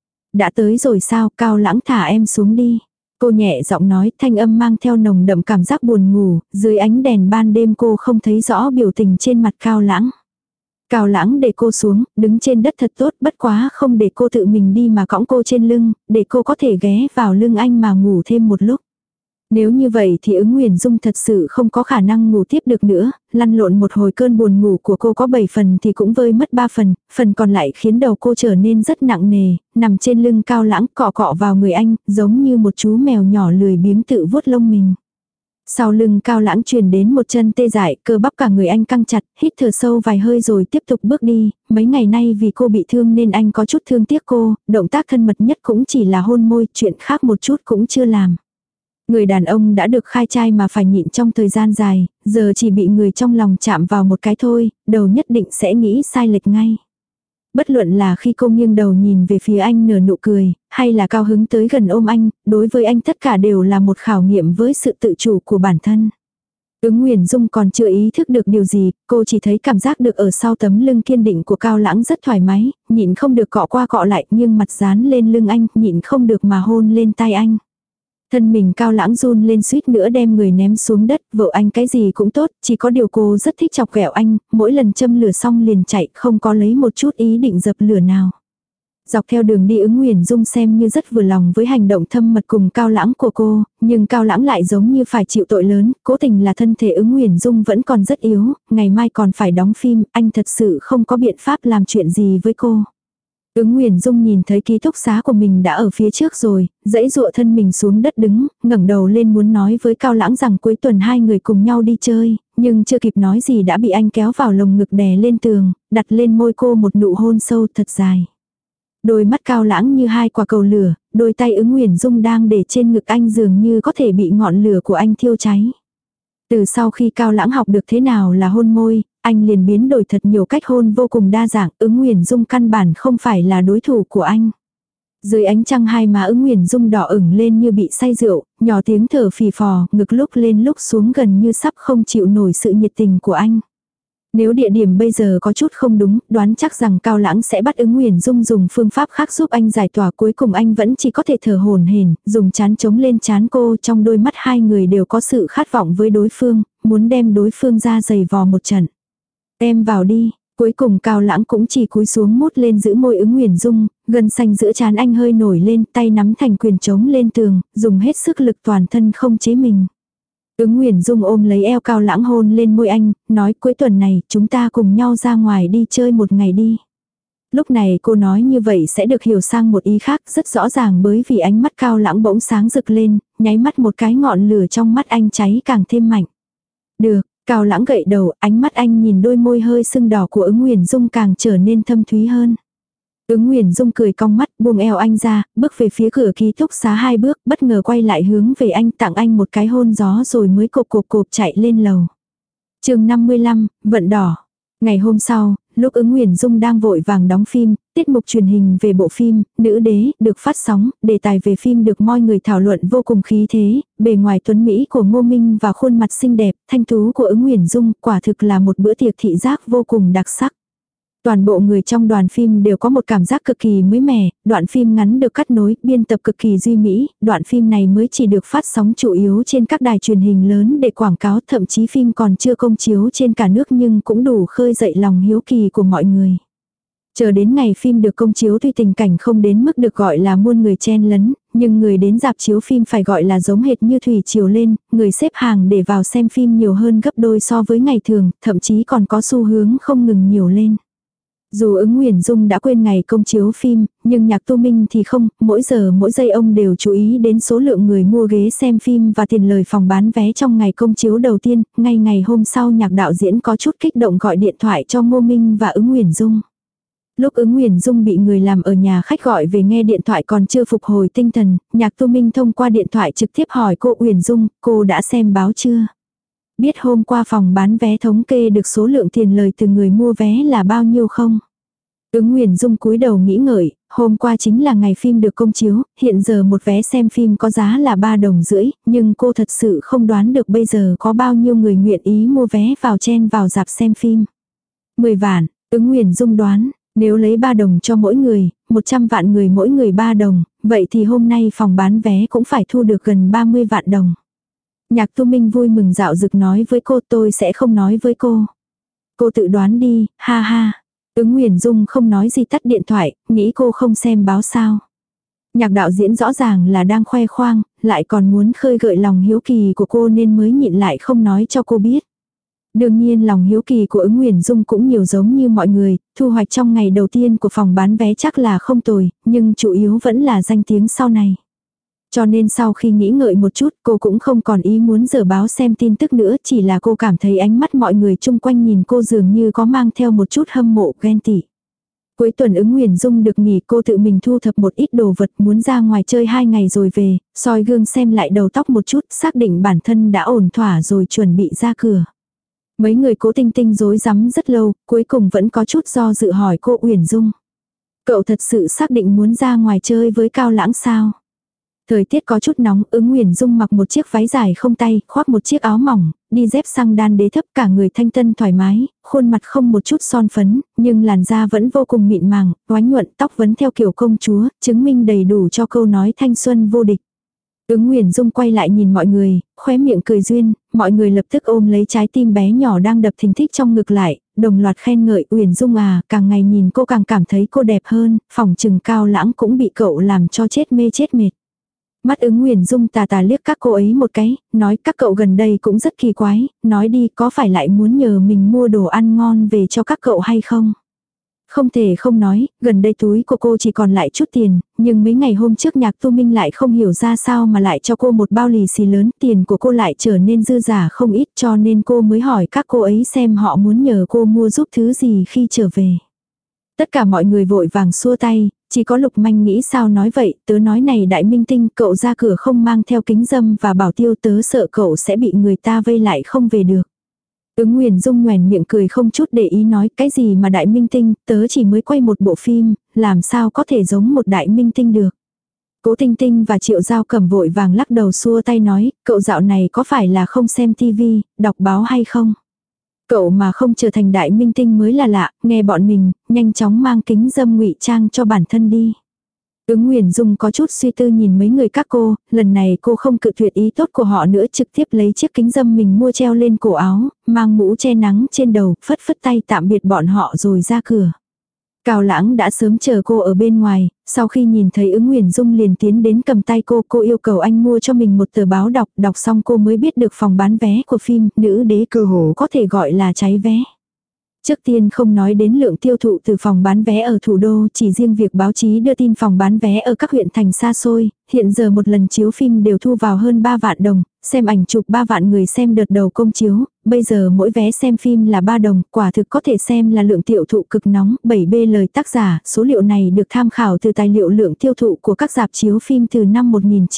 Đã tới rồi sao? Cao Lãng thả em xuống đi. Cô nhẹ giọng nói, thanh âm mang theo nồng đậm cảm giác buồn ngủ, dưới ánh đèn ban đêm cô không thấy rõ biểu tình trên mặt Cao Lãng. Cao Lãng để cô xuống, đứng trên đất thật tốt, bất quá không để cô tự mình đi mà cõng cô trên lưng, để cô có thể ghé vào lưng anh mà ngủ thêm một lúc. Nếu như vậy thì Huyền Dung thật sự không có khả năng ngủ tiếp được nữa, lăn lộn một hồi cơn buồn ngủ của cô có 7 phần thì cũng vơi mất 3 phần, phần còn lại khiến đầu cô trở nên rất nặng nề, nằm trên lưng Cao Lãng cọ cọ vào người anh, giống như một chú mèo nhỏ lười biếng tự vuốt lông mình. Sau lưng Cao Lãng truyền đến một chân tê dại, cơ bắp cả người anh căng chặt, hít thở sâu vài hơi rồi tiếp tục bước đi, mấy ngày nay vì cô bị thương nên anh có chút thương tiếc cô, động tác thân mật nhất cũng chỉ là hôn môi, chuyện khác một chút cũng chưa làm. Người đàn ông đã được khai trai mà phải nhịn trong thời gian dài, giờ chỉ bị người trong lòng chạm vào một cái thôi, đầu nhất định sẽ nghĩ sai lệch ngay. Bất luận là khi cô nghiêng đầu nhìn về phía anh nở nụ cười, hay là cao hứng tới gần ôm anh, đối với anh tất cả đều là một khảo nghiệm với sự tự chủ của bản thân. Huyền Dung còn chưa ý thức được điều gì, cô chỉ thấy cảm giác được ở sau tấm lưng kiên định của Cao Lãng rất thoải mái, nhịn không được cọ qua cọ lại, nhưng mặt dán lên lưng anh, nhịn không được mà hôn lên tai anh. Thân mình Cao Lãng run lên suýt nữa đem người ném xuống đất, vợ anh cái gì cũng tốt, chỉ có điều cô rất thích chọc ghẹo anh, mỗi lần châm lửa xong liền chạy, không có lấy một chút ý định dập lửa nào. Dọc theo đường đi Huyền Dung xem như rất vừa lòng với hành động thâm mật cùng Cao Lãng của cô, nhưng Cao Lãng lại giống như phải chịu tội lớn, cố tình là thân thể Huyền Dung vẫn còn rất yếu, ngày mai còn phải đóng phim, anh thật sự không có biện pháp làm chuyện gì với cô. Huyền Dung nhìn thấy ký túc xá của mình đã ở phía trước rồi, dãy dụa thân mình xuống đất đứng, ngẩng đầu lên muốn nói với Cao Lãng rằng cuối tuần hai người cùng nhau đi chơi, nhưng chưa kịp nói gì đã bị anh kéo vào lồng ngực đè lên tường, đặt lên môi cô một nụ hôn sâu thật dài. Đôi mắt Cao Lãng như hai quả cầu lửa, đôi tay Huyền Dung đang để trên ngực anh dường như có thể bị ngọn lửa của anh thiêu cháy. Từ sau khi Cao Lãng học được thế nào là hôn môi, anh liền biến đổi thật nhiều cách hôn vô cùng đa dạng, Huyền Dung căn bản không phải là đối thủ của anh. Dưới ánh trăng hai má Huyền Dung đỏ ửng lên như bị say rượu, nhỏ tiếng thở phì phò, ngực lúc lên lúc xuống gần như sắp không chịu nổi sự nhiệt tình của anh. Nếu địa điểm bây giờ có chút không đúng, đoán chắc rằng Cao Lãng sẽ bắt Ứng Nguyền Dung dùng phương pháp khác giúp anh giải tỏa, cuối cùng anh vẫn chỉ có thể thở hổn hển, dùng trán chống lên trán cô, trong đôi mắt hai người đều có sự khát vọng với đối phương, muốn đem đối phương ra giày vò một trận. Em vào đi. Cuối cùng Cao Lãng cũng chỉ cúi xuống mút lên giữ môi Ứng Nguyền Dung, gân xanh giữa trán anh hơi nổi lên, tay nắm thành quyền chống lên tường, dùng hết sức lực toàn thân không chế mình. Ứng Nguyền Dung ôm lấy eo Cao Lãng hôn lên môi anh, nói cuối tuần này chúng ta cùng nhau ra ngoài đi chơi một ngày đi. Lúc này cô nói như vậy sẽ được hiểu sang một ý khác rất rõ ràng, bởi vì ánh mắt Cao Lãng bỗng sáng rực lên, nháy mắt một cái ngọn lửa trong mắt anh cháy càng thêm mạnh. Được, Cao Lãng gậy đầu, ánh mắt anh nhìn đôi môi hơi sưng đỏ của Ứng Nguyền Dung càng trở nên thâm thúy hơn. Ứng Nguyền Dung cười cong mắt, buông eo anh ra, bước về phía cửa ký túc xá 2 bước, bất ngờ quay lại hướng về anh, tặng anh một cái hôn gió rồi mới cộp chạy lên lầu. Chương 55, vận đỏ. Ngày hôm sau, lúc Ứng Nguyền Dung đang vội vàng đóng phim, tiết mục truyền hình về bộ phim Nữ Đế được phát sóng, đề tài về phim được mọi người thảo luận vô cùng khí thế, bề ngoài tuấn mỹ của Ngô Minh và khuôn mặt xinh đẹp, thanh tú của Ứng Nguyền Dung, quả thực là một bữa tiệc thị giác vô cùng đặc sắc. Toàn bộ người trong đoàn phim đều có một cảm giác cực kỳ mới mẻ, đoạn phim ngắn được cắt nối, biên tập cực kỳ duy mỹ, đoạn phim này mới chỉ được phát sóng chủ yếu trên các đài truyền hình lớn để quảng cáo, thậm chí phim còn chưa công chiếu trên cả nước nhưng cũng đủ khơi dậy lòng hiếu kỳ của mọi người. Chờ đến ngày phim được công chiếu tuy tình cảnh không đến mức được gọi là muôn người chen lấn, nhưng người đến rạp chiếu phim phải gọi là giống hệt như thủy triều lên, người xếp hàng để vào xem phim nhiều hơn gấp đôi so với ngày thường, thậm chí còn có xu hướng không ngừng nhiều lên. Dù Ứng Nguyền Dung đã quên ngày công chiếu phim, nhưng Nhạc Tu Minh thì không, mỗi giờ mỗi giây ông đều chú ý đến số lượng người mua ghế xem phim và tiền lời phòng bán vé trong ngày công chiếu đầu tiên. Ngay ngày hôm sau Nhạc đạo diễn có chút kích động gọi điện thoại cho Ngô Minh và Ứng Nguyền Dung. Lúc Ứng Nguyền Dung bị người làm ở nhà khách gọi về nghe điện thoại còn chưa phục hồi tinh thần, Nhạc Tu Minh thông qua điện thoại trực tiếp hỏi cô Uyển Dung, cô đã xem báo chưa? Biết hôm qua phòng bán vé thống kê được số lượng tiền lời từ người mua vé là bao nhiêu không? Ứng Nguyền Dung cúi đầu nghĩ ngợi, hôm qua chính là ngày phim được công chiếu, hiện giờ một vé xem phim có giá là 3,5 đồng, nhưng cô thật sự không đoán được bây giờ có bao nhiêu người nguyện ý mua vé vào chen vào rạp xem phim. 10 vạn, Ứng Nguyền Dung đoán, nếu lấy 3 đồng cho mỗi người, 100 vạn người mỗi người 3 đồng, vậy thì hôm nay phòng bán vé cũng phải thu được gần 30 vạn đồng. Nhạc Tu Minh vui mừng dạo dực nói với cô, tôi sẽ không nói với cô. Cô tự đoán đi, ha ha. Ứng Nguyền Dung không nói gì tắt điện thoại, nghĩ cô không xem báo sao. Nhạc đạo diễn rõ ràng là đang khoe khoang, lại còn muốn khơi gợi lòng hiếu kỳ của cô nên mới nhịn lại không nói cho cô biết. Đương nhiên lòng hiếu kỳ của Ứng Nguyền Dung cũng nhiều giống như mọi người, thu hoạch trong ngày đầu tiên của phòng bán vé chắc là không tồi, nhưng chủ yếu vẫn là danh tiếng sau này. Cho nên sau khi nghĩ ngợi một chút cô cũng không còn ý muốn dở báo xem tin tức nữa, chỉ là cô cảm thấy ánh mắt mọi người chung quanh nhìn cô dường như có mang theo một chút hâm mộ ghen tị. Cuối tuần Ứng Nguyền Dung được nghỉ, cô tự mình thu thập một ít đồ vật muốn ra ngoài chơi 2 ngày rồi về, soi gương xem lại đầu tóc một chút, xác định bản thân đã ổn thỏa rồi chuẩn bị ra cửa. Mấy người Cố Tinh Tinh rối rắm rất lâu, cuối cùng vẫn có chút do dự hỏi cô Uyển Dung. Cậu thật sự xác định muốn ra ngoài chơi với Cao Lãng sao? Thời tiết có chút nóng, Ứng Nguyền Dung mặc một chiếc váy dài không tay, khoác một chiếc áo mỏng, đi dép xăng đan đế thấp, cả người thanh tân thoải mái, khuôn mặt không một chút son phấn, nhưng làn da vẫn vô cùng mịn màng, oánh nhuận, tóc vấn theo kiểu công chúa, chứng minh đầy đủ cho câu nói thanh xuân vô địch. Ứng Nguyền Dung quay lại nhìn mọi người, khóe miệng cười duyên, mọi người lập tức ôm lấy trái tim bé nhỏ đang đập thình thịch trong ngực lại, đồng loạt khen ngợi Uyển Dung à, càng ngày nhìn cô càng cảm thấy cô đẹp hơn, phỏng chừng Cao Lãng cũng bị cậu làm cho chết mê chết mệt. Mắt Ứng Nguyền Dung tà tà liếc các cô ấy một cái, nói các cậu gần đây cũng rất kỳ quái, nói đi có phải lại muốn nhờ mình mua đồ ăn ngon về cho các cậu hay không? Không thể không nói, gần đây túi của cô chỉ còn lại chút tiền, nhưng mấy ngày hôm trước Nhạc Tu Minh lại không hiểu ra sao mà lại cho cô một bao lì xì lớn, tiền của cô lại trở nên dư giả không ít, cho nên cô mới hỏi các cô ấy xem họ muốn nhờ cô mua giúp thứ gì khi trở về. Tất cả mọi người vội vàng xua tay, chỉ có Lục Manh nghĩ sao nói vậy, tớ nói này đại minh tinh, cậu ra cửa không mang theo kính râm và bảo tiêu, tớ sợ cậu sẽ bị người ta vây lại không về được. Ứng Nguyền Dung nhoẻn miệng cười không chút để ý nói, cái gì mà đại minh tinh, tớ chỉ mới quay một bộ phim, làm sao có thể giống một đại minh tinh được. Cố Tinh Tinh và Triệu Giao Cẩm vội vàng lắc đầu xua tay nói, cậu dạo này có phải là không xem tivi, đọc báo hay không? Cậu mà không trở thành đại minh tinh mới là lạ, nghe bọn mình, nhanh chóng mang kính dâm ngụy trang cho bản thân đi. Ứng Nguyền Dung có chút suy tư nhìn mấy người các cô, lần này cô không cự tuyệt ý tốt của họ nữa, trực tiếp lấy chiếc kính dâm mình mua treo lên cổ áo, mang mũ che nắng trên đầu, phất phất tay tạm biệt bọn họ rồi ra cửa. Cao Lãng đã sớm chờ cô ở bên ngoài, sau khi nhìn thấy Ứng Nguyền Dung liền tiến đến cầm tay cô yêu cầu anh mua cho mình một tờ báo đọc xong cô mới biết được phòng bán vé của phim Nữ Đế cơ hồ có thể gọi là cháy vé. Trước tiên không nói đến lượng tiêu thụ từ phòng bán vé ở thủ đô, chỉ riêng việc báo chí đưa tin phòng bán vé ở các huyện thành xa xôi, hiện giờ một lần chiếu phim đều thu vào hơn 3 vạn đồng, xem ảnh chụp 3 vạn người xem đợt đầu công chiếu, bây giờ mỗi vé xem phim là 3 đồng, quả thực có thể xem là lượng tiêu thụ cực nóng. 7B lời tác giả, số liệu này được tham khảo từ tài liệu lượng tiêu thụ của các rạp chiếu phim từ năm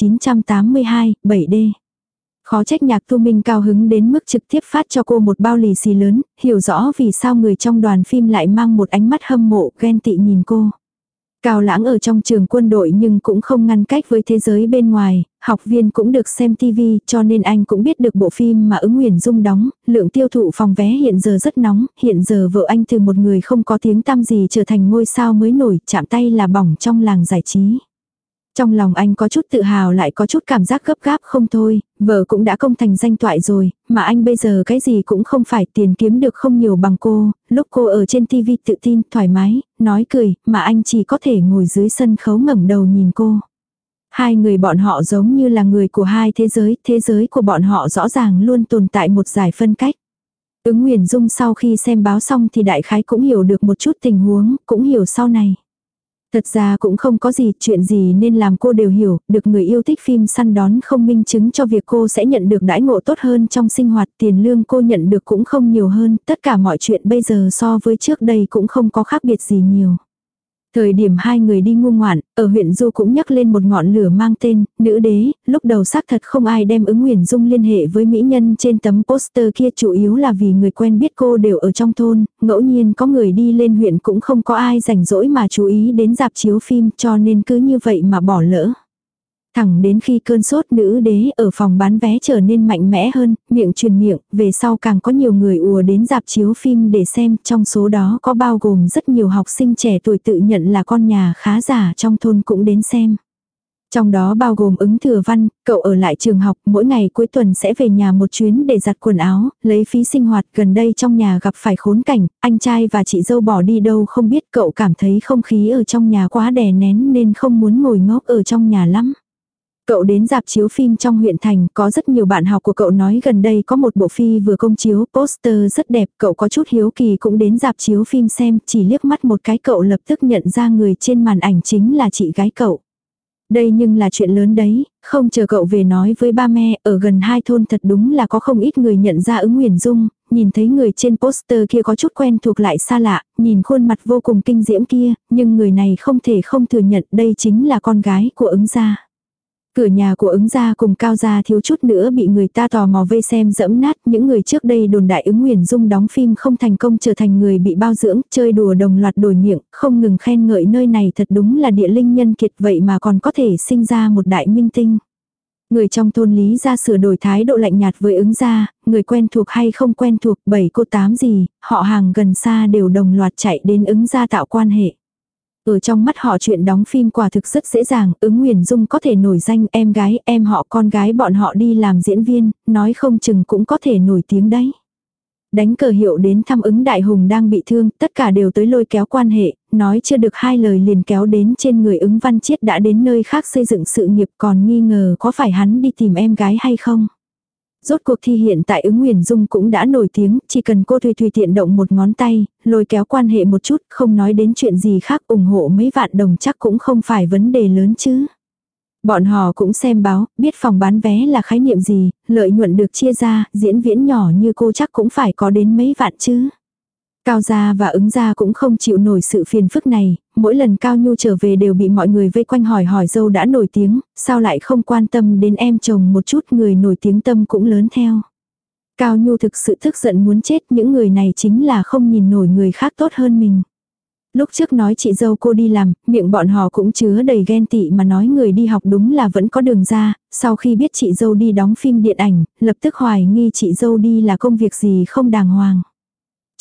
1982, 7D. Khó trách Nhạc Thu Minh cao hứng đến mức trực tiếp phát cho cô một bao lì xì lớn, hiểu rõ vì sao người trong đoàn phim lại mang một ánh mắt hâm mộ, ghen tị nhìn cô. Cao Lãng ở trong trường quân đội nhưng cũng không ngăn cách với thế giới bên ngoài, học viên cũng được xem TV cho nên anh cũng biết được bộ phim mà Ứng Nguyền Dung đóng, lượng tiêu thụ phòng vé hiện giờ rất nóng, hiện giờ vợ anh từ một người không có tiếng tăm gì trở thành ngôi sao mới nổi, chạm tay là bỏng trong làng giải trí. Trong lòng anh có chút tự hào lại có chút cảm giác gấp gáp không thôi, vợ cũng đã công thành danh toại rồi, mà anh bây giờ cái gì cũng không phải, tiền kiếm được không nhiều bằng cô, lúc cô ở trên TV tự tin, thoải mái, nói cười, mà anh chỉ có thể ngồi dưới sân khấu ngẩng đầu nhìn cô. Hai người bọn họ giống như là người của hai thế giới của bọn họ rõ ràng luôn tồn tại một giải phân cách. Ứng Nguyền Dung sau khi xem báo xong thì đại khái cũng hiểu được một chút tình huống, cũng hiểu sau này. Thật ra cũng không có gì, chuyện gì nên làm cô đều hiểu, được người yêu thích phim săn đón không minh chứng cho việc cô sẽ nhận được đãi ngộ tốt hơn trong sinh hoạt, tiền lương cô nhận được cũng không nhiều hơn, tất cả mọi chuyện bây giờ so với trước đây cũng không có khác biệt gì nhiều. Thời điểm hai người đi ngu ngoạn, ở huyện Du cũng nhắc lên một ngọn lửa mang tên, Nữ Đế, lúc đầu xác thật không ai đem Ứng Nguyền Dung liên hệ với mỹ nhân trên tấm poster kia, chủ yếu là vì người quen biết cô đều ở trong thôn, ngẫu nhiên có người đi lên huyện cũng không có ai rảnh rỗi mà chú ý đến rạp chiếu phim cho nên cứ như vậy mà bỏ lỡ. Thẳng đến khi cơn sốt Nữ Đế ở phòng bán vé trở nên mạnh mẽ hơn, miệng truyền miệng, về sau càng có nhiều người ùa đến rạp chiếu phim để xem, trong số đó có bao gồm rất nhiều học sinh trẻ tuổi tự nhận là con nhà khá giả trong thôn cũng đến xem. Trong đó bao gồm Ứng Thừa Văn, cậu ở lại trường học, mỗi ngày cuối tuần sẽ về nhà một chuyến để giặt quần áo, lấy phí sinh hoạt, gần đây trong nhà gặp phải khốn cảnh, anh trai và chị dâu bỏ đi đâu không biết, cậu cảm thấy không khí ở trong nhà quá đè nén nên không muốn ngồi ngốc ở trong nhà lắm. Cậu đến rạp chiếu phim trong huyện thành, có rất nhiều bạn học của cậu nói gần đây có một bộ phim vừa công chiếu, poster rất đẹp, cậu có chút hiếu kỳ cũng đến rạp chiếu phim xem, chỉ liếc mắt một cái cậu lập tức nhận ra người trên màn ảnh chính là chị gái cậu. Đây nhưng là chuyện lớn đấy, không chờ cậu về nói với ba mẹ, ở gần hai thôn thật đúng là có không ít người nhận ra Ứng Nguyền Dung, nhìn thấy người trên poster kia có chút quen thuộc lại xa lạ, nhìn khuôn mặt vô cùng kinh diễm kia, nhưng người này không thể không thừa nhận đây chính là con gái của Ứng gia. Cửa nhà của Ứng gia cùng Cao gia thiếu chút nữa bị người ta tò mò vây xem dẫm nát, những người trước đây đồn đại Ứng Nguyền Dung đóng phim không thành công trở thành người bị bao dưỡng, chơi đùa đồng loạt đổi miệng, không ngừng khen ngợi nơi này thật đúng là địa linh nhân kiệt, vậy mà còn có thể sinh ra một đại minh tinh. Người trong thôn Lý gia sửa đổi thái độ lạnh nhạt với Ứng gia, người quen thuộc hay không quen thuộc, 7 cô 8 gì, họ hàng gần xa đều đồng loạt chạy đến Ứng gia tạo quan hệ. Ở trong mắt họ chuyện đóng phim quả thực rất dễ dàng, Ứng Nguyền Dung có thể nổi danh, em gái, em họ, con gái bọn họ đi làm diễn viên, nói không chừng cũng có thể nổi tiếng đấy. Đánh cờ hiệu đến thăm Ứng Đại Hùng đang bị thương, tất cả đều tới lôi kéo quan hệ, nói chưa được hai lời liền kéo đến trên người Ứng Văn Chiết đã đến nơi khác xây dựng sự nghiệp, còn nghi ngờ có phải hắn đi tìm em gái hay không. Rốt cuộc thì hiện tại Ứng Nguyền Dung cũng đã nổi tiếng, chỉ cần cô tùy tiện động một ngón tay, lôi kéo quan hệ một chút, không nói đến chuyện gì khác, ủng hộ mấy vạn đồng chắc cũng không phải vấn đề lớn chứ. Bọn họ cũng xem báo, biết phòng bán vé là khái niệm gì, lợi nhuận được chia ra, diễn viên nhỏ như cô chắc cũng phải có đến mấy vạn chứ. Cao gia và Ứng gia cũng không chịu nổi sự phiền phức này, mỗi lần Cao Nhu trở về đều bị mọi người vây quanh hỏi dâu đã nổi tiếng, sao lại không quan tâm đến em chồng một chút, người nổi tiếng tâm cũng lớn theo. Cao Nhu thực sự tức giận muốn chết, những người này chính là không nhìn nổi người khác tốt hơn mình. Lúc trước nói chị dâu cô đi làm, miệng bọn họ cũng chứa đầy ghen tị mà nói người đi học đúng là vẫn có đường ra, sau khi biết chị dâu đi đóng phim điện ảnh, lập tức hoài nghi chị dâu đi là công việc gì không đàng hoàng.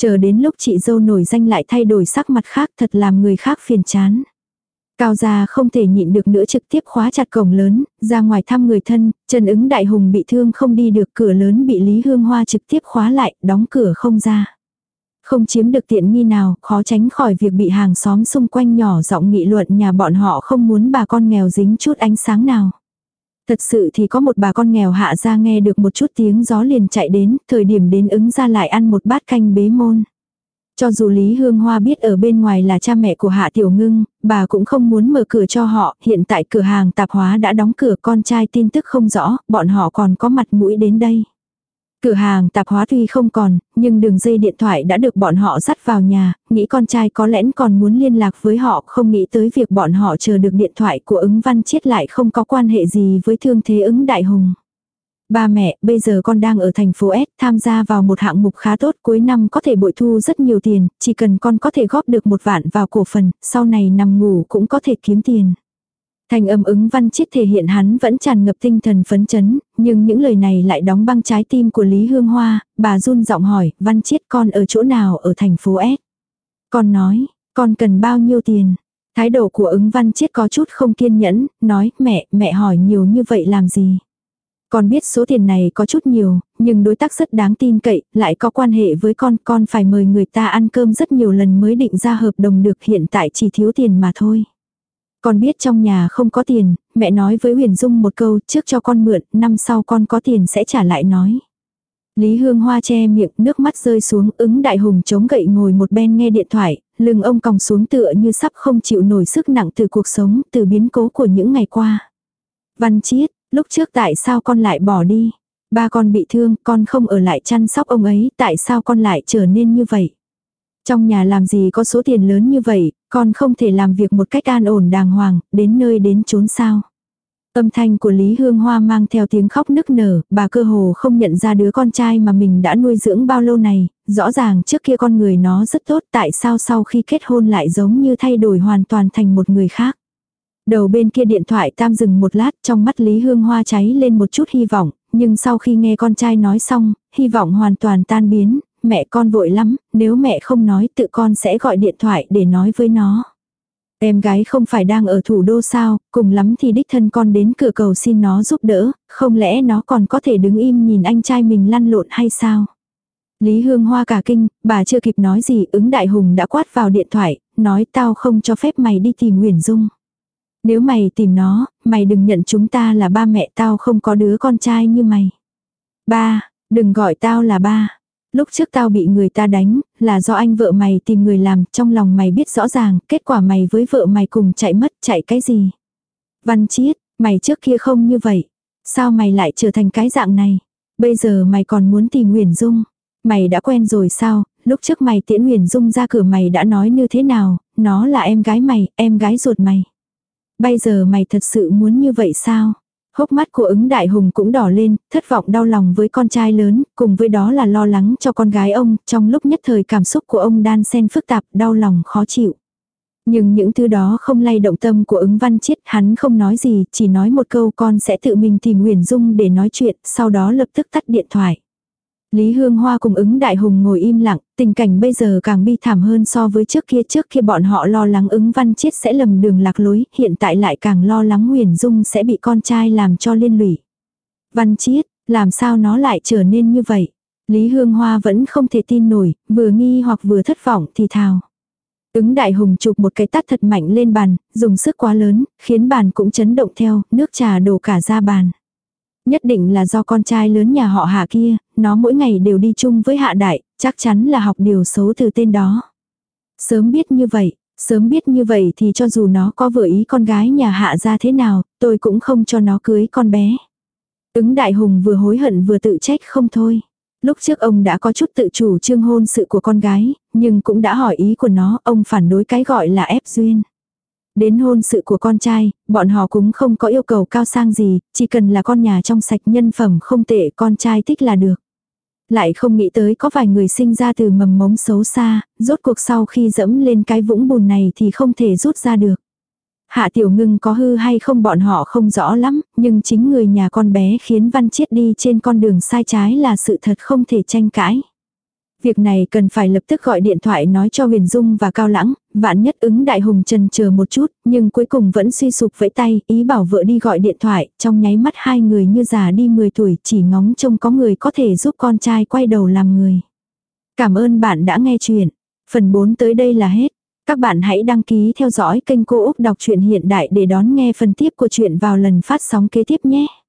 Chờ đến lúc chị dâu nổi danh lại thay đổi sắc mặt khác thật làm người khác phiền chán. Cao gia không thể nhịn được nữa trực tiếp khóa chặt cổng lớn, ra ngoài thăm người thân, Trần Ứng Đại Hùng bị thương không đi được, cửa lớn bị Lý Hương Hoa trực tiếp khóa lại, đóng cửa không ra. Không chiếm được tiện nghi nào, khó tránh khỏi việc bị hàng xóm xung quanh nhỏ giọng nghị luận nhà bọn họ không muốn bà con nghèo dính chút ánh sáng nào. Thật sự thì có một bà con nghèo Hạ gia nghe được một chút tiếng gió liền chạy đến, thời điểm đến Ứng gia lại ăn một bát canh bế môn. Cho dù Lý Hương Hoa biết ở bên ngoài là cha mẹ của Hạ Tiểu Ngưng, bà cũng không muốn mở cửa cho họ, hiện tại cửa hàng tạp hóa đã đóng cửa, con trai tin tức không rõ, bọn họ còn có mặt mũi đến đây. Cửa hàng tạp hóa tuy không còn, nhưng đường dây điện thoại đã được bọn họ dắt vào nhà, nghĩ con trai có lẽ còn muốn liên lạc với họ, không nghĩ tới việc bọn họ chờ được điện thoại của Ứng Văn Chiết lại không có quan hệ gì với thương thế Ứng Đại Hùng. Ba mẹ, bây giờ con đang ở thành phố S, tham gia vào một hạng mục khá tốt, cuối năm có thể bội thu rất nhiều tiền, chỉ cần con có thể góp được 1 vạn vào cổ phần, sau này nằm ngủ cũng có thể kiếm tiền. Thành âm Ứng Văn Chiết thể hiện hắn vẫn tràn ngập tinh thần phấn chấn, nhưng những lời này lại đóng băng trái tim của Lý Hương Hoa, bà run giọng hỏi, Văn Chiết con ở chỗ nào ở thành phố S? Con nói, con cần bao nhiêu tiền? Thái độ của Ứng Văn Chiết có chút không kiên nhẫn, nói, mẹ hỏi nhiều như vậy làm gì? Con biết số tiền này có chút nhiều, nhưng đối tác rất đáng tin cậy, lại có quan hệ với con phải mời người ta ăn cơm rất nhiều lần mới định ra hợp đồng được, hiện tại chỉ thiếu tiền mà thôi. Con biết trong nhà không có tiền, mẹ nói với Huyền Dung một câu, trước cho con mượn, năm sau con có tiền sẽ trả lại nói. Lý Hương Hoa che miệng, nước mắt rơi xuống, Ứng Đại Hùng chống gậy ngồi một bên nghe điện thoại, lưng ông còng xuống tựa như sắp không chịu nổi sức nặng từ cuộc sống, từ biến cố của những ngày qua. Văn Chiết, lúc trước tại sao con lại bỏ đi? Ba con bị thương, con không ở lại chăm sóc ông ấy, tại sao con lại trở nên như vậy? Trong nhà làm gì có số tiền lớn như vậy, con không thể làm việc một cách an ổn đàng hoàng, đến nơi đến chốn sao? Âm thanh của Lý Hương Hoa mang theo tiếng khóc nức nở, bà cơ hồ không nhận ra đứa con trai mà mình đã nuôi dưỡng bao lâu này, rõ ràng trước kia con người nó rất tốt, tại sao sau khi kết hôn lại giống như thay đổi hoàn toàn thành một người khác. Đầu bên kia điện thoại tam dừng một lát, trong mắt Lý Hương Hoa cháy lên một chút hy vọng, nhưng sau khi nghe con trai nói xong, hy vọng hoàn toàn tan biến, mẹ con vội lắm, nếu mẹ không nói tự con sẽ gọi điện thoại để nói với nó. Em gái không phải đang ở thủ đô sao, cùng lắm thì đích thân con đến cửa cầu xin nó giúp đỡ, không lẽ nó còn có thể đứng im nhìn anh trai mình lăn lộn hay sao? Lý Hương Hoa cả kinh, bà chưa kịp nói gì, Ứng Đại Hùng đã quát vào điện thoại, nói tao không cho phép mày đi tìm Huyền Dung. Nếu mày tìm nó, mày đừng nhận chúng ta là ba mẹ, tao không có đứa con trai như mày. Ba, đừng gọi tao là ba. Lúc trước tao bị người ta đánh, là do anh vợ mày tìm người làm, trong lòng mày biết rõ ràng, kết quả mày với vợ mày cùng chạy mất, chạy cái gì? Văn Chiết, mày trước kia không như vậy. Sao mày lại trở thành cái dạng này? Bây giờ mày còn muốn tìm Huyền Dung. Mày đã quen rồi sao? Lúc trước mày tiễn Huyền Dung ra cửa mày đã nói như thế nào? Nó là em gái mày, em gái ruột mày. Bây giờ mày thật sự muốn như vậy sao? Hốc mắt của Ứng Đại Hùng cũng đỏ lên, thất vọng đau lòng với con trai lớn, cùng với đó là lo lắng cho con gái ông, trong lúc nhất thời cảm xúc của ông đan xen phức tạp, đau lòng khó chịu. Nhưng những thứ đó không lay động tâm của Ứng Văn Chiết, hắn không nói gì, chỉ nói một câu con sẽ tự mình tìm Huyền Dung để nói chuyện, sau đó lập tức tắt điện thoại. Lý Hương Hoa cùng Ứng Đại Hùng ngồi im lặng, tình cảnh bây giờ càng bi thảm hơn so với trước kia bọn họ lo lắng Ứng Văn Chiết sẽ lầm đường lạc lối, hiện tại lại càng lo lắng Huyền Dung sẽ bị con trai làm cho liên lụy. Văn Chiết, làm sao nó lại trở nên như vậy? Lý Hương Hoa vẫn không thể tin nổi, vừa nghi hoặc vừa thất vọng thì thào. Ứng Đại Hùng chụp một cái tát thật mạnh lên bàn, dùng sức quá lớn, khiến bàn cũng chấn động theo, nước trà đổ cả ra bàn. Nhất định là do con trai lớn nhà họ Hạ kia, nó mỗi ngày đều đi chung với Hạ Đại, chắc chắn là học điều xấu từ tên đó. Sớm biết như vậy thì cho dù nó có vừa ý con gái nhà Hạ ra thế nào, tôi cũng không cho nó cưới con bé. Ứng Đại Hùng vừa hối hận vừa tự trách không thôi. Lúc trước ông đã có chút tự chủ trương hôn sự của con gái, nhưng cũng đã hỏi ý của nó, ông phản đối cái gọi là ép duyên. Đến hôn sự của con trai, bọn họ cũng không có yêu cầu cao sang gì, chỉ cần là con nhà trong sạch nhân phẩm không tệ con trai thích là được. Lại không nghĩ tới có vài người sinh ra từ mầm mống xấu xa, rốt cuộc sau khi dẫm lên cái vũng bùn này thì không thể rút ra được. Hạ Tiểu Ngưng có hư hay không bọn họ không rõ lắm, nhưng chính người nhà con bé khiến Văn Chiết đi trên con đường sai trái là sự thật không thể tranh cãi. Việc này cần phải lập tức gọi điện thoại nói cho Huyền Dung và Cao Lãng, vạn nhất ứng Đại Hùng chần chờ một chút, nhưng cuối cùng vẫn suy sụp vẫy tay, ý bảo vợ đi gọi điện thoại, trong nháy mắt hai người như già đi 10 tuổi, chỉ ngóng trông có người có thể giúp con trai quay đầu làm người. Cảm ơn bạn đã nghe chuyện. Phần 4 tới đây là hết. Các bạn hãy đăng ký theo dõi kênh Cô Úc Đọc truyện Hiện Đại để đón nghe phần tiếp của chuyện vào lần phát sóng kế tiếp nhé.